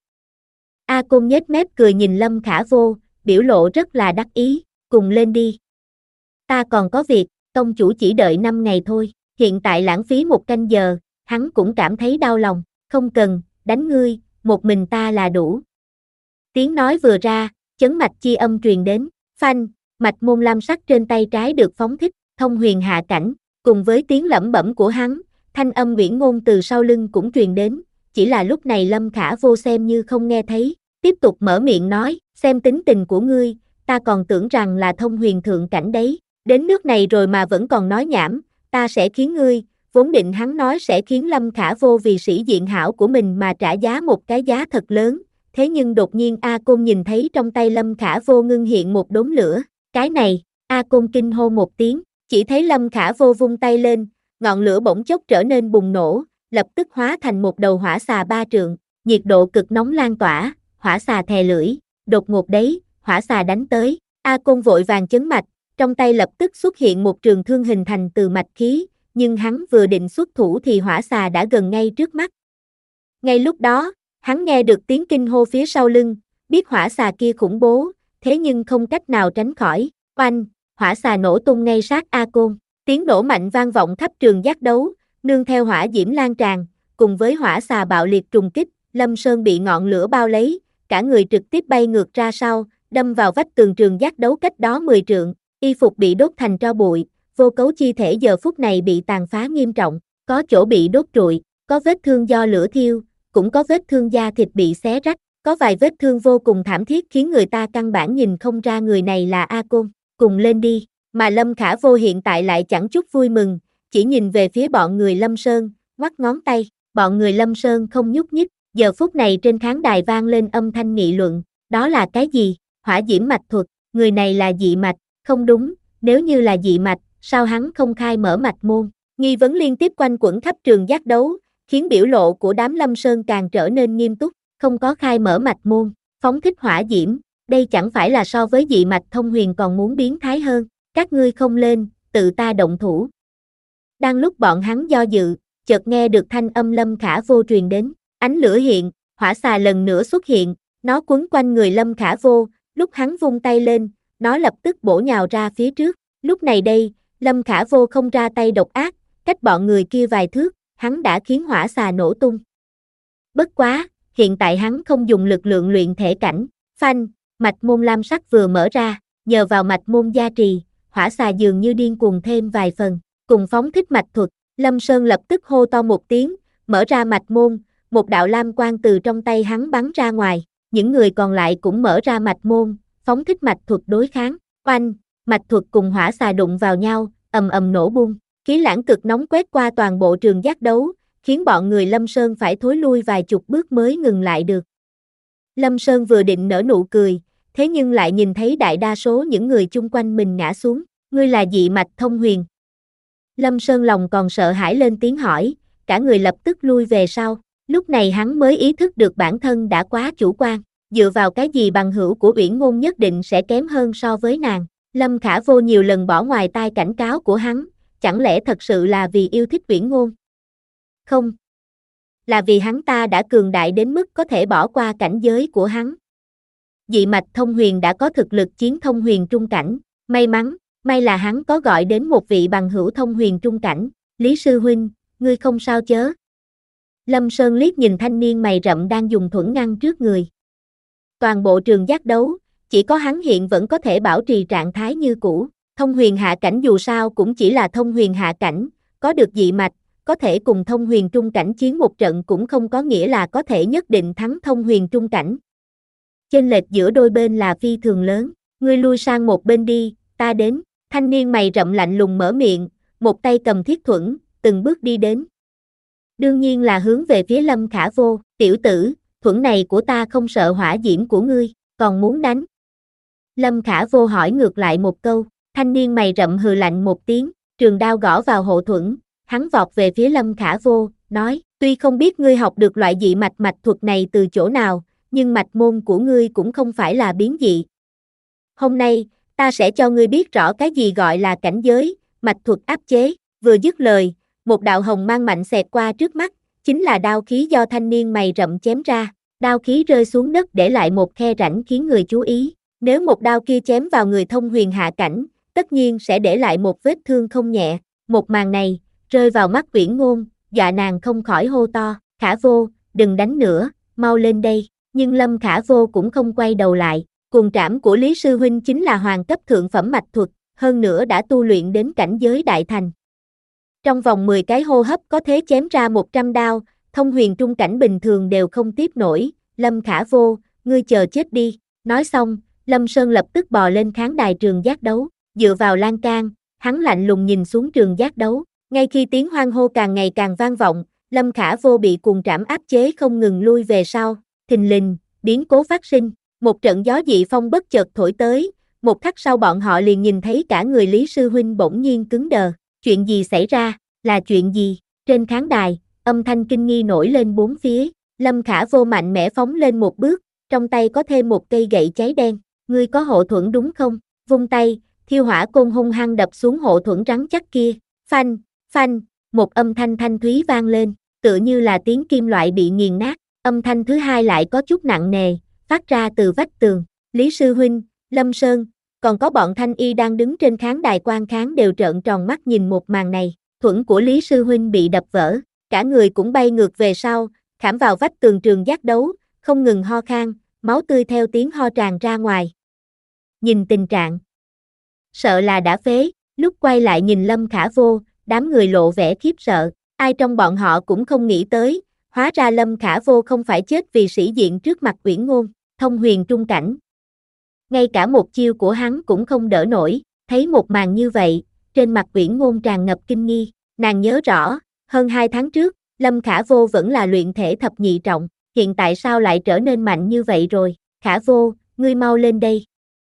A Côn nhếch mép cười nhìn Lâm Khả Vô, biểu lộ rất là đắc ý, cùng lên đi. Ta còn có việc, tông chủ chỉ đợi năm ngày thôi, hiện tại lãng phí một canh giờ, hắn cũng cảm thấy đau lòng, không cần, đánh ngươi, một mình ta là đủ. Tiếng nói vừa ra, chấn mạch chi âm truyền đến, phanh, mạch môn lam sắc trên tay trái được phóng thích, thông huyền hạ cảnh, cùng với tiếng lẩm bẩm của hắn, thanh âm Uyển Ngôn từ sau lưng cũng truyền đến, chỉ là lúc này Lâm Khả Vô xem như không nghe thấy, tiếp tục mở miệng nói, xem tính tình của ngươi, ta còn tưởng rằng là thông huyền thượng cảnh đấy, đến nước này rồi mà vẫn còn nói nhảm, ta sẽ khiến ngươi, vốn định hắn nói sẽ khiến Lâm Khả Vô vì sĩ diện hảo của mình mà trả giá một cái giá thật lớn, thế nhưng đột nhiên A Côn nhìn thấy trong tay Lâm Khả Vô ngưng hiện một đốm lửa, cái này, A Côn kinh hô một tiếng, chỉ thấy Lâm Khả Vô vung tay lên, ngọn lửa bỗng chốc trở nên bùng nổ, lập tức hóa thành một đầu hỏa xà ba trượng, nhiệt độ cực nóng lan tỏa, hỏa xà thè lưỡi, đột ngột đấy, hỏa xà đánh tới, A Côn vội vàng chấn mạch, trong tay lập tức xuất hiện một trường thương hình thành từ mạch khí, nhưng hắn vừa định xuất thủ thì hỏa xà đã gần ngay trước mắt. Ngay lúc đó, Hắn nghe được tiếng kinh hô phía sau lưng, biết hỏa xà kia khủng bố, thế nhưng không cách nào tránh khỏi. Oanh, hỏa xà nổ tung ngay sát A Côn. Tiếng nổ mạnh vang vọng khắp trường giác đấu, nương theo hỏa diễm lan tràn, cùng với hỏa xà bạo liệt trùng kích, Lâm Sơn bị ngọn lửa bao lấy, cả người trực tiếp bay ngược ra sau, đâm vào vách tường trường giác đấu cách đó mười trượng, y phục bị đốt thành tro bụi, vô cấu chi thể giờ phút này bị tàn phá nghiêm trọng, có chỗ bị đốt trụi, có vết thương do lửa thiêu, cũng có vết thương da thịt bị xé rách, có vài vết thương vô cùng thảm thiết khiến người ta căn bản nhìn không ra người này là A Côn. Cùng lên đi, mà Lâm Khả Vô hiện tại lại chẳng chút vui mừng, chỉ nhìn về phía bọn người Lâm Sơn, ngoắc ngón tay, bọn người Lâm Sơn không nhúc nhích, giờ phút này trên khán đài vang lên âm thanh nghị luận, đó là cái gì, hỏa diễm mạch thuật, người này là dị mạch, không đúng, nếu như là dị mạch, sao hắn không khai mở mạch môn, nghi vấn liên tiếp quanh quẩn khắp trường giác đấu, khiến biểu lộ của đám Lâm Sơn càng trở nên nghiêm túc, không có khai mở mạch môn, phóng thích hỏa diễm, đây chẳng phải là so với dị mạch thông huyền còn muốn biến thái hơn, các ngươi không lên, tự ta động thủ. Đang lúc bọn hắn do dự, chợt nghe được thanh âm Lâm Khả Vô truyền đến, ánh lửa hiện, hỏa xà lần nữa xuất hiện, nó quấn quanh người Lâm Khả Vô, lúc hắn vung tay lên, nó lập tức bổ nhào ra phía trước, lúc này đây, Lâm Khả Vô không ra tay độc ác, cách bọn người kia vài thước, hắn đã khiến hỏa xà nổ tung. Bất quá, hiện tại hắn không dùng lực lượng luyện thể cảnh, phanh, mạch môn lam sắc vừa mở ra, nhờ vào mạch môn gia trì, hỏa xà dường như điên cuồng thêm vài phần, cùng phóng thích mạch thuật, Lâm Sơn lập tức hô to một tiếng, mở ra mạch môn, một đạo lam quang từ trong tay hắn bắn ra ngoài, những người còn lại cũng mở ra mạch môn, phóng thích mạch thuật đối kháng, oanh, mạch thuật cùng hỏa xà đụng vào nhau, ầm ầm nổ bung, khí lãng cực nóng quét qua toàn bộ trường giác đấu, khiến bọn người Lâm Sơn phải thối lui vài chục bước mới ngừng lại được. Lâm Sơn vừa định nở nụ cười, thế nhưng lại nhìn thấy đại đa số những người chung quanh mình ngã xuống, ngươi là dị mạch thông huyền. Lâm Sơn lòng còn sợ hãi lên tiếng hỏi, cả người lập tức lui về sau, lúc này hắn mới ý thức được bản thân đã quá chủ quan, dựa vào cái gì bằng hữu của Uyển Ngôn nhất định sẽ kém hơn so với nàng. Lâm Khả Vô nhiều lần bỏ ngoài tai cảnh cáo của hắn, chẳng lẽ thật sự là vì yêu thích Uyển Ngôn? Không. Là vì hắn ta đã cường đại đến mức có thể bỏ qua cảnh giới của hắn. Dị mạch thông huyền đã có thực lực chiến thông huyền trung cảnh, may mắn, may là hắn có gọi đến một vị bằng hữu thông huyền trung cảnh, Lý Sư Huynh, ngươi không sao chớ. Lâm Sơn liếc nhìn thanh niên mày rậm đang dùng thuẫn ngăn trước người. Toàn bộ trường giác đấu, chỉ có hắn hiện vẫn có thể bảo trì trạng thái như cũ, thông huyền hạ cảnh dù sao cũng chỉ là thông huyền hạ cảnh, có được dị mạch, có thể cùng thông huyền trung cảnh chiến một trận cũng không có nghĩa là có thể nhất định thắng thông huyền trung cảnh. Chênh lệch giữa đôi bên là phi thường lớn, ngươi lui sang một bên đi, ta đến, thanh niên mày rậm lạnh lùng mở miệng, một tay cầm thiết thuẫn, từng bước đi đến. Đương nhiên là hướng về phía Lâm Khả Vô, tiểu tử, thuẫn này của ta không sợ hỏa diễm của ngươi, còn muốn đánh. Lâm Khả Vô hỏi ngược lại một câu, thanh niên mày rậm hừ lạnh một tiếng, trường đao gõ vào hộ thuẫn, hắn vọt về phía Lâm Khả Vô, nói, tuy không biết ngươi học được loại dị mạch mạch thuật này từ chỗ nào, nhưng mạch môn của ngươi cũng không phải là biến dị. Hôm nay, ta sẽ cho ngươi biết rõ cái gì gọi là cảnh giới, mạch thuật áp chế, vừa dứt lời, một đạo hồng mang mạnh xẹt qua trước mắt, chính là đao khí do thanh niên mày rậm chém ra, đao khí rơi xuống đất để lại một khe rãnh khiến người chú ý, nếu một đao kia chém vào người thông huyền hạ cảnh, tất nhiên sẽ để lại một vết thương không nhẹ, một màn này, rơi vào mắt Uyển Ngôn, dọa nàng không khỏi hô to, Khả Vô, đừng đánh nữa, mau lên đây, nhưng Lâm Khả Vô cũng không quay đầu lại, cuồng trảm của Lý Sư Huynh chính là hoàng cấp thượng phẩm mạch thuật, hơn nữa đã tu luyện đến cảnh giới đại thành. Trong vòng mười cái hô hấp có thể chém ra một trăm đao, thông huyền trung cảnh bình thường đều không tiếp nổi, Lâm Khả Vô, ngươi chờ chết đi, nói xong, Lâm Sơn lập tức bò lên khán đài trường giác đấu, dựa vào lan can, hắn lạnh lùng nhìn xuống trường giác đấu, ngay khi tiếng hoan hô càng ngày càng vang vọng, Lâm Khả Vô bị cuồng trảm áp chế không ngừng lui về sau, thình lình, biến cố phát sinh, một trận gió dị phong bất chợt thổi tới, một khắc sau bọn họ liền nhìn thấy cả người Lý Sư Huynh bỗng nhiên cứng đờ, chuyện gì xảy ra, là chuyện gì, trên khán đài, âm thanh kinh nghi nổi lên bốn phía, Lâm Khả Vô mạnh mẽ phóng lên một bước, trong tay có thêm một cây gậy cháy đen, ngươi có hộ thuẫn đúng không, vung tay, thiêu hỏa côn hung hăng đập xuống hộ thuẫn rắn chắc kia, phanh, phanh, một âm thanh thanh thúy vang lên, tựa như là tiếng kim loại bị nghiền nát, Âm thanh thứ hai lại có chút nặng nề, phát ra từ vách tường. Lý sư huynh, Lâm Sơn, còn có bọn thanh y đang đứng trên khán đài quan khán đều trợn tròn mắt nhìn một màn này. Thuẫn của Lý sư huynh bị đập vỡ, cả người cũng bay ngược về sau, khảm vào vách tường trường giác đấu, không ngừng ho khan, máu tươi theo tiếng ho tràn ra ngoài. Nhìn tình trạng, sợ là đã phế, lúc quay lại nhìn Lâm Khả Vô, đám người lộ vẻ khiếp sợ, ai trong bọn họ cũng không nghĩ tới, hóa ra Lâm Khả Vô không phải chết vì sĩ diện trước mặt Uyển Ngôn, thông huyền trung cảnh. Ngay cả một chiêu của hắn cũng không đỡ nổi, thấy một màn như vậy, trên mặt Uyển Ngôn tràn ngập kinh nghi, nàng nhớ rõ, hơn hai tháng trước, Lâm Khả Vô vẫn là luyện thể thập nhị trọng, hiện tại sao lại trở nên mạnh như vậy rồi, Khả Vô, ngươi mau lên đây.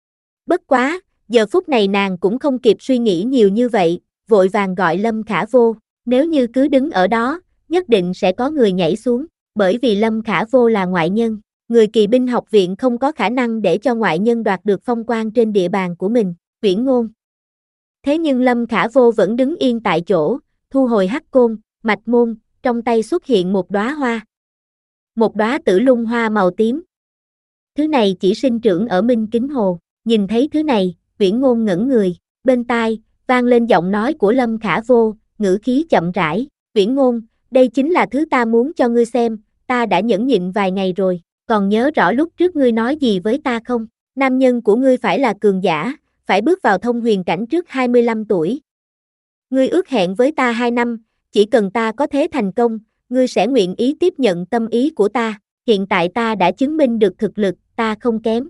Bất quá, giờ phút này nàng cũng không kịp suy nghĩ nhiều như vậy, vội vàng gọi Lâm Khả Vô, nếu như cứ đứng ở đó, nhất định sẽ có người nhảy xuống, bởi vì Lâm Khả Vô là ngoại nhân, người kỳ binh học viện không có khả năng để cho ngoại nhân đoạt được phong quan trên địa bàn của mình, Uyển Ngôn. Thế nhưng Lâm Khả Vô vẫn đứng yên tại chỗ, thu hồi hắc côn, mạch môn, trong tay xuất hiện một đóa hoa. Một đóa tử lung hoa màu tím. Thứ này chỉ sinh trưởng ở Minh Kính Hồ, nhìn thấy thứ này, Uyển Ngôn ngẩn người, bên tai, vang lên giọng nói của Lâm Khả Vô, ngữ khí chậm rãi, Uyển Ngôn, đây chính là thứ ta muốn cho ngươi xem, ta đã nhẫn nhịn vài ngày rồi, còn nhớ rõ lúc trước ngươi nói gì với ta không? Nam nhân của ngươi phải là cường giả, phải bước vào thông huyền cảnh trước hai mươi lăm tuổi. Ngươi ước hẹn với ta hai năm, chỉ cần ta có thế thành công, ngươi sẽ nguyện ý tiếp nhận tâm ý của ta, hiện tại ta đã chứng minh được thực lực, ta không kém.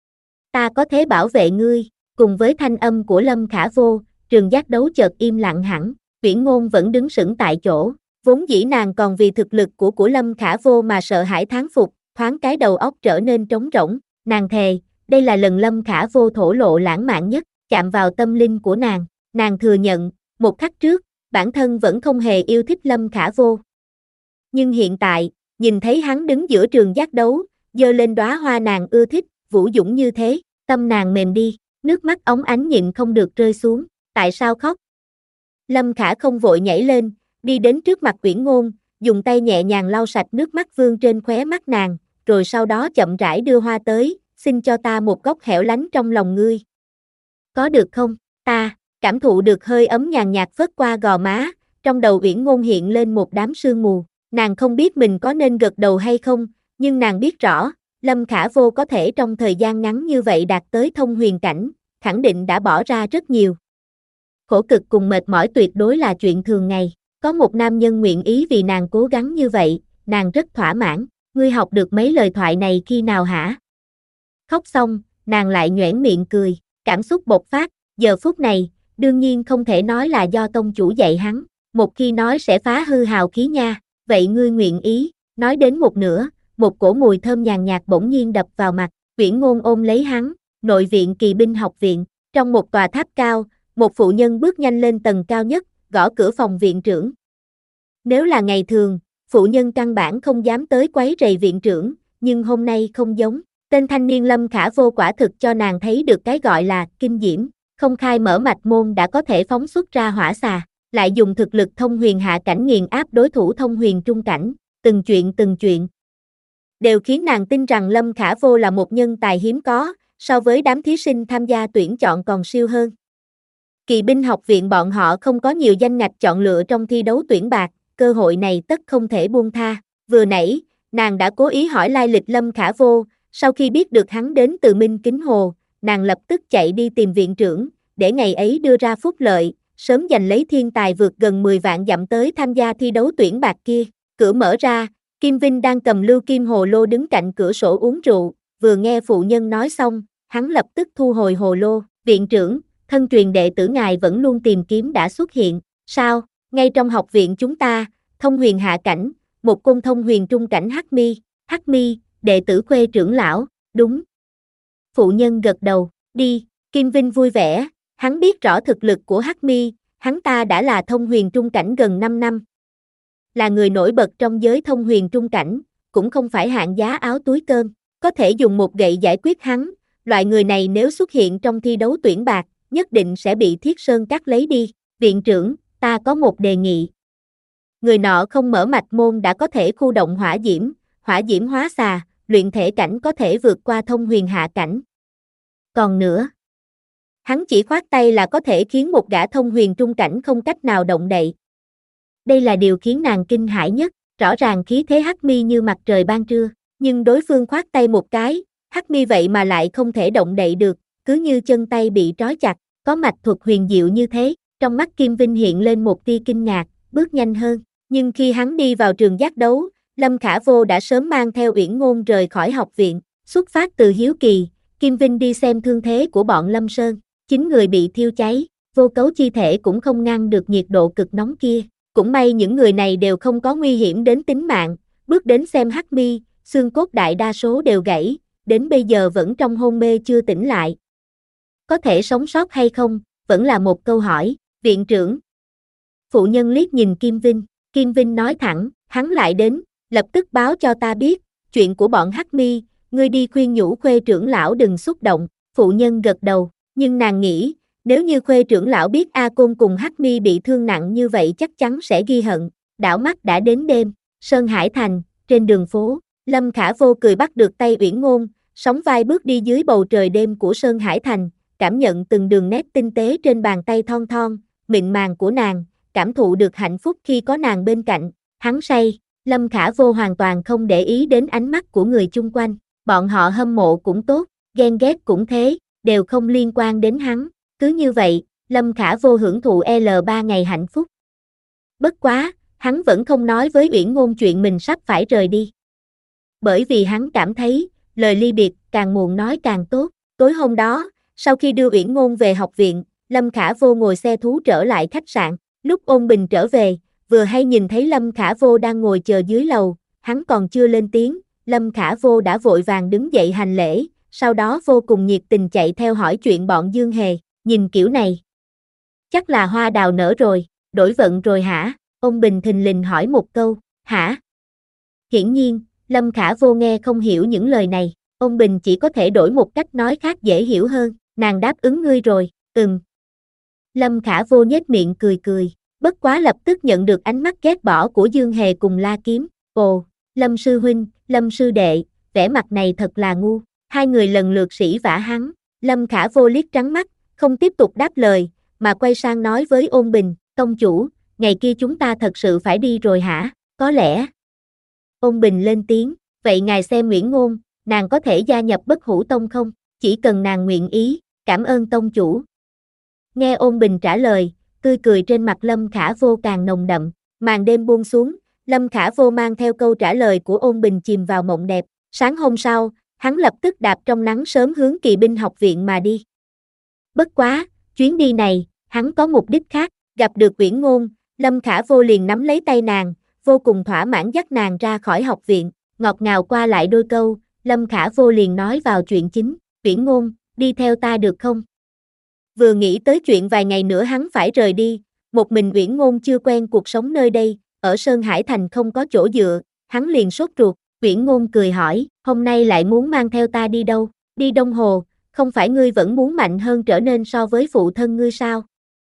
Ta có thể bảo vệ ngươi, cùng với thanh âm của Lâm Khả Vô, trường giác đấu chợt im lặng hẳn, Uyển Ngôn vẫn đứng sững tại chỗ, vốn dĩ nàng còn vì thực lực của của Lâm Khả Vô mà sợ hãi thán phục, thoáng cái đầu óc trở nên trống rỗng, nàng thề, đây là lần Lâm Khả Vô thổ lộ lãng mạn nhất, chạm vào tâm linh của nàng, nàng thừa nhận, một khắc trước, bản thân vẫn không hề yêu thích Lâm Khả Vô. Nhưng hiện tại, nhìn thấy hắn đứng giữa trường giác đấu, giơ lên đóa hoa nàng ưa thích, vũ dũng như thế, tâm nàng mềm đi, nước mắt óng ánh nhịn không được rơi xuống, tại sao khóc? Lâm Khả không vội nhảy lên, đi đến trước mặt Uyển Ngôn, dùng tay nhẹ nhàng lau sạch nước mắt vương trên khóe mắt nàng, rồi sau đó chậm rãi đưa hoa tới, xin cho ta một góc hẻo lánh trong lòng ngươi. Có được không? Ta, cảm thụ được hơi ấm nhàn nhạt phớt qua gò má, trong đầu Uyển Ngôn hiện lên một đám sương mù, nàng không biết mình có nên gật đầu hay không, nhưng nàng biết rõ, Lâm Khả Vô có thể trong thời gian ngắn như vậy đạt tới thông huyền cảnh, khẳng định đã bỏ ra rất nhiều. Khổ cực cùng mệt mỏi tuyệt đối là chuyện thường ngày, có một nam nhân nguyện ý vì nàng cố gắng như vậy, nàng rất thỏa mãn, ngươi học được mấy lời thoại này khi nào hả? Khóc xong, nàng lại nhoẻn miệng cười, cảm xúc bộc phát, giờ phút này, đương nhiên không thể nói là do tông chủ dạy hắn, một khi nói sẽ phá hư hào khí nha, vậy ngươi nguyện ý, nói đến một nửa, một cổ mùi thơm nhàn nhạt bỗng nhiên đập vào mặt, Uyển Ngôn ôm lấy hắn, nội viện kỳ binh học viện, trong một tòa tháp cao, một phụ nhân bước nhanh lên tầng cao nhất, gõ cửa phòng viện trưởng. Nếu là ngày thường, phụ nhân căn bản không dám tới quấy rầy viện trưởng, nhưng hôm nay không giống, tên thanh niên Lâm Khả Vô quả thực cho nàng thấy được cái gọi là kinh diễm, không khai mở mạch môn đã có thể phóng xuất ra hỏa xà, lại dùng thực lực thông huyền hạ cảnh nghiền áp đối thủ thông huyền trung cảnh, từng chuyện từng chuyện. Đều khiến nàng tin rằng Lâm Khả Vô là một nhân tài hiếm có, so với đám thí sinh tham gia tuyển chọn còn siêu hơn. Kỳ binh học viện bọn họ không có nhiều danh ngạch chọn lựa trong thi đấu tuyển bạc, cơ hội này tất không thể buông tha. Vừa nãy, nàng đã cố ý hỏi lai lịch Lâm Khả Vô, sau khi biết được hắn đến từ Minh Kính Hồ, nàng lập tức chạy đi tìm viện trưởng, để ngày ấy đưa ra phúc lợi, sớm giành lấy thiên tài vượt gần mười vạn dặm tới tham gia thi đấu tuyển bạc kia. Cửa mở ra, Kim Vinh đang cầm lưu kim hồ lô đứng cạnh cửa sổ uống rượu, vừa nghe phụ nhân nói xong, hắn lập tức thu hồi hồ lô, viện trưởng, thân truyền đệ tử ngài vẫn luôn tìm kiếm đã xuất hiện, sao, ngay trong học viện chúng ta, thông huyền hạ cảnh, một côn thông huyền trung cảnh Hắc Mi, Hắc Mi, đệ tử Khuê trưởng lão, đúng. Phụ nhân gật đầu, đi, Kim Vinh vui vẻ, hắn biết rõ thực lực của Hắc Mi, hắn ta đã là thông huyền trung cảnh gần năm năm. Là người nổi bật trong giới thông huyền trung cảnh, cũng không phải hạng giá áo túi cơm, có thể dùng một gậy giải quyết hắn, loại người này nếu xuất hiện trong thi đấu tuyển bạc, nhất định sẽ bị Thiết Sơn cắt lấy đi, viện trưởng, ta có một đề nghị. Người nọ không mở mạch môn đã có thể khu động hỏa diễm, hỏa diễm hóa xà, luyện thể cảnh có thể vượt qua thông huyền hạ cảnh. Còn nữa, hắn chỉ khoát tay là có thể khiến một gã thông huyền trung cảnh không cách nào động đậy. Đây là điều khiến nàng kinh hãi nhất, rõ ràng khí thế Hắc Mi như mặt trời ban trưa, nhưng đối phương khoát tay một cái, Hắc Mi vậy mà lại không thể động đậy được, cứ như chân tay bị trói chặt, có mạch thuật huyền diệu như thế, trong mắt Kim Vinh hiện lên một tia kinh ngạc, bước nhanh hơn, nhưng khi hắn đi vào trường giác đấu, Lâm Khả Vô đã sớm mang theo Uyển Ngôn rời khỏi học viện, xuất phát từ hiếu kỳ, Kim Vinh đi xem thương thế của bọn Lâm Sơn, chín người bị thiêu cháy, vô cấu chi thể cũng không ngăn được nhiệt độ cực nóng kia, cũng may những người này đều không có nguy hiểm đến tính mạng, bước đến xem Hắc Mi, xương cốt đại đa số đều gãy, đến bây giờ vẫn trong hôn mê chưa tỉnh lại. Có thể sống sót hay không, vẫn là một câu hỏi, viện trưởng. Phụ nhân liếc nhìn Kim Vinh, Kim Vinh nói thẳng, hắn lại đến, lập tức báo cho ta biết, chuyện của bọn Hắc Mi, ngươi đi khuyên nhủ Khuê trưởng lão đừng xúc động, phụ nhân gật đầu, nhưng nàng nghĩ, nếu như Khuê trưởng lão biết A Côn cùng Hắc Mi bị thương nặng như vậy chắc chắn sẽ ghi hận, đảo mắt đã đến đêm, Sơn Hải Thành, trên đường phố, Lâm Khả Vô cười bắt được tay Uyển Ngôn, sóng vai bước đi dưới bầu trời đêm của Sơn Hải Thành, cảm nhận từng đường nét tinh tế trên bàn tay thon thon, mịn màng của nàng, cảm thụ được hạnh phúc khi có nàng bên cạnh, hắn say, Lâm Khả Vô hoàn toàn không để ý đến ánh mắt của người chung quanh, bọn họ hâm mộ cũng tốt, ghen ghét cũng thế, đều không liên quan đến hắn, cứ như vậy, Lâm Khả Vô hưởng thụ L ba ngày hạnh phúc. Bất quá, hắn vẫn không nói với Uyển Ngôn chuyện mình sắp phải rời đi. Bởi vì hắn cảm thấy, lời ly biệt càng muộn nói càng tốt, tối hôm đó, sau khi đưa Uyển Ngôn về học viện, Lâm Khả Vô ngồi xe thú trở lại khách sạn, lúc Ôn Bình trở về, vừa hay nhìn thấy Lâm Khả Vô đang ngồi chờ dưới lầu, hắn còn chưa lên tiếng, Lâm Khả Vô đã vội vàng đứng dậy hành lễ, sau đó vô cùng nhiệt tình chạy theo hỏi chuyện bọn Dương Hề, nhìn kiểu này. Chắc là hoa đào nở rồi, đổi vận rồi hả? Ôn Bình thình lình hỏi một câu, hả? Hiển nhiên, Lâm Khả Vô nghe không hiểu những lời này, Ôn Bình chỉ có thể đổi một cách nói khác dễ hiểu hơn, nàng đáp ứng ngươi rồi, ừm. Lâm Khả Vô nhếch miệng cười cười, bất quá lập tức nhận được ánh mắt ghét bỏ của Dương Hề cùng La Kiếm, ồ, Lâm sư huynh, Lâm sư đệ, vẻ mặt này thật là ngu, hai người lần lượt sỉ vả hắn, Lâm Khả Vô liếc trắng mắt, không tiếp tục đáp lời, mà quay sang nói với Ôn Bình, tông chủ, ngày kia chúng ta thật sự phải đi rồi hả, có lẽ. Ôn Bình lên tiếng, vậy ngài xem Uyển Ngôn, nàng có thể gia nhập Bất Hủ Tông không, chỉ cần nàng nguyện ý, cảm ơn tông chủ. Nghe Ôn Bình trả lời, tươi cười trên mặt Lâm Khả Vô càng nồng đậm, màn đêm buông xuống, Lâm Khả Vô mang theo câu trả lời của Ôn Bình chìm vào mộng đẹp, sáng hôm sau, hắn lập tức đạp trong nắng sớm hướng Kỵ binh học viện mà đi. Bất quá, chuyến đi này, hắn có mục đích khác, gặp được Uyển Ngôn, Lâm Khả Vô liền nắm lấy tay nàng, vô cùng thỏa mãn dắt nàng ra khỏi học viện, ngọt ngào qua lại đôi câu, Lâm Khả Vô liền nói vào chuyện chính, Uyển Ngôn, đi theo ta được không? Vừa nghĩ tới chuyện vài ngày nữa hắn phải rời đi, một mình Uyển Ngôn chưa quen cuộc sống nơi đây, ở Sơn Hải Thành không có chỗ dựa, hắn liền sốt ruột, Uyển Ngôn cười hỏi, hôm nay lại muốn mang theo ta đi đâu, đi Đông Hồ, không phải ngươi vẫn muốn mạnh hơn trở nên so với phụ thân ngươi sao?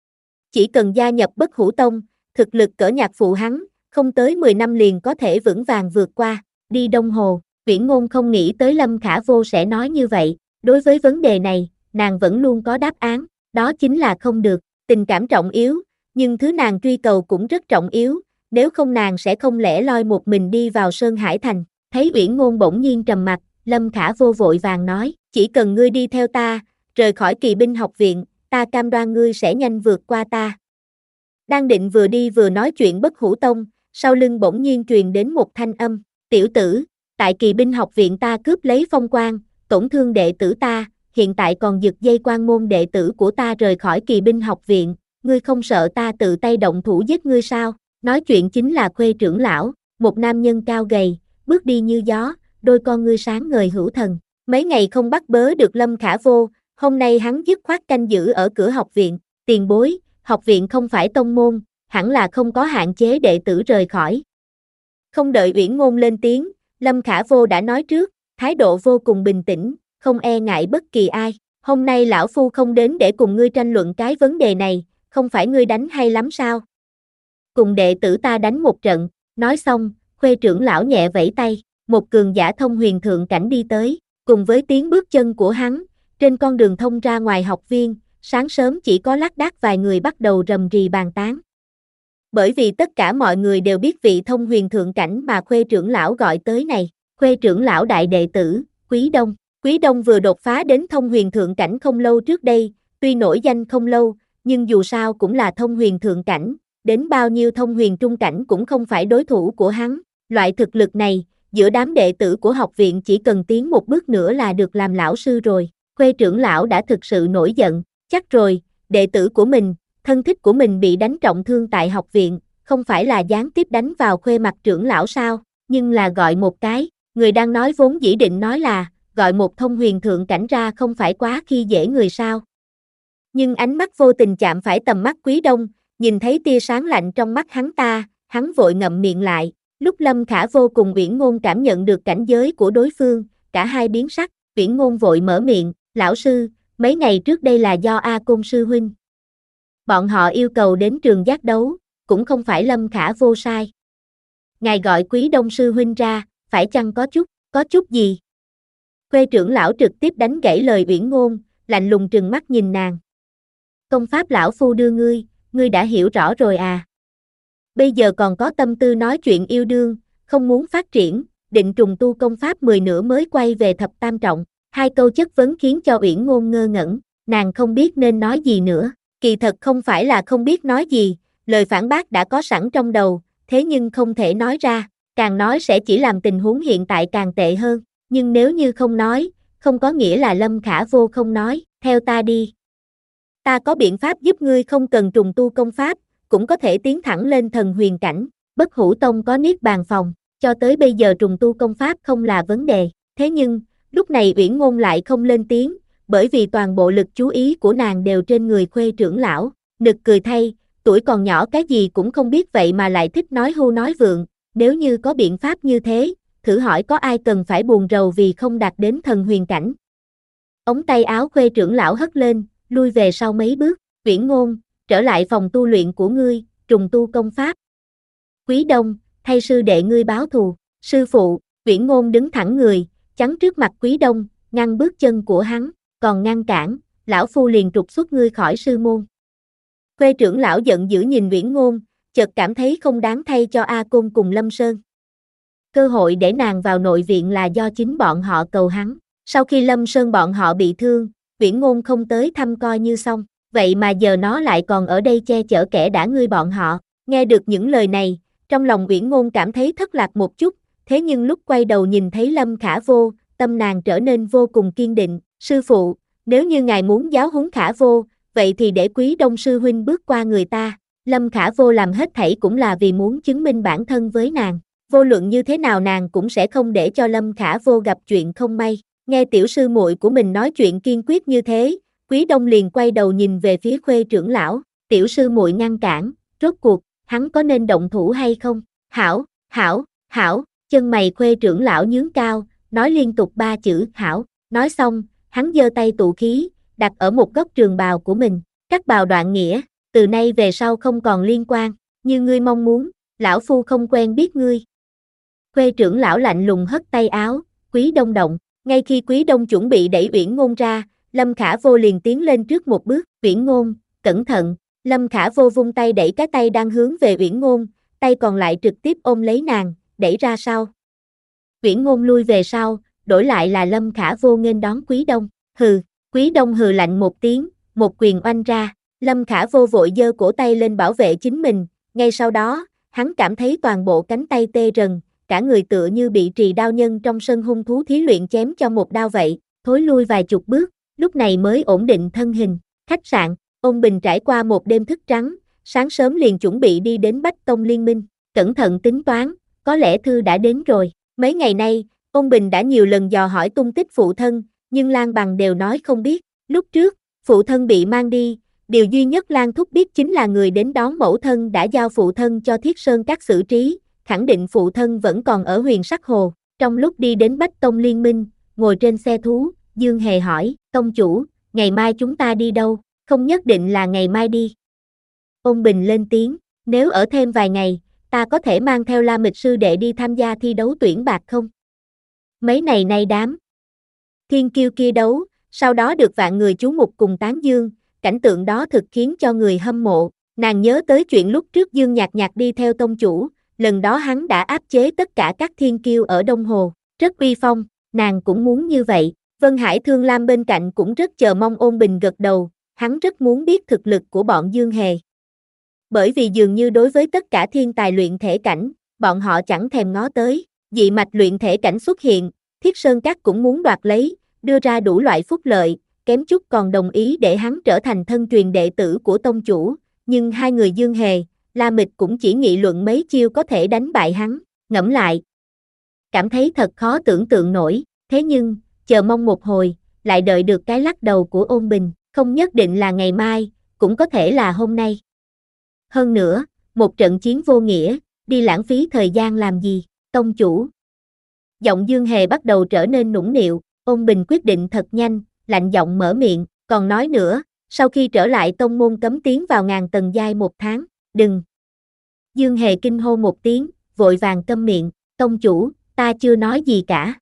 Chỉ cần gia nhập Bất Hủ Tông, thực lực cỡ nhạc phụ hắn, không tới mười năm liền có thể vững vàng vượt qua, đi Đông Hồ, Uyển Ngôn không nghĩ tới Lâm Khả Vô sẽ nói như vậy, đối với vấn đề này, nàng vẫn luôn có đáp án, đó chính là không được, tình cảm trọng yếu, nhưng thứ nàng truy cầu cũng rất trọng yếu, nếu không nàng sẽ không lẻ loi một mình đi vào Sơn Hải Thành, thấy Uyển Ngôn bỗng nhiên trầm mặt, Lâm Khả Vô vội vàng nói, chỉ cần ngươi đi theo ta, rời khỏi Kỵ binh học viện, ta cam đoan ngươi sẽ nhanh vượt qua ta. Đang định vừa đi vừa nói chuyện Bất Hủ Tông, sau lưng bỗng nhiên truyền đến một thanh âm, tiểu tử, tại Kỵ binh học viện ta cướp lấy phong quan, tổn thương đệ tử ta, hiện tại còn giật dây quan môn đệ tử của ta rời khỏi Kỵ binh học viện, ngươi không sợ ta tự tay động thủ giết ngươi sao? Nói chuyện chính là Khuê trưởng lão, một nam nhân cao gầy, bước đi như gió, đôi con ngươi sáng ngời hữu thần. Mấy ngày không bắt bớ được Lâm Khả Vô, hôm nay hắn dứt khoát canh giữ ở cửa học viện, tiền bối, học viện không phải tông môn, hẳn là không có hạn chế đệ tử rời khỏi. Không đợi Uyển Ngôn lên tiếng, Lâm Khả Vô đã nói trước, thái độ vô cùng bình tĩnh, không e ngại bất kỳ ai. Hôm nay lão phu không đến để cùng ngươi tranh luận cái vấn đề này, không phải ngươi đánh hay lắm sao? Cùng đệ tử ta đánh một trận, nói xong, Khuê trưởng lão nhẹ vẫy tay, một cường giả thông huyền thượng cảnh đi tới, cùng với tiếng bước chân của hắn, trên con đường thông ra ngoài học viên, sáng sớm chỉ có lác đác vài người bắt đầu rầm rì bàn tán. Bởi vì tất cả mọi người đều biết vị thông huyền thượng cảnh mà Khuê trưởng lão gọi tới này, Khuê trưởng lão đại đệ tử, Quý Đông. Quý Đông vừa đột phá đến thông huyền thượng cảnh không lâu trước đây, tuy nổi danh không lâu, nhưng dù sao cũng là thông huyền thượng cảnh, đến bao nhiêu thông huyền trung cảnh cũng không phải đối thủ của hắn. Loại thực lực này, giữa đám đệ tử của học viện chỉ cần tiến một bước nữa là được làm lão sư rồi. Khuê trưởng lão đã thực sự nổi giận, chắc rồi, đệ tử của mình, thân thích của mình bị đánh trọng thương tại học viện, không phải là gián tiếp đánh vào Khuê mặt trưởng lão sao, nhưng là gọi một cái, người đang nói vốn dĩ định nói là, gọi một thông huyền thượng cảnh ra không phải quá khi dễ người sao. Nhưng ánh mắt vô tình chạm phải tầm mắt Quý Đông, nhìn thấy tia sáng lạnh trong mắt hắn ta, hắn vội ngậm miệng lại, lúc Lâm Khả vô cùng Uyển Ngôn cảm nhận được cảnh giới của đối phương, cả hai biến sắc, Uyển Ngôn vội mở miệng, lão sư, mấy ngày trước đây là do A Côn sư huynh. Bọn họ yêu cầu đến trường giác đấu, cũng không phải Lâm Khả vô sai. Ngài gọi Quý Đông sư huynh ra, phải chăng có chút, có chút gì? Khuê trưởng lão trực tiếp đánh gãy lời Uyển Ngôn, lạnh lùng trừng mắt nhìn nàng. Công pháp lão phu đưa ngươi, ngươi đã hiểu rõ rồi à? Bây giờ còn có tâm tư nói chuyện yêu đương, không muốn phát triển, định trùng tu công pháp mười nữa mới quay về thập tam trọng. Hai câu chất vấn khiến cho Uyển Ngôn ngơ ngẩn, nàng không biết nên nói gì nữa. Kỳ thật không phải là không biết nói gì, lời phản bác đã có sẵn trong đầu, thế nhưng không thể nói ra, càng nói sẽ chỉ làm tình huống hiện tại càng tệ hơn. Nhưng nếu như không nói, không có nghĩa là Lâm Khả vô không nói, theo ta đi. Ta có biện pháp giúp ngươi không cần trùng tu công pháp, cũng có thể tiến thẳng lên thần huyền cảnh. Bất Hủ Tông có niết bàn phòng, cho tới bây giờ trùng tu công pháp không là vấn đề. Thế nhưng, lúc này Uyển Ngôn lại không lên tiếng, bởi vì toàn bộ lực chú ý của nàng đều trên người Khuê trưởng lão. Nực cười thay, tuổi còn nhỏ cái gì cũng không biết vậy mà lại thích nói hưu nói vượng. Nếu như có biện pháp như thế, thử hỏi có ai cần phải buồn rầu vì không đạt đến thần huyền cảnh. Ống tay áo Khuê trưởng lão hất lên, lui về sau mấy bước, Uyển Ngôn, trở lại phòng tu luyện của ngươi, trùng tu công pháp. Quý Đông, thay sư đệ ngươi báo thù, sư phụ, Uyển Ngôn đứng thẳng người, chắn trước mặt Quý Đông, ngăn bước chân của hắn, còn ngăn cản, lão phu liền trục xuất ngươi khỏi sư môn. Khuê trưởng lão giận dữ nhìn Uyển Ngôn, chợt cảm thấy không đáng thay cho A Côn cùng Lâm Sơn. Cơ hội để nàng vào nội viện là do chính bọn họ cầu hắn, sau khi Lâm Sơn bọn họ bị thương, Uyển Ngôn không tới thăm coi như xong, vậy mà giờ nó lại còn ở đây che chở kẻ đã ngươi bọn họ. Nghe được những lời này, trong lòng Uyển Ngôn cảm thấy thất lạc một chút, thế nhưng lúc quay đầu nhìn thấy Lâm Khả vô, tâm nàng trở nên vô cùng kiên định, sư phụ, nếu như ngài muốn giáo huấn Khả vô, vậy thì để Quý Đông sư huynh bước qua người ta. Lâm Khả vô làm hết thảy cũng là vì muốn chứng minh bản thân với nàng, vô luận như thế nào nàng cũng sẽ không để cho Lâm Khả vô gặp chuyện không may. Nghe tiểu sư muội của mình nói chuyện kiên quyết như thế, Quý Đông liền quay đầu nhìn về phía Khuê trưởng lão, tiểu sư muội ngăn cản, rốt cuộc, hắn có nên động thủ hay không? Hảo, hảo, hảo, chân mày Khuê trưởng lão nhướng cao, nói liên tục ba chữ hảo, nói xong, hắn giơ tay tụ khí, đặt ở một góc trường bào của mình, cắt bào đoạn nghĩa, từ nay về sau không còn liên quan, như ngươi mong muốn, lão phu không quen biết ngươi. Khuê trưởng lão lạnh lùng hất tay áo, Quý Đông động, ngay khi Quý Đông chuẩn bị đẩy Uyển Ngôn ra, Lâm Khả vô liền tiến lên trước một bước, Uyển Ngôn, cẩn thận, Lâm Khả vô vung tay đẩy cái tay đang hướng về Uyển Ngôn, tay còn lại trực tiếp ôm lấy nàng, đẩy ra sau. Uyển Ngôn lui về sau, đổi lại là Lâm Khả vô nghênh đón Quý Đông, hừ, Quý Đông hừ lạnh một tiếng, một quyền oanh ra, Lâm Khả vô vội giơ cổ tay lên bảo vệ chính mình, ngay sau đó, hắn cảm thấy toàn bộ cánh tay tê rần, cả người tựa như bị trì đao nhân trong sân hung thú thí luyện chém cho một đao vậy, thối lui vài chục bước, lúc này mới ổn định thân hình. Khách sạn, Ôn Bình trải qua một đêm thức trắng, sáng sớm liền chuẩn bị đi đến Bách Tông Liên Minh, cẩn thận tính toán, có lẽ thư đã đến rồi. Mấy ngày nay, Ôn Bình đã nhiều lần dò hỏi tung tích phụ thân, nhưng Lan Bằng đều nói không biết. Lúc trước, phụ thân bị mang đi, điều duy nhất Lan Thúc biết chính là người đến đón mẫu thân đã giao phụ thân cho Thiết Sơn Các xử trí, khẳng định phụ thân vẫn còn ở Huyền Sắc Hồ. Trong lúc đi đến Bách Tông Liên Minh, ngồi trên xe thú, Dương Hề hỏi, tông chủ, ngày mai chúng ta đi đâu? Không nhất định là ngày mai đi. Ôn Bình lên tiếng, nếu ở thêm vài ngày, ta có thể mang theo La Mịch sư đệ đi tham gia thi đấu tuyển bạc không? Mấy này nay đám thiên kiêu kia đấu, sau đó được vạn người chú mục cùng tán dương, cảnh tượng đó thực khiến cho người hâm mộ. Nàng nhớ tới chuyện lúc trước Dương Nhạc Nhạc đi theo tông chủ, lần đó hắn đã áp chế tất cả các thiên kiêu ở Đông Hồ, rất uy phong, nàng cũng muốn như vậy. Vân Hải Thương Lam bên cạnh cũng rất chờ mong. Ôn Bình gật đầu, hắn rất muốn biết thực lực của bọn Dương Hề. Bởi vì dường như đối với tất cả thiên tài luyện thể cảnh, bọn họ chẳng thèm ngó tới, dị mạch luyện thể cảnh xuất hiện, Thiết Sơn Các cũng muốn đoạt lấy, đưa ra đủ loại phúc lợi, kém chút còn đồng ý để hắn trở thành thân truyền đệ tử của tông chủ, nhưng hai người Dương Hề, La Mịch cũng chỉ nghị luận mấy chiêu có thể đánh bại hắn, ngẫm lại. Cảm thấy thật khó tưởng tượng nổi, thế nhưng, chờ mong một hồi, lại đợi được cái lắc đầu của Ôn Bình, không nhất định là ngày mai, cũng có thể là hôm nay. Hơn nữa, một trận chiến vô nghĩa, đi lãng phí thời gian làm gì, tông chủ. Giọng Dương Hề bắt đầu trở nên nũng nịu, Ôn Bình quyết định thật nhanh, lạnh giọng mở miệng, còn nói nữa, sau khi trở lại tông môn cấm tiến vào ngàn tầng giai một tháng, đừng. Dương Hề kinh hô một tiếng, vội vàng câm miệng, tông chủ, ta chưa nói gì cả.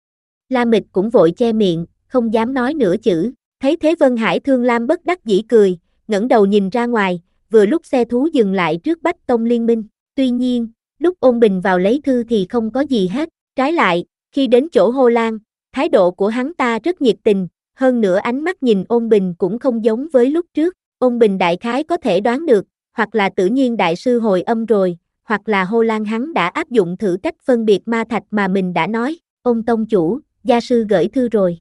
La Mịch cũng vội che miệng, không dám nói nửa chữ, thấy thế Vân Hải Thương Lam bất đắc dĩ cười, ngẩng đầu nhìn ra ngoài, vừa lúc xe thú dừng lại trước Bách Tông Liên Minh, tuy nhiên, lúc Ôn Bình vào lấy thư thì không có gì hết, trái lại, khi đến chỗ Hồ Lan, thái độ của hắn ta rất nhiệt tình, hơn nữa ánh mắt nhìn Ôn Bình cũng không giống với lúc trước, Ôn Bình đại khái có thể đoán được, hoặc là tự nhiên đại sư hồi âm rồi, hoặc là Hồ Lan hắn đã áp dụng thử cách phân biệt ma thạch mà mình đã nói, Ôn tông chủ, gia sư gửi thư rồi.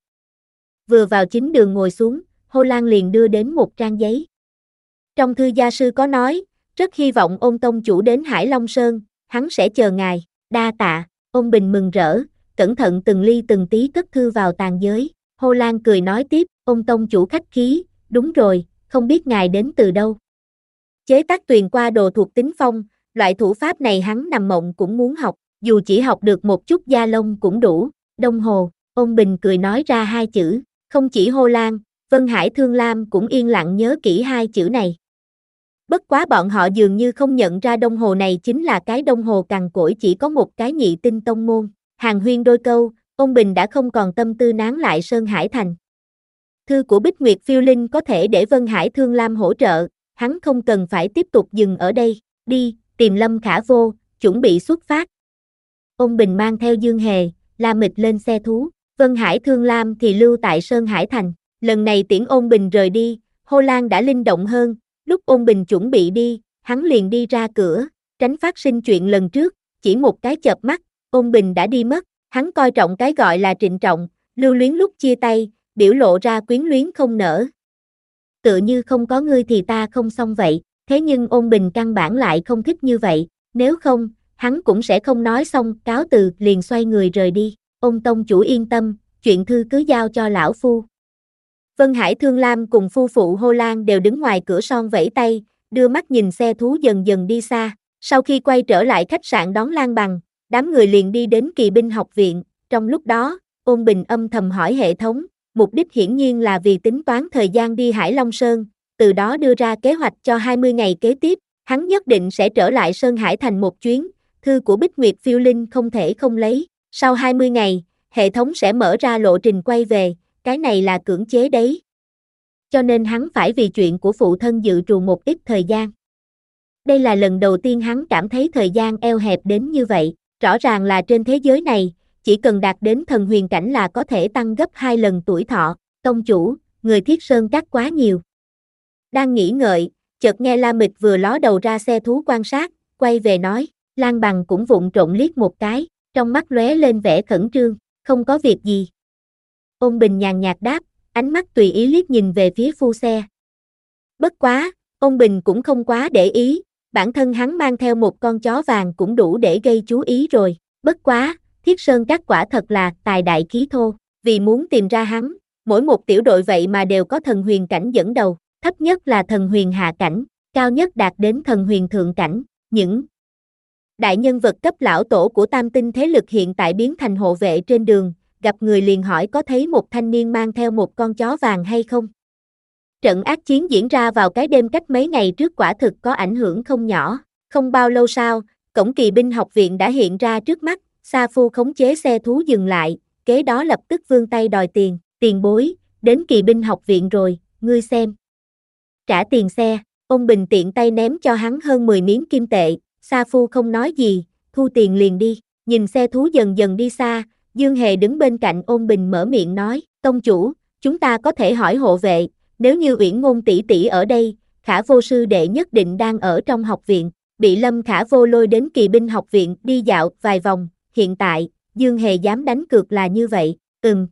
Vừa vào chính đường ngồi xuống, Hồ Lan liền đưa đến một trang giấy. Trong thư gia sư có nói, rất hy vọng Ôn tông chủ đến Hải Long Sơn, hắn sẽ chờ ngài, đa tạ. Ôn Bình mừng rỡ, cẩn thận từng ly từng tí cất thư vào tàn giới. Hồ Lan cười nói tiếp, Ôn tông chủ khách khí, đúng rồi, không biết ngài đến từ đâu. Chế tác tuyền qua đồ thuộc tính phong, loại thủ pháp này hắn nằm mộng cũng muốn học, dù chỉ học được một chút da lông cũng đủ. Đông Hồ, Ôn Bình cười nói ra hai chữ, không chỉ Hồ Lan, Vân Hải Thương Lam cũng yên lặng nhớ kỹ hai chữ này. Bất quá bọn họ dường như không nhận ra Đông Hồ này chính là cái Đông Hồ cằn cỗi chỉ có một cái nhị tinh tông môn. Hàn huyên đôi câu, Ôn Bình đã không còn tâm tư nán lại Sơn Hải Thành. Thư của Bích Nguyệt Phiêu Linh có thể để Vân Hải Thương Lam hỗ trợ, hắn không cần phải tiếp tục dừng ở đây, đi, tìm Lâm Khả Vô, chuẩn bị xuất phát. Ôn Bình mang theo Dương Hề, La Mịch lên xe thú, Vân Hải Thương Lam thì lưu tại Sơn Hải Thành. Lần này tiễn Ôn Bình rời đi, Hồ Lan đã linh động hơn, lúc Ôn Bình chuẩn bị đi, hắn liền đi ra cửa, tránh phát sinh chuyện lần trước, chỉ một cái chợp mắt, Ôn Bình đã đi mất, hắn coi trọng cái gọi là trịnh trọng, lưu luyến lúc chia tay, biểu lộ ra quyến luyến không nở. Tựa như không có ngươi thì ta không xong vậy, thế nhưng Ôn Bình căn bản lại không thích như vậy, nếu không, hắn cũng sẽ không nói xong, cáo từ, liền xoay người rời đi. Ôn tông chủ yên tâm, chuyện thư cứ giao cho lão phu. Vân Hải Thương Lam cùng phu phụ Hồ Lan đều đứng ngoài cửa son vẫy tay, đưa mắt nhìn xe thú dần dần đi xa. Sau khi quay trở lại khách sạn đón Lan Bằng, đám người liền đi đến Kỳ binh học viện. Trong lúc đó, Ôn Bình âm thầm hỏi hệ thống, mục đích hiển nhiên là vì tính toán thời gian đi Hải Long Sơn, từ đó đưa ra kế hoạch cho hai mươi ngày kế tiếp. Hắn nhất định sẽ trở lại Sơn Hải Thành một chuyến, thư của Bích Nguyệt Phiêu Linh không thể không lấy. Sau hai mươi ngày, hệ thống sẽ mở ra lộ trình quay về, cái này là cưỡng chế đấy. Cho nên hắn phải vì chuyện của phụ thân dự trù một ít thời gian. Đây là lần đầu tiên hắn cảm thấy thời gian eo hẹp đến như vậy, rõ ràng là trên thế giới này, chỉ cần đạt đến thần huyền cảnh là có thể tăng gấp hai lần tuổi thọ. Tông chủ, người Thiết Sơn Các quá nhiều. Đang nghĩ ngợi, chợt nghe La Mịch vừa ló đầu ra xe thú quan sát, quay về nói, Lan Bằng cũng vụng trộn liếc một cái, trong mắt lóe lên vẻ khẩn trương, không có việc gì. Ôn Bình nhàn nhạt đáp, ánh mắt tùy ý liếc nhìn về phía phu xe. Bất quá, Ôn Bình cũng không quá để ý, bản thân hắn mang theo một con chó vàng cũng đủ để gây chú ý rồi. Bất quá, Thiết Sơn Các quả thật là tài đại khí thô, vì muốn tìm ra hắn, mỗi một tiểu đội vậy mà đều có thần huyền cảnh dẫn đầu, thấp nhất là thần huyền hạ cảnh, cao nhất đạt đến thần huyền thượng cảnh, những đại nhân vật cấp lão tổ của tam tinh thế lực hiện tại biến thành hộ vệ trên đường, gặp người liền hỏi có thấy một thanh niên mang theo một con chó vàng hay không. Trận ác chiến diễn ra vào cái đêm cách mấy ngày trước quả thực có ảnh hưởng không nhỏ, không bao lâu sau, cổng Kỳ binh học viện đã hiện ra trước mắt, Sa Phu khống chế xe thú dừng lại, kế đó lập tức vươn tay đòi tiền, tiền bối, đến kỳ binh học viện rồi, ngươi xem. Trả tiền xe, Ôn Bình tiện tay ném cho hắn hơn mười miếng kim tệ, Sa Phu không nói gì, thu tiền liền đi, nhìn xe thú dần dần đi xa, Dương Hề đứng bên cạnh Ôn Bình mở miệng nói, tông chủ, chúng ta có thể hỏi hộ vệ, nếu như Uyển Ngôn tỷ tỷ ở đây, Khả Vô sư đệ nhất định đang ở trong học viện, bị Lâm Khả Vô lôi đến kỳ binh học viện đi dạo vài vòng, hiện tại, Dương Hề dám đánh cược là như vậy, ừm.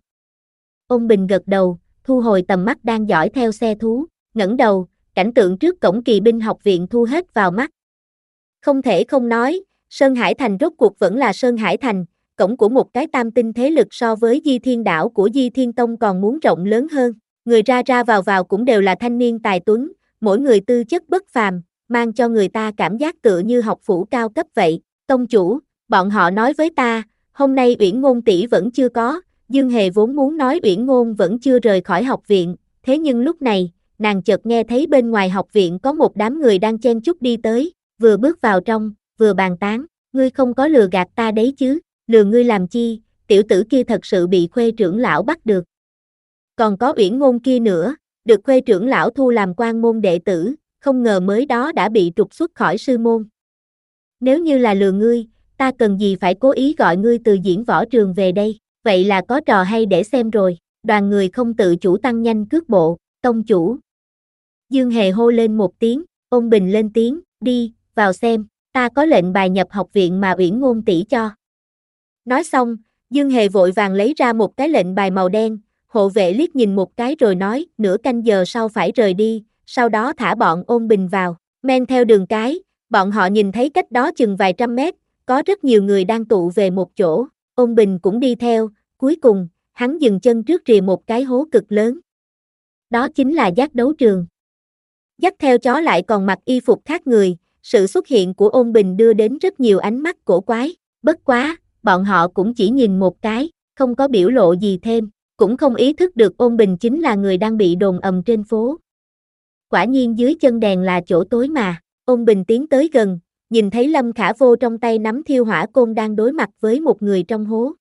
Ôn Bình gật đầu, thu hồi tầm mắt đang dõi theo xe thú, ngẩng đầu, cảnh tượng trước cổng kỳ binh học viện thu hết vào mắt. Không thể không nói, Sơn Hải Thành rốt cuộc vẫn là Sơn Hải Thành, cổng của một cái tam tinh thế lực so với Di Thiên Đảo của Di Thiên Tông còn muốn rộng lớn hơn, người ra ra vào vào cũng đều là thanh niên tài tuấn, mỗi người tư chất bất phàm, mang cho người ta cảm giác tựa như học phủ cao cấp vậy. Tông chủ, bọn họ nói với ta, hôm nay Uyển Ngôn tỷ vẫn chưa có, Dương Hề vốn muốn nói Uyển Ngôn vẫn chưa rời khỏi học viện, thế nhưng lúc này, nàng chợt nghe thấy bên ngoài học viện có một đám người đang chen chúc đi tới, vừa bước vào trong, vừa bàn tán, ngươi không có lừa gạt ta đấy chứ, lừa ngươi làm chi, tiểu tử kia thật sự bị Khuê trưởng lão bắt được. Còn có Uyển Ngôn kia nữa, được Khuê trưởng lão thu làm quan môn đệ tử, không ngờ mới đó đã bị trục xuất khỏi sư môn. Nếu như là lừa ngươi, ta cần gì phải cố ý gọi ngươi từ diễn võ trường về đây, vậy là có trò hay để xem rồi, đoàn người không tự chủ tăng nhanh cước bộ, tông chủ. Dương Hề hô lên một tiếng, Ôn Bình lên tiếng, đi, vào xem, ta có lệnh bài nhập học viện mà Uyển Ngôn tỷ cho. Nói xong, Dương Hề vội vàng lấy ra một cái lệnh bài màu đen, hộ vệ liếc nhìn một cái rồi nói, nửa canh giờ sau phải rời đi, sau đó thả bọn Ôn Bình vào, men theo đường cái, bọn họ nhìn thấy cách đó chừng vài trăm mét, có rất nhiều người đang tụ về một chỗ, Ôn Bình cũng đi theo, cuối cùng, hắn dừng chân trước rìa một cái hố cực lớn. Đó chính là giác đấu trường. Dắt theo chó lại còn mặc y phục khác người, sự xuất hiện của Ôn Bình đưa đến rất nhiều ánh mắt cổ quái, bất quá, bọn họ cũng chỉ nhìn một cái, không có biểu lộ gì thêm, cũng không ý thức được Ôn Bình chính là người đang bị đồn ầm trên phố. Quả nhiên dưới chân đèn là chỗ tối mà, Ôn Bình tiến tới gần, nhìn thấy Lâm Khả Vô trong tay nắm thiêu hỏa côn đang đối mặt với một người trong hố.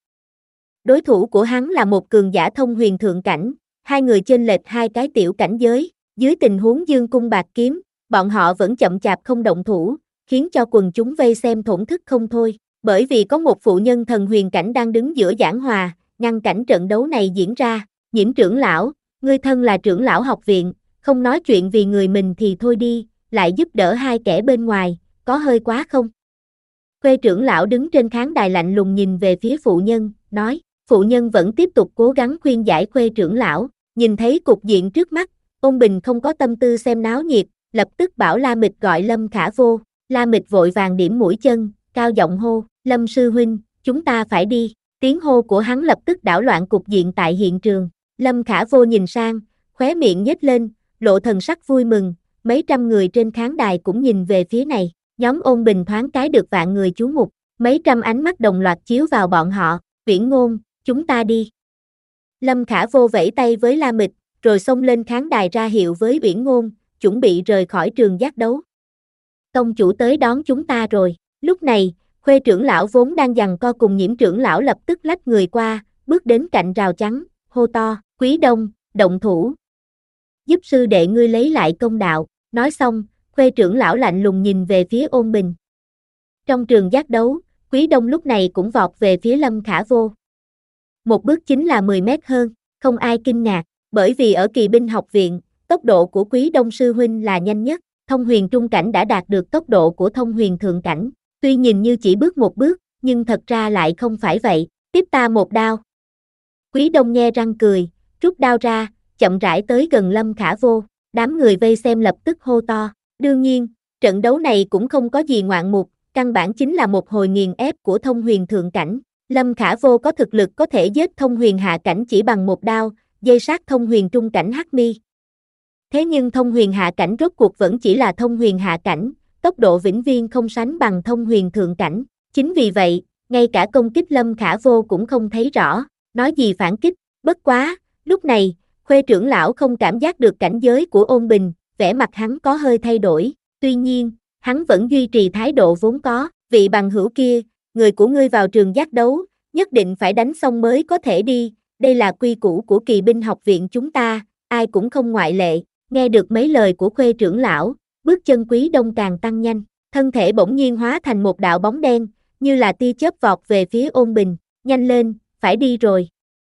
Đối thủ của hắn là một cường giả thông huyền thượng cảnh, hai người chênh lệch hai cái tiểu cảnh giới, dưới tình huống dương cung bạc kiếm, bọn họ vẫn chậm chạp không động thủ, khiến cho quần chúng vây xem thổn thức không thôi, bởi vì có một phụ nhân thần huyền cảnh đang đứng giữa giảng hòa, ngăn cảnh trận đấu này diễn ra. Nhiễm trưởng lão, ngươi thân là trưởng lão học viện, không nói chuyện vì người mình thì thôi đi, lại giúp đỡ hai kẻ bên ngoài, có hơi quá không? Khuê trưởng lão đứng trên khán đài lạnh lùng nhìn về phía phụ nhân, nói, phụ nhân vẫn tiếp tục cố gắng khuyên giải Khuê trưởng lão, nhìn thấy cục diện trước mắt, Ôn Bình không có tâm tư xem náo nhiệt, lập tức bảo La Mịch gọi Lâm Khả Vô, La Mịch vội vàng điểm mũi chân, cao giọng hô, Lâm sư huynh, chúng ta phải đi, tiếng hô của hắn lập tức đảo loạn cục diện tại hiện trường, Lâm Khả Vô nhìn sang, khóe miệng nhếch lên, lộ thần sắc vui mừng, mấy trăm người trên khán đài cũng nhìn về phía này, nhóm Ôn Bình thoáng cái được vạn người chú mục, mấy trăm ánh mắt đồng loạt chiếu vào bọn họ, Uyển Ngôn, chúng ta đi. Lâm Khả Vô vẫy tay với La Mịch, rồi xông lên khán đài ra hiệu với Uyển Ngôn, chuẩn bị rời khỏi trường giác đấu. Tông chủ tới đón chúng ta rồi, lúc này, Khuê trưởng lão vốn đang giằng co cùng Nhiễm trưởng lão lập tức lách người qua, bước đến cạnh rào chắn, hô to, Quý Đông, động thủ. Giúp sư đệ ngươi lấy lại công đạo, nói xong, Khuê trưởng lão lạnh lùng nhìn về phía Ôn Bình. Trong trường giác đấu, Quý Đông lúc này cũng vọt về phía Lâm Khả Vô. Một bước chính là mười mét hơn, không ai kinh ngạc, bởi vì ở kỳ binh học viện, tốc độ của Quý Đông sư huynh là nhanh nhất, thông huyền trung cảnh đã đạt được tốc độ của thông huyền thượng cảnh, tuy nhìn như chỉ bước một bước, nhưng thật ra lại không phải vậy, tiếp ta một đao. Quý Đông nhe răng cười, rút đao ra, chậm rãi tới gần Lâm Khả Vô, đám người vây xem lập tức hô to, đương nhiên, trận đấu này cũng không có gì ngoạn mục, căn bản chính là một hồi nghiền ép của thông huyền thượng cảnh, Lâm Khả Vô có thực lực có thể giết thông huyền hạ cảnh chỉ bằng một đao, dây sát thông huyền trung cảnh hắc mi. Thế nhưng thông huyền hạ cảnh rốt cuộc vẫn chỉ là thông huyền hạ cảnh, tốc độ vĩnh viên không sánh bằng thông huyền thượng cảnh, chính vì vậy, ngay cả công kích Lâm Khả Vô cũng không thấy rõ, nói gì phản kích, bất quá, lúc này, Khuê trưởng lão không cảm giác được cảnh giới của Ôn Bình, vẻ mặt hắn có hơi thay đổi, tuy nhiên, hắn vẫn duy trì thái độ vốn có, vị bằng hữu kia, người của ngươi vào trường giác đấu, nhất định phải đánh xong mới có thể đi, đây là quy củ của kỳ binh học viện chúng ta, ai cũng không ngoại lệ. Nghe được mấy lời của Khuê trưởng lão, bước chân Quý Đông càng tăng nhanh, thân thể bỗng nhiên hóa thành một đạo bóng đen, như là tia chớp vọt về phía Ôn Bình, nhanh lên, phải đi rồi.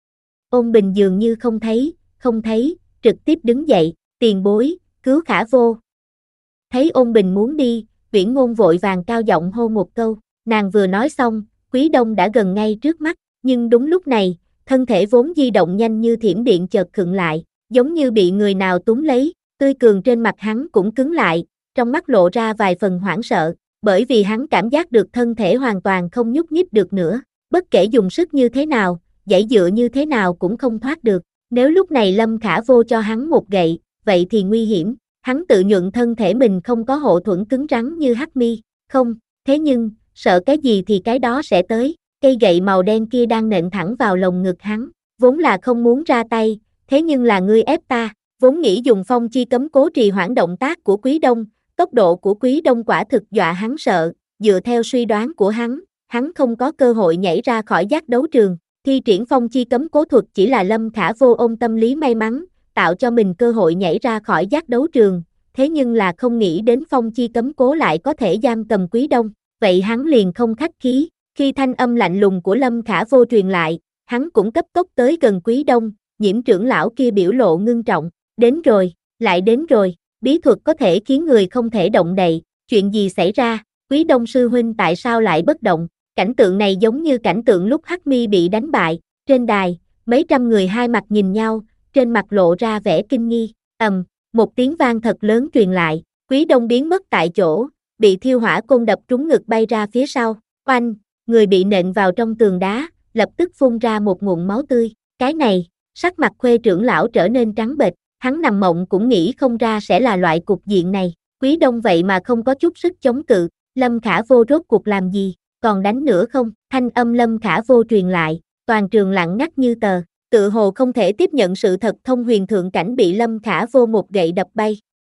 Ôn Bình dường như không thấy, không thấy, trực tiếp đứng dậy, tiền bối, cứu Khả Vô. Thấy Ôn Bình muốn đi, Uyển Ngôn vội vàng cao giọng hô một câu, nàng vừa nói xong, Quý Đông đã gần ngay trước mắt, nhưng đúng lúc này, thân thể vốn di động nhanh như thiểm điện chợt khựng lại, giống như bị người nào túm lấy, tươi cường trên mặt hắn cũng cứng lại, trong mắt lộ ra vài phần hoảng sợ, bởi vì hắn cảm giác được thân thể hoàn toàn không nhúc nhích được nữa, bất kể dùng sức như thế nào, giãy dựa như thế nào cũng không thoát được, nếu lúc này Lâm Khả Vô cho hắn một gậy, vậy thì nguy hiểm, hắn tự nhuận thân thể mình không có hộ thuẫn cứng rắn như Hắc Mi, không, thế nhưng, sợ cái gì thì cái đó sẽ tới, cây gậy màu đen kia đang nện thẳng vào lồng ngực hắn, vốn là không muốn ra tay, thế nhưng là ngươi ép ta, vốn nghĩ dùng phong chi cấm cố trì hoãn động tác của Quý Đông, tốc độ của Quý Đông quả thực dọa hắn sợ, dựa theo suy đoán của hắn, hắn không có cơ hội nhảy ra khỏi giác đấu trường, thi triển phong chi cấm cố thuật chỉ là Lâm Khả Vô ôm tâm lý may mắn, tạo cho mình cơ hội nhảy ra khỏi giác đấu trường, thế nhưng là không nghĩ đến phong chi cấm cố lại có thể giam cầm Quý Đông, vậy hắn liền không khách khí, khi thanh âm lạnh lùng của Lâm Khả Vô truyền lại, hắn cũng cấp tốc tới gần Quý Đông, Nhiễm trưởng lão kia biểu lộ ngưng trọng, đến rồi, lại đến rồi, bí thuật có thể khiến người không thể động đậy, chuyện gì xảy ra, Quý Đông sư huynh tại sao lại bất động, cảnh tượng này giống như cảnh tượng lúc Hắc Mi bị đánh bại, trên đài, mấy trăm người hai mặt nhìn nhau, trên mặt lộ ra vẻ kinh nghi, ầm, một tiếng vang thật lớn truyền lại, Quý Đông biến mất tại chỗ, bị thiêu hỏa côn đập trúng ngực bay ra phía sau, oanh, người bị nện vào trong tường đá, lập tức phun ra một ngụm máu tươi, cái này, sắc mặt Khuê trưởng lão trở nên trắng bệch, hắn nằm mộng cũng nghĩ không ra sẽ là loại cục diện này, Quý Đông vậy mà không có chút sức chống cự, Lâm Khả Vô rốt cuộc làm gì, còn đánh nữa không, thanh âm Lâm Khả Vô truyền lại, toàn trường lặng ngắt như tờ, tự hồ không thể tiếp nhận sự thật Thông Huyền thượng cảnh bị Lâm Khả Vô một gậy đập bay.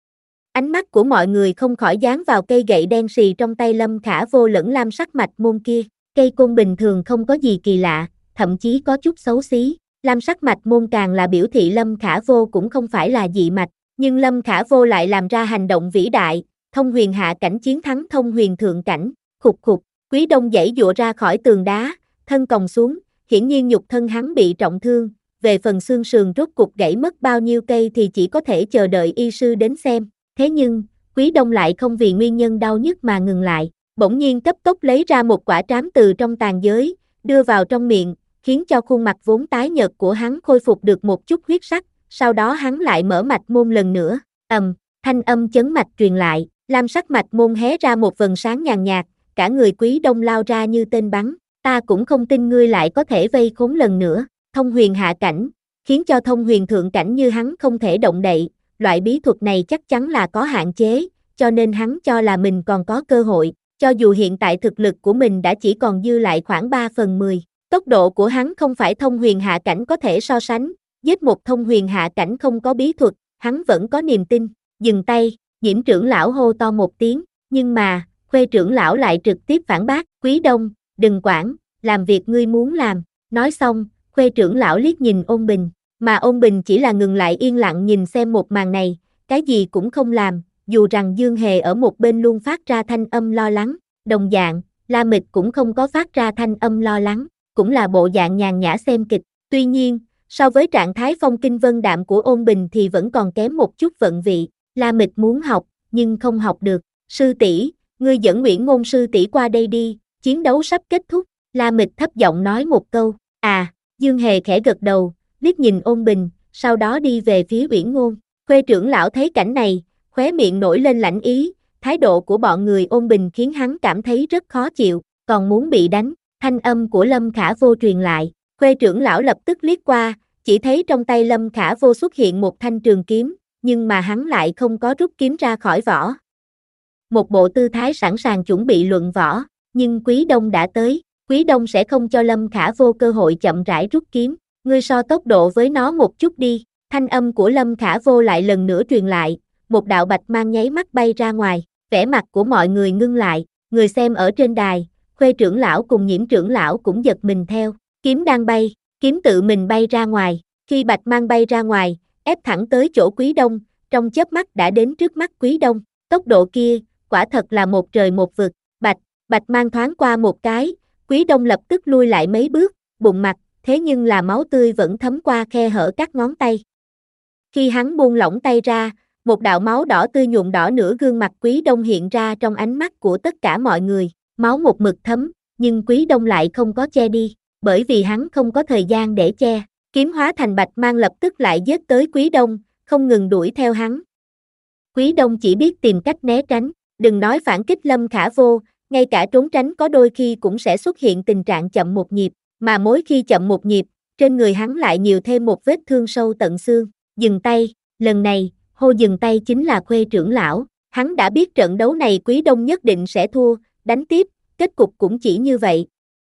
Ánh mắt của mọi người không khỏi dán vào cây gậy đen xì trong tay Lâm Khả Vô lẫn lam sắc mạch môn kia, cây côn bình thường không có gì kỳ lạ, thậm chí có chút xấu xí, lam sắc mạch môn càng là biểu thị Lâm Khả Vô cũng không phải là dị mạch, nhưng Lâm Khả Vô lại làm ra hành động vĩ đại, Thông Huyền hạ cảnh chiến thắng Thông Huyền thượng cảnh, khục khục, Quý Đông giãy giụa ra khỏi tường đá, thân còng xuống, hiển nhiên nhục thân hắn bị trọng thương, về phần xương sườn rốt cục gãy mất bao nhiêu cây thì chỉ có thể chờ đợi y sư đến xem, thế nhưng, Quý Đông lại không vì nguyên nhân đau nhức mà ngừng lại, bỗng nhiên cấp tốc lấy ra một quả trám từ trong tàn giới, đưa vào trong miệng, khiến cho khuôn mặt vốn tái nhợt của hắn khôi phục được một chút huyết sắc, sau đó hắn lại mở mạch môn lần nữa, ầm, thanh âm chấn mạch truyền lại, lam sắc mạch môn hé ra một vầng sáng nhàn nhạt, cả người Quý Đông lao ra như tên bắn, ta cũng không tin ngươi lại có thể vây khốn lần nữa, Thông Huyền hạ cảnh, khiến cho Thông Huyền thượng cảnh như hắn không thể động đậy, loại bí thuật này chắc chắn là có hạn chế, cho nên hắn cho là mình còn có cơ hội, cho dù hiện tại thực lực của mình đã chỉ còn dư lại khoảng ba phần mười, tốc độ của hắn không phải Thông Huyền hạ cảnh có thể so sánh, giết một Thông Huyền hạ cảnh không có bí thuật, hắn vẫn có niềm tin, dừng tay, Nhiễm trưởng lão hô to một tiếng, nhưng mà, Khuê trưởng lão lại trực tiếp phản bác, Quý Đông, đừng quản, làm việc ngươi muốn làm, nói xong, Khuê trưởng lão liếc nhìn Ôn Bình, mà Ôn Bình chỉ là ngừng lại yên lặng nhìn xem một màn này, cái gì cũng không làm, dù rằng Dương Hề ở một bên luôn phát ra thanh âm lo lắng, đồng dạng, La Mịch cũng không có phát ra thanh âm lo lắng, cũng là bộ dạng nhàn nhã xem kịch, tuy nhiên, so với trạng thái phong kinh vân đạm của Ôn Bình thì vẫn còn kém một chút vận vị, La Mịch muốn học, nhưng không học được, sư tỷ, ngươi dẫn Uyển Ngôn sư tỷ qua đây đi, chiến đấu sắp kết thúc, La Mịch thấp giọng nói một câu, à, Dương Hề khẽ gật đầu, liếc nhìn Ôn Bình, sau đó đi về phía Uyển Ngôn, Khuê trưởng lão thấy cảnh này, khóe miệng nổi lên lãnh ý, thái độ của bọn người Ôn Bình khiến hắn cảm thấy rất khó chịu, còn muốn bị đánh, thanh âm của Lâm Khả Vô truyền lại, Khuê trưởng lão lập tức liếc qua, chỉ thấy trong tay Lâm Khả Vô xuất hiện một thanh trường kiếm, nhưng mà hắn lại không có rút kiếm ra khỏi vỏ. Một bộ tư thái sẵn sàng chuẩn bị luận võ, nhưng Quý Đông đã tới, Quý Đông sẽ không cho Lâm Khả Vô cơ hội chậm rãi rút kiếm, ngươi so tốc độ với nó một chút đi, thanh âm của Lâm Khả Vô lại lần nữa truyền lại, một đạo bạch mang nháy mắt bay ra ngoài, vẻ mặt của mọi người ngưng lại, người xem ở trên đài, Khuê trưởng lão cùng Nhiễm trưởng lão cũng giật mình theo, kiếm đang bay, kiếm tự mình bay ra ngoài, khi bạch mang bay ra ngoài, ép thẳng tới chỗ Quý Đông, trong chớp mắt đã đến trước mắt Quý Đông, tốc độ kia, quả thật là một trời một vực, bạch, bạch mang thoáng qua một cái, Quý Đông lập tức lui lại mấy bước, bụng mặt, thế nhưng là máu tươi vẫn thấm qua khe hở các ngón tay. Khi hắn buông lỏng tay ra, một đạo máu đỏ tươi nhuộm đỏ nửa gương mặt Quý Đông hiện ra trong ánh mắt của tất cả mọi người, máu một mực thấm, nhưng Quý Đông lại không có che đi, bởi vì hắn không có thời gian để che, kiếm hóa thành bạch mang lập tức lại giết tới Quý Đông, không ngừng đuổi theo hắn. Quý Đông chỉ biết tìm cách né tránh, đừng nói phản kích Lâm Khả Vô, ngay cả trốn tránh có đôi khi cũng sẽ xuất hiện tình trạng chậm một nhịp, mà mỗi khi chậm một nhịp, trên người hắn lại nhiều thêm một vết thương sâu tận xương. Dừng tay, lần này, hô dừng tay chính là Khuê trưởng lão, hắn đã biết trận đấu này Quý Đông nhất định sẽ thua, đánh tiếp, kết cục cũng chỉ như vậy.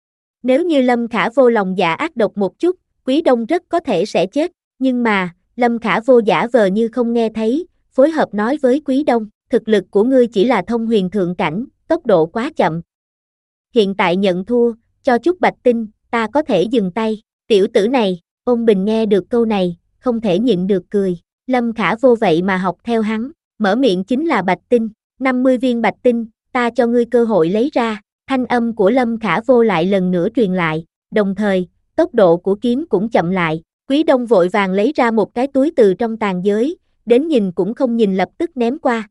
Nếu như Lâm Khả Vô lòng dạ ác độc một chút, Quý Đông rất có thể sẽ chết, nhưng mà, Lâm Khả Vô giả vờ như không nghe thấy, phối hợp nói với Quý Đông, thực lực của ngươi chỉ là thông huyền thượng cảnh, tốc độ quá chậm. Hiện tại nhận thua, cho chút bạch tinh, ta có thể dừng tay, tiểu tử này, Ôn Bình nghe được câu này, không thể nhịn được cười, Lâm Khả Vô vậy mà học theo hắn, mở miệng chính là bạch tinh, năm mươi viên bạch tinh, ta cho ngươi cơ hội lấy ra, thanh âm của Lâm Khả Vô lại lần nữa truyền lại, đồng thời, tốc độ của kiếm cũng chậm lại, Quý Đông vội vàng lấy ra một cái túi từ trong tàn giới, đến nhìn cũng không nhìn lập tức ném qua.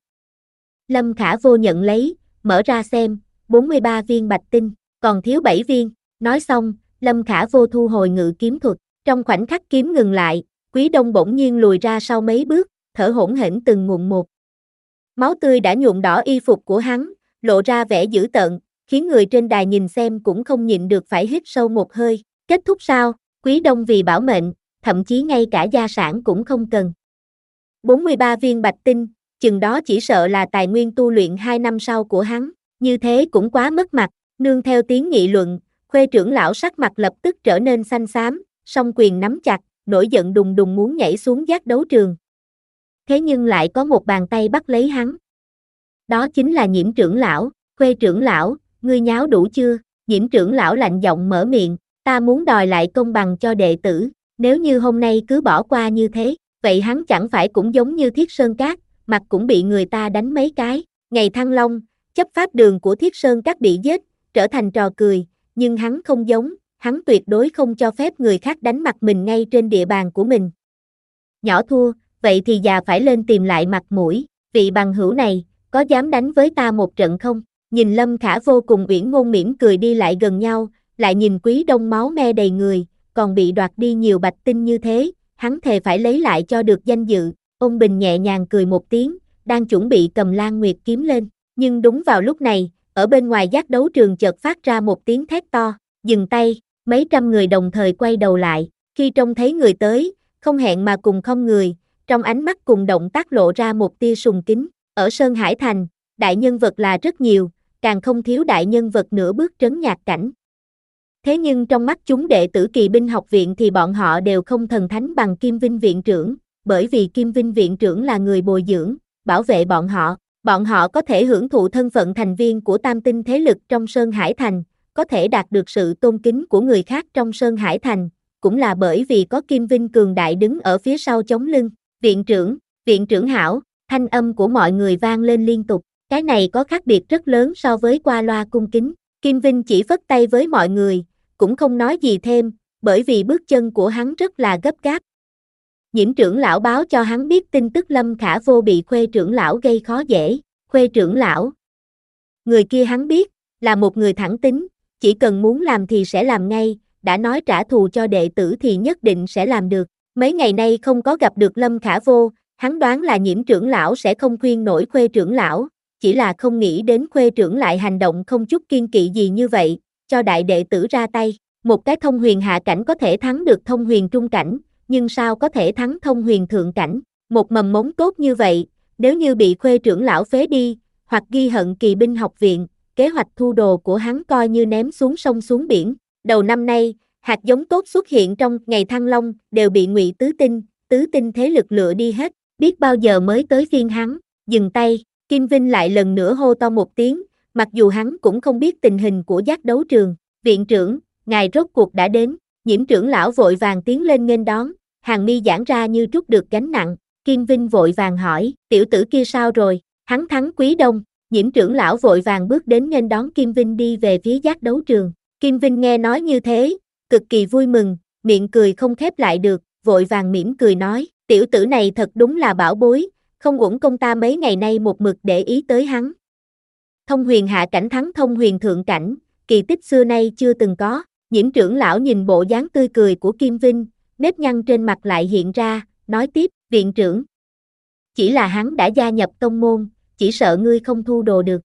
Lâm Khả Vô nhận lấy, mở ra xem, bốn mươi ba viên bạch tinh, còn thiếu bảy viên, nói xong, Lâm Khả Vô thu hồi ngự kiếm thuật, trong khoảnh khắc kiếm ngừng lại, Quý Đông bỗng nhiên lùi ra sau mấy bước, thở hổn hển từng ngụm một. Máu tươi đã nhuộm đỏ y phục của hắn, lộ ra vẻ dữ tợn, khiến người trên đài nhìn xem cũng không nhịn được phải hít sâu một hơi. Kết thúc sao? Quý Đông vì bảo mệnh, thậm chí ngay cả gia sản cũng không cần. bốn mươi ba viên bạch tinh, chừng đó chỉ sợ là tài nguyên tu luyện hai năm sau của hắn, như thế cũng quá mất mặt, nương theo tiếng nghị luận, Khuê trưởng lão sắc mặt lập tức trở nên xanh xám, song quyền nắm chặt, nổi giận đùng đùng muốn nhảy xuống giác đấu trường. Thế nhưng lại có một bàn tay bắt lấy hắn. Đó chính là Nhiễm trưởng lão, Khuê trưởng lão, ngươi nháo đủ chưa? Nhiễm trưởng lão lạnh giọng mở miệng, ta muốn đòi lại công bằng cho đệ tử, nếu như hôm nay cứ bỏ qua như thế, vậy hắn chẳng phải cũng giống như Thiết Sơn Cát, mặt cũng bị người ta đánh mấy cái. Ngày Thăng Long, chấp pháp đường của Thiết Sơn Cát bị giết, trở thành trò cười, nhưng hắn không giống, hắn tuyệt đối không cho phép người khác đánh mặt mình ngay trên địa bàn của mình. Nhỏ thua, vậy thì già phải lên tìm lại mặt mũi, vị bằng hữu này, có dám đánh với ta một trận không? Nhìn Lâm Khả Vô cùng Uyển Ngôn mỉm cười đi lại gần nhau, lại nhìn Quý Đông máu me đầy người, còn bị đoạt đi nhiều bạch tinh như thế, hắn thề phải lấy lại cho được danh dự. Ôn Bình nhẹ nhàng cười một tiếng, đang chuẩn bị cầm Lan Nguyệt kiếm lên, nhưng đúng vào lúc này, ở bên ngoài giác đấu trường chợt phát ra một tiếng thét to, dừng tay, mấy trăm người đồng thời quay đầu lại, khi trông thấy người tới, không hẹn mà cùng không người, trong ánh mắt cùng động tác lộ ra một tia sùng kính, ở Sơn Hải Thành, đại nhân vật là rất nhiều, càng không thiếu đại nhân vật nửa bước trấn nhạc cảnh. Thế nhưng trong mắt chúng đệ tử Kỳ binh học viện thì bọn họ đều không thần thánh bằng Kim Vinh viện trưởng, bởi vì Kim Vinh viện trưởng là người bồi dưỡng, bảo vệ bọn họ, bọn họ có thể hưởng thụ thân phận thành viên của tam tinh thế lực trong Sơn Hải Thành, có thể đạt được sự tôn kính của người khác trong Sơn Hải Thành, cũng là bởi vì có Kim Vinh cường đại đứng ở phía sau chống lưng. Viện trưởng, viện trưởng hảo, thanh âm của mọi người vang lên liên tục, cái này có khác biệt rất lớn so với qua loa cung kính. Kim Vinh chỉ phất tay với mọi người, cũng không nói gì thêm, bởi vì bước chân của hắn rất là gấp gáp. Nhiễm trưởng lão báo cho hắn biết tin tức Lâm Khả Vô bị Khuê trưởng lão gây khó dễ. Khuê trưởng lão, người kia hắn biết, là một người thẳng tính, chỉ cần muốn làm thì sẽ làm ngay, đã nói trả thù cho đệ tử thì nhất định sẽ làm được. Mấy ngày nay không có gặp được Lâm Khả Vô, hắn đoán là Nhiễm trưởng lão sẽ không khuyên nổi Khuê trưởng lão, chỉ là không nghĩ đến Khuê trưởng lại hành động không chút kiên kỵ gì như vậy, cho đại đệ tử ra tay. Một cái thông huyền hạ cảnh có thể thắng được thông huyền trung cảnh, nhưng sao có thể thắng thông huyền thượng cảnh? Một mầm mống tốt như vậy, nếu như bị Khuê trưởng lão phế đi, hoặc ghi hận Kỳ binh học viện, kế hoạch thu đồ của hắn coi như ném xuống sông xuống biển. Đầu năm nay, hạt giống tốt xuất hiện trong Ngày Thăng Long đều bị Ngụy Tứ Tinh, Tứ Tinh thế lực lựa đi hết, biết bao giờ mới tới phiên hắn. Dừng tay, Kim Vinh lại lần nữa hô to một tiếng, mặc dù hắn cũng không biết tình hình của giác đấu trường. Viện trưởng, ngài rốt cuộc đã đến. Nhiễm trưởng lão vội vàng tiến lên nghênh đón, hàng mi giãn ra như trút được gánh nặng. Kim Vinh vội vàng hỏi, tiểu tử kia sao rồi? Hắn thắng Quý Đông. Nhiễm trưởng lão vội vàng bước đến nghênh đón Kim Vinh đi về phía giác đấu trường. Kim Vinh nghe nói như thế, cực kỳ vui mừng, miệng cười không khép lại được, vội vàng mỉm cười nói, tiểu tử này thật đúng là bảo bối, không uổng công ta mấy ngày nay một mực để ý tới hắn. Thông huyền hạ cảnh thắng thông huyền thượng cảnh, kỳ tích xưa nay chưa từng có. Nhiễm trưởng lão nhìn bộ dáng tươi cười của Kim Vinh, nếp nhăn trên mặt lại hiện ra, nói tiếp, viện trưởng. Chỉ là hắn đã gia nhập tông môn, chỉ sợ ngươi không thu đồ được.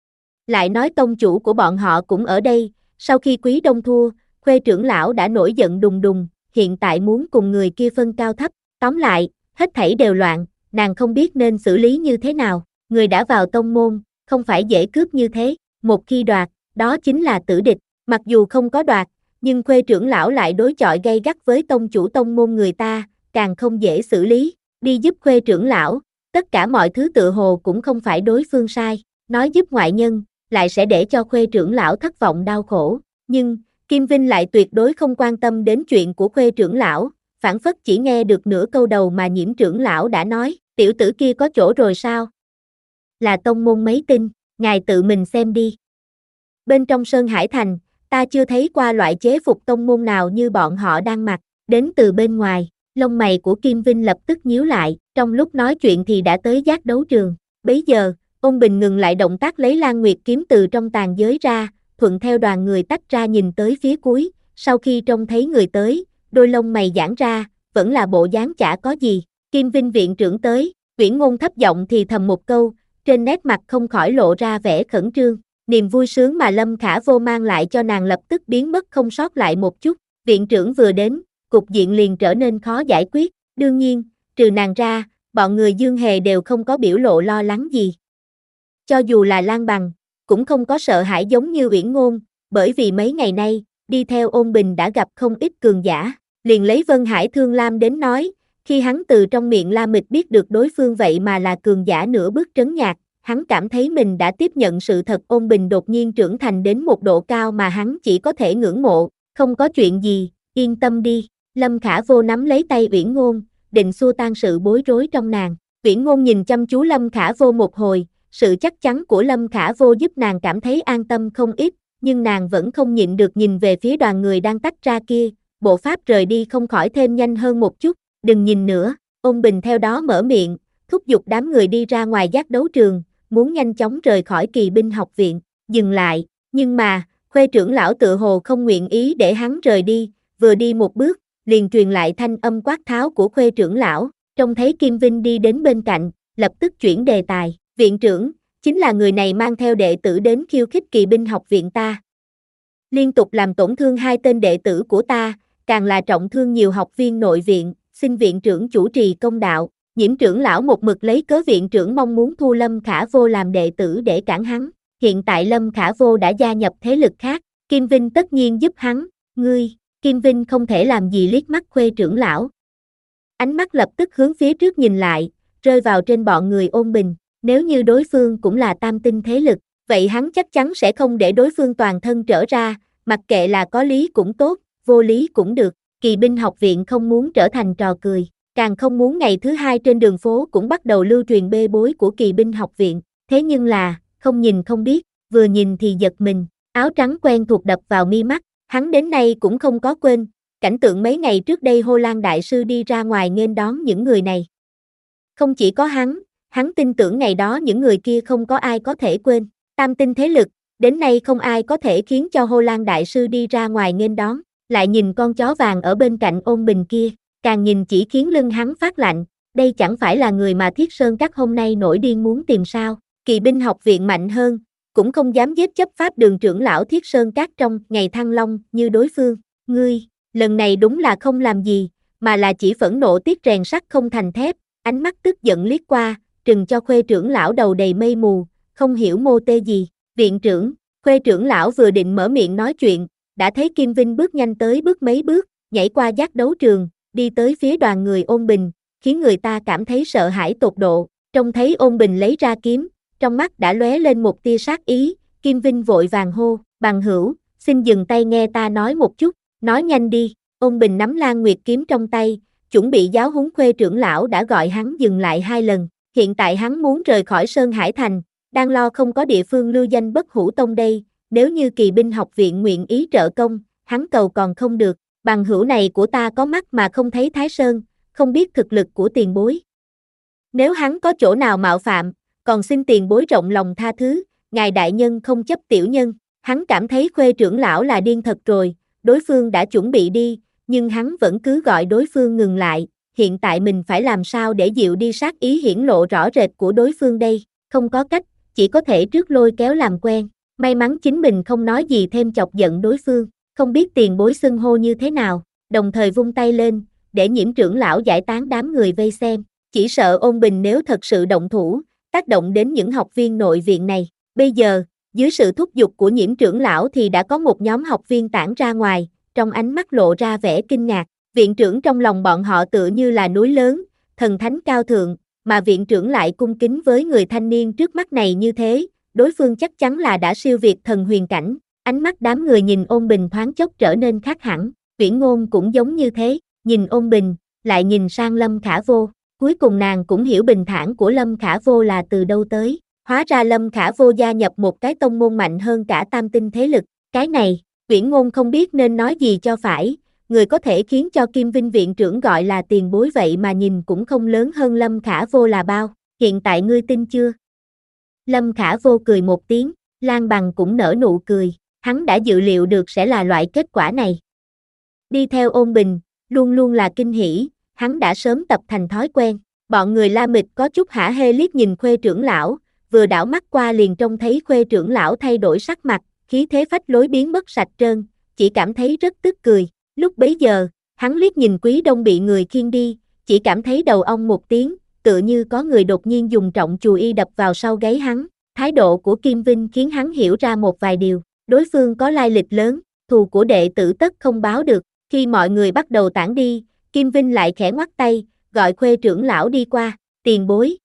Lại nói tông chủ của bọn họ cũng ở đây, sau khi Quý Đông thua, Khuê trưởng lão đã nổi giận đùng đùng, hiện tại muốn cùng người kia phân cao thấp, tóm lại, hết thảy đều loạn, nàng không biết nên xử lý như thế nào, người đã vào tông môn, không phải dễ cướp như thế, một khi đoạt, đó chính là tử địch, mặc dù không có đoạt, nhưng Khuê trưởng lão lại đối chọi gay gắt với tông chủ tông môn người ta, càng không dễ xử lý, đi giúp Khuê trưởng lão, tất cả mọi thứ tựa hồ cũng không phải đối phương sai, nói giúp ngoại nhân, lại sẽ để cho Khuê trưởng lão thất vọng đau khổ, nhưng, Kim Vinh lại tuyệt đối không quan tâm đến chuyện của Khuê trưởng lão, phản phất chỉ nghe được nửa câu đầu mà Nhiễm trưởng lão đã nói, tiểu tử kia có chỗ rồi sao? Là tông môn mấy tinh, ngài tự mình xem đi. Bên trong Sơn Hải Thành, ta chưa thấy qua loại chế phục tông môn nào như bọn họ đang mặc, đến từ bên ngoài, lông mày của Kim Vinh lập tức nhíu lại, trong lúc nói chuyện thì đã tới giác đấu trường, bấy giờ, Ôn Bình ngừng lại động tác lấy Lan Nguyệt kiếm từ trong tàn giới ra, thuận theo đoàn người tách ra nhìn tới phía cuối, sau khi trông thấy người tới, đôi lông mày giãn ra, vẫn là bộ dáng chả có gì, Kim Vinh viện trưởng tới, Uyển Ngôn thấp giọng thì thầm một câu, trên nét mặt không khỏi lộ ra vẻ khẩn trương, niềm vui sướng mà Lâm Khả Vô mang lại cho nàng lập tức biến mất không sót lại một chút, viện trưởng vừa đến, cục diện liền trở nên khó giải quyết, đương nhiên, trừ nàng ra, bọn người Dương Hề đều không có biểu lộ lo lắng gì. Cho dù là Lan Bằng, cũng không có sợ hãi giống như Uyển Ngôn, bởi vì mấy ngày nay, đi theo Ôn Bình đã gặp không ít cường giả, liền lấy Vân Hải Thương Lam đến nói, khi hắn từ trong miệng La Mịch biết được đối phương vậy mà là cường giả nửa bước trấn nhạc, hắn cảm thấy mình đã tiếp nhận sự thật Ôn Bình đột nhiên trưởng thành đến một độ cao mà hắn chỉ có thể ngưỡng mộ, không có chuyện gì, yên tâm đi, Lâm Khả Vô nắm lấy tay Uyển Ngôn, định xua tan sự bối rối trong nàng, Uyển Ngôn nhìn chăm chú Lâm Khả Vô một hồi, sự chắc chắn của Lâm Khả Vô giúp nàng cảm thấy an tâm không ít, nhưng nàng vẫn không nhịn được nhìn về phía đoàn người đang tách ra kia, bộ pháp rời đi không khỏi thêm nhanh hơn một chút, đừng nhìn nữa, Ôn Bình theo đó mở miệng, thúc giục đám người đi ra ngoài giác đấu trường, muốn nhanh chóng rời khỏi kỳ binh học viện, dừng lại, nhưng mà, Khuê trưởng lão tự hồ không nguyện ý để hắn rời đi, vừa đi một bước, liền truyền lại thanh âm quát tháo của Khuê trưởng lão, trông thấy Kim Vinh đi đến bên cạnh, lập tức chuyển đề tài, viện trưởng, chính là người này mang theo đệ tử đến khiêu khích kỳ binh học viện ta. Liên tục làm tổn thương hai tên đệ tử của ta, càng là trọng thương nhiều học viên nội viện, xin viện trưởng chủ trì công đạo, Nhiễm trưởng lão một mực lấy cớ viện trưởng mong muốn thu Lâm Khả Vô làm đệ tử để cản hắn, hiện tại Lâm Khả Vô đã gia nhập thế lực khác, Kim Vinh tất nhiên giúp hắn, ngươi, Kim Vinh không thể làm gì liếc mắt Khuê trưởng lão. Ánh mắt lập tức hướng phía trước nhìn lại, rơi vào trên bọn người Ôn Bình, nếu như đối phương cũng là tam tinh thế lực, vậy hắn chắc chắn sẽ không để đối phương toàn thân trở ra, mặc kệ là có lý cũng tốt, vô lý cũng được, kỳ binh học viện không muốn trở thành trò cười, càng không muốn ngày thứ hai trên đường phố cũng bắt đầu lưu truyền bê bối của kỳ binh học viện, thế nhưng là, không nhìn không biết, vừa nhìn thì giật mình, áo trắng quen thuộc đập vào mi mắt, hắn đến nay cũng không có quên, cảnh tượng mấy ngày trước đây Hô Lan Đại Sư đi ra ngoài nghênh đón những người này. Không chỉ có hắn, hắn tin tưởng ngày đó những người kia không có ai có thể quên, tam tinh thế lực, đến nay không ai có thể khiến cho Hô Lan Đại Sư đi ra ngoài nghênh đón, lại nhìn con chó vàng ở bên cạnh Ôn Bình kia, càng nhìn chỉ khiến lưng hắn phát lạnh, đây chẳng phải là người mà Thiết Sơn Các hôm nay nổi điên muốn tìm sao, kỳ binh học viện mạnh hơn, cũng không dám giết chấp pháp đường trưởng lão Thiết Sơn Các trong ngày Thăng Long như đối phương, ngươi, lần này đúng là không làm gì, mà là chỉ phẫn nộ tiếc rèn sắt không thành thép, ánh mắt tức giận liếc qua, trừng cho Khuê trưởng lão đầu đầy mây mù, không hiểu mô tê gì, viện trưởng, Khuê trưởng lão vừa định mở miệng nói chuyện, đã thấy Kim Vinh bước nhanh tới bước mấy bước, nhảy qua giác đấu trường, đi tới phía đoàn người Ôn Bình, khiến người ta cảm thấy sợ hãi tột độ, trông thấy Ôn Bình lấy ra kiếm, trong mắt đã lóe lên một tia sát ý, Kim Vinh vội vàng hô, bằng hữu, xin dừng tay nghe ta nói một chút, nói nhanh đi. Ôn Bình nắm Lan Nguyệt kiếm trong tay, chuẩn bị giáo huấn Khuê trưởng lão đã gọi hắn dừng lại hai lần. Hiện tại hắn muốn rời khỏi Sơn Hải Thành, đang lo không có địa phương lưu danh bất hủ tông đây, nếu như Kỳ binh học viện nguyện ý trợ công, hắn cầu còn không được. Bằng hữu này của ta có mắt mà không thấy Thái Sơn, không biết thực lực của tiền bối. Nếu hắn có chỗ nào mạo phạm, còn xin tiền bối rộng lòng tha thứ, ngài đại nhân không chấp tiểu nhân. Hắn cảm thấy Khuê trưởng lão là điên thật rồi, đối phương đã chuẩn bị đi, nhưng hắn vẫn cứ gọi đối phương ngừng lại. Hiện tại mình phải làm sao để dịu đi sát ý hiển lộ rõ rệt của đối phương đây, không có cách, chỉ có thể trước lôi kéo làm quen. May mắn chính mình không nói gì thêm chọc giận đối phương, không biết tiền bối xưng hô như thế nào, đồng thời vung tay lên, để Nhiễm trưởng lão giải tán đám người vây xem. Chỉ sợ Ôn Bình nếu thật sự động thủ, tác động đến những học viên nội viện này. Bây giờ, dưới sự thúc giục của Nhiễm trưởng lão thì đã có một nhóm học viên tản ra ngoài, trong ánh mắt lộ ra vẻ kinh ngạc. Viện trưởng trong lòng bọn họ tựa như là núi lớn, thần thánh cao thượng, mà viện trưởng lại cung kính với người thanh niên trước mắt này như thế, đối phương chắc chắn là đã siêu việt thần huyền cảnh. Ánh mắt đám người nhìn Ôn Bình thoáng chốc trở nên khác hẳn, Uyển Ngôn cũng giống như thế, nhìn Ôn Bình, lại nhìn sang Lâm Khả Vô, cuối cùng nàng cũng hiểu bình thản của Lâm Khả Vô là từ đâu tới, hóa ra Lâm Khả Vô gia nhập một cái tông môn mạnh hơn cả tam tinh thế lực, cái này, Uyển Ngôn không biết nên nói gì cho phải, người có thể khiến cho Kim Vinh viện trưởng gọi là tiền bối vậy mà nhìn cũng không lớn hơn Lâm Khả Vô là bao, hiện tại ngươi tin chưa? Lâm Khả Vô cười một tiếng, Lan Bằng cũng nở nụ cười, hắn đã dự liệu được sẽ là loại kết quả này. Đi theo Ôn Bình, luôn luôn là kinh hỉ, hắn đã sớm tập thành thói quen, bọn người La Mịch có chút hả hê liếc nhìn Khuê trưởng lão, vừa đảo mắt qua liền trông thấy Khuê trưởng lão thay đổi sắc mặt, khí thế phách lối biến mất sạch trơn, chỉ cảm thấy rất tức cười. Lúc bấy giờ, hắn liếc nhìn Quý Đông bị người khiêng đi, chỉ cảm thấy đầu ong một tiếng, tựa như có người đột nhiên dùng trọng chùy y đập vào sau gáy hắn. Thái độ của Kim Vinh khiến hắn hiểu ra một vài điều, đối phương có lai lịch lớn, thù của đệ tử tất không báo được. Khi mọi người bắt đầu tản đi, Kim Vinh lại khẽ ngoắt tay, gọi Khuê trưởng lão đi qua, tiền bối.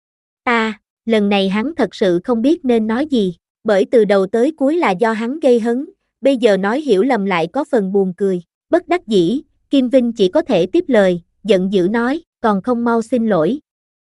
Ta, lần này hắn thật sự không biết nên nói gì, bởi từ đầu tới cuối là do hắn gây hấn, bây giờ nói hiểu lầm lại có phần buồn cười. Bất đắc dĩ, Kim Vinh chỉ có thể tiếp lời, giận dữ nói, còn không mau xin lỗi.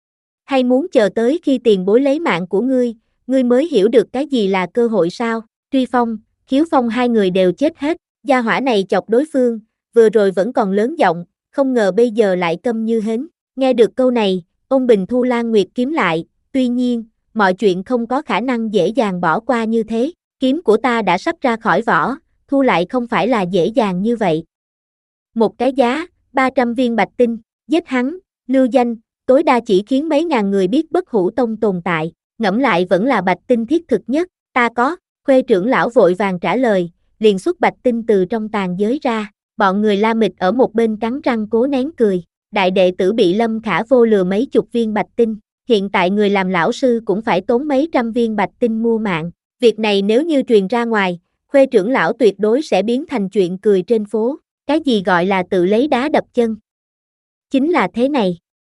Hay muốn chờ tới khi tiền bối lấy mạng của ngươi, ngươi mới hiểu được cái gì là cơ hội sao? Truy Phong, Khiếu Phong hai người đều chết hết, gia hỏa này chọc đối phương, vừa rồi vẫn còn lớn giọng, không ngờ bây giờ lại câm như hến. Nghe được câu này, Ôn Bình thu Lan Nguyệt kiếm lại, tuy nhiên, mọi chuyện không có khả năng dễ dàng bỏ qua như thế, kiếm của ta đã sắp ra khỏi vỏ, thu lại không phải là dễ dàng như vậy. Một cái giá, ba trăm viên bạch tinh, giết hắn, lưu danh, tối đa chỉ khiến mấy ngàn người biết bất hủ tông tồn tại, ngẫm lại vẫn là bạch tinh thiết thực nhất, ta có, Khuê trưởng lão vội vàng trả lời, liền xuất bạch tinh từ trong tàn giới ra, bọn người La Mịch ở một bên cắn răng cố nén cười, đại đệ tử bị Lâm Khả Vô lừa mấy chục viên bạch tinh, hiện tại người làm lão sư cũng phải tốn mấy trăm viên bạch tinh mua mạng, việc này nếu như truyền ra ngoài, Khuê trưởng lão tuyệt đối sẽ biến thành chuyện cười trên phố. Cái gì gọi là tự lấy đá đập chân? Chính là thế này.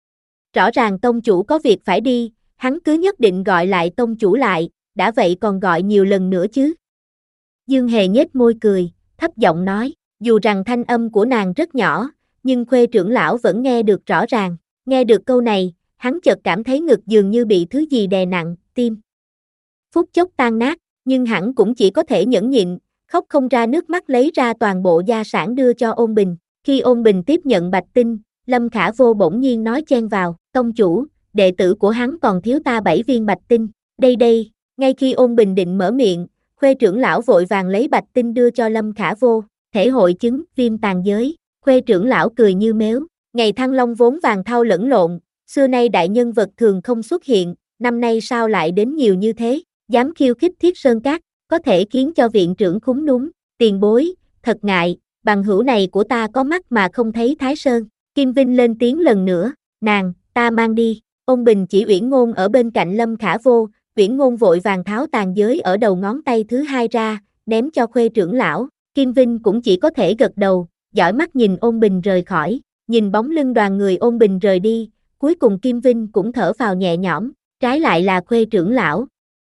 Rõ ràng tông chủ có việc phải đi, hắn cứ nhất định gọi lại tông chủ lại, đã vậy còn gọi nhiều lần nữa chứ. Dương Hề nhếch môi cười, thấp giọng nói, dù rằng thanh âm của nàng rất nhỏ, nhưng Khuê trưởng lão vẫn nghe được rõ ràng. Nghe được câu này, hắn chợt cảm thấy ngực dường như bị thứ gì đè nặng, tim phút chốc tan nát, nhưng hắn cũng chỉ có thể nhẫn nhịn, khóc không ra nước mắt lấy ra toàn bộ gia sản đưa cho Ôn Bình. Khi Ôn Bình tiếp nhận bạch tinh, Lâm Khả Vô bỗng nhiên nói chen vào, tông chủ, đệ tử của hắn còn thiếu ta bảy viên bạch tinh, đây đây. Ngay khi Ôn Bình định mở miệng, Khuê trưởng lão vội vàng lấy bạch tinh đưa cho Lâm Khả Vô, thể hội chứng viêm tàn giới. Khuê trưởng lão cười như mếu, ngày Thăng Long vốn vàng thau lẫn lộn, xưa nay đại nhân vật thường không xuất hiện, năm nay sao lại đến nhiều như thế, dám khiêu khích Thiết Sơn Các, có thể khiến cho viện trưởng khúm núm, tiền bối, thật ngại, bằng hữu này của ta có mắt mà không thấy Thái Sơn. Kim Vinh lên tiếng lần nữa, nàng, ta mang đi. Ôn Bình chỉ Uyển Ngôn ở bên cạnh Lâm Khả Vô, Uyển Ngôn vội vàng tháo tàn giới ở đầu ngón tay thứ hai ra, ném cho Khuê trưởng lão. Kim Vinh cũng chỉ có thể gật đầu, dõi mắt nhìn Ôn Bình rời khỏi, nhìn bóng lưng đoàn người Ôn Bình rời đi, cuối cùng Kim Vinh cũng thở phào nhẹ nhõm, trái lại là Khuê trưởng lão.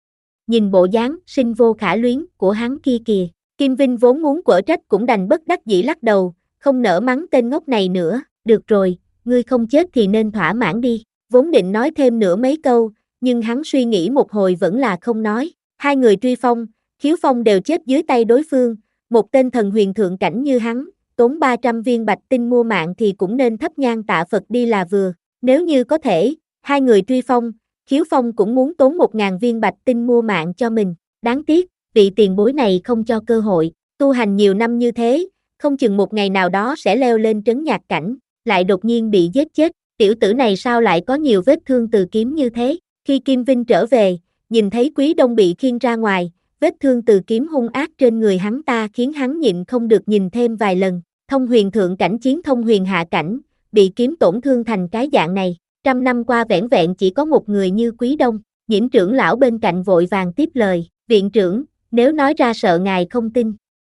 nhìn bộ dáng sinh vô khả luyến của hắn kia kìa. Kim Vinh vốn muốn quở trách cũng đành bất đắc dĩ lắc đầu, không nỡ mắng tên ngốc này nữa. Được rồi, ngươi không chết thì nên thỏa mãn đi. Vốn định nói thêm nữa mấy câu, nhưng hắn suy nghĩ một hồi vẫn là không nói. Hai người Truy Phong, Khiếu Phong đều chết dưới tay đối phương, một tên thần huyền thượng cảnh như hắn, tốn ba trăm viên bạch tinh mua mạng thì cũng nên thắp nhang tạ Phật đi là vừa. Nếu như có thể, hai người Truy Phong, Khiếu Phong cũng muốn tốn một ngàn viên bạch tinh mua mạng cho mình. Đáng tiếc, vị tiền bối này không cho cơ hội. Tu hành nhiều năm như thế, không chừng một ngày nào đó sẽ leo lên trấn nhạc cảnh, lại đột nhiên bị giết chết. Tiểu tử này sao lại có nhiều vết thương từ kiếm như thế? Khi Kim Vinh trở về, nhìn thấy Quý Đông bị khiêng ra ngoài, vết thương từ kiếm hung ác trên người hắn ta khiến hắn nhịn không được nhìn thêm vài lần. Thông huyền thượng cảnh chiến thông huyền hạ cảnh, bị kiếm tổn thương thành cái dạng này. Trăm năm qua vẻn vẹn chỉ có một người như Quý Đông. Nhiễm trưởng lão bên cạnh vội vàng tiếp lời, viện trưởng, nếu nói ra sợ ngài không tin.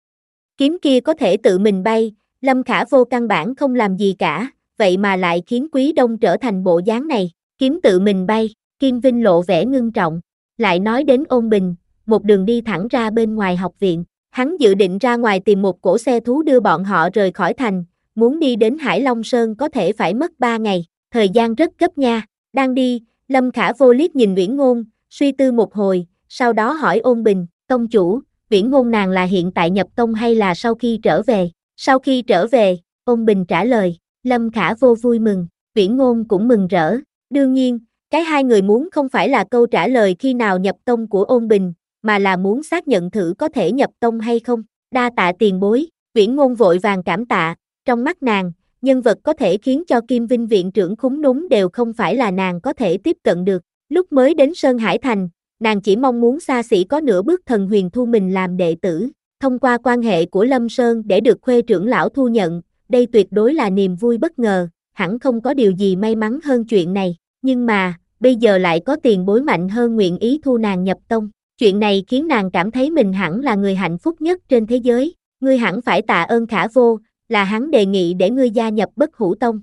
Kiếm kia có thể tự mình bay, Lâm Khả Vô căn bản không làm gì cả, vậy mà lại khiến Quý Đông trở thành bộ dáng này. Kiếm tự mình bay, Kim Vinh lộ vẻ ngưng trọng, lại nói đến Ôn Bình, một đường đi thẳng ra bên ngoài học viện. Hắn dự định ra ngoài tìm một cỗ xe thú đưa bọn họ rời khỏi thành, muốn đi đến Hải Long Sơn có thể phải mất ba ngày, thời gian rất gấp nha. Đang đi, Lâm Khả Vô liếc nhìn Uyển Ngôn, suy tư một hồi, sau đó hỏi Ôn Bình, tông chủ, Uyển Ngôn nàng là hiện tại nhập tông hay là sau khi trở về? Sau khi trở về, Ôn Bình trả lời. Lâm Khả Vô vui mừng, Uyển Ngôn cũng mừng rỡ. Đương nhiên, cái hai người muốn không phải là câu trả lời khi nào nhập tông của Ôn Bình, mà là muốn xác nhận thử có thể nhập tông hay không. Đa tạ tiền bối, Uyển Ngôn vội vàng cảm tạ, trong mắt nàng, nhân vật có thể khiến cho Kim Vinh viện trưởng khúng núm đều không phải là nàng có thể tiếp cận được. Lúc mới đến Sơn Hải Thành, nàng chỉ mong muốn xa xỉ có nửa bước thần huyền thu mình làm đệ tử, thông qua quan hệ của Lâm Sơn để được Khuê trưởng lão thu nhận, đây tuyệt đối là niềm vui bất ngờ, hẳn không có điều gì may mắn hơn chuyện này, nhưng mà, bây giờ lại có tiền bối mạnh hơn nguyện ý thu nàng nhập tông, chuyện này khiến nàng cảm thấy mình hẳn là người hạnh phúc nhất trên thế giới, ngươi hẳn phải tạ ơn Khả Vô, là hắn đề nghị để ngươi gia nhập Bất Hủ Tông.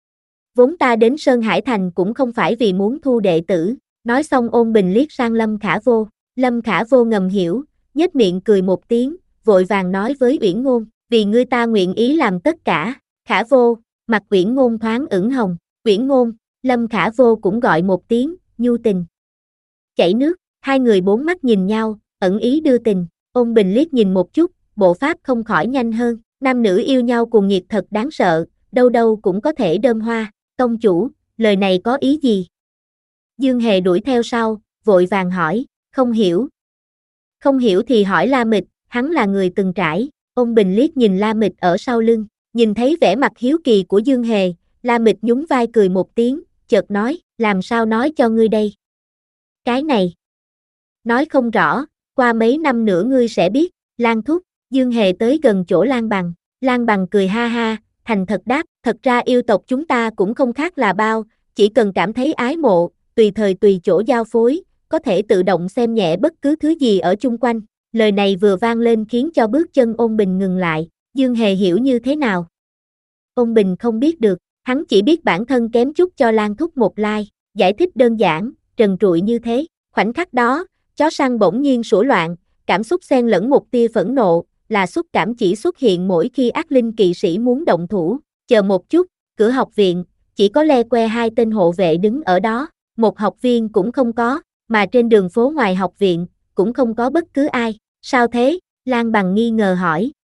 Vốn ta đến Sơn Hải Thành cũng không phải vì muốn thu đệ tử, nói xong Ôn Bình liếc sang Lâm Khả Vô, Lâm Khả Vô ngầm hiểu, nhếch miệng cười một tiếng, vội vàng nói với Uyển Ngôn, vì ngươi ta nguyện ý làm tất cả. Khả Vô, mặt Uyển Ngôn thoáng ửng hồng, Uyển Ngôn, Lâm Khả Vô cũng gọi một tiếng, nhu tình. Chảy nước, hai người bốn mắt nhìn nhau, ẩn ý đưa tình, Ôn Bình liếc nhìn một chút, bộ pháp không khỏi nhanh hơn, nam nữ yêu nhau cuồng nhiệt thật đáng sợ, đâu đâu cũng có thể đơm hoa, tông chủ, lời này có ý gì? Dương Hề đuổi theo sau, vội vàng hỏi, không hiểu. Không hiểu thì hỏi La Mịch, hắn là người từng trải. Ôn Bình liếc nhìn La Mịch ở sau lưng, nhìn thấy vẻ mặt hiếu kỳ của Dương Hề, La Mịch nhún vai cười một tiếng, chợt nói, làm sao nói cho ngươi đây? Cái này, nói không rõ, qua mấy năm nữa ngươi sẽ biết. Lan thúc, Dương Hề tới gần chỗ Lan Bằng, Lan Bằng cười ha ha, thành thật đáp, thật ra yêu tộc chúng ta cũng không khác là bao, chỉ cần cảm thấy ái mộ, tùy thời tùy chỗ giao phối, có thể tự động xem nhẹ bất cứ thứ gì ở chung quanh. Lời này vừa vang lên khiến cho bước chân Ôn Bình ngừng lại, Dương Hề hiểu như thế nào? Ôn Bình không biết được, hắn chỉ biết bản thân kém chút cho Lan thúc một like, giải thích đơn giản, trần trụi như thế. Khoảnh khắc đó, chó săn bỗng nhiên sủa loạn, cảm xúc xen lẫn một tia phẫn nộ, là xúc cảm chỉ xuất hiện mỗi khi ác linh kỵ sĩ muốn động thủ. Chờ một chút, cửa học viện, chỉ có le que hai tên hộ vệ đứng ở đó, một học viên cũng không có, mà trên đường phố ngoài học viện, cũng không có bất cứ ai. Sao thế? Lan Bằng nghi ngờ hỏi,